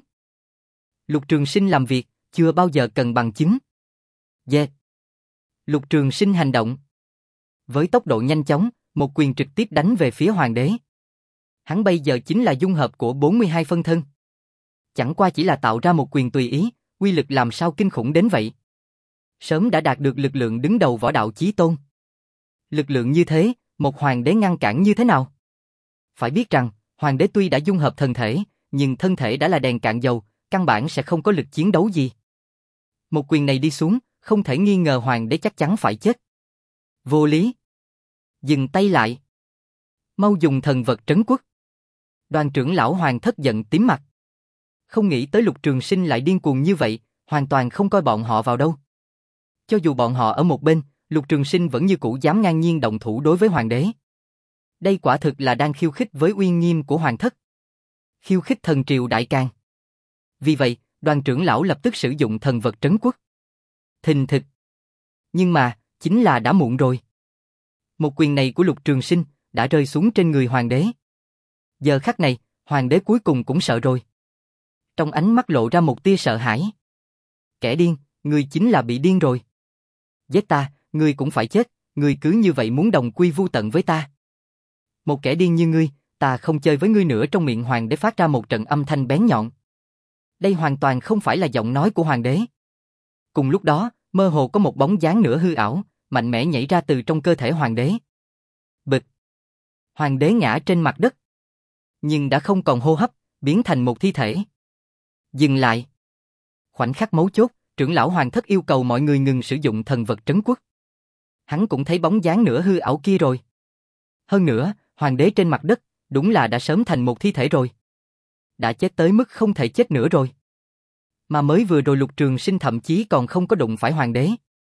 Lục Trường Sinh làm việc, chưa bao giờ cần bằng chứng. Yeah. Lục Trường Sinh hành động. Với tốc độ nhanh chóng, một quyền trực tiếp đánh về phía hoàng đế. Hắn bây giờ chính là dung hợp của bốn mươi hai phân thân. Chẳng qua chỉ là tạo ra một quyền tùy ý, uy lực làm sao kinh khủng đến vậy. Sớm đã đạt được lực lượng đứng đầu võ đạo chí tôn. Lực lượng như thế, một hoàng đế ngăn cản như thế nào? Phải biết rằng, hoàng đế tuy đã dung hợp thân thể, nhưng thân thể đã là đèn cạn dầu, căn bản sẽ không có lực chiến đấu gì. Một quyền này đi xuống, không thể nghi ngờ hoàng đế chắc chắn phải chết. Vô lý. Dừng tay lại. Mau dùng thần vật trấn quốc. Đoàn trưởng lão hoàng thất giận tím mặt. Không nghĩ tới Lục Trường Sinh lại điên cuồng như vậy, hoàn toàn không coi bọn họ vào đâu. Cho dù bọn họ ở một bên, Lục Trường Sinh vẫn như cũ dám ngang nhiên động thủ đối với hoàng đế. Đây quả thực là đang khiêu khích với uy nghiêm của hoàng thất. Khiêu khích thần triều đại càn. Vì vậy, Đoàn trưởng lão lập tức sử dụng thần vật trấn quốc. Thình thịch. Nhưng mà, chính là đã muộn rồi. Một quyền này của Lục Trường Sinh đã rơi xuống trên người hoàng đế. Giờ khắc này, hoàng đế cuối cùng cũng sợ rồi. Trong ánh mắt lộ ra một tia sợ hãi. Kẻ điên, ngươi chính là bị điên rồi. Giết ta, ngươi cũng phải chết, ngươi cứ như vậy muốn đồng quy vu tận với ta. Một kẻ điên như ngươi, ta không chơi với ngươi nữa. Trong miệng hoàng đế phát ra một trận âm thanh bén nhọn. Đây hoàn toàn không phải là giọng nói của hoàng đế. Cùng lúc đó, mơ hồ có một bóng dáng nửa hư ảo, mạnh mẽ nhảy ra từ trong cơ thể hoàng đế. Bịch. Hoàng đế ngã trên mặt đất. Nhưng đã không còn hô hấp, biến thành một thi thể. Dừng lại. Khoảnh khắc mấu chốt, trưởng lão hoàng thất yêu cầu mọi người ngừng sử dụng thần vật trấn quốc. Hắn cũng thấy bóng dáng nửa hư ảo kia rồi. Hơn nữa, hoàng đế trên mặt đất, đúng là đã sớm thành một thi thể rồi. Đã chết tới mức không thể chết nữa rồi. Mà mới vừa rồi Lục Trường Sinh thậm chí còn không có đụng phải hoàng đế.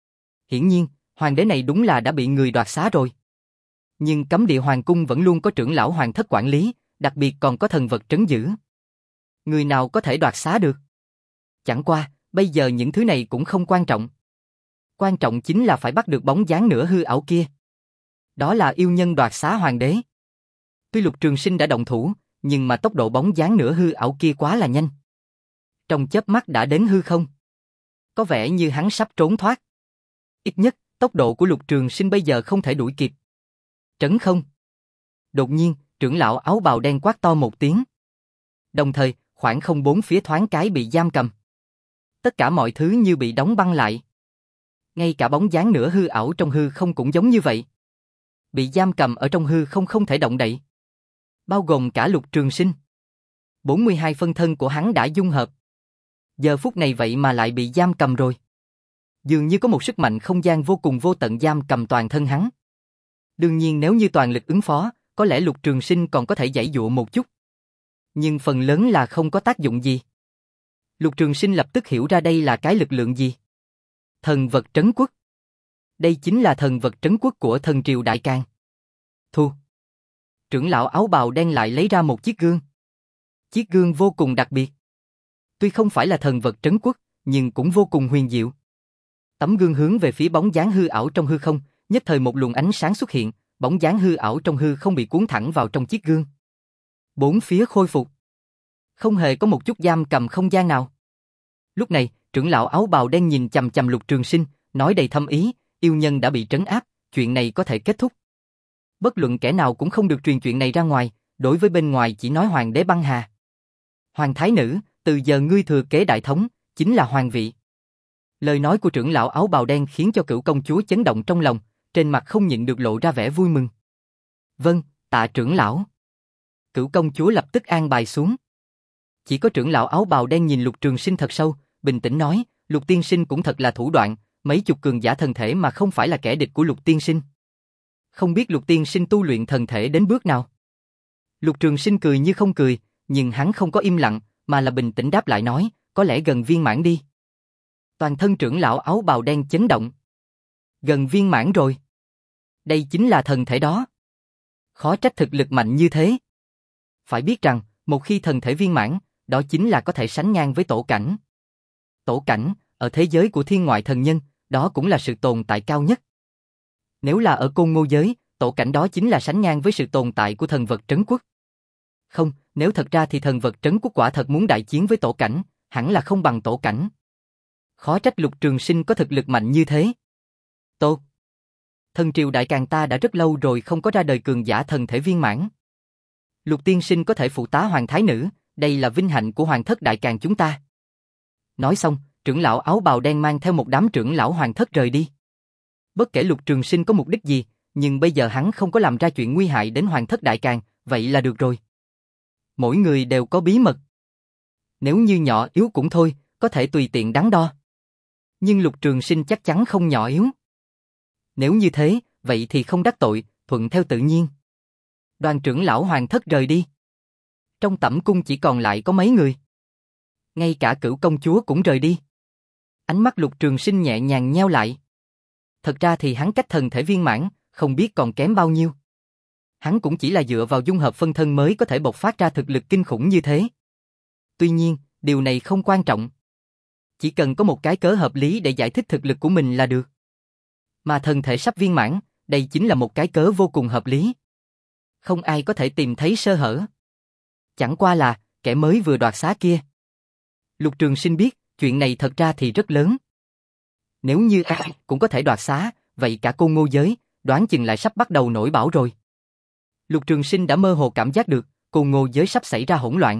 Hiển nhiên, hoàng đế này đúng là đã bị người đoạt xá rồi. Nhưng cấm địa hoàng cung vẫn luôn có trưởng lão hoàng thất quản lý, đặc biệt còn có thần vật trấn giữ. Người nào có thể đoạt xá được? Chẳng qua, bây giờ những thứ này cũng không quan trọng. Quan trọng chính là phải bắt được bóng dáng nửa hư ảo kia. Đó là yêu nhân đoạt xá hoàng đế. Tuy Lục Trường Sinh đã động thủ, nhưng mà tốc độ bóng dáng nửa hư ảo kia quá là nhanh. Trong chớp mắt đã đến hư không. Có vẻ như hắn sắp trốn thoát. Ít nhất, tốc độ của Lục Trường Sinh bây giờ không thể đuổi kịp. Trấn không. Đột nhiên, trưởng lão áo bào đen quát to một tiếng. Đồng thời, khoảng không bốn phía thoáng cái bị giam cầm. Tất cả mọi thứ như bị đóng băng lại. Ngay cả bóng dáng nửa hư ảo trong hư không cũng giống như vậy. Bị giam cầm ở trong hư không không thể động đậy. Bao gồm cả Lục Trường Sinh. bốn mươi hai phân thân của hắn đã dung hợp. Giờ phút này vậy mà lại bị giam cầm rồi. Dường như có một sức mạnh không gian vô cùng vô tận giam cầm toàn thân hắn. Đương nhiên nếu như toàn lực ứng phó, có lẽ Lục Trường Sinh còn có thể giãy dụa một chút. Nhưng phần lớn là không có tác dụng gì. Lục Trường Sinh lập tức hiểu ra đây là cái lực lượng gì. Thần vật trấn quốc. Đây chính là thần vật trấn quốc của thần triều Đại Càn. Thu. Trưởng lão áo bào đen lại lấy ra một chiếc gương. Chiếc gương vô cùng đặc biệt. Tuy không phải là thần vật trấn quốc, nhưng cũng vô cùng huyền diệu. Tấm gương hướng về phía bóng dáng hư ảo trong hư không, nhất thời một luồng ánh sáng xuất hiện, bóng dáng hư ảo trong hư không bị cuốn thẳng vào trong chiếc gương. Bốn phía khôi phục. Không hề có một chút giam cầm không gian nào. Lúc này, trưởng lão áo bào đen nhìn chằm chằm Lục Trường Sinh, nói đầy thâm ý, yêu nhân đã bị trấn áp, chuyện này có thể kết thúc. Bất luận kẻ nào cũng không được truyền chuyện này ra ngoài, đối với bên ngoài chỉ nói hoàng đế băng hà. Hoàng thái nữ, từ giờ ngươi thừa kế đại thống, chính là hoàng vị. Lời nói của trưởng lão áo bào đen khiến cho Cửu công chúa chấn động trong lòng, trên mặt không nhịn được lộ ra vẻ vui mừng. Vâng, tạ trưởng lão. Cửu công chúa lập tức an bài xuống. Chỉ có trưởng lão áo bào đen nhìn Lục Trường Sinh thật sâu, bình tĩnh nói, Lục tiên sinh cũng thật là thủ đoạn, mấy chục cường giả thần thể mà không phải là kẻ địch của Lục tiên sinh. Không biết Lục tiên sinh tu luyện thần thể đến bước nào? Lục Trường Sinh cười như không cười, nhưng hắn không có im lặng, mà là bình tĩnh đáp lại nói, có lẽ gần viên mãn đi. Toàn thân trưởng lão áo bào đen chấn động. Gần viên mãn rồi. Đây chính là thần thể đó. Khó trách thực lực mạnh như thế. Phải biết rằng, một khi thần thể viên mãn, đó chính là có thể sánh ngang với tổ cảnh. Tổ cảnh, ở thế giới của thiên ngoại thần nhân, đó cũng là sự tồn tại cao nhất. Nếu là ở Côn Ngô giới, tổ cảnh đó chính là sánh ngang với sự tồn tại của thần vật trấn quốc. Không, nếu thật ra thì thần vật trấn quốc quả thật muốn đại chiến với tổ cảnh, hẳn là không bằng tổ cảnh. Khó trách Lục Trường Sinh có thực lực mạnh như thế. Tốt. Thần triều Đại Càn ta đã rất lâu rồi không có ra đời cường giả thần thể viên mãn. Lục tiên sinh có thể phụ tá hoàng thái nữ, đây là vinh hạnh của hoàng thất Đại Càn chúng ta. Nói xong, trưởng lão áo bào đen mang theo một đám trưởng lão hoàng thất rời đi. Bất kể Lục Trường Sinh có mục đích gì, nhưng bây giờ hắn không có làm ra chuyện nguy hại đến hoàng thất Đại Càn, vậy là được rồi. Mỗi người đều có bí mật. Nếu như nhỏ yếu cũng thôi, có thể tùy tiện đắn đo. Nhưng Lục Trường Sinh chắc chắn không nhỏ yếu. Nếu như thế, vậy thì không đắc tội, thuận theo tự nhiên. Đoàn trưởng lão hoàng thất rời đi. Trong tẩm cung chỉ còn lại có mấy người. Ngay cả Cửu công chúa cũng rời đi. Ánh mắt Lục Trường Sinh nhẹ nhàng nheo lại. Thật ra thì hắn cách thần thể viên mãn, không biết còn kém bao nhiêu. Hắn cũng chỉ là dựa vào dung hợp phân thân mới có thể bộc phát ra thực lực kinh khủng như thế. Tuy nhiên, điều này không quan trọng. Chỉ cần có một cái cớ hợp lý để giải thích thực lực của mình là được. Mà thân thể sắp viên mãn, đây chính là một cái cớ vô cùng hợp lý. Không ai có thể tìm thấy sơ hở. Chẳng qua là, kẻ mới vừa đoạt xá kia. Lục Trường Sinh biết, chuyện này thật ra thì rất lớn. Nếu như ai cũng có thể đoạt xá, vậy cả Côn Ngô giới, đoán chừng lại sắp bắt đầu nổi bão rồi. Lục Trường Sinh đã mơ hồ cảm giác được, Côn Ngô giới sắp xảy ra hỗn loạn.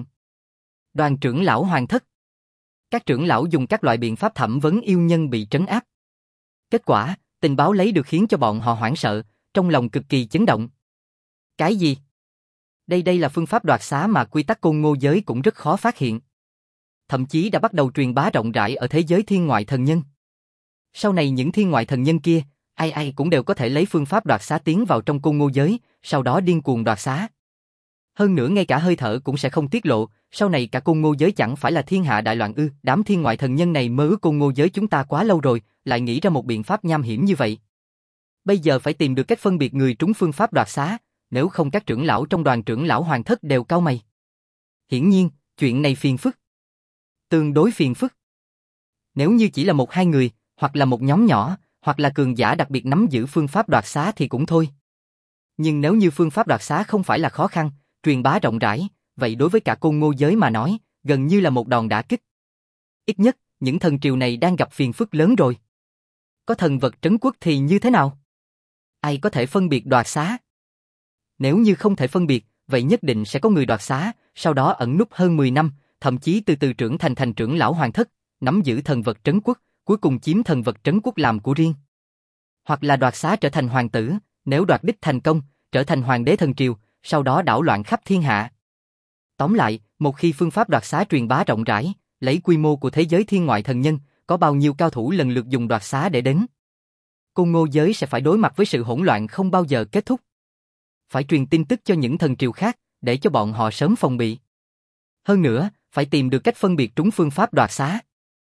Đoàn trưởng lão Hoàng Thất. Các trưởng lão dùng các loại biện pháp thẩm vấn yêu nhân bị trấn áp. Kết quả, tình báo lấy được khiến cho bọn họ hoảng sợ, trong lòng cực kỳ chấn động. Cái gì? Đây đây là phương pháp đoạt xá mà quy tắc Côn Ngô giới cũng rất khó phát hiện. Thậm chí đã bắt đầu truyền bá rộng rãi ở thế giới thiên ngoại thần nhân. Sau này những thiên ngoại thần nhân kia, ai ai cũng đều có thể lấy phương pháp đoạt xá tiến vào trong Côn Ngô giới, sau đó điên cuồng đoạt xá. Hơn nữa ngay cả hơi thở cũng sẽ không tiết lộ, sau này cả Côn Ngô giới chẳng phải là thiên hạ đại loạn ư? Đám thiên ngoại thần nhân này mơ ước Côn Ngô giới chúng ta quá lâu rồi, lại nghĩ ra một biện pháp nham hiểm như vậy. Bây giờ phải tìm được cách phân biệt người trúng phương pháp đoạt xá, nếu không các trưởng lão trong đoàn trưởng lão Hoàng Thất đều cau mày. Hiển nhiên, chuyện này phiền phức. Tương đối phiền phức. Nếu như chỉ là một hai người, hoặc là một nhóm nhỏ, hoặc là cường giả đặc biệt nắm giữ phương pháp đoạt xá thì cũng thôi. Nhưng nếu như phương pháp đoạt xá không phải là khó khăn, truyền bá rộng rãi, vậy đối với cả Côn Ngô giới mà nói, gần như là một đòn đả kích. Ít nhất, những thần triều này đang gặp phiền phức lớn rồi. Có thần vật trấn quốc thì như thế nào? Ai có thể phân biệt đoạt xá? Nếu như không thể phân biệt, vậy nhất định sẽ có người đoạt xá, sau đó ẩn núp hơn mười năm, thậm chí từ từ trưởng thành thành trưởng lão Hoàng Thất, nắm giữ thần vật trấn quốc, cuối cùng chiếm thần vật trấn quốc làm của riêng. Hoặc là đoạt xá trở thành hoàng tử, nếu đoạt đích thành công, trở thành hoàng đế thần triều, sau đó đảo loạn khắp thiên hạ. Tóm lại, một khi phương pháp đoạt xá truyền bá rộng rãi, lấy quy mô của thế giới thiên ngoại thần nhân, có bao nhiêu cao thủ lần lượt dùng đoạt xá để đến. Côn Ngô giới sẽ phải đối mặt với sự hỗn loạn không bao giờ kết thúc. Phải truyền tin tức cho những thần triều khác, để cho bọn họ sớm phòng bị. Hơn nữa, phải tìm được cách phân biệt trúng phương pháp đoạt xá.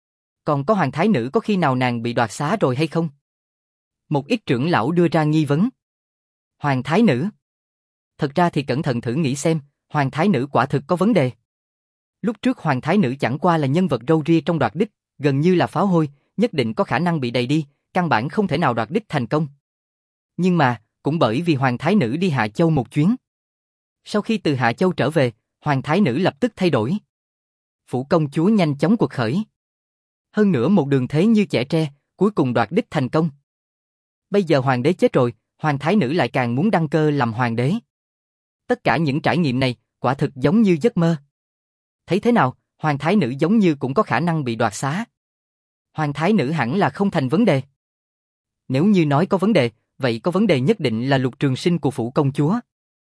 Còn có hoàng thái nữ có khi nào nàng bị đoạt xá rồi hay không? Một ít trưởng lão đưa ra nghi vấn. Hoàng thái nữ? Thật ra thì cẩn thận thử nghĩ xem, hoàng thái nữ quả thực có vấn đề. Lúc trước hoàng thái nữ chẳng qua là nhân vật râu ria trong đoạt đích, gần như là pháo hôi, nhất định có khả năng bị đày đi, căn bản không thể nào đoạt đích thành công. Nhưng mà, cũng bởi vì hoàng thái nữ đi Hạ Châu một chuyến. Sau khi từ Hạ Châu trở về, hoàng thái nữ lập tức thay đổi. Phủ công chúa nhanh chóng quật khởi. Hơn nữa một đường thế như chẻ tre, cuối cùng đoạt đích thành công. Bây giờ hoàng đế chết rồi, hoàng thái nữ lại càng muốn đăng cơ làm hoàng đế. Tất cả những trải nghiệm này, quả thực giống như giấc mơ. Thấy thế nào, hoàng thái nữ giống như cũng có khả năng bị đoạt xá. Hoàng thái nữ hẳn là không thành vấn đề. Nếu như nói có vấn đề, vậy có vấn đề nhất định là Lục Trường Sinh của phủ công chúa.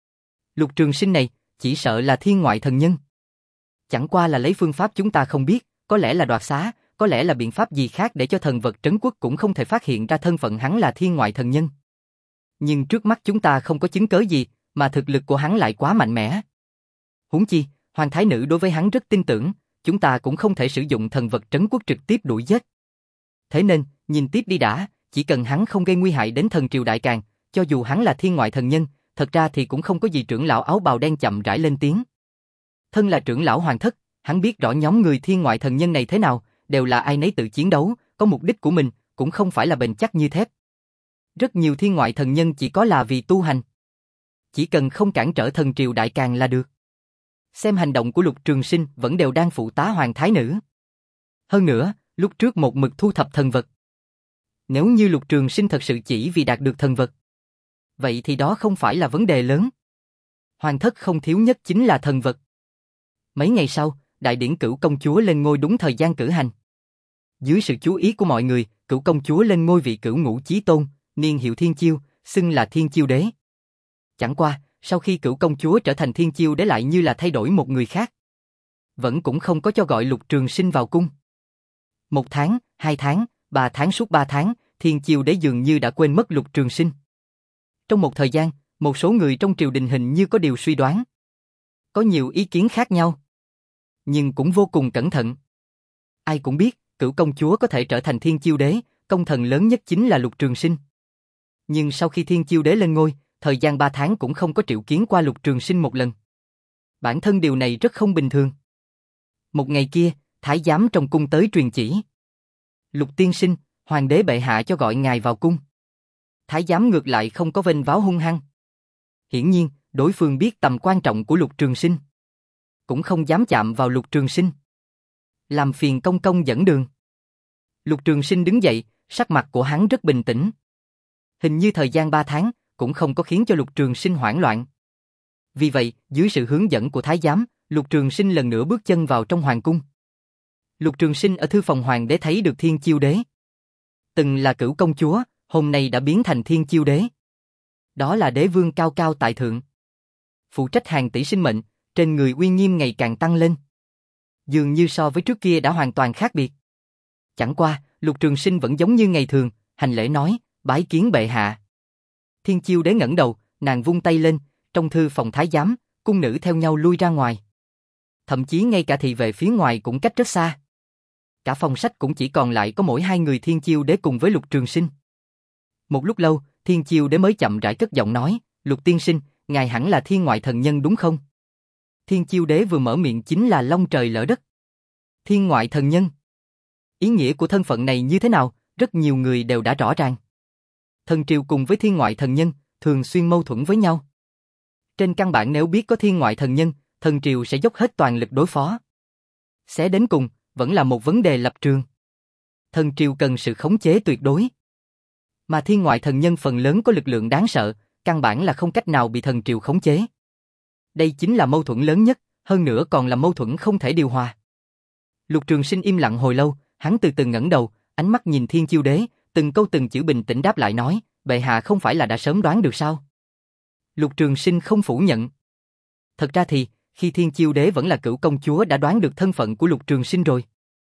Lục Trường Sinh này, chỉ sợ là thiên ngoại thần nhân. Chẳng qua là lấy phương pháp chúng ta không biết, có lẽ là đoạt xá, có lẽ là biện pháp gì khác để cho thần vật trấn quốc cũng không thể phát hiện ra thân phận hắn là thiên ngoại thần nhân. Nhưng trước mắt chúng ta không có chứng cớ gì, mà thực lực của hắn lại quá mạnh mẽ. Huống chi, hoàng thái nữ đối với hắn rất tin tưởng, chúng ta cũng không thể sử dụng thần vật trấn quốc trực tiếp đuổi giết. Thế nên, nhìn tiếp đi đã, chỉ cần hắn không gây nguy hại đến thần triều đại càn, cho dù hắn là thiên ngoại thần nhân, thật ra thì cũng không có gì. Trưởng lão áo bào đen chậm rãi lên tiếng. Thân là trưởng lão Hoàng Thất, hắn biết rõ nhóm người thiên ngoại thần nhân này thế nào, đều là ai nấy tự chiến đấu, có mục đích của mình, cũng không phải là bền chắc như thép. Rất nhiều thiên ngoại thần nhân chỉ có là vì tu hành. Chỉ cần không cản trở thần triều đại càn là được. Xem hành động của Lục Trường Sinh vẫn đều đang phụ tá hoàng thái nữ. Hơn nữa, lúc trước một mực thu thập thần vật. Nếu như Lục Trường Sinh thật sự chỉ vì đạt được thần vật, vậy thì đó không phải là vấn đề lớn. Hoàng Thất không thiếu nhất chính là thần vật. Mấy ngày sau, đại điển Cửu công chúa lên ngôi đúng thời gian cử hành. Dưới sự chú ý của mọi người, Cửu công chúa lên ngôi vị Cửu Ngũ Chí Tôn, niên hiệu Thiên Chiêu, xưng là Thiên Chiêu Đế. Chẳng qua, sau khi Cửu công chúa trở thành Thiên Chiêu Đế lại như là thay đổi một người khác. Vẫn cũng không có cho gọi Lục Trường Sinh vào cung. Một tháng, hai tháng, ba tháng suốt ba tháng, Thiên Chiêu Đế dường như đã quên mất Lục Trường Sinh. Trong một thời gian, một số người trong triều đình hình như có điều suy đoán. Có nhiều ý kiến khác nhau. Nhưng cũng vô cùng cẩn thận. Ai cũng biết, Cửu công chúa có thể trở thành Thiên Chiêu Đế, công thần lớn nhất chính là Lục Trường Sinh. Nhưng sau khi Thiên Chiêu Đế lên ngôi, thời gian ba tháng cũng không có triệu kiến qua Lục Trường Sinh một lần. Bản thân điều này rất không bình thường. Một ngày kia, thái giám trong cung tới truyền chỉ. Lục tiên sinh, hoàng đế bệ hạ cho gọi ngài vào cung. Thái giám ngược lại không có vênh váo hung hăng. Hiển nhiên, đối phương biết tầm quan trọng của Lục Trường Sinh. Cũng không dám chạm vào Lục Trường Sinh. Làm phiền công công dẫn đường. Lục Trường Sinh đứng dậy, sắc mặt của hắn rất bình tĩnh. Hình như thời gian ba tháng, cũng không có khiến cho Lục Trường Sinh hoảng loạn. Vì vậy, dưới sự hướng dẫn của thái giám, Lục Trường Sinh lần nữa bước chân vào trong hoàng cung. Lục Trường Sinh ở thư phòng hoàng đế thấy được Thiên Chiêu Đế. Từng là cửu công chúa, hôm nay đã biến thành Thiên Chiêu Đế. Đó là đế vương cao cao tại thượng. Phụ trách hàng tỷ sinh mệnh, trên người uy nghiêm ngày càng tăng lên. Dường như so với trước kia đã hoàn toàn khác biệt. Chẳng qua, Lục Trường Sinh vẫn giống như ngày thường, hành lễ nói, bái kiến bệ hạ. Thiên Chiêu Đế ngẩng đầu, nàng vung tay lên, trong thư phòng thái giám, cung nữ theo nhau lui ra ngoài. Thậm chí ngay cả thị vệ phía ngoài cũng cách rất xa. Cả phòng sách cũng chỉ còn lại có mỗi hai người Thiên Chiêu Đế cùng với Lục Trường Sinh. Một lúc lâu, Thiên Chiêu Đế mới chậm rãi cất giọng nói, Lục tiên sinh, ngài hẳn là thiên ngoại thần nhân đúng không? Thiên Chiêu Đế vừa mở miệng chính là long trời lỡ đất. Thiên ngoại thần nhân. Ý nghĩa của thân phận này như thế nào, rất nhiều người đều đã rõ ràng. Thần triều cùng với thiên ngoại thần nhân, thường xuyên mâu thuẫn với nhau. Trên căn bản nếu biết có thiên ngoại thần nhân, thần triều sẽ dốc hết toàn lực đối phó. Sẽ đến cùng, vẫn là một vấn đề lập trường. Thần triều cần sự khống chế tuyệt đối. Mà thiên ngoại thần nhân phần lớn có lực lượng đáng sợ, căn bản là không cách nào bị thần triều khống chế. Đây chính là mâu thuẫn lớn nhất, hơn nữa còn là mâu thuẫn không thể điều hòa. Lục Trường Sinh im lặng hồi lâu, hắn từ từ ngẩng đầu, ánh mắt nhìn Thiên Chiêu Đế, từng câu từng chữ bình tĩnh đáp lại nói, bệ hạ không phải là đã sớm đoán được sao? Lục Trường Sinh không phủ nhận. Thật ra thì, khi Thiên Chiêu Đế vẫn là cửu công chúa đã đoán được thân phận của Lục Trường Sinh rồi.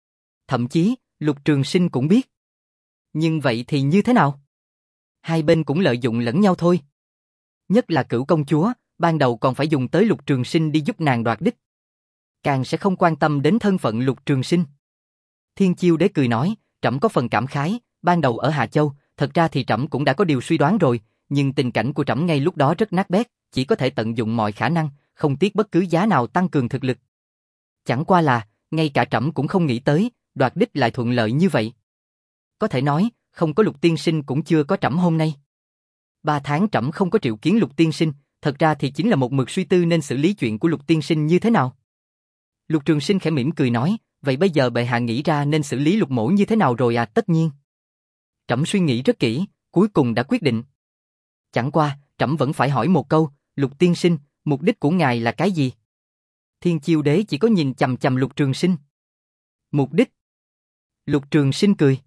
Thậm chí, Lục Trường Sinh cũng biết. Nhưng vậy thì như thế nào? Hai bên cũng lợi dụng lẫn nhau thôi. Nhất là cửu công chúa, ban đầu còn phải dùng tới Lục Trường Sinh đi giúp nàng đoạt đích. Càng sẽ không quan tâm đến thân phận Lục Trường Sinh. Thiên Chiêu Đế cười nói, trẫm có phần cảm khái, ban đầu ở Hà Châu, thật ra thì trẫm cũng đã có điều suy đoán rồi, nhưng tình cảnh của trẫm ngay lúc đó rất nát bét, chỉ có thể tận dụng mọi khả năng, không tiếc bất cứ giá nào tăng cường thực lực. Chẳng qua là, ngay cả trẫm cũng không nghĩ tới, đoạt đích lại thuận lợi như vậy. Có thể nói, không có Lục tiên sinh cũng chưa có trẫm hôm nay. Ba tháng trẫm không có triệu kiến Lục tiên sinh, thật ra thì chính là một mực suy tư nên xử lý chuyện của Lục tiên sinh như thế nào. Lục Trường Sinh khẽ mỉm cười nói, vậy bây giờ bệ hạ nghĩ ra nên xử lý Lục mỗ như thế nào rồi à? Tất nhiên. Trẫm suy nghĩ rất kỹ, cuối cùng đã quyết định. Chẳng qua, trẫm vẫn phải hỏi một câu, Lục tiên sinh, mục đích của ngài là cái gì? Thiên Chiêu Đế chỉ có nhìn chằm chằm Lục Trường Sinh. Mục đích? Lục Trường Sinh cười.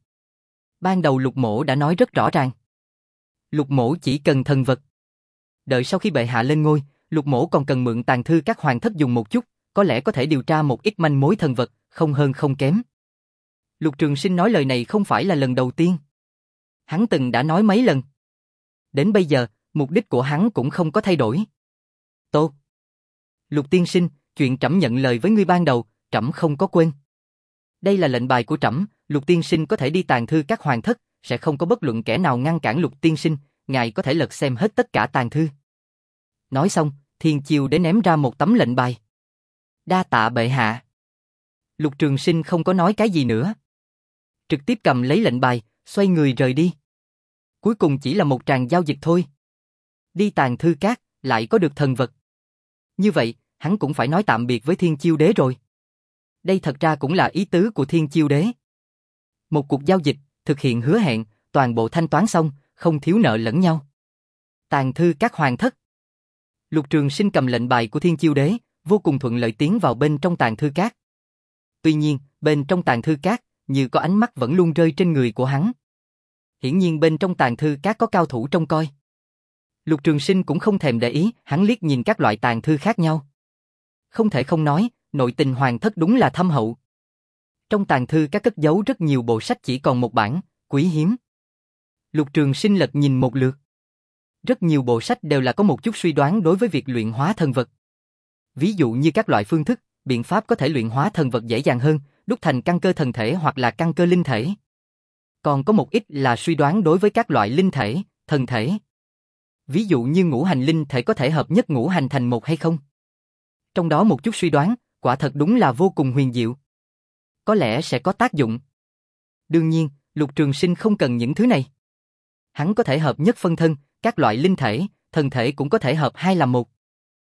Ban đầu Lục mỗ đã nói rất rõ ràng. Lục mỗ chỉ cần thần vật. Đợi sau khi bệ hạ lên ngôi, Lục mỗ còn cần mượn tàng thư các hoàng thất dùng một chút, có lẽ có thể điều tra một ít manh mối thần vật, không hơn không kém. Lục Trường Sinh nói lời này không phải là lần đầu tiên. Hắn từng đã nói mấy lần. Đến bây giờ, mục đích của hắn cũng không có thay đổi. Tốt. Lục tiên sinh, chuyện trẫm nhận lời với ngươi ban đầu, trẫm không có quên. Đây là lệnh bài của trẫm, Lục tiên sinh có thể đi tàng thư các hoàng thất, sẽ không có bất luận kẻ nào ngăn cản Lục tiên sinh, ngài có thể lật xem hết tất cả tàng thư. Nói xong, Thiên Chiêu Đế ném ra một tấm lệnh bài. Đa tạ bệ hạ. Lục Trường Sinh không có nói cái gì nữa. Trực tiếp cầm lấy lệnh bài, xoay người rời đi. Cuối cùng chỉ là một tràng giao dịch thôi. Đi tàng thư các, lại có được thần vật. Như vậy, hắn cũng phải nói tạm biệt với Thiên Chiêu Đế rồi. Đây thật ra cũng là ý tứ của Thiên Chiêu Đế. Một cuộc giao dịch, thực hiện hứa hẹn, toàn bộ thanh toán xong, không thiếu nợ lẫn nhau. Tàng thư các hoàng thất. Lục Trường Sinh cầm lệnh bài của Thiên Chiêu Đế, vô cùng thuận lợi tiến vào bên trong tàng thư các. Tuy nhiên, bên trong tàng thư các, như có ánh mắt vẫn luôn rơi trên người của hắn. Hiển nhiên bên trong tàng thư các có cao thủ trông coi. Lục Trường Sinh cũng không thèm để ý, hắn liếc nhìn các loại tàng thư khác nhau. Không thể không nói, nội tình hoàng thất đúng là thâm hậu. Trong tàng thư các cất giấu rất nhiều bộ sách chỉ còn một bản, quý hiếm. Lục Trường Sinh lật nhìn một lượt. Rất nhiều bộ sách đều là có một chút suy đoán đối với việc luyện hóa thần vật. Ví dụ như các loại phương thức, biện pháp có thể luyện hóa thần vật dễ dàng hơn, đúc thành căn cơ thần thể hoặc là căn cơ linh thể. Còn có một ít là suy đoán đối với các loại linh thể, thần thể. Ví dụ như ngũ hành linh thể có thể hợp nhất ngũ hành thành một hay không? Trong đó một chút suy đoán, quả thật đúng là vô cùng huyền diệu. Có lẽ sẽ có tác dụng. Đương nhiên, Lục Trường Sinh không cần những thứ này. Hắn có thể hợp nhất phân thân, các loại linh thể, thần thể cũng có thể hợp hai làm một.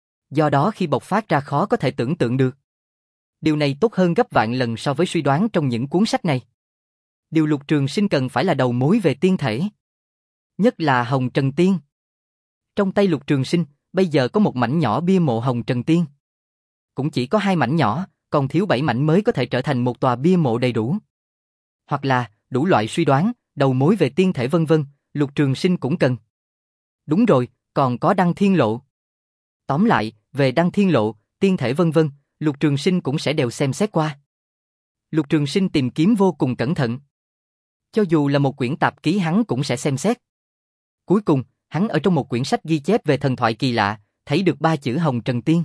Do đó khi bộc phát ra khó có thể tưởng tượng được. Điều này tốt hơn gấp vạn lần so với suy đoán trong những cuốn sách này. Điều Lục Trường Sinh cần phải là đầu mối về tiên thể. Nhất là Hồng Trần Tiên. Trong tay Lục Trường Sinh, bây giờ có một mảnh nhỏ bia mộ Hồng Trần Tiên. Cũng chỉ có hai mảnh nhỏ, còn thiếu bảy mảnh mới có thể trở thành một tòa bia mộ đầy đủ. Hoặc là, đủ loại suy đoán, đầu mối về tiên thể vân vân, Lục Trường Sinh cũng cần. Đúng rồi, còn có Đăng Thiên Lộ. Tóm lại, về Đăng Thiên Lộ, tiên thể vân vân, Lục Trường Sinh cũng sẽ đều xem xét qua. Lục Trường Sinh tìm kiếm vô cùng cẩn thận. Cho dù là một quyển tạp ký hắn cũng sẽ xem xét. Cuối cùng, hắn ở trong một quyển sách ghi chép về thần thoại kỳ lạ, thấy được ba chữ Hồng Trần Tiên.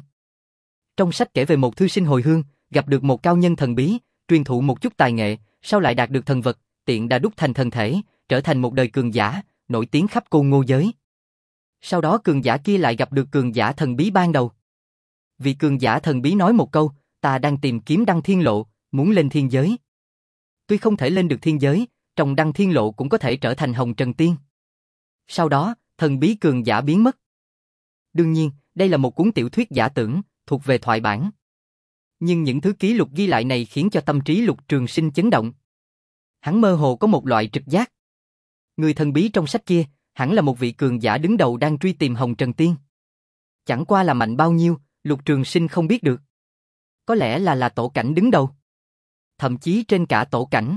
Trong sách kể về một thư sinh hồi hương, gặp được một cao nhân thần bí, truyền thụ một chút tài nghệ, sau lại đạt được thần vật, tiện đã đúc thành thần thể, trở thành một đời cường giả, nổi tiếng khắp Côn Ngô giới. Sau đó cường giả kia lại gặp được cường giả thần bí ban đầu. Vị cường giả thần bí nói một câu, ta đang tìm kiếm Đăng Thiên Lộ, muốn lên thiên giới. Tuy không thể lên được thiên giới, trong Đăng Thiên Lộ cũng có thể trở thành Hồng Trần Tiên. Sau đó, thần bí cường giả biến mất. Đương nhiên, đây là một cuốn tiểu thuyết giả tưởng, thuộc về thoại bản. Nhưng những thứ ký lục ghi lại này khiến cho tâm trí Lục Trường Sinh chấn động. Hắn mơ hồ có một loại trực giác. Người thần bí trong sách kia, hẳn là một vị cường giả đứng đầu đang truy tìm Hồng Trần Tiên. Chẳng qua là mạnh bao nhiêu, Lục Trường Sinh không biết được. Có lẽ là là tổ cảnh đứng đầu. Thậm chí trên cả tổ cảnh.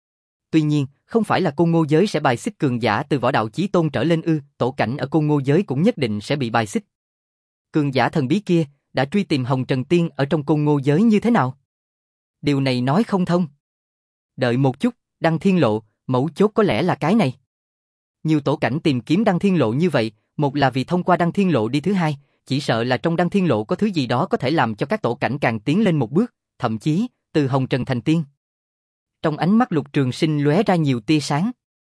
Tuy nhiên, không phải là Côn Ngô giới sẽ bài xích cường giả từ võ đạo chí tôn trở lên ư, tổ cảnh ở Côn Ngô giới cũng nhất định sẽ bị bài xích. Cường giả thần bí kia đã truy tìm Hồng Trần Tiên ở trong Côn Ngô giới như thế nào? Điều này nói không thông. Đợi một chút, Đăng Thiên Lộ, mấu chốt có lẽ là cái này. Nhiều tổ cảnh tìm kiếm Đăng Thiên Lộ như vậy, một là vì thông qua Đăng Thiên Lộ đi, thứ hai, chỉ sợ là trong Đăng Thiên Lộ có thứ gì đó có thể làm cho các tổ cảnh càng tiến lên một bước, thậm chí, từ Hồng Trần thành tiên. Trong ánh mắt Lục Trường Sinh lóe ra nhiều tia sáng.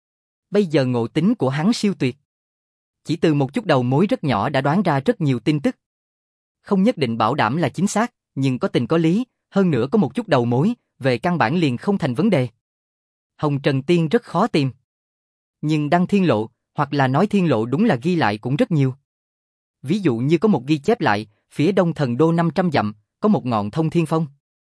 Bây giờ ngộ tính của hắn siêu tuyệt. Chỉ từ một chút đầu mối rất nhỏ đã đoán ra rất nhiều tin tức. Không nhất định bảo đảm là chính xác, nhưng có tình có lý, hơn nữa có một chút đầu mối, về căn bản liền không thành vấn đề. Hồng Trần Tiên rất khó tìm. Nhưng Đăng Thiên Lộ, hoặc là nói Thiên Lộ đúng là ghi lại cũng rất nhiều. Ví dụ như có một ghi chép lại, phía đông thần đô năm trăm dặm, có một ngọn Thông Thiên Phong.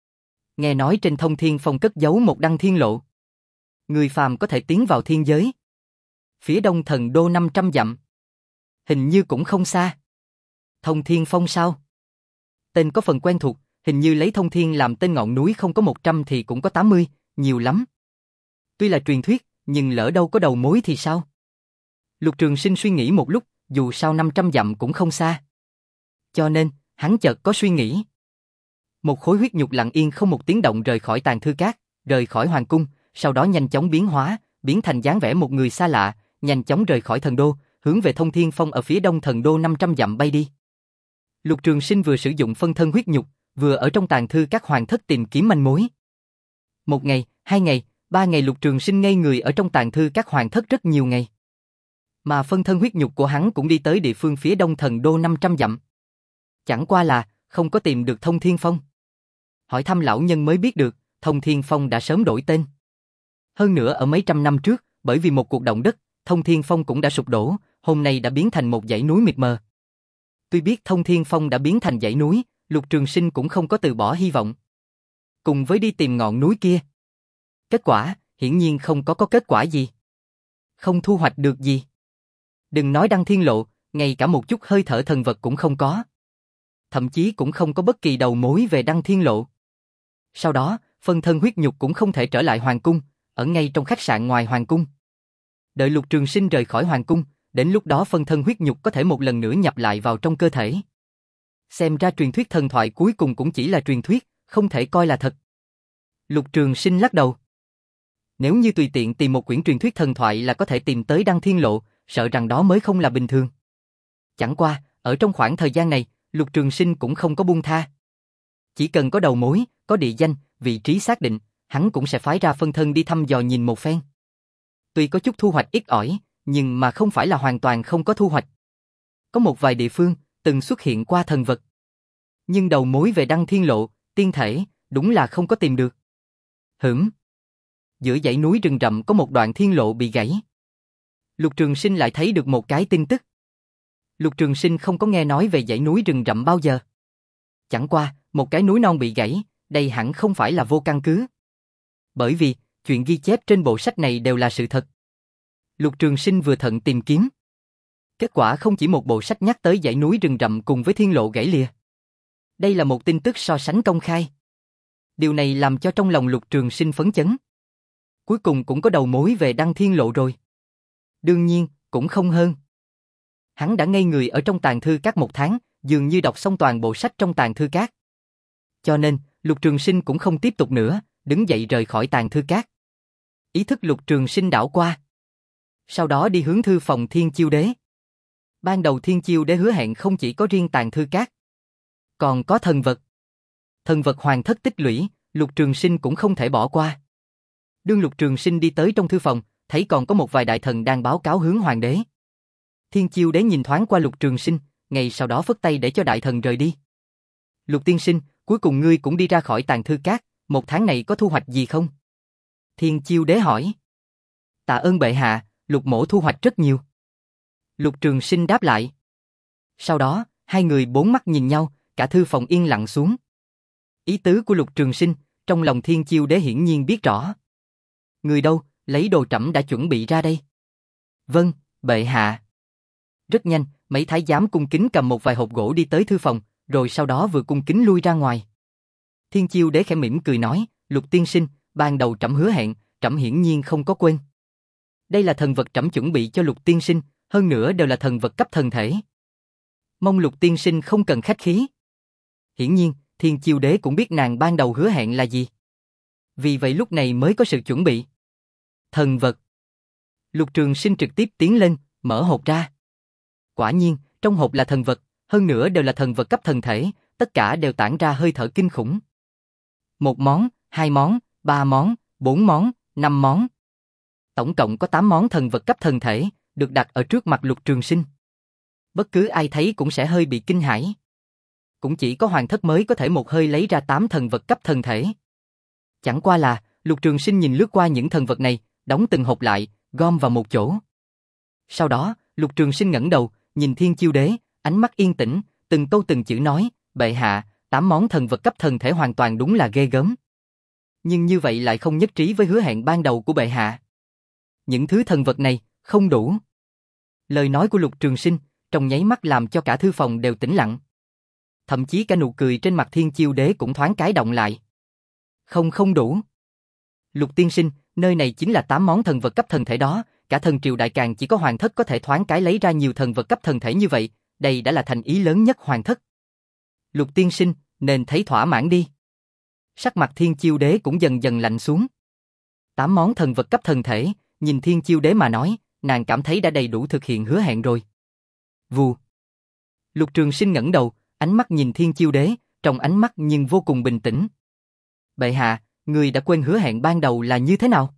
Nghe nói trên Thông Thiên Phong cất giấu một Đăng Thiên Lộ. Người phàm có thể tiến vào thiên giới. Phía đông thần đô năm trăm dặm. Hình như cũng không xa. Thông Thiên Phong sao? Tên có phần quen thuộc, hình như lấy Thông Thiên làm tên ngọn núi không có một trăm thì cũng có tám mươi, nhiều lắm. Tuy là truyền thuyết, nhưng lỡ đâu có đầu mối thì sao? Lục Trường Sinh suy nghĩ một lúc, dù sao năm trăm dặm cũng không xa. Cho nên, hắn chợt có suy nghĩ. Một khối huyết nhục lặng yên không một tiếng động rời khỏi tàn thư cát, rời khỏi hoàng cung, sau đó nhanh chóng biến hóa, biến thành dáng vẻ một người xa lạ, nhanh chóng rời khỏi thần đô, hướng về Thông Thiên Phong ở phía đông thần đô năm trăm dặm bay đi. Lục Trường Sinh vừa sử dụng phân thân huyết nhục, vừa ở trong tàn thư các hoàng thất tìm kiếm manh mối. Một ngày, hai ngày, ba ngày Lục Trường Sinh ngây người ở trong tàn thư các hoàng thất rất nhiều ngày. Mà phân thân huyết nhục của hắn cũng đi tới địa phương phía đông thần đô năm trăm dặm. Chẳng qua là, không có tìm được Thông Thiên Phong. Hỏi thăm lão nhân mới biết được, Thông Thiên Phong đã sớm đổi tên. Hơn nữa ở mấy trăm năm trước, bởi vì một cuộc động đất, Thông Thiên Phong cũng đã sụp đổ, hôm nay đã biến thành một dãy núi mịt mờ. Tuy biết Thông Thiên Phong đã biến thành dãy núi, Lục Trường Sinh cũng không có từ bỏ hy vọng. Cùng với đi tìm ngọn núi kia. Kết quả, hiển nhiên không có có kết quả gì. Không thu hoạch được gì. Đừng nói Đăng Thiên Lộ, ngay cả một chút hơi thở thần vật cũng không có. Thậm chí cũng không có bất kỳ đầu mối về Đăng Thiên Lộ. Sau đó, phân thân huyết nhục cũng không thể trở lại hoàng cung, ở ngay trong khách sạn ngoài hoàng cung. Đợi Lục Trường Sinh rời khỏi hoàng cung, đến lúc đó phân thân huyết nhục có thể một lần nữa nhập lại vào trong cơ thể. Xem ra truyền thuyết thần thoại cuối cùng cũng chỉ là truyền thuyết, không thể coi là thật. Lục Trường Sinh lắc đầu. Nếu như tùy tiện tìm một quyển truyền thuyết thần thoại là có thể tìm tới Đăng Thiên Lộ, sợ rằng đó mới không là bình thường. Chẳng qua, ở trong khoảng thời gian này, Lục Trường Sinh cũng không có buông tha. Chỉ cần có đầu mối, có địa danh, vị trí xác định, hắn cũng sẽ phái ra phân thân đi thăm dò nhìn một phen. Tuy có chút thu hoạch ít ỏi, nhưng mà không phải là hoàn toàn không có thu hoạch. Có một vài địa phương, từng xuất hiện qua thần vật. Nhưng đầu mối về Đăng Thiên Lộ, tiên thể, đúng là không có tìm được. Hửm. Giữa dãy núi rừng rậm có một đoạn thiên lộ bị gãy. Lục Trường Sinh lại thấy được một cái tin tức. Lục Trường Sinh không có nghe nói về dãy núi rừng rậm bao giờ. Chẳng qua, một cái núi non bị gãy, đây hẳn không phải là vô căn cứ. Bởi vì, chuyện ghi chép trên bộ sách này đều là sự thật. Lục Trường Sinh vừa thận tìm kiếm. Kết quả không chỉ một bộ sách nhắc tới dãy núi rừng rậm cùng với thiên lộ gãy lìa. Đây là một tin tức so sánh công khai. Điều này làm cho trong lòng Lục Trường Sinh phấn chấn. Cuối cùng cũng có đầu mối về Đăng Thiên Lộ rồi. Đương nhiên, cũng không hơn. Hắn đã ngây người ở trong tàng thư các một tháng, dường như đọc xong toàn bộ sách trong tàng thư các. Cho nên, Lục Trường Sinh cũng không tiếp tục nữa, đứng dậy rời khỏi tàng thư các. Ý thức Lục Trường Sinh đảo qua. Sau đó đi hướng thư phòng Thiên Chiêu Đế. Ban đầu Thiên Chiêu Đế hứa hẹn không chỉ có riêng tàng thư các, còn có thần vật. Thần vật hoàng thất tích lũy, Lục Trường Sinh cũng không thể bỏ qua. Đương Lục Trường Sinh đi tới trong thư phòng, thấy còn có một vài đại thần đang báo cáo hướng hoàng đế. Thiên Chiêu Đế nhìn thoáng qua Lục Trường Sinh, ngay sau đó phất tay để cho đại thần rời đi. Lục tiên sinh, cuối cùng ngươi cũng đi ra khỏi tàng thư các, một tháng này có thu hoạch gì không? Thiên Chiêu Đế hỏi. Tạ ơn bệ hạ, Lục mỗ thu hoạch rất nhiều. Lục Trường Sinh đáp lại. Sau đó, hai người bốn mắt nhìn nhau, cả thư phòng yên lặng xuống. Ý tứ của Lục Trường Sinh, trong lòng Thiên Chiêu Đế hiển nhiên biết rõ. Người đâu, lấy đồ trẫm đã chuẩn bị ra đây. Vâng, bệ hạ. Rất nhanh, mấy thái giám cung kính cầm một vài hộp gỗ đi tới thư phòng, rồi sau đó vừa cung kính lui ra ngoài. Thiên Chiêu Đế khẽ mỉm cười nói, Lục tiên sinh, ban đầu trẫm hứa hẹn, trẫm hiển nhiên không có quên. Đây là thần vật trẫm chuẩn bị cho Lục tiên sinh, hơn nữa đều là thần vật cấp thần thể. Mong Lục tiên sinh không cần khách khí. Hiển nhiên, Thiên Chiêu Đế cũng biết nàng ban đầu hứa hẹn là gì. Vì vậy lúc này mới có sự chuẩn bị. Thần vật. Lục Trường Sinh trực tiếp tiến lên, mở hộp ra. Quả nhiên, trong hộp là thần vật, hơn nữa đều là thần vật cấp thần thể, tất cả đều tản ra hơi thở kinh khủng. Một món, hai món, ba món, bốn món, năm món. Tổng cộng có tám món thần vật cấp thần thể, được đặt ở trước mặt Lục Trường Sinh. Bất cứ ai thấy cũng sẽ hơi bị kinh hãi. Cũng chỉ có hoàng thất mới có thể một hơi lấy ra tám thần vật cấp thần thể. Chẳng qua là, Lục Trường Sinh nhìn lướt qua những thần vật này, đóng từng hộp lại, gom vào một chỗ. Sau đó, Lục Trường Sinh ngẩng đầu, nhìn Thiên Chiêu Đế, ánh mắt yên tĩnh, từng câu từng chữ nói, bệ hạ, tám món thần vật cấp thần thể hoàn toàn đúng là ghê gớm. Nhưng như vậy lại không nhất trí với hứa hẹn ban đầu của bệ hạ. Những thứ thần vật này, không đủ. Lời nói của Lục Trường Sinh, trong nháy mắt làm cho cả thư phòng đều tĩnh lặng. Thậm chí cả nụ cười trên mặt Thiên Chiêu Đế cũng thoáng cái động lại. Không không đủ. Lục tiên sinh, nơi này chính là tám món thần vật cấp thần thể đó, cả thần triều đại càn chỉ có hoàng thất có thể thoáng cái lấy ra nhiều thần vật cấp thần thể như vậy, đây đã là thành ý lớn nhất hoàng thất. Lục tiên sinh, nên thấy thỏa mãn đi. Sắc mặt Thiên Chiêu Đế cũng dần dần lạnh xuống. Tám món thần vật cấp thần thể, nhìn Thiên Chiêu Đế mà nói, nàng cảm thấy đã đầy đủ thực hiện hứa hẹn rồi. Vù. Lục Trường Sinh ngẩng đầu, ánh mắt nhìn Thiên Chiêu Đế, trong ánh mắt nhưng vô cùng bình tĩnh. Bệ hạ, người đã quên hứa hẹn ban đầu là như thế nào?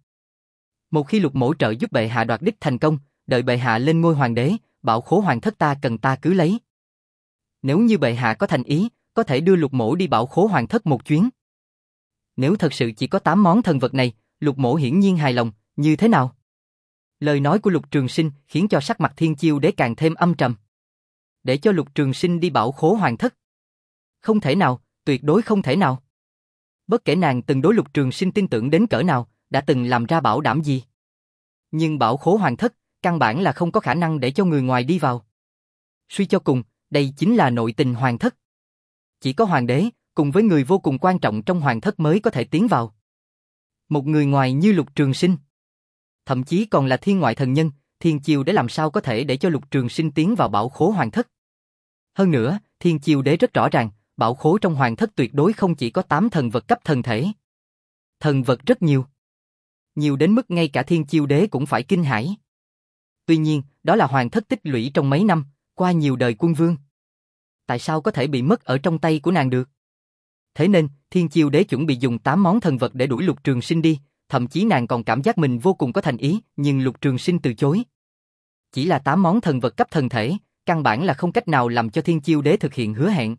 Một khi Lục mỗ trợ giúp bệ hạ đoạt đích thành công, đợi bệ hạ lên ngôi hoàng đế, bảo khố hoàng thất ta cần ta cứ lấy. Nếu như bệ hạ có thành ý, có thể đưa Lục mỗ đi bảo khố hoàng thất một chuyến. Nếu thật sự chỉ có tám món thần vật này, Lục mỗ hiển nhiên hài lòng, như thế nào? Lời nói của Lục Trường Sinh khiến cho sắc mặt Thiên Chiêu Đế càng thêm âm trầm. Để cho Lục Trường Sinh đi bảo khố hoàng thất? Không thể nào, tuyệt đối không thể nào. Bất kể nàng từng đối Lục Trường Sinh tin tưởng đến cỡ nào, đã từng làm ra bảo đảm gì. Nhưng bảo khố hoàng thất, căn bản là không có khả năng để cho người ngoài đi vào. Suy cho cùng, đây chính là nội tình hoàng thất. Chỉ có hoàng đế, cùng với người vô cùng quan trọng trong hoàng thất mới có thể tiến vào. Một người ngoài như Lục Trường Sinh, thậm chí còn là thiên ngoại thần nhân, Thiên Chiêu Đế làm sao có thể để cho Lục Trường Sinh tiến vào bảo khố hoàng thất. Hơn nữa, Thiên Chiêu Đế rất rõ ràng, bảo khố trong hoàng thất tuyệt đối không chỉ có tám thần vật cấp thần thể. Thần vật rất nhiều. Nhiều đến mức ngay cả Thiên Chiêu Đế cũng phải kinh hãi. Tuy nhiên, đó là hoàng thất tích lũy trong mấy năm, qua nhiều đời quân vương. Tại sao có thể bị mất ở trong tay của nàng được? Thế nên, Thiên Chiêu Đế chuẩn bị dùng tám món thần vật để đuổi Lục Trường Sinh đi, thậm chí nàng còn cảm giác mình vô cùng có thành ý, nhưng Lục Trường Sinh từ chối. Chỉ là tám món thần vật cấp thần thể, căn bản là không cách nào làm cho Thiên Chiêu Đế thực hiện hứa hẹn.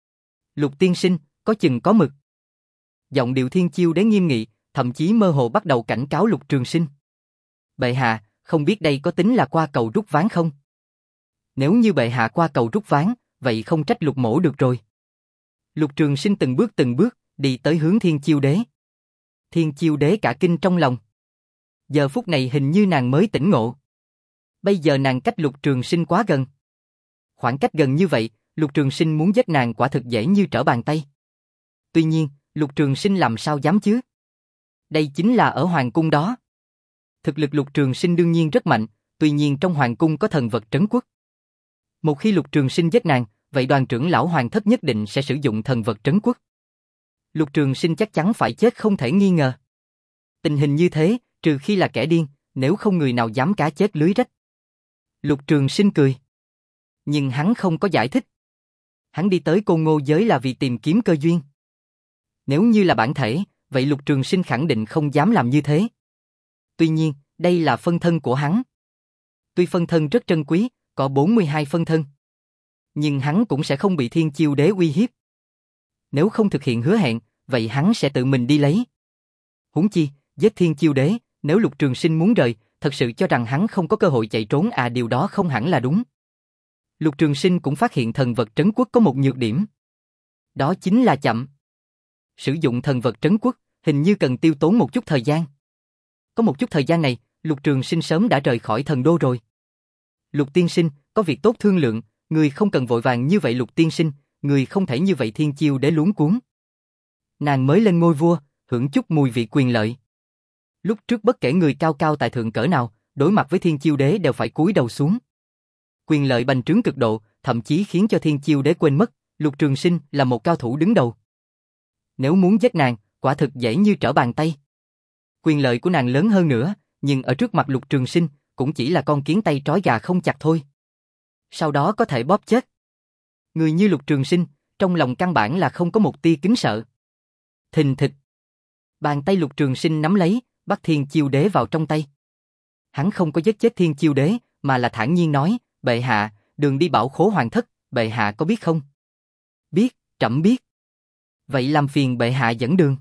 Lục tiên sinh, có chừng có mực. Giọng điệu Thiên Chiêu Đế nghiêm nghị, thậm chí mơ hồ bắt đầu cảnh cáo Lục Trường Sinh. Bệ hạ, không biết đây có tính là qua cầu rút ván không? Nếu như bệ hạ qua cầu rút ván, vậy không trách Lục mỗ được rồi. Lục Trường Sinh từng bước từng bước, đi tới hướng Thiên Chiêu Đế. Thiên Chiêu Đế cả kinh trong lòng. Giờ phút này hình như nàng mới tỉnh ngộ. Bây giờ nàng cách Lục Trường Sinh quá gần. Khoảng cách gần như vậy, Lục Trường Sinh muốn giết nàng quả thực dễ như trở bàn tay. Tuy nhiên, Lục Trường Sinh làm sao dám chứ? Đây chính là ở hoàng cung đó. Thực lực Lục Trường Sinh đương nhiên rất mạnh, tuy nhiên trong hoàng cung có thần vật trấn quốc. Một khi Lục Trường Sinh giết nàng, vậy đoàn trưởng lão hoàng thất nhất định sẽ sử dụng thần vật trấn quốc. Lục Trường Sinh chắc chắn phải chết không thể nghi ngờ. Tình hình như thế, trừ khi là kẻ điên, nếu không người nào dám cá chết lưới rách. Lục Trường Sinh cười. Nhưng hắn không có giải thích. Hắn đi tới Côn Ngô giới là vì tìm kiếm cơ duyên. Nếu như là bản thể, vậy Lục Trường Sinh khẳng định không dám làm như thế. Tuy nhiên, đây là phân thân của hắn. Tuy phân thân rất trân quý, có bốn mươi hai phân thân. Nhưng hắn cũng sẽ không bị Thiên Chiêu Đế uy hiếp. Nếu không thực hiện hứa hẹn, vậy hắn sẽ tự mình đi lấy. Huống chi, giết Thiên Chiêu Đế, nếu Lục Trường Sinh muốn rời, thật sự cho rằng hắn không có cơ hội chạy trốn à, điều đó không hẳn là đúng. Lục Trường Sinh cũng phát hiện thần vật trấn quốc có một nhược điểm. Đó chính là chậm. Sử dụng thần vật trấn quốc, hình như cần tiêu tốn một chút thời gian. Có một chút thời gian này, Lục Trường Sinh sớm đã rời khỏi thần đô rồi. Lục tiên sinh, có việc tốt thương lượng, người không cần vội vàng như vậy Lục tiên sinh, người không thể như vậy Thiên Chiêu Đế luống cuống. Nàng mới lên ngôi vua, hưởng chút mùi vị quyền lợi. Lúc trước bất kể người cao cao tại thượng cỡ nào, đối mặt với Thiên Chiêu Đế đều phải cúi đầu xuống. Quyền lợi bành trướng cực độ, thậm chí khiến cho Thiên Chiêu Đế quên mất, Lục Trường Sinh là một cao thủ đứng đầu. Nếu muốn giết nàng, quả thực dễ như trở bàn tay. Quyền lợi của nàng lớn hơn nữa, nhưng ở trước mặt Lục Trường Sinh, cũng chỉ là con kiến tay trói gà không chặt thôi. Sau đó có thể bóp chết. Người như Lục Trường Sinh, trong lòng căn bản là không có một tia kính sợ. Thình thịch. Bàn tay Lục Trường Sinh nắm lấy, bắt Thiên Chiêu Đế vào trong tay. Hắn không có giết chết Thiên Chiêu Đế, mà là thản nhiên nói, bệ hạ, đường đi Bảo Khố hoàng thất, bệ hạ có biết không? Biết, trẫm biết. Vậy làm phiền bệ hạ dẫn đường.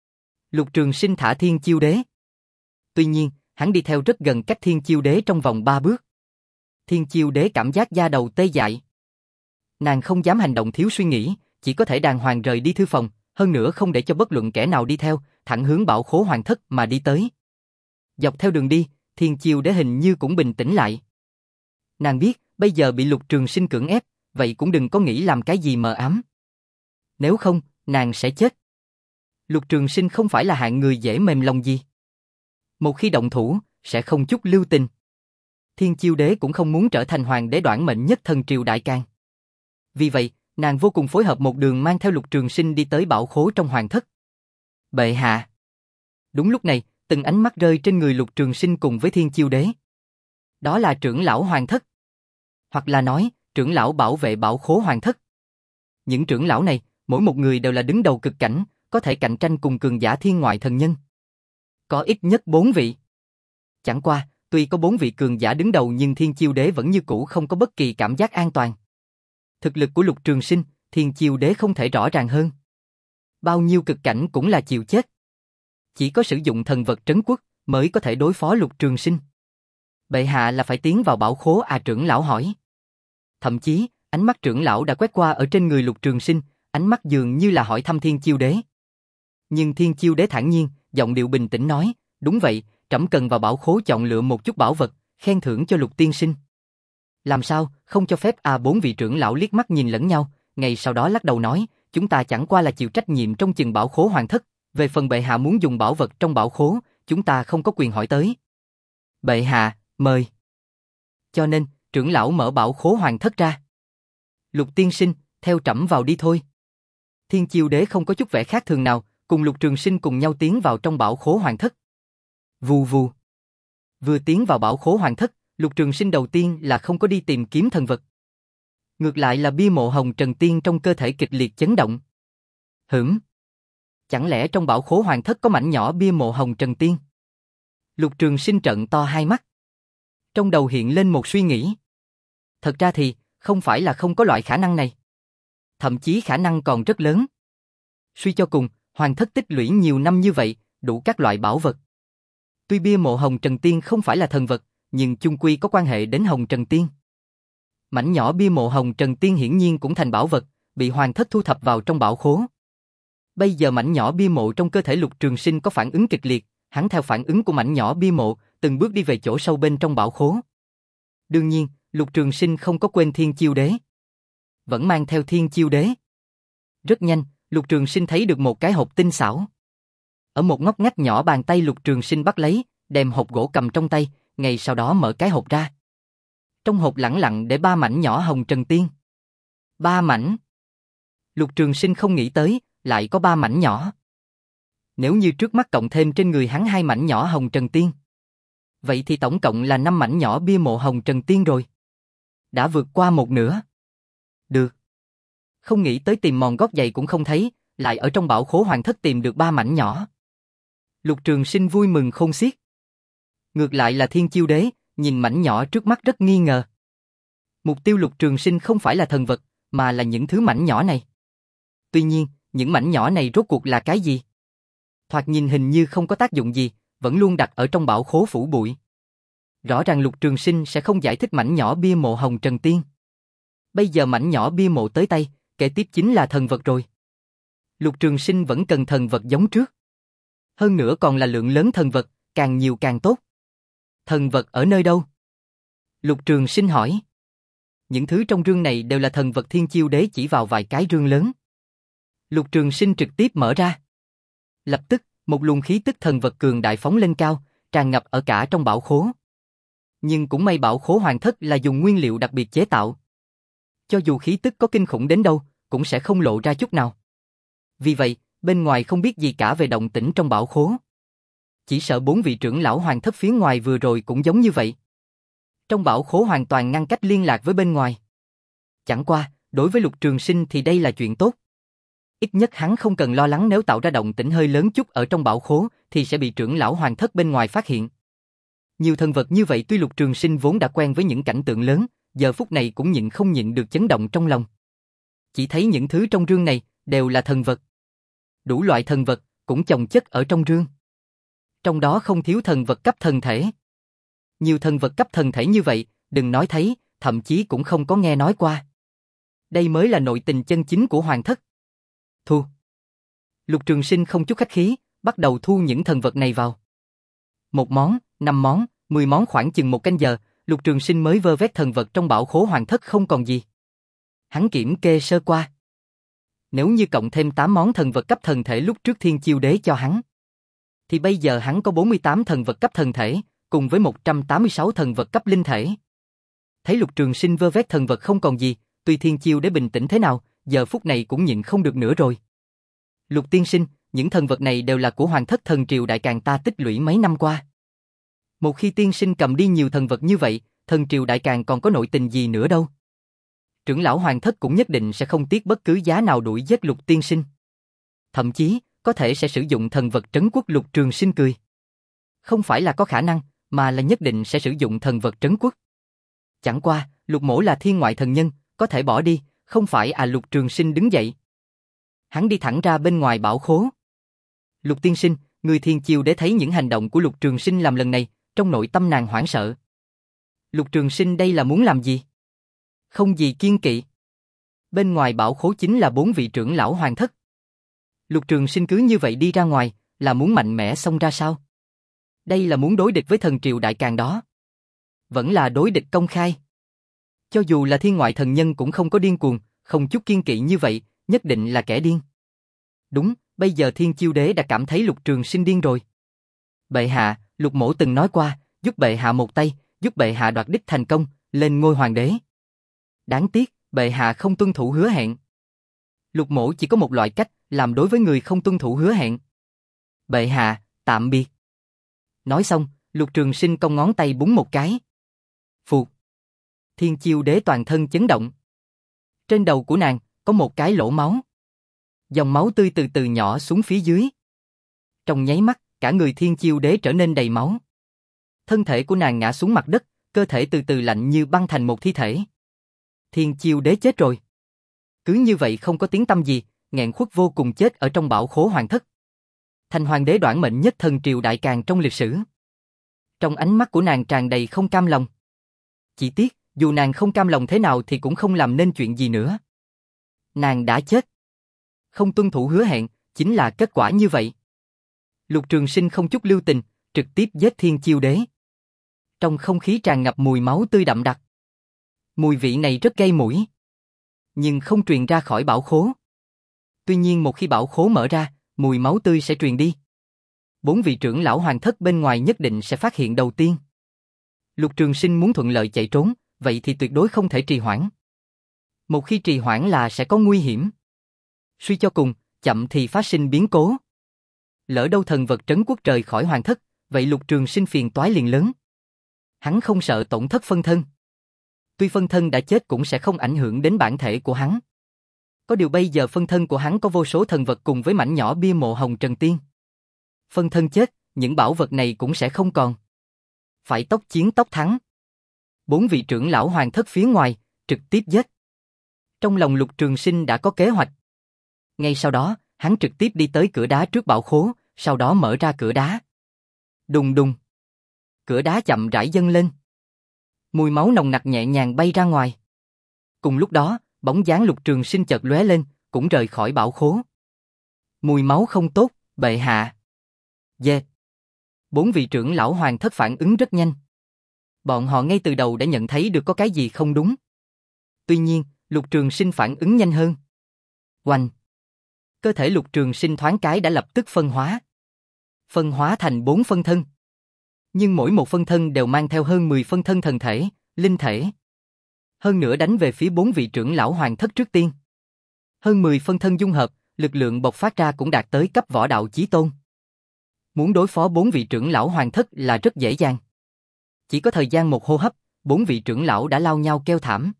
Lục Trường Sinh thả Thiên Chiêu Đế. Tuy nhiên, hắn đi theo rất gần cách Thiên Chiêu Đế trong vòng ba bước. Thiên Chiêu Đế cảm giác da đầu tê dại. Nàng không dám hành động thiếu suy nghĩ, chỉ có thể đàng hoàng rời đi thư phòng, hơn nữa không để cho bất luận kẻ nào đi theo, thẳng hướng Bảo Khố hoàng thất mà đi tới. Dọc theo đường đi, Thiên Chiêu Đế hình như cũng bình tĩnh lại. Nàng biết, bây giờ bị Lục Trường Sinh cưỡng ép, vậy cũng đừng có nghĩ làm cái gì mờ ám. Nếu không, nàng sẽ chết. Lục Trường Sinh không phải là hạng người dễ mềm lòng gì. Một khi động thủ, sẽ không chút lưu tình. Thiên Chiêu Đế cũng không muốn trở thành hoàng đế đoản mệnh nhất thần triều đại càn. Vì vậy, nàng vô cùng phối hợp một đường mang theo Lục Trường Sinh đi tới Bảo Khố trong hoàng thất. Bệ hạ. Đúng lúc này, từng ánh mắt rơi trên người Lục Trường Sinh cùng với Thiên Chiêu Đế. Đó là trưởng lão hoàng thất. Hoặc là nói, trưởng lão bảo vệ Bảo Khố hoàng thất. Những trưởng lão này, mỗi một người đều là đứng đầu cực cảnh, có thể cạnh tranh cùng cường giả thiên ngoại thần nhân. Có ít nhất bốn vị. Chẳng qua, tuy có bốn vị cường giả đứng đầu nhưng Thiên Chiêu Đế vẫn như cũ không có bất kỳ cảm giác an toàn. Thực lực của Lục Trường Sinh, Thiên Chiêu Đế không thể rõ ràng hơn. Bao nhiêu cực cảnh cũng là chịu chết. Chỉ có sử dụng thần vật trấn quốc mới có thể đối phó Lục Trường Sinh. Bệ hạ là phải tiến vào Bảo Khố à, trưởng lão hỏi. Thậm chí, ánh mắt trưởng lão đã quét qua ở trên người Lục Trường Sinh, ánh mắt dường như là hỏi thăm Thiên Chiêu Đế. Nhưng Thiên Chiêu Đế thản nhiên, giọng điệu bình tĩnh nói, đúng vậy, trẫm cần vào Bảo Khố chọn lựa một chút bảo vật, khen thưởng cho Lục tiên sinh. Làm sao, không cho phép à? Bốn vị trưởng lão liếc mắt nhìn lẫn nhau, ngay sau đó lắc đầu nói, chúng ta chẳng qua là chịu trách nhiệm trong chừng Bảo Khố hoàng thất, về phần bệ hạ muốn dùng bảo vật trong Bảo Khố, chúng ta không có quyền hỏi tới. Bệ hạ, mời. Cho nên, trưởng lão mở Bảo Khố hoàng thất ra. Lục tiên sinh, theo trẫm vào đi thôi. Thiên Chiêu Đế không có chút vẻ khác thường nào, cùng Lục Trường Sinh cùng nhau tiến vào trong Bảo Khố hoàng thất. Vù vù. Vừa tiến vào Bảo Khố hoàng thất, Lục Trường Sinh đầu tiên là không có đi tìm kiếm thần vật. Ngược lại là bia mộ Hồng Trần Tiên trong cơ thể kịch liệt chấn động. Hửm. Chẳng lẽ trong Bảo Khố hoàng thất có mảnh nhỏ bia mộ Hồng Trần Tiên? Lục Trường Sinh trợn to hai mắt. Trong đầu hiện lên một suy nghĩ. Thật ra thì, Không phải là không có loại khả năng này. Thậm chí khả năng còn rất lớn. Suy cho cùng, hoàng thất tích lũy nhiều năm như vậy, đủ các loại bảo vật. Tuy bia mộ Hồng Trần Tiên không phải là thần vật, nhưng chung quy có quan hệ đến Hồng Trần Tiên. Mảnh nhỏ bia mộ Hồng Trần Tiên hiển nhiên cũng thành bảo vật, bị hoàng thất thu thập vào trong bảo khố. Bây giờ mảnh nhỏ bia mộ trong cơ thể Lục Trường Sinh có phản ứng kịch liệt, hắn theo phản ứng của mảnh nhỏ bia mộ, từng bước đi về chỗ sâu bên trong bảo khố. Đương nhiên, Lục Trường Sinh không có quên Thiên Chiêu Đế. Vẫn mang theo Thiên Chiêu Đế. Rất nhanh, Lục Trường Sinh thấy được một cái hộp tinh xảo. Ở một ngóc ngách nhỏ bàn tay Lục Trường Sinh bắt lấy, đem hộp gỗ cầm trong tay, ngay sau đó mở cái hộp ra. Trong hộp lẳng lặng để ba mảnh nhỏ Hồng Trần Tiên. Ba mảnh. Lục Trường Sinh không nghĩ tới, lại có ba mảnh nhỏ. Nếu như trước mắt cộng thêm trên người hắn hai mảnh nhỏ Hồng Trần Tiên, vậy thì tổng cộng là năm mảnh nhỏ bia mộ Hồng Trần Tiên rồi. Đã vượt qua một nửa. Được. Không nghĩ tới tìm mòn gót giày cũng không thấy, lại ở trong bảo khố hoàng thất tìm được ba mảnh nhỏ. Lục Trường Sinh vui mừng khôn xiết. Ngược lại là Thiên Chiêu Đế, nhìn mảnh nhỏ trước mắt rất nghi ngờ. Mục tiêu Lục Trường Sinh không phải là thần vật, mà là những thứ mảnh nhỏ này. Tuy nhiên, những mảnh nhỏ này rốt cuộc là cái gì? Thoạt nhìn hình như không có tác dụng gì, vẫn luôn đặt ở trong bảo khố phủ bụi. Rõ ràng Lục Trường Sinh sẽ không giải thích mảnh nhỏ bia mộ Hồng Trần Tiên. Bây giờ mảnh nhỏ bia mộ tới tay, kế tiếp chính là thần vật rồi. Lục Trường Sinh vẫn cần thần vật giống trước. Hơn nữa còn là lượng lớn thần vật, càng nhiều càng tốt. Thần vật ở nơi đâu? Lục Trường Sinh hỏi. Những thứ trong rương này đều là thần vật Thiên Chiêu Đế chỉ vào vài cái rương lớn. Lục Trường Sinh trực tiếp mở ra. Lập tức, một luồng khí tức thần vật cường đại phóng lên cao, tràn ngập ở cả trong bảo khố. Nhưng cũng may bảo khố hoàng thất là dùng nguyên liệu đặc biệt chế tạo. Cho dù khí tức có kinh khủng đến đâu, cũng sẽ không lộ ra chút nào. Vì vậy, bên ngoài không biết gì cả về động tĩnh trong bảo khố. Chỉ sợ bốn vị trưởng lão hoàng thất phía ngoài vừa rồi cũng giống như vậy. Trong bảo khố hoàn toàn ngăn cách liên lạc với bên ngoài. Chẳng qua, đối với Lục Trường Sinh thì đây là chuyện tốt. Ít nhất hắn không cần lo lắng nếu tạo ra động tĩnh hơi lớn chút ở trong bảo khố thì sẽ bị trưởng lão hoàng thất bên ngoài phát hiện. Nhiều thần vật như vậy tuy Lục Trường Sinh vốn đã quen với những cảnh tượng lớn, giờ phút này cũng nhịn không nhịn được chấn động trong lòng. Chỉ thấy những thứ trong rương này đều là thần vật. Đủ loại thần vật cũng chồng chất ở trong rương. Trong đó không thiếu thần vật cấp thần thể. Nhiều thần vật cấp thần thể như vậy, đừng nói thấy, thậm chí cũng không có nghe nói qua. Đây mới là nội tình chân chính của hoàng thất. Thu. Lục Trường Sinh không chút khách khí, bắt đầu thu những thần vật này vào. Một món, năm món, mười món, khoảng chừng một canh giờ, Lục Trường Sinh mới vơ vét thần vật trong bảo khố hoàng thất không còn gì. Hắn kiểm kê sơ qua. Nếu như cộng thêm tám món thần vật cấp thần thể lúc trước Thiên Chiêu Đế cho hắn, thì bây giờ hắn có bốn mươi tám thần vật cấp thần thể, cùng với một trăm tám mươi sáu thần vật cấp linh thể. Thấy Lục Trường Sinh vơ vét thần vật không còn gì, tuy Thiên Chiêu Đế bình tĩnh thế nào, giờ phút này cũng nhịn không được nữa rồi. Lục tiên sinh, những thần vật này đều là của hoàng thất thần triều đại càn ta tích lũy mấy năm qua. Một khi tiên sinh cầm đi nhiều thần vật như vậy, thần triều đại càn còn có nội tình gì nữa đâu. Trưởng lão hoàng thất cũng nhất định sẽ không tiếc bất cứ giá nào đuổi giết Lục tiên sinh. Thậm chí, có thể sẽ sử dụng thần vật trấn quốc. Lục Trường Sinh cười. Không phải là có khả năng, mà là nhất định sẽ sử dụng thần vật trấn quốc. Chẳng qua, Lục mỗ là thiên ngoại thần nhân, có thể bỏ đi, không phải à? Lục Trường Sinh đứng dậy. Hắn đi thẳng ra bên ngoài bảo khố. Lục tiên sinh, người Thiên Chiêu Đế thấy những hành động của Lục Trường Sinh làm lần này, trong nội tâm nàng hoảng sợ. Lục Trường Sinh đây là muốn làm gì? Không gì kiêng kỵ. Bên ngoài bảo khố chính là bốn vị trưởng lão hoàng thất. Lục Trường Sinh cứ như vậy đi ra ngoài, là muốn mạnh mẽ xông ra sao? Đây là muốn đối địch với thần triều đại càn đó. Vẫn là đối địch công khai. Cho dù là thiên ngoại thần nhân cũng không có điên cuồng, không chút kiêng kỵ như vậy, nhất định là kẻ điên. Đúng, bây giờ Thiên Chiêu Đế đã cảm thấy Lục Trường Sinh điên rồi. Bệ hạ, Lục mỗ từng nói qua, giúp bệ hạ một tay, giúp bệ hạ đoạt đích thành công, lên ngôi hoàng đế. Đáng tiếc, bệ hạ không tuân thủ hứa hẹn. Lục mỗ chỉ có một loại cách, làm đối với người không tuân thủ hứa hẹn. Bệ hạ, tạm biệt. Nói xong, Lục Trường Sinh cong ngón tay búng một cái. Phụt. Thiên Chiêu Đế toàn thân chấn động. Trên đầu của nàng có một cái lỗ máu. Dòng máu tươi từ từ nhỏ xuống phía dưới. Trong nháy mắt, cả người Thiên Chiêu Đế trở nên đầy máu. Thân thể của nàng ngã xuống mặt đất, cơ thể từ từ lạnh như băng thành một thi thể. Thiên Chiêu Đế chết rồi. Cứ như vậy không có tiếng tăm gì, nghẹn khuất vô cùng chết ở trong bảo khố hoàng thất. Thành hoàng đế đoản mệnh nhất thần triều đại càn trong lịch sử. Trong ánh mắt của nàng tràn đầy không cam lòng. Chỉ tiếc, dù nàng không cam lòng thế nào thì cũng không làm nên chuyện gì nữa. Nàng đã chết. Không tuân thủ hứa hẹn, chính là kết quả như vậy. Lục Trường Sinh không chút lưu tình, trực tiếp giết Thiên Chiêu Đế. Trong không khí tràn ngập mùi máu tươi đậm đặc. Mùi vị này rất gây mũi, nhưng không truyền ra khỏi bảo khố. Tuy nhiên một khi bảo khố mở ra, mùi máu tươi sẽ truyền đi. Bốn vị trưởng lão hoàng thất bên ngoài nhất định sẽ phát hiện đầu tiên. Lục Trường Sinh muốn thuận lợi chạy trốn, vậy thì tuyệt đối không thể trì hoãn. Một khi trì hoãn là sẽ có nguy hiểm. Suy cho cùng, chậm thì phát sinh biến cố. Lỡ đâu thần vật trấn quốc rời khỏi hoàng thất, vậy Lục Trường Sinh phiền toái liền lớn. Hắn không sợ tổn thất phân thân. Tuy phân thân đã chết cũng sẽ không ảnh hưởng đến bản thể của hắn. Có điều bây giờ phân thân của hắn có vô số thần vật cùng với mảnh nhỏ bia mộ Hồng Trần Tiên. Phân thân chết, những bảo vật này cũng sẽ không còn. Phải tốc chiến tốc thắng. Bốn vị trưởng lão hoàng thất phía ngoài, trực tiếp giết. Trong lòng Lục Trường Sinh đã có kế hoạch. Ngay sau đó, hắn trực tiếp đi tới cửa đá trước bảo khố, sau đó mở ra cửa đá. Đùng đùng. Cửa đá chậm rãi dâng lên. Mùi máu nồng nặc nhẹ nhàng bay ra ngoài. Cùng lúc đó, bóng dáng Lục Trường Sinh chợt lóe lên, cũng rời khỏi bảo khố. Mùi máu không tốt, bệ hạ. Dê. Bốn vị trưởng lão hoàng thất phản ứng rất nhanh. Bọn họ ngay từ đầu đã nhận thấy được có cái gì không đúng. Tuy nhiên, Lục Trường Sinh phản ứng nhanh hơn. Oanh. Cơ thể Lục Trường Sinh thoáng cái đã lập tức phân hóa. Phân hóa thành bốn phân thân. Nhưng mỗi một phân thân đều mang theo hơn mười phân thân thần thể, linh thể. Hơn nữa đánh về phía bốn vị trưởng lão hoàng thất trước tiên. Hơn mười phân thân dung hợp, lực lượng bộc phát ra cũng đạt tới cấp võ đạo chí tôn. Muốn đối phó bốn vị trưởng lão hoàng thất là rất dễ dàng. Chỉ có thời gian một hô hấp, bốn vị trưởng lão đã lao nhau kêu thảm.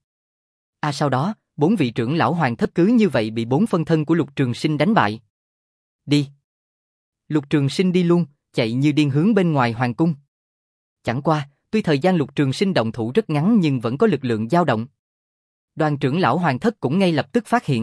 À sau đó, bốn vị trưởng lão hoàng thất cứ như vậy bị bốn phân thân của Lục Trường Sinh đánh bại. Đi. Lục Trường Sinh đi luôn, chạy như điên hướng bên ngoài hoàng cung. Chẳng qua, tuy thời gian Lục Trường Sinh động thủ rất ngắn nhưng vẫn có lực lượng dao động. Đoàn trưởng lão hoàng thất cũng ngay lập tức phát hiện.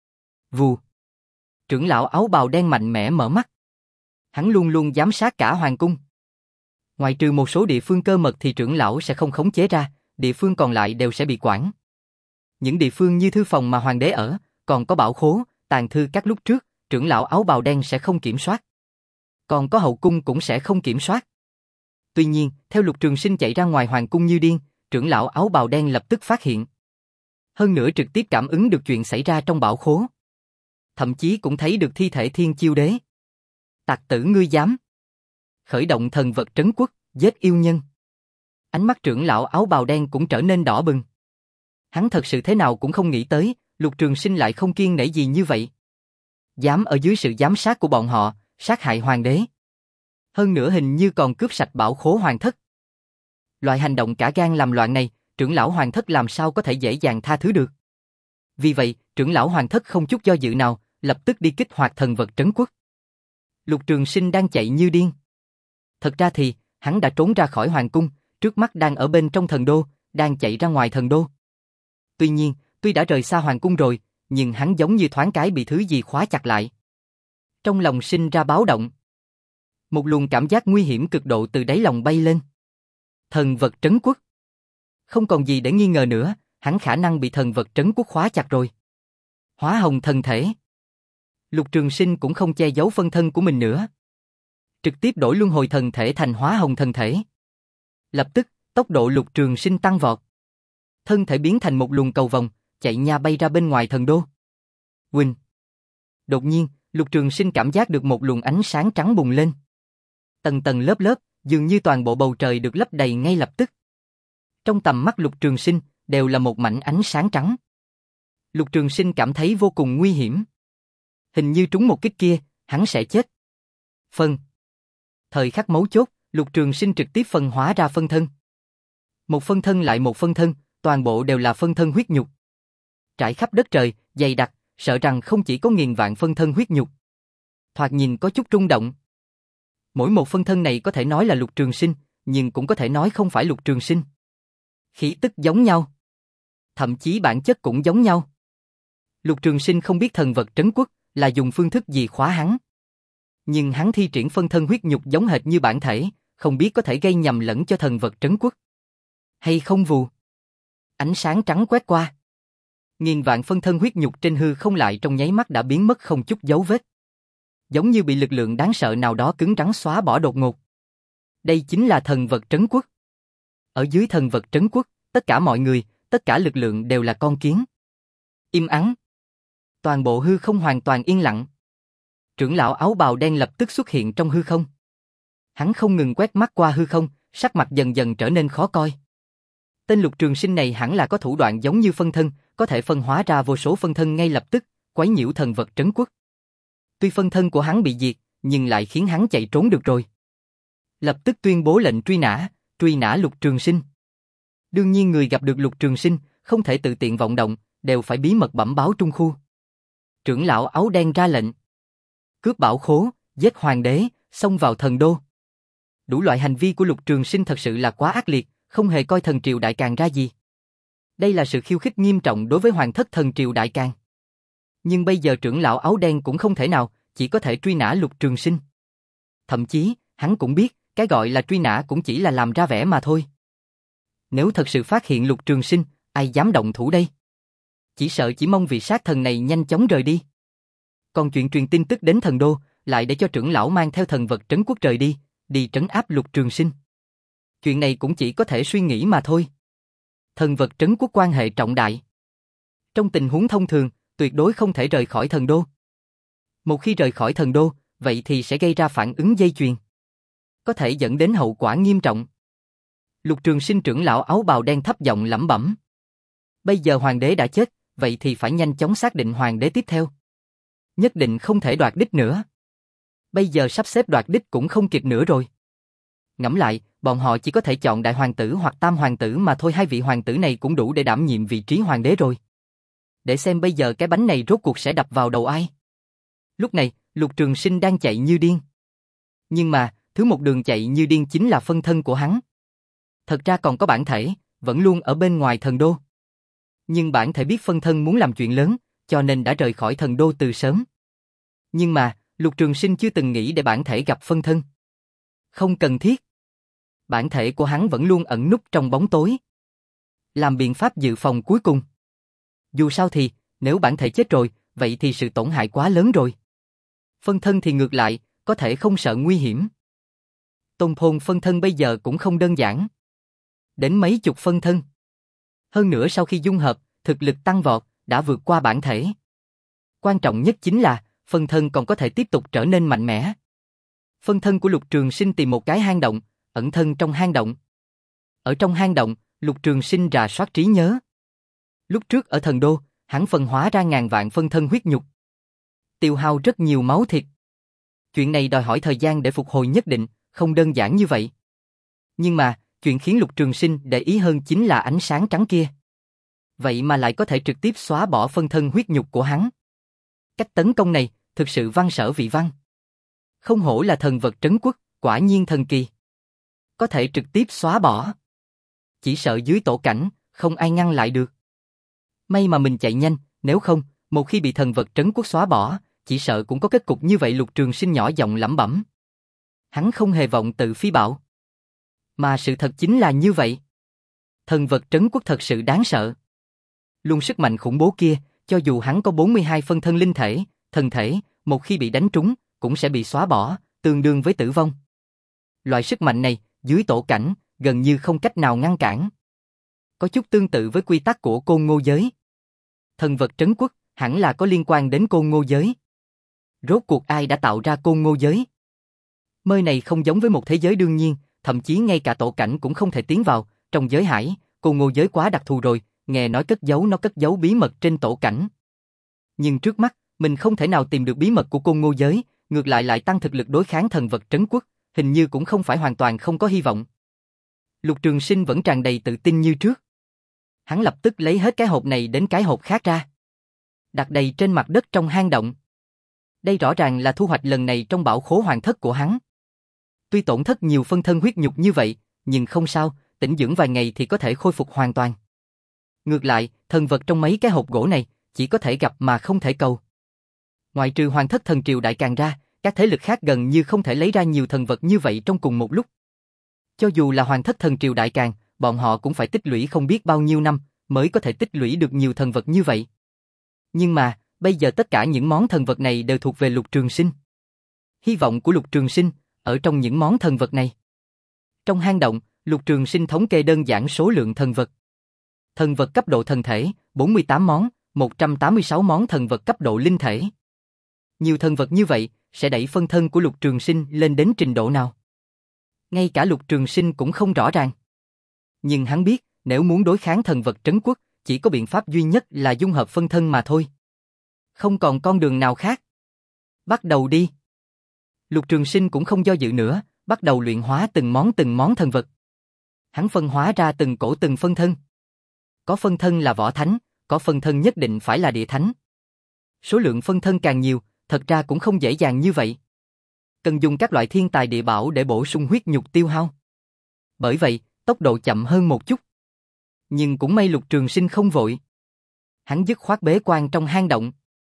Vù. Trưởng lão áo bào đen mạnh mẽ mở mắt. Hắn luôn luôn giám sát cả hoàng cung. Ngoài trừ một số địa phương cơ mật thì trưởng lão sẽ không khống chế ra, địa phương còn lại đều sẽ bị quản. Những địa phương như thư phòng mà hoàng đế ở, còn có bảo khố, tàng thư các lúc trước, trưởng lão áo bào đen sẽ không kiểm soát. Còn có hậu cung cũng sẽ không kiểm soát. Tuy nhiên, theo Lục Trường Sinh chạy ra ngoài hoàng cung như điên, trưởng lão áo bào đen lập tức phát hiện. Hơn nữa trực tiếp cảm ứng được chuyện xảy ra trong bảo khố. Thậm chí cũng thấy được thi thể Thiên Chiêu Đế. Tặc tử ngươi dám. Khởi động thần vật trấn quốc, giết yêu nhân. Ánh mắt trưởng lão áo bào đen cũng trở nên đỏ bừng. Hắn thật sự thế nào cũng không nghĩ tới, Lục Trường Sinh lại không kiêng nể gì như vậy. Dám ở dưới sự giám sát của bọn họ, sát hại hoàng đế. Hơn nữa hình như còn cướp sạch bảo khố hoàng thất. Loại hành động cả gan làm loạn này, trưởng lão hoàng thất làm sao có thể dễ dàng tha thứ được. Vì vậy, trưởng lão hoàng thất không chút do dự nào, lập tức đi kích hoạt thần vật trấn quốc. Lục Trường Sinh đang chạy như điên. Thật ra thì, hắn đã trốn ra khỏi hoàng cung, trước mắt đang ở bên trong thần đô, đang chạy ra ngoài thần đô. Tuy nhiên, tuy đã rời xa hoàng cung rồi, nhưng hắn giống như thoáng cái bị thứ gì khóa chặt lại. Trong lòng sinh ra báo động. Một luồng cảm giác nguy hiểm cực độ từ đáy lòng bay lên. Thần vật trấn quốc. Không còn gì để nghi ngờ nữa, hắn khả năng bị thần vật trấn quốc khóa chặt rồi. Hóa hồng thần thể. Lục Trường Sinh cũng không che giấu phân thân của mình nữa. Trực tiếp đổi luân hồi thần thể thành hóa hồng thần thể. Lập tức, tốc độ Lục Trường Sinh tăng vọt. Thân thể biến thành một luồng cầu vồng, chạy nha bay ra bên ngoài thần đô. Quỳnh. Đột nhiên, Lục Trường Sinh cảm giác được một luồng ánh sáng trắng bùng lên. Tầng tầng lớp lớp, dường như toàn bộ bầu trời được lấp đầy ngay lập tức. Trong tầm mắt Lục Trường Sinh, đều là một mảnh ánh sáng trắng. Lục Trường Sinh cảm thấy vô cùng nguy hiểm. Hình như trúng một kích kia, hắn sẽ chết. Phân. Thời khắc mấu chốt, Lục Trường Sinh trực tiếp phân hóa ra phân thân. Một phân thân lại một phân thân, toàn bộ đều là phân thân huyết nhục. Trải khắp đất trời, dày đặc, sợ rằng không chỉ có nghìn vạn phân thân huyết nhục. Thoạt nhìn có chút rung động. Mỗi một phân thân này có thể nói là Lục Trường Sinh, nhưng cũng có thể nói không phải Lục Trường Sinh. Khí tức giống nhau. Thậm chí bản chất cũng giống nhau. Lục Trường Sinh không biết thần vật trấn quốc là dùng phương thức gì khóa hắn. Nhưng hắn thi triển phân thân huyết nhục giống hệt như bản thể, không biết có thể gây nhầm lẫn cho thần vật trấn quốc hay không. Vù. Ánh sáng trắng quét qua. Nghìn vạn phân thân huyết nhục trên hư không lại trong nháy mắt đã biến mất không chút dấu vết. Giống như bị lực lượng đáng sợ nào đó cứng rắn xóa bỏ đột ngột. Đây chính là thần vật trấn quốc. Ở dưới thần vật trấn quốc, tất cả mọi người, tất cả lực lượng đều là con kiến. Im ắng. Toàn bộ hư không hoàn toàn yên lặng. Trưởng lão áo bào đen lập tức xuất hiện trong hư không. Hắn không ngừng quét mắt qua hư không, sắc mặt dần dần trở nên khó coi. Tên Lục Trường Sinh này hẳn là có thủ đoạn giống như phân thân, có thể phân hóa ra vô số phân thân ngay lập tức, quấy nhiễu thần vật trấn quốc. Tuy phân thân của hắn bị diệt, nhưng lại khiến hắn chạy trốn được rồi. Lập tức tuyên bố lệnh truy nã, truy nã Lục Trường Sinh. Đương nhiên người gặp được Lục Trường Sinh, không thể tự tiện vọng động, đều phải bí mật bẩm báo trung khu. Trưởng lão áo đen ra lệnh. Cướp bảo khố, giết hoàng đế, xông vào thần đô. Đủ loại hành vi của Lục Trường Sinh thật sự là quá ác liệt, không hề coi thần triều đại càn ra gì. Đây là sự khiêu khích nghiêm trọng đối với hoàng thất thần triều đại càn. Nhưng bây giờ trưởng lão áo đen cũng không thể nào, chỉ có thể truy nã Lục Trường Sinh. Thậm chí, hắn cũng biết, cái gọi là truy nã cũng chỉ là làm ra vẻ mà thôi. Nếu thật sự phát hiện Lục Trường Sinh, ai dám động thủ đây? Chỉ sợ chỉ mong vị sát thần này nhanh chóng rời đi. Còn chuyện truyền tin tức đến thần đô, lại để cho trưởng lão mang theo thần vật trấn quốc rời đi, đi trấn áp Lục Trường Sinh. Chuyện này cũng chỉ có thể suy nghĩ mà thôi. Thần vật trấn quốc quan hệ trọng đại. Trong tình huống thông thường, tuyệt đối không thể rời khỏi thần đô. Một khi rời khỏi thần đô, vậy thì sẽ gây ra phản ứng dây chuyền. Có thể dẫn đến hậu quả nghiêm trọng. Lục Trường Sinh trưởng lão áo bào đen thấp giọng lẩm bẩm. Bây giờ hoàng đế đã chết, vậy thì phải nhanh chóng xác định hoàng đế tiếp theo. Nhất định không thể đoạt đích nữa. Bây giờ sắp xếp đoạt đích cũng không kịp nữa rồi. Ngẫm lại, bọn họ chỉ có thể chọn đại hoàng tử hoặc tam hoàng tử mà thôi, hai vị hoàng tử này cũng đủ để đảm nhiệm vị trí hoàng đế rồi. Để xem bây giờ cái bánh này rốt cuộc sẽ đập vào đầu ai. Lúc này, Lục Trường Sinh đang chạy như điên. Nhưng mà, thứ một đường chạy như điên chính là phân thân của hắn. Thật ra còn có bản thể, vẫn luôn ở bên ngoài thần đô. Nhưng bản thể biết phân thân muốn làm chuyện lớn, cho nên đã rời khỏi thần đô từ sớm. Nhưng mà, Lục Trường Sinh chưa từng nghĩ để bản thể gặp phân thân. Không cần thiết. Bản thể của hắn vẫn luôn ẩn núp trong bóng tối. Làm biện pháp dự phòng cuối cùng. Dù sao thì, nếu bản thể chết rồi, vậy thì sự tổn hại quá lớn rồi. Phân thân thì ngược lại, có thể không sợ nguy hiểm. Tôn thôn phân thân bây giờ cũng không đơn giản. Đến mấy chục phân thân. Hơn nữa sau khi dung hợp, thực lực tăng vọt, đã vượt qua bản thể. Quan trọng nhất chính là, phân thân còn có thể tiếp tục trở nên mạnh mẽ. Phân thân của Lục Trường Sinh tìm một cái hang động, ẩn thân trong hang động. Ở trong hang động, Lục Trường Sinh rà soát trí nhớ. Lúc trước ở thần đô, hắn phân hóa ra ngàn vạn phân thân huyết nhục. Tiêu hao rất nhiều máu thịt. Chuyện này đòi hỏi thời gian để phục hồi nhất định, không đơn giản như vậy. Nhưng mà, chuyện khiến Lục Trường Sinh để ý hơn chính là ánh sáng trắng kia. Vậy mà lại có thể trực tiếp xóa bỏ phân thân huyết nhục của hắn. Cách tấn công này, thực sự văn sở vị văn. Không hổ là thần vật trấn quốc, quả nhiên thần kỳ. Có thể trực tiếp xóa bỏ. Chỉ sợ dưới tổ cảnh, không ai ngăn lại được. May mà mình chạy nhanh, nếu không, một khi bị thần vật trấn quốc xóa bỏ, chỉ sợ cũng có kết cục như vậy. Lục Trường Sinh nhỏ giọng lẩm bẩm. Hắn không hề vọng tự phi bạo. Mà sự thật chính là như vậy. Thần vật trấn quốc thật sự đáng sợ. Luôn sức mạnh khủng bố kia, cho dù hắn có bốn mươi hai phân thân linh thể, thần thể, một khi bị đánh trúng, cũng sẽ bị xóa bỏ, tương đương với tử vong. Loại sức mạnh này, dưới tổ cảnh, gần như không cách nào ngăn cản. Có chút tương tự với quy tắc của Côn Ngô giới. Thần vật trấn quốc, hẳn là có liên quan đến Côn Ngô giới. Rốt cuộc ai đã tạo ra Côn Ngô giới? Nơi này không giống với một thế giới đương nhiên, thậm chí ngay cả tổ cảnh cũng không thể tiến vào. Trong giới hải, Côn Ngô giới quá đặc thù rồi, nghe nói cất giấu nó cất giấu bí mật trên tổ cảnh. Nhưng trước mắt, mình không thể nào tìm được bí mật của Côn Ngô giới, ngược lại lại tăng thực lực đối kháng thần vật trấn quốc, hình như cũng không phải hoàn toàn không có hy vọng. Lục Trường Sinh vẫn tràn đầy tự tin như trước. Hắn lập tức lấy hết cái hộp này đến cái hộp khác ra, đặt đầy trên mặt đất trong hang động. Đây rõ ràng là thu hoạch lần này trong bảo khố hoàng thất của hắn. Tuy tổn thất nhiều phân thân huyết nhục như vậy, nhưng không sao, tĩnh dưỡng vài ngày thì có thể khôi phục hoàn toàn. Ngược lại, thần vật trong mấy cái hộp gỗ này, chỉ có thể gặp mà không thể cầu. Ngoại trừ Hoàng thất thần triều Đại Càn ra, các thế lực khác gần như không thể lấy ra nhiều thần vật như vậy trong cùng một lúc. Cho dù là Hoàng thất thần triều Đại Càn, bọn họ cũng phải tích lũy không biết bao nhiêu năm, mới có thể tích lũy được nhiều thần vật như vậy. Nhưng mà, bây giờ tất cả những món thần vật này đều thuộc về Lục Trường Sinh. Hy vọng của Lục Trường Sinh, ở trong những món thần vật này. Trong hang động, Lục Trường Sinh thống kê đơn giản số lượng thần vật. Thần vật cấp độ thần thể, bốn mươi tám món, một trăm tám mươi sáu món thần vật cấp độ linh thể. Nhiều thần vật như vậy, sẽ đẩy phân thân của Lục Trường Sinh lên đến trình độ nào? Ngay cả Lục Trường Sinh cũng không rõ ràng. Nhưng hắn biết, nếu muốn đối kháng thần vật trấn quốc, chỉ có biện pháp duy nhất là dung hợp phân thân mà thôi. Không còn con đường nào khác. Bắt đầu đi. Lục Trường Sinh cũng không do dự nữa, bắt đầu luyện hóa từng món từng món thần vật. Hắn phân hóa ra từng cổ từng phân thân. Có phân thân là võ thánh, có phân thân nhất định phải là địa thánh. Số lượng phân thân càng nhiều, thật ra cũng không dễ dàng như vậy. Cần dùng các loại thiên tài địa bảo để bổ sung huyết nhục tiêu hao. Bởi vậy, tốc độ chậm hơn một chút. Nhưng cũng may Lục Trường Sinh không vội. Hắn dứt khoát bế quan trong hang động.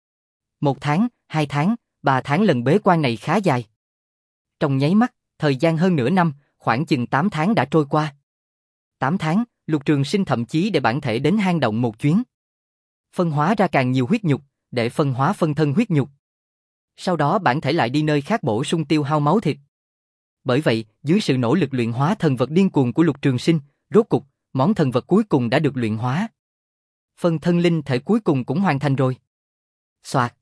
Một tháng, hai tháng, ba tháng lần bế quan này khá dài. Trong nháy mắt, thời gian hơn nửa năm, khoảng chừng tám tháng đã trôi qua. tám tháng, Lục Trường Sinh thậm chí để bản thể đến hang động một chuyến. Phân hóa ra càng nhiều huyết nhục, để phân hóa phân thân huyết nhục. Sau đó bản thể lại đi nơi khác bổ sung tiêu hao máu thịt. Bởi vậy, dưới sự nỗ lực luyện hóa thần vật điên cuồng của Lục Trường Sinh, rốt cục, món thần vật cuối cùng đã được luyện hóa. Phân thân linh thể cuối cùng cũng hoàn thành rồi. Soạt.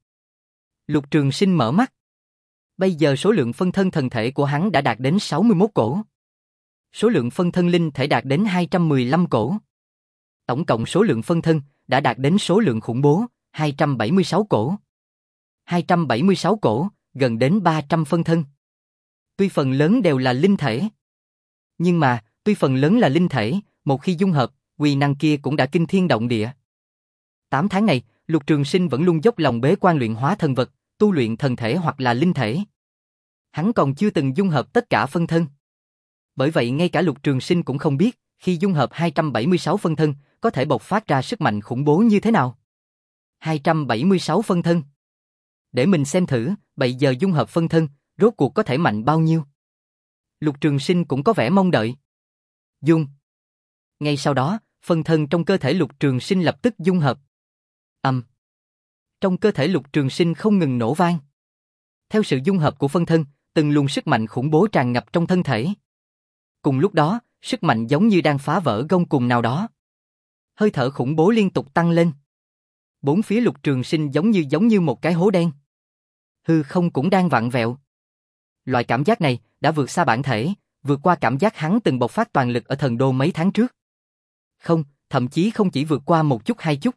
Lục Trường Sinh mở mắt. Bây giờ số lượng phân thân thần thể của hắn đã đạt đến sáu mươi mốt cổ. Số lượng phân thân linh thể đạt đến hai trăm mười lăm cổ. Tổng cộng số lượng phân thân đã đạt đến số lượng khủng bố, hai trăm bảy mươi sáu cổ. hai trăm bảy mươi sáu cổ, gần đến ba trăm phân thân. Tuy phần lớn đều là linh thể. Nhưng mà, tuy phần lớn là linh thể, một khi dung hợp, uy năng kia cũng đã kinh thiên động địa. tám tháng này, Lục Trường Sinh vẫn luôn dốc lòng bế quan luyện hóa thần vật, tu luyện thần thể hoặc là linh thể. Hắn còn chưa từng dung hợp tất cả phân thân. Bởi vậy ngay cả Lục Trường Sinh cũng không biết, khi dung hợp hai trăm bảy mươi sáu phân thân, có thể bộc phát ra sức mạnh khủng bố như thế nào. hai trăm bảy mươi sáu phân thân. Để mình xem thử, bây giờ dung hợp phân thân, rốt cuộc có thể mạnh bao nhiêu. Lục Trường Sinh cũng có vẻ mong đợi. Dung. Ngay sau đó, phân thân trong cơ thể Lục Trường Sinh lập tức dung hợp. Ầm. Um. Trong cơ thể Lục Trường Sinh không ngừng nổ vang. Theo sự dung hợp của phân thân, từng luồng sức mạnh khủng bố tràn ngập trong thân thể. Cùng lúc đó, sức mạnh giống như đang phá vỡ gông cùm nào đó. Hơi thở khủng bố liên tục tăng lên. Bốn phía Lục Trường Sinh giống như giống như một cái hố đen. Hư không cũng đang vặn vẹo. Loại cảm giác này đã vượt xa bản thể, vượt qua cảm giác hắn từng bộc phát toàn lực ở thần đô mấy tháng trước. Không, thậm chí không chỉ vượt qua một chút hai chút,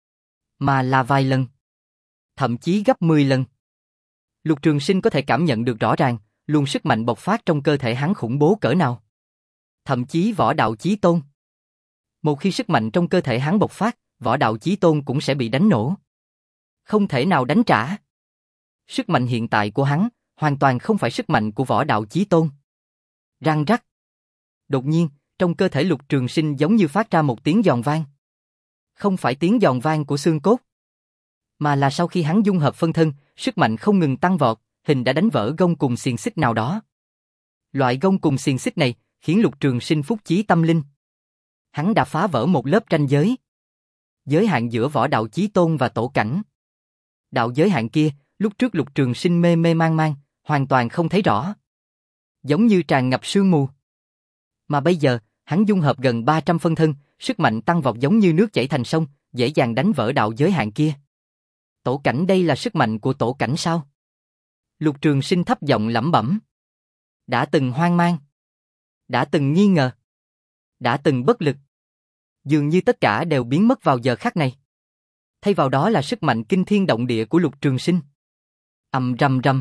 mà là vài lần. Thậm chí gấp mười lần. Lục Trường Sinh có thể cảm nhận được rõ ràng, luồng sức mạnh bộc phát trong cơ thể hắn khủng bố cỡ nào. Thậm chí võ đạo chí tôn. Một khi sức mạnh trong cơ thể hắn bộc phát, võ đạo chí tôn cũng sẽ bị đánh nổ. Không thể nào đánh trả. Sức mạnh hiện tại của hắn, hoàn toàn không phải sức mạnh của võ đạo chí tôn. Răng rắc. Đột nhiên, trong cơ thể Lục Trường Sinh giống như phát ra một tiếng giòn vang. Không phải tiếng giòn vang của xương cốt, mà là sau khi hắn dung hợp phân thân, sức mạnh không ngừng tăng vọt, hình đã đánh vỡ gông cùm xiềng xích nào đó. Loại gông cùm xiềng xích này khiến Lục Trường Sinh phúc chí tâm linh. Hắn đã phá vỡ một lớp ranh giới. Giới hạn giữa võ đạo chí tôn và tổ cảnh. Đạo giới hạn kia, lúc trước Lục Trường Sinh mê mê mang mang, hoàn toàn không thấy rõ. Giống như tràn ngập sương mù. Mà bây giờ, hắn dung hợp gần ba trăm phân thân, sức mạnh tăng vọt giống như nước chảy thành sông, dễ dàng đánh vỡ đạo giới hạn kia. Tổ cảnh đây là sức mạnh của tổ cảnh sao? Lục Trường Sinh thấp giọng lẩm bẩm. Đã từng hoang mang. Đã từng nghi ngờ. Đã từng bất lực. Dường như tất cả đều biến mất vào giờ khắc này. Thay vào đó là sức mạnh kinh thiên động địa của Lục Trường Sinh. Ầm rầm rầm.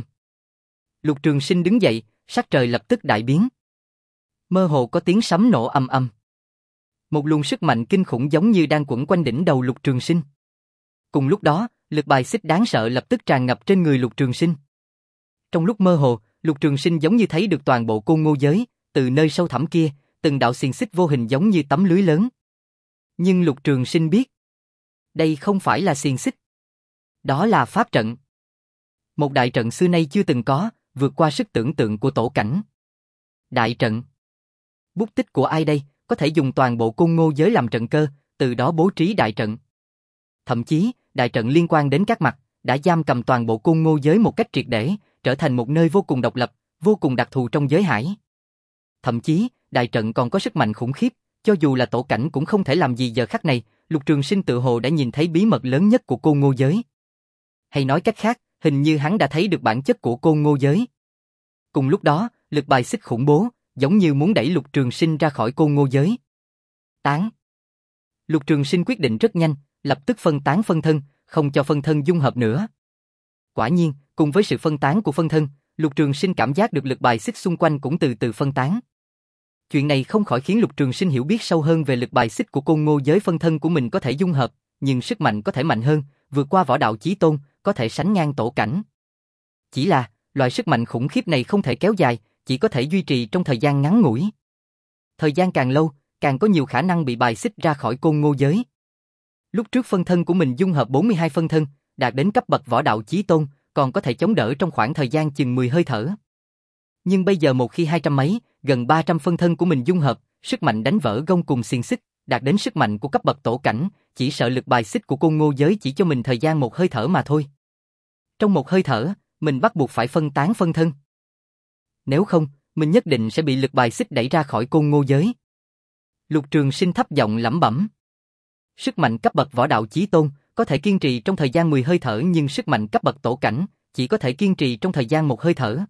Lục Trường Sinh đứng dậy, sắc trời lập tức đại biến. Mơ hồ có tiếng sấm nổ ầm ầm. Một luồng sức mạnh kinh khủng giống như đang quẩn quanh đỉnh đầu Lục Trường Sinh. Cùng lúc đó, lực bài xích đáng sợ lập tức tràn ngập trên người Lục Trường Sinh. Trong lúc mơ hồ, Lục Trường Sinh giống như thấy được toàn bộ Côn Ngô giới, từ nơi sâu thẳm kia, từng đạo xiềng xích vô hình giống như tấm lưới lớn. Nhưng Lục Trường Sinh biết, đây không phải là xiềng xích. Đó là pháp trận. Một đại trận xưa nay chưa từng có, vượt qua sức tưởng tượng của tổ cảnh. Đại trận. Bút tích của ai đây, có thể dùng toàn bộ Côn Ngô giới làm trận cơ, từ đó bố trí đại trận. Thậm chí, đại trận liên quan đến các mặt, đã giam cầm toàn bộ Côn Ngô giới một cách triệt để, trở thành một nơi vô cùng độc lập, vô cùng đặc thù trong giới hải. Thậm chí, đại trận còn có sức mạnh khủng khiếp, cho dù là tổ cảnh cũng không thể làm gì giờ khắc này, Lục Trường Sinh tự hồ đã nhìn thấy bí mật lớn nhất của Côn Ngô giới. Hay nói cách khác, hình như hắn đã thấy được bản chất của Côn Ngô giới. Cùng lúc đó, lực bài xích khủng bố, giống như muốn đẩy Lục Trường Sinh ra khỏi Côn Ngô giới. Tán. Lục Trường Sinh quyết định rất nhanh, lập tức phân tán phân thân, không cho phân thân dung hợp nữa. Quả nhiên, cùng với sự phân tán của phân thân, Lục Trường Sinh cảm giác được lực bài xích xung quanh cũng từ từ phân tán. Chuyện này không khỏi khiến Lục Trường Sinh hiểu biết sâu hơn về lực bài xích của Côn Ngô giới. Phân thân của mình có thể dung hợp, nhưng sức mạnh có thể mạnh hơn, vượt qua võ đạo chí tôn, có thể sánh ngang tổ cảnh. Chỉ là, loại sức mạnh khủng khiếp này không thể kéo dài, chỉ có thể duy trì trong thời gian ngắn ngủi. Thời gian càng lâu, càng có nhiều khả năng bị bài xích ra khỏi Côn Ngô giới. Lúc trước phân thân của mình dung hợp bốn mươi hai phân thân, đạt đến cấp bậc võ đạo chí tôn, còn có thể chống đỡ trong khoảng thời gian chừng mười hơi thở. Nhưng bây giờ một khi hai trăm mấy, gần ba trăm phân thân của mình dung hợp, sức mạnh đánh vỡ gông cùng xiềng xích, đạt đến sức mạnh của cấp bậc tổ cảnh, chỉ sợ lực bài xích của Côn Ngô giới chỉ cho mình thời gian một hơi thở mà thôi. Trong một hơi thở, mình bắt buộc phải phân tán phân thân. Nếu không, mình nhất định sẽ bị lực bài xích đẩy ra khỏi Côn Ngô giới. Lục Trường Sinh thấp giọng lẩm bẩm. Sức mạnh cấp bậc võ đạo chí tôn có thể kiên trì trong thời gian mười hơi thở, nhưng sức mạnh cấp bậc tổ cảnh chỉ có thể kiên trì trong thời gian một hơi thở.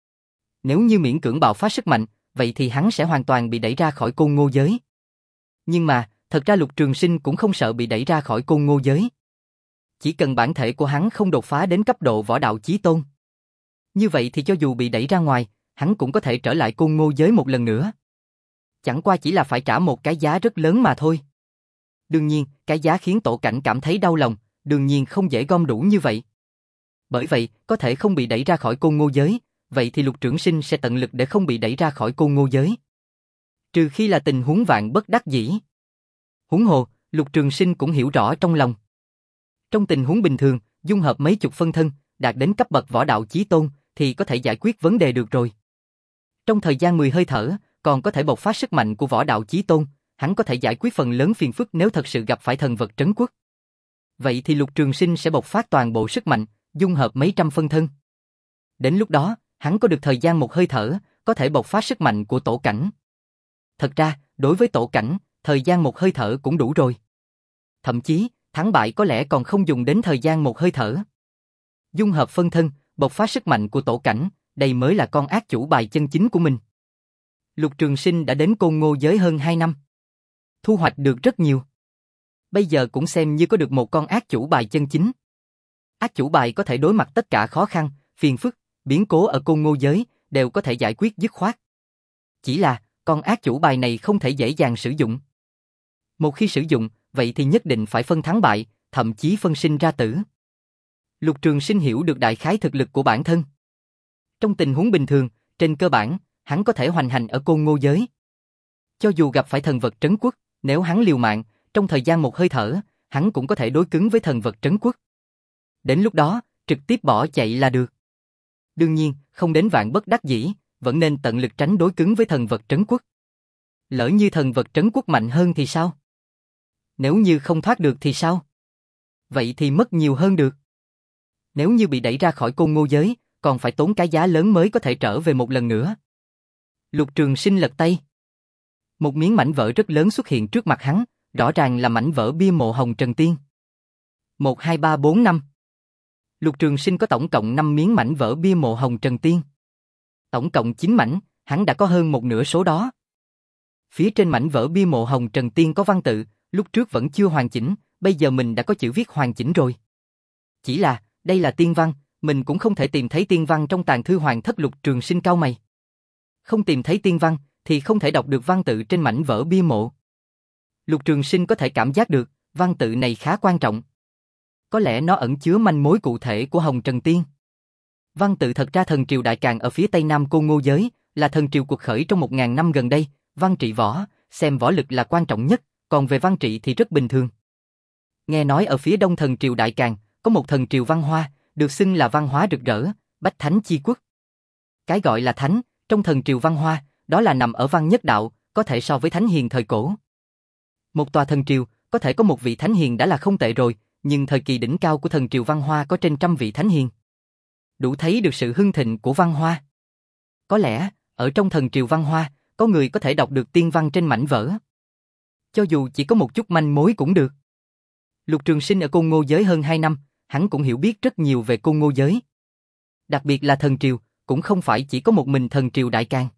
Nếu như miễn cưỡng bạo phát sức mạnh, vậy thì hắn sẽ hoàn toàn bị đẩy ra khỏi Côn Ngô giới. Nhưng mà, thật ra Lục Trường Sinh cũng không sợ bị đẩy ra khỏi Côn Ngô giới. Chỉ cần bản thể của hắn không đột phá đến cấp độ võ đạo chí tôn. Như vậy thì cho dù bị đẩy ra ngoài, hắn cũng có thể trở lại Côn Ngô giới một lần nữa. Chẳng qua chỉ là phải trả một cái giá rất lớn mà thôi. Đương nhiên, cái giá khiến tổ cảnh cảm thấy đau lòng, đương nhiên không dễ gom đủ như vậy. Bởi vậy, có thể không bị đẩy ra khỏi Côn Ngô giới, vậy thì Lục Trường Sinh sẽ tận lực để không bị đẩy ra khỏi Côn Ngô giới. Trừ khi là tình huống vạn bất đắc dĩ. Huống hồ, Lục Trường Sinh cũng hiểu rõ trong lòng. Trong tình huống bình thường, dung hợp mấy chục phân thân, đạt đến cấp bậc võ đạo chí tôn, thì có thể giải quyết vấn đề được rồi. Trong thời gian mười hơi thở, còn có thể bộc phát sức mạnh của võ đạo chí tôn, hắn có thể giải quyết phần lớn phiền phức nếu thật sự gặp phải thần vật trấn quốc. Vậy thì Lục Trường Sinh sẽ bộc phát toàn bộ sức mạnh, dung hợp mấy trăm phân thân. Đến lúc đó, hắn có được thời gian một hơi thở, có thể bộc phát sức mạnh của tổ cảnh. Thật ra, đối với tổ cảnh, thời gian một hơi thở cũng đủ rồi. Thậm chí, thắng bại có lẽ còn không dùng đến thời gian một hơi thở. Dung hợp phân thân, bộc phát sức mạnh của tổ cảnh, đây mới là con ác chủ bài chân chính của mình. Lục Trường Sinh đã đến Côn Ngô giới hơn hai năm. Thu hoạch được rất nhiều. Bây giờ cũng xem như có được một con ác chủ bài chân chính. Ác chủ bài có thể đối mặt tất cả khó khăn, phiền phức, biến cố ở Côn Ngô giới, đều có thể giải quyết dứt khoát. Chỉ là, con ác chủ bài này không thể dễ dàng sử dụng. Một khi sử dụng, vậy thì nhất định phải phân thắng bại, thậm chí phân sinh ra tử. Lục Trường Sinh hiểu được đại khái thực lực của bản thân. Trong tình huống bình thường, trên cơ bản, hắn có thể hoành hành ở Côn Ngô giới. Cho dù gặp phải thần vật trấn quốc, nếu hắn liều mạng, trong thời gian một hơi thở, hắn cũng có thể đối cứng với thần vật trấn quốc. Đến lúc đó, trực tiếp bỏ chạy là được. Đương nhiên, không đến vạn bất đắc dĩ, vẫn nên tận lực tránh đối cứng với thần vật trấn quốc. Lỡ như thần vật trấn quốc mạnh hơn thì sao? Nếu như không thoát được thì sao? Vậy thì mất nhiều hơn được. Nếu như bị đẩy ra khỏi Côn Ngô giới, còn phải tốn cái giá lớn mới có thể trở về một lần nữa. Lục Trường Sinh lật tay. Một miếng mảnh vỡ rất lớn xuất hiện trước mặt hắn, rõ ràng là mảnh vỡ bia mộ Hồng Trần Tiên. Một, hai, ba, bốn, năm. Lục Trường Sinh có tổng cộng năm miếng mảnh vỡ bia mộ Hồng Trần Tiên. Tổng cộng chín mảnh, hắn đã có hơn một nửa số đó. Phía trên mảnh vỡ bia mộ Hồng Trần Tiên có văn tự, lúc trước vẫn chưa hoàn chỉnh, bây giờ mình đã có chữ viết hoàn chỉnh rồi. Chỉ là, đây là tiên văn, mình cũng không thể tìm thấy tiên văn trong tàng thư hoàng thất. Lục Trường Sinh cau mày. Không tìm thấy tiên văn, thì không thể đọc được văn tự trên mảnh vỡ bia mộ. Lục Trường Sinh có thể cảm giác được, văn tự này khá quan trọng. Có lẽ nó ẩn chứa manh mối cụ thể của Hồng Trần Tiên. Văn tự thật ra thần triều Đại Càn ở phía tây nam Côn Ngô giới, là thần triều cuộc khởi trong một ngàn năm gần đây, văn trị võ, xem võ lực là quan trọng nhất, còn về văn trị thì rất bình thường. Nghe nói ở phía đông thần triều Đại Càn, có một thần triều văn hoa, được xưng là văn hóa rực rỡ, bách thánh chi quốc. Cái gọi là thánh, trong thần triều văn hoa, đó là nằm ở văn nhất đạo, có thể so với thánh hiền thời cổ. Một tòa thần triều, có thể có một vị thánh hiền đã là không tệ rồi, nhưng thời kỳ đỉnh cao của thần triều văn hoa có trên trăm vị thánh hiền. Đủ thấy được sự hưng thịnh của văn hoa. Có lẽ, ở trong thần triều văn hoa, có người có thể đọc được tiên văn trên mảnh vỡ. Cho dù chỉ có một chút manh mối cũng được. Lục Trường Sinh ở Côn Ngô Giới hơn hai năm, hắn cũng hiểu biết rất nhiều về Côn Ngô Giới. Đặc biệt là thần triều, cũng không phải chỉ có một mình thần triều Đại Càn,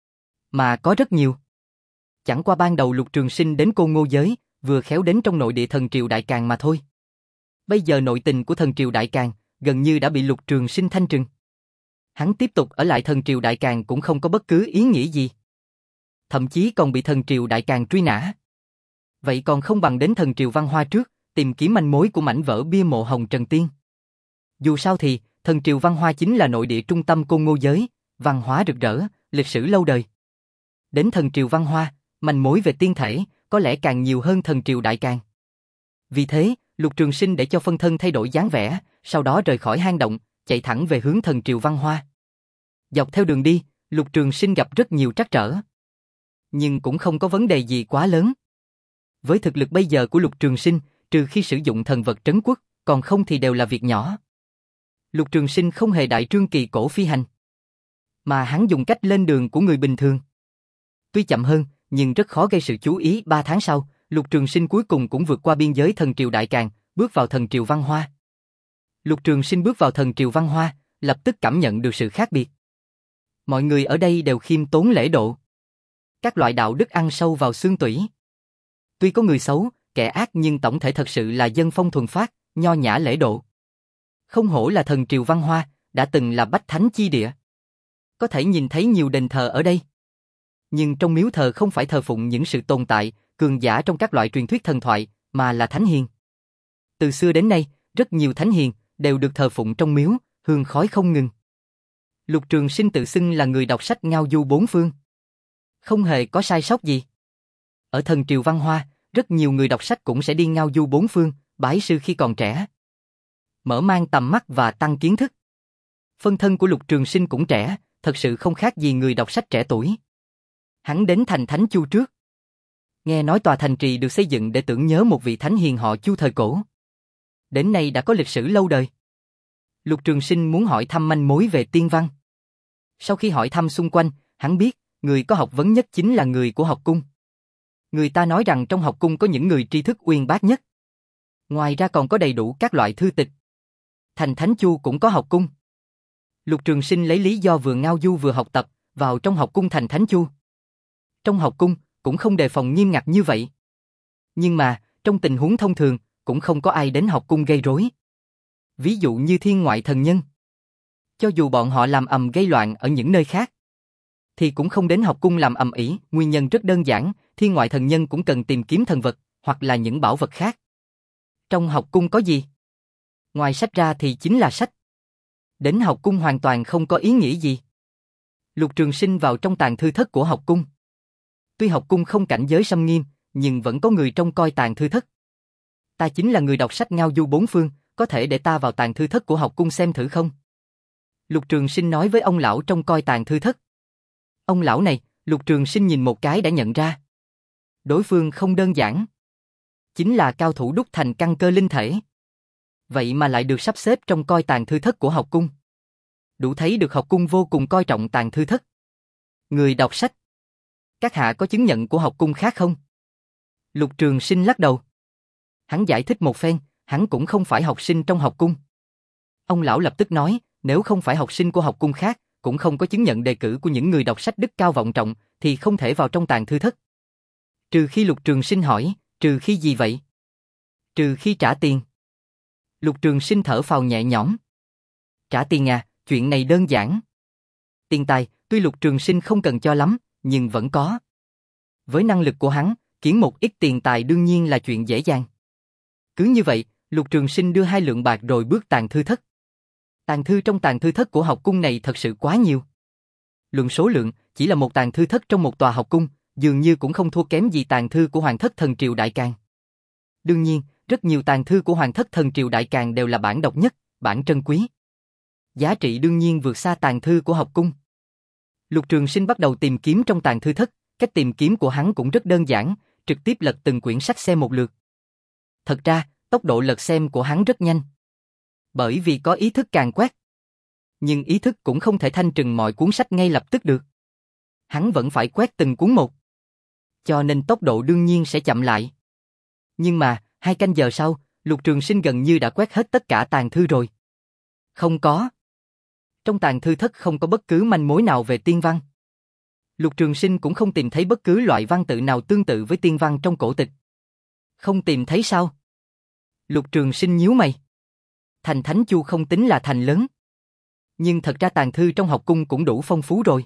mà có rất nhiều. Chẳng qua ban đầu Lục Trường Sinh đến Côn Ngô Giới, vừa khéo đến trong nội địa thần triều Đại Càn mà thôi. Bây giờ nội tình của thần triều Đại Càn gần như đã bị Lục Trường Sinh thanh trừng. Hắn tiếp tục ở lại thần triều Đại Càn cũng không có bất cứ ý nghĩa gì. Thậm chí còn bị thần triều Đại Càn truy nã. Vậy còn không bằng đến thần triều văn hoa trước, tìm kiếm manh mối của mảnh vỡ bia mộ Hồng Trần Tiên. Dù sao thì, thần triều văn hoa chính là nội địa trung tâm Côn Ngô Giới, văn hóa rực rỡ, lịch sử lâu đời. Đến thần triều văn hoa, manh mối về tiên thể, có lẽ càng nhiều hơn thần triều Đại Càn. Vì thế, Lục Trường Sinh để cho phân thân thay đổi dáng vẻ, sau đó rời khỏi hang động, chạy thẳng về hướng thần triều văn hoa. Dọc theo đường đi, Lục Trường Sinh gặp rất nhiều trắc trở. Nhưng cũng không có vấn đề gì quá lớn. Với thực lực bây giờ của Lục Trường Sinh, trừ khi sử dụng thần vật trấn quốc, còn không thì đều là việc nhỏ. Lục Trường Sinh không hề đại trương kỳ cổ phi hành, mà hắn dùng cách lên đường của người bình thường. Tuy chậm hơn, nhưng rất khó gây sự chú ý. Ba tháng sau, Lục Trường Sinh cuối cùng cũng vượt qua biên giới thần triều Đại Càn, bước vào thần triều văn hoa. Lục Trường Sinh bước vào thần triều văn hoa, lập tức cảm nhận được sự khác biệt. Mọi người ở đây đều khiêm tốn lễ độ. Các loại đạo đức ăn sâu vào xương tủy. Tuy có người xấu, kẻ ác nhưng tổng thể thật sự là dân phong thuần phát, nho nhã lễ độ. Không hổ là thần triều văn hoa, đã từng là bách thánh chi địa. Có thể nhìn thấy nhiều đền thờ ở đây. Nhưng trong miếu thờ không phải thờ phụng những sự tồn tại, cường giả trong các loại truyền thuyết thần thoại, mà là thánh hiền. Từ xưa đến nay, rất nhiều thánh hiền đều được thờ phụng trong miếu, hương khói không ngừng. Lục Trường Sinh tự xưng là người đọc sách ngao du bốn phương. Không hề có sai sót gì. Ở thần triều văn hoa, rất nhiều người đọc sách cũng sẽ đi ngao du bốn phương, bái sư khi còn trẻ. Mở mang tầm mắt và tăng kiến thức. Phân thân của Lục Trường Sinh cũng trẻ, thật sự không khác gì người đọc sách trẻ tuổi. Hắn đến thành Thánh Chu trước. Nghe nói tòa thành trì được xây dựng để tưởng nhớ một vị thánh hiền họ Chu thời cổ. Đến nay đã có lịch sử lâu đời. Lục Trường Sinh muốn hỏi thăm manh mối về tiên văn. Sau khi hỏi thăm xung quanh, hắn biết, người có học vấn nhất chính là người của học cung. Người ta nói rằng trong học cung có những người tri thức uyên bác nhất. Ngoài ra còn có đầy đủ các loại thư tịch. Thành Thánh Chu cũng có học cung. Lục Trường Sinh lấy lý do vừa ngao du vừa học tập, vào trong học cung Thành Thánh Chu. Trong học cung, cũng không đề phòng nghiêm ngặt như vậy. Nhưng mà, trong tình huống thông thường, cũng không có ai đến học cung gây rối. Ví dụ như thiên ngoại thần nhân. Cho dù bọn họ làm ầm gây loạn ở những nơi khác, thì cũng không đến học cung làm ầm ĩ. Nguyên nhân rất đơn giản, thiên ngoại thần nhân cũng cần tìm kiếm thần vật, hoặc là những bảo vật khác. Trong học cung có gì? Ngoài sách ra thì chính là sách. Đến học cung hoàn toàn không có ý nghĩa gì. Lục Trường Sinh vào trong tàng thư thất của học cung. Tuy học cung không cảnh giới xâm nghiêm, nhưng vẫn có người trông coi tàng thư thất. Ta chính là người đọc sách ngao du bốn phương, có thể để ta vào tàng thư thất của học cung xem thử không? Lục Trường Sinh nói với ông lão trông coi tàng thư thất. Ông lão này, Lục Trường Sinh nhìn một cái đã nhận ra. Đối phương không đơn giản. Chính là cao thủ đúc thành căn cơ linh thể. Vậy mà lại được sắp xếp trông coi tàng thư thất của học cung. Đủ thấy được học cung vô cùng coi trọng tàng thư thất. Người đọc sách. Các hạ có chứng nhận của học cung khác không? Lục Trường Sinh lắc đầu. Hắn giải thích một phen, hắn cũng không phải học sinh trong học cung. Ông lão lập tức nói, nếu không phải học sinh của học cung khác, cũng không có chứng nhận đề cử của những người đọc sách đức cao vọng trọng, thì không thể vào trong tàng thư thất. Trừ khi Lục Trường Sinh hỏi, trừ khi gì vậy? Trừ khi trả tiền. Lục Trường Sinh thở phào nhẹ nhõm. Trả tiền à, chuyện này đơn giản. Tiền tài, tuy Lục Trường Sinh không cần cho lắm, nhưng vẫn có. Với năng lực của hắn, kiếm một ít tiền tài đương nhiên là chuyện dễ dàng. Cứ như vậy, Lục Trường Sinh đưa hai lượng bạc rồi bước tàng thư thất. Tàng thư trong tàng thư thất của học cung này thật sự quá nhiều. Luận số lượng, chỉ là một tàng thư thất trong một tòa học cung, dường như cũng không thua kém gì tàn thư của Hoàng thất thần triều Đại Càn. Đương nhiên, rất nhiều tàn thư của Hoàng thất thần triều Đại Càn đều là bản độc nhất, bản trân quý. Giá trị đương nhiên vượt xa tàn thư của học cung. Lục Trường Sinh bắt đầu tìm kiếm trong tàn thư thất, cách tìm kiếm của hắn cũng rất đơn giản, trực tiếp lật từng quyển sách xem một lượt. Thật ra, tốc độ lật xem của hắn rất nhanh. Bởi vì có ý thức càn quét. Nhưng ý thức cũng không thể thanh trừng mọi cuốn sách ngay lập tức được. Hắn vẫn phải quét từng cuốn một. Cho nên tốc độ đương nhiên sẽ chậm lại. Nhưng mà, hai canh giờ sau, Lục Trường Sinh gần như đã quét hết tất cả tàn thư rồi. Không có. Trong tàn thư thất không có bất cứ manh mối nào về tiên văn. Lục Trường Sinh cũng không tìm thấy bất cứ loại văn tự nào tương tự với tiên văn trong cổ tịch. Không tìm thấy sao? Lục Trường Sinh nhíu mày. Thành Thánh Chu không tính là thành lớn. Nhưng thật ra tàn thư trong học cung cũng đủ phong phú rồi.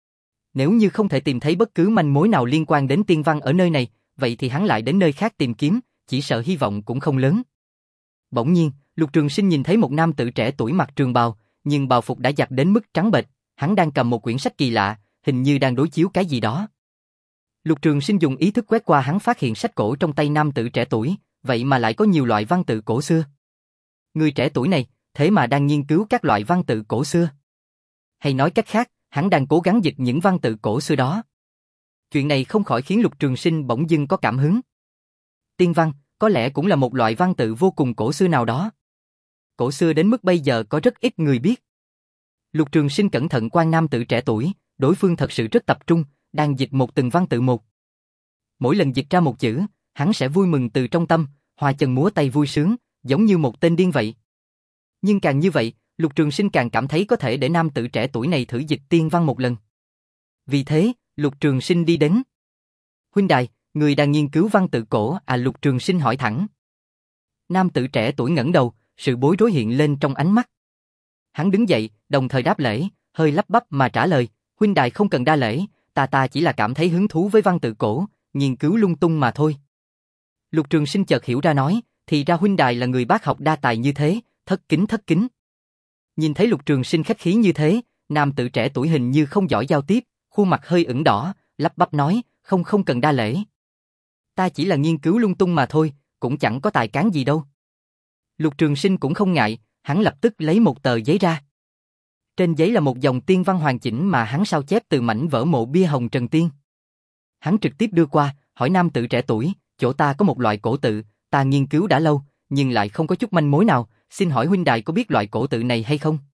Nếu như không thể tìm thấy bất cứ manh mối nào liên quan đến tiên văn ở nơi này, vậy thì hắn lại đến nơi khác tìm kiếm, chỉ sợ hy vọng cũng không lớn. Bỗng nhiên, Lục Trường Sinh nhìn thấy một nam tử trẻ tuổi mặc trường bào, nhưng bào phục đã giặt đến mức trắng bệch, hắn đang cầm một quyển sách kỳ lạ, hình như đang đối chiếu cái gì đó. Lục Trường Sinh dùng ý thức quét qua, hắn phát hiện sách cổ trong tay nam tử trẻ tuổi, vậy mà lại có nhiều loại văn tự cổ xưa. Người trẻ tuổi này, thế mà đang nghiên cứu các loại văn tự cổ xưa. Hay nói cách khác, hắn đang cố gắng dịch những văn tự cổ xưa đó. Chuyện này không khỏi khiến Lục Trường Sinh bỗng dưng có cảm hứng. Tiên văn, có lẽ cũng là một loại văn tự vô cùng cổ xưa nào đó. Cổ xưa đến mức bây giờ có rất ít người biết. Lục Trường Sinh cẩn thận quan nam tử trẻ tuổi, đối phương thật sự rất tập trung, đang dịch một từng văn tự một. Mỗi lần dịch ra một chữ, hắn sẽ vui mừng từ trong tâm, hoa chân múa tay vui sướng, giống như một tên điên vậy. Nhưng càng như vậy, Lục Trường Sinh càng cảm thấy có thể để nam tử trẻ tuổi này thử dịch tiên văn một lần. Vì thế, Lục Trường Sinh đi đến. Huynh đài, người đang nghiên cứu văn tự cổ à? Lục Trường Sinh hỏi thẳng. Nam tử trẻ tuổi ngẩng đầu, sự bối rối hiện lên trong ánh mắt. Hắn đứng dậy, đồng thời đáp lễ, hơi lắp bắp mà trả lời, huynh đài không cần đa lễ, ta ta chỉ là cảm thấy hứng thú với văn tự cổ, nghiên cứu lung tung mà thôi. Lục Trường Sinh chợt hiểu ra nói, thì ra huynh đài là người bác học đa tài như thế, thất kính thất kính. Nhìn thấy Lục Trường Sinh khách khí như thế, nam tử trẻ tuổi hình như không giỏi giao tiếp, khuôn mặt hơi ửng đỏ, lắp bắp nói, không không cần đa lễ. Ta chỉ là nghiên cứu lung tung mà thôi, cũng chẳng có tài cán gì đâu. Lục Trường Sinh cũng không ngại, hắn lập tức lấy một tờ giấy ra. Trên giấy là một dòng tiên văn hoàn chỉnh mà hắn sao chép từ mảnh vỡ mộ bia hồng Trần Tiên. Hắn trực tiếp đưa qua, hỏi nam tử trẻ tuổi, chỗ ta có một loại cổ tự, ta nghiên cứu đã lâu, nhưng lại không có chút manh mối nào, xin hỏi huynh đài có biết loại cổ tự này hay không?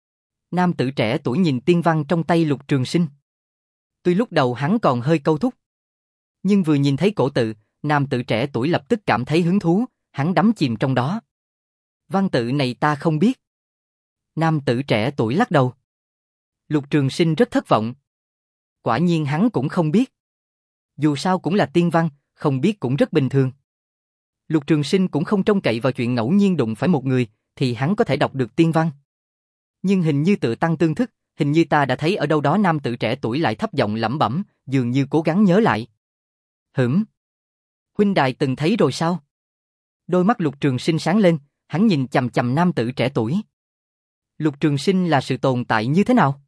Nam tử trẻ tuổi nhìn tiên văn trong tay Lục Trường Sinh. Tuy lúc đầu hắn còn hơi câu thúc, nhưng vừa nhìn thấy cổ tự, nam tử trẻ tuổi lập tức cảm thấy hứng thú, hắn đắm chìm trong đó. Văn tự này ta không biết. Nam tử trẻ tuổi lắc đầu. Lục Trường Sinh rất thất vọng. Quả nhiên hắn cũng không biết. Dù sao cũng là tiên văn, không biết cũng rất bình thường. Lục Trường Sinh cũng không trông cậy vào chuyện ngẫu nhiên đụng phải một người, thì hắn có thể đọc được tiên văn. Nhưng hình như tự tăng tương thức, hình như ta đã thấy ở đâu đó. Nam tử trẻ tuổi lại thấp giọng lẩm bẩm, dường như cố gắng nhớ lại. Hửm? Huynh đài từng thấy rồi sao? Đôi mắt Lục Trường Sinh sáng lên, hắn nhìn chằm chằm nam tử trẻ tuổi. Lục Trường Sinh là sự tồn tại như thế nào?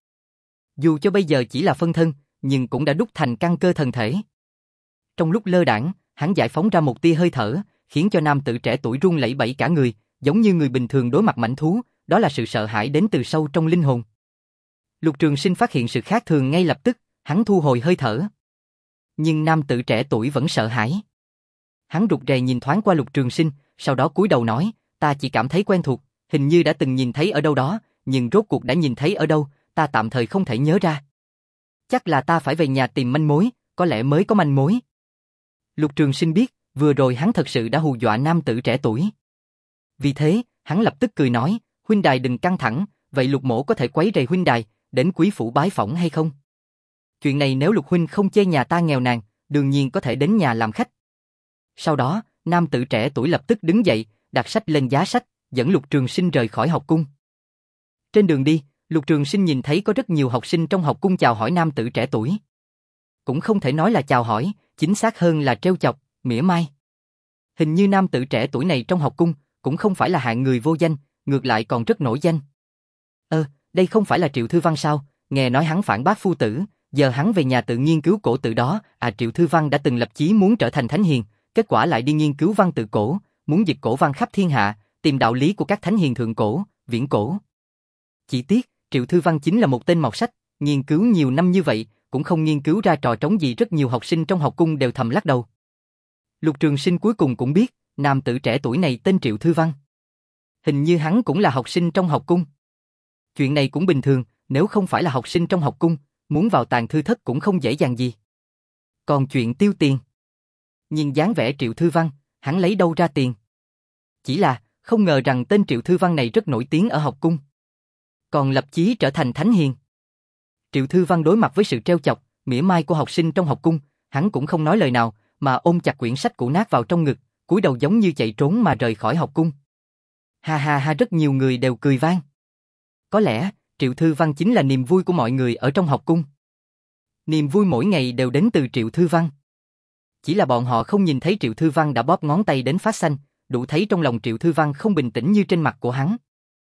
Dù cho bây giờ chỉ là phân thân, nhưng cũng đã đúc thành căn cơ thần thể. Trong lúc lơ đãng, hắn giải phóng ra một tia hơi thở, khiến cho nam tử trẻ tuổi run lẩy bẩy cả người, giống như người bình thường đối mặt mãnh thú, đó là sự sợ hãi đến từ sâu trong linh hồn. Lục Trường Sinh phát hiện sự khác thường ngay lập tức, hắn thu hồi hơi thở. Nhưng nam tử trẻ tuổi vẫn sợ hãi. Hắn rụt rè nhìn thoáng qua Lục Trường Sinh, sau đó cúi đầu nói, ta chỉ cảm thấy quen thuộc, hình như đã từng nhìn thấy ở đâu đó, nhưng rốt cuộc đã nhìn thấy ở đâu, ta tạm thời không thể nhớ ra. Chắc là ta phải về nhà tìm manh mối, có lẽ mới có manh mối. Lục Trường Sinh biết, vừa rồi hắn thật sự đã hù dọa nam tử trẻ tuổi. Vì thế, hắn lập tức cười nói, huynh đài đừng căng thẳng, vậy Lục mỗ có thể quấy rầy huynh đài, đến quý phủ bái phỏng hay không? Chuyện này nếu Lục huynh không chê nhà ta nghèo nàn, đương nhiên có thể đến nhà làm khách. Sau đó, nam tử trẻ tuổi lập tức đứng dậy, đặt sách lên giá sách, dẫn Lục Trường Sinh rời khỏi học cung. Trên đường đi, Lục Trường Sinh nhìn thấy có rất nhiều học sinh trong học cung chào hỏi nam tử trẻ tuổi. Cũng không thể nói là chào hỏi, chính xác hơn là trêu chọc, mỉa mai. Hình như nam tử trẻ tuổi này trong học cung cũng không phải là hạng người vô danh, ngược lại còn rất nổi danh. Ơ, đây không phải là Triệu Thư Văn sao? Nghe nói hắn phản bác phu tử, giờ hắn về nhà tự nghiên cứu cổ tự đó, à Triệu Thư Văn đã từng lập chí muốn trở thành thánh hiền, kết quả lại đi nghiên cứu văn tự cổ, muốn dịch cổ văn khắp thiên hạ, tìm đạo lý của các thánh hiền thượng cổ, viễn cổ. Chỉ tiếc, Triệu Thư Văn chính là một tên mọt sách, nghiên cứu nhiều năm như vậy, cũng không nghiên cứu ra trò trống gì, rất nhiều học sinh trong học cung đều thầm lắc đầu. Lục Trường Sinh cuối cùng cũng biết, nam tử trẻ tuổi này tên Triệu Thư Văn. Hình như hắn cũng là học sinh trong học cung. Chuyện này cũng bình thường, nếu không phải là học sinh trong học cung, muốn vào tàng thư thất cũng không dễ dàng gì. Còn chuyện tiêu tiền. Nhìn dáng vẻ Triệu Thư Văn, hắn lấy đâu ra tiền? Chỉ là, không ngờ rằng tên Triệu Thư Văn này rất nổi tiếng ở học cung. Còn lập chí trở thành thánh hiền. Triệu Thư Văn đối mặt với sự trêu chọc, mỉa mai của học sinh trong học cung, hắn cũng không nói lời nào, mà ôm chặt quyển sách cũ nát vào trong ngực, cúi đầu giống như chạy trốn mà rời khỏi học cung. Ha ha ha, rất nhiều người đều cười vang. Có lẽ, Triệu Thư Văn chính là niềm vui của mọi người ở trong học cung. Niềm vui mỗi ngày đều đến từ Triệu Thư Văn. Chỉ là bọn họ không nhìn thấy Triệu Thư Văn đã bóp ngón tay đến phát xanh, đủ thấy trong lòng Triệu Thư Văn không bình tĩnh như trên mặt của hắn.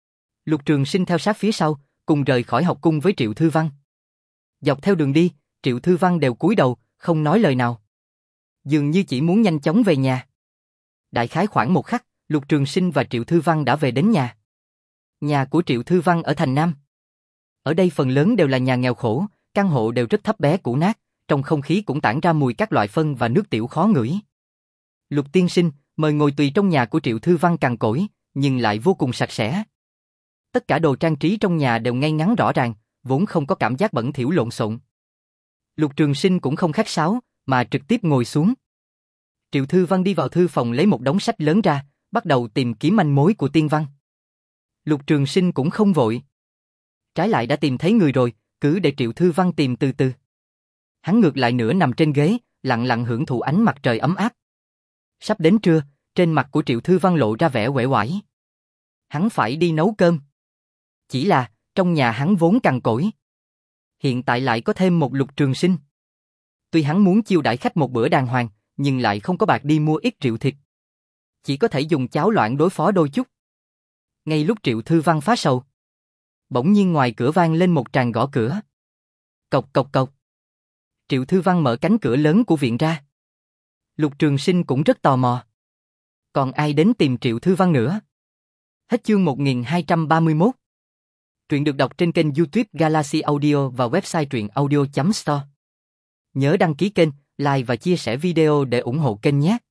Lục Trường Sinh theo sát phía sau, cùng rời khỏi học cung với Triệu Thư Văn. Dọc theo đường đi, Triệu Thư Văn đều cúi đầu, không nói lời nào. Dường như chỉ muốn nhanh chóng về nhà. Đại khái khoảng một khắc, Lục Trường Sinh và Triệu Thư Văn đã về đến nhà. Nhà của Triệu Thư Văn ở thành Nam. Ở đây phần lớn đều là nhà nghèo khổ, căn hộ đều rất thấp bé cũ nát, trong không khí cũng tản ra mùi các loại phân và nước tiểu khó ngửi. Lục tiên sinh, mời ngồi tùy. Trong nhà của Triệu Thư Văn cằn cỗi, nhưng lại vô cùng sạch sẽ. Tất cả đồ trang trí trong nhà đều ngay ngắn rõ ràng, vốn không có cảm giác bẩn thỉu lộn xộn. Lục Trường Sinh cũng không khách sáo, mà trực tiếp ngồi xuống. Triệu Thư Văn đi vào thư phòng lấy một đống sách lớn ra, bắt đầu tìm kiếm manh mối của tiên văn. Lục Trường Sinh cũng không vội. Trái lại đã tìm thấy người rồi, cứ để Triệu Thư Văn tìm từ từ. Hắn ngược lại nửa nằm trên ghế, lặng lặng hưởng thụ ánh mặt trời ấm áp. Sắp đến trưa, trên mặt của Triệu Thư Văn lộ ra vẻ uể oải. Hắn phải đi nấu cơm. Chỉ là, trong nhà hắn vốn cằn cỗi. Hiện tại lại có thêm một Lục Trường Sinh. Tuy hắn muốn chiêu đãi khách một bữa đàng hoàng, nhưng lại không có bạc đi mua ít rượu thịt. Chỉ có thể dùng cháo loãng đối phó đôi chút. Ngay lúc Triệu Thư Văn phá sầu, bỗng nhiên ngoài cửa vang lên một tràng gõ cửa. Cộc cộc cộc. Triệu Thư Văn mở cánh cửa lớn của viện ra. Lục Trường Sinh cũng rất tò mò. Còn ai đến tìm Triệu Thư Văn nữa? Hết chương một nghìn hai trăm ba mươi mốt. Truyện được đọc trên kênh YouTube Galaxy Audio và website truyện audio chấm store. Nhớ đăng ký kênh, like và chia sẻ video để ủng hộ kênh nhé.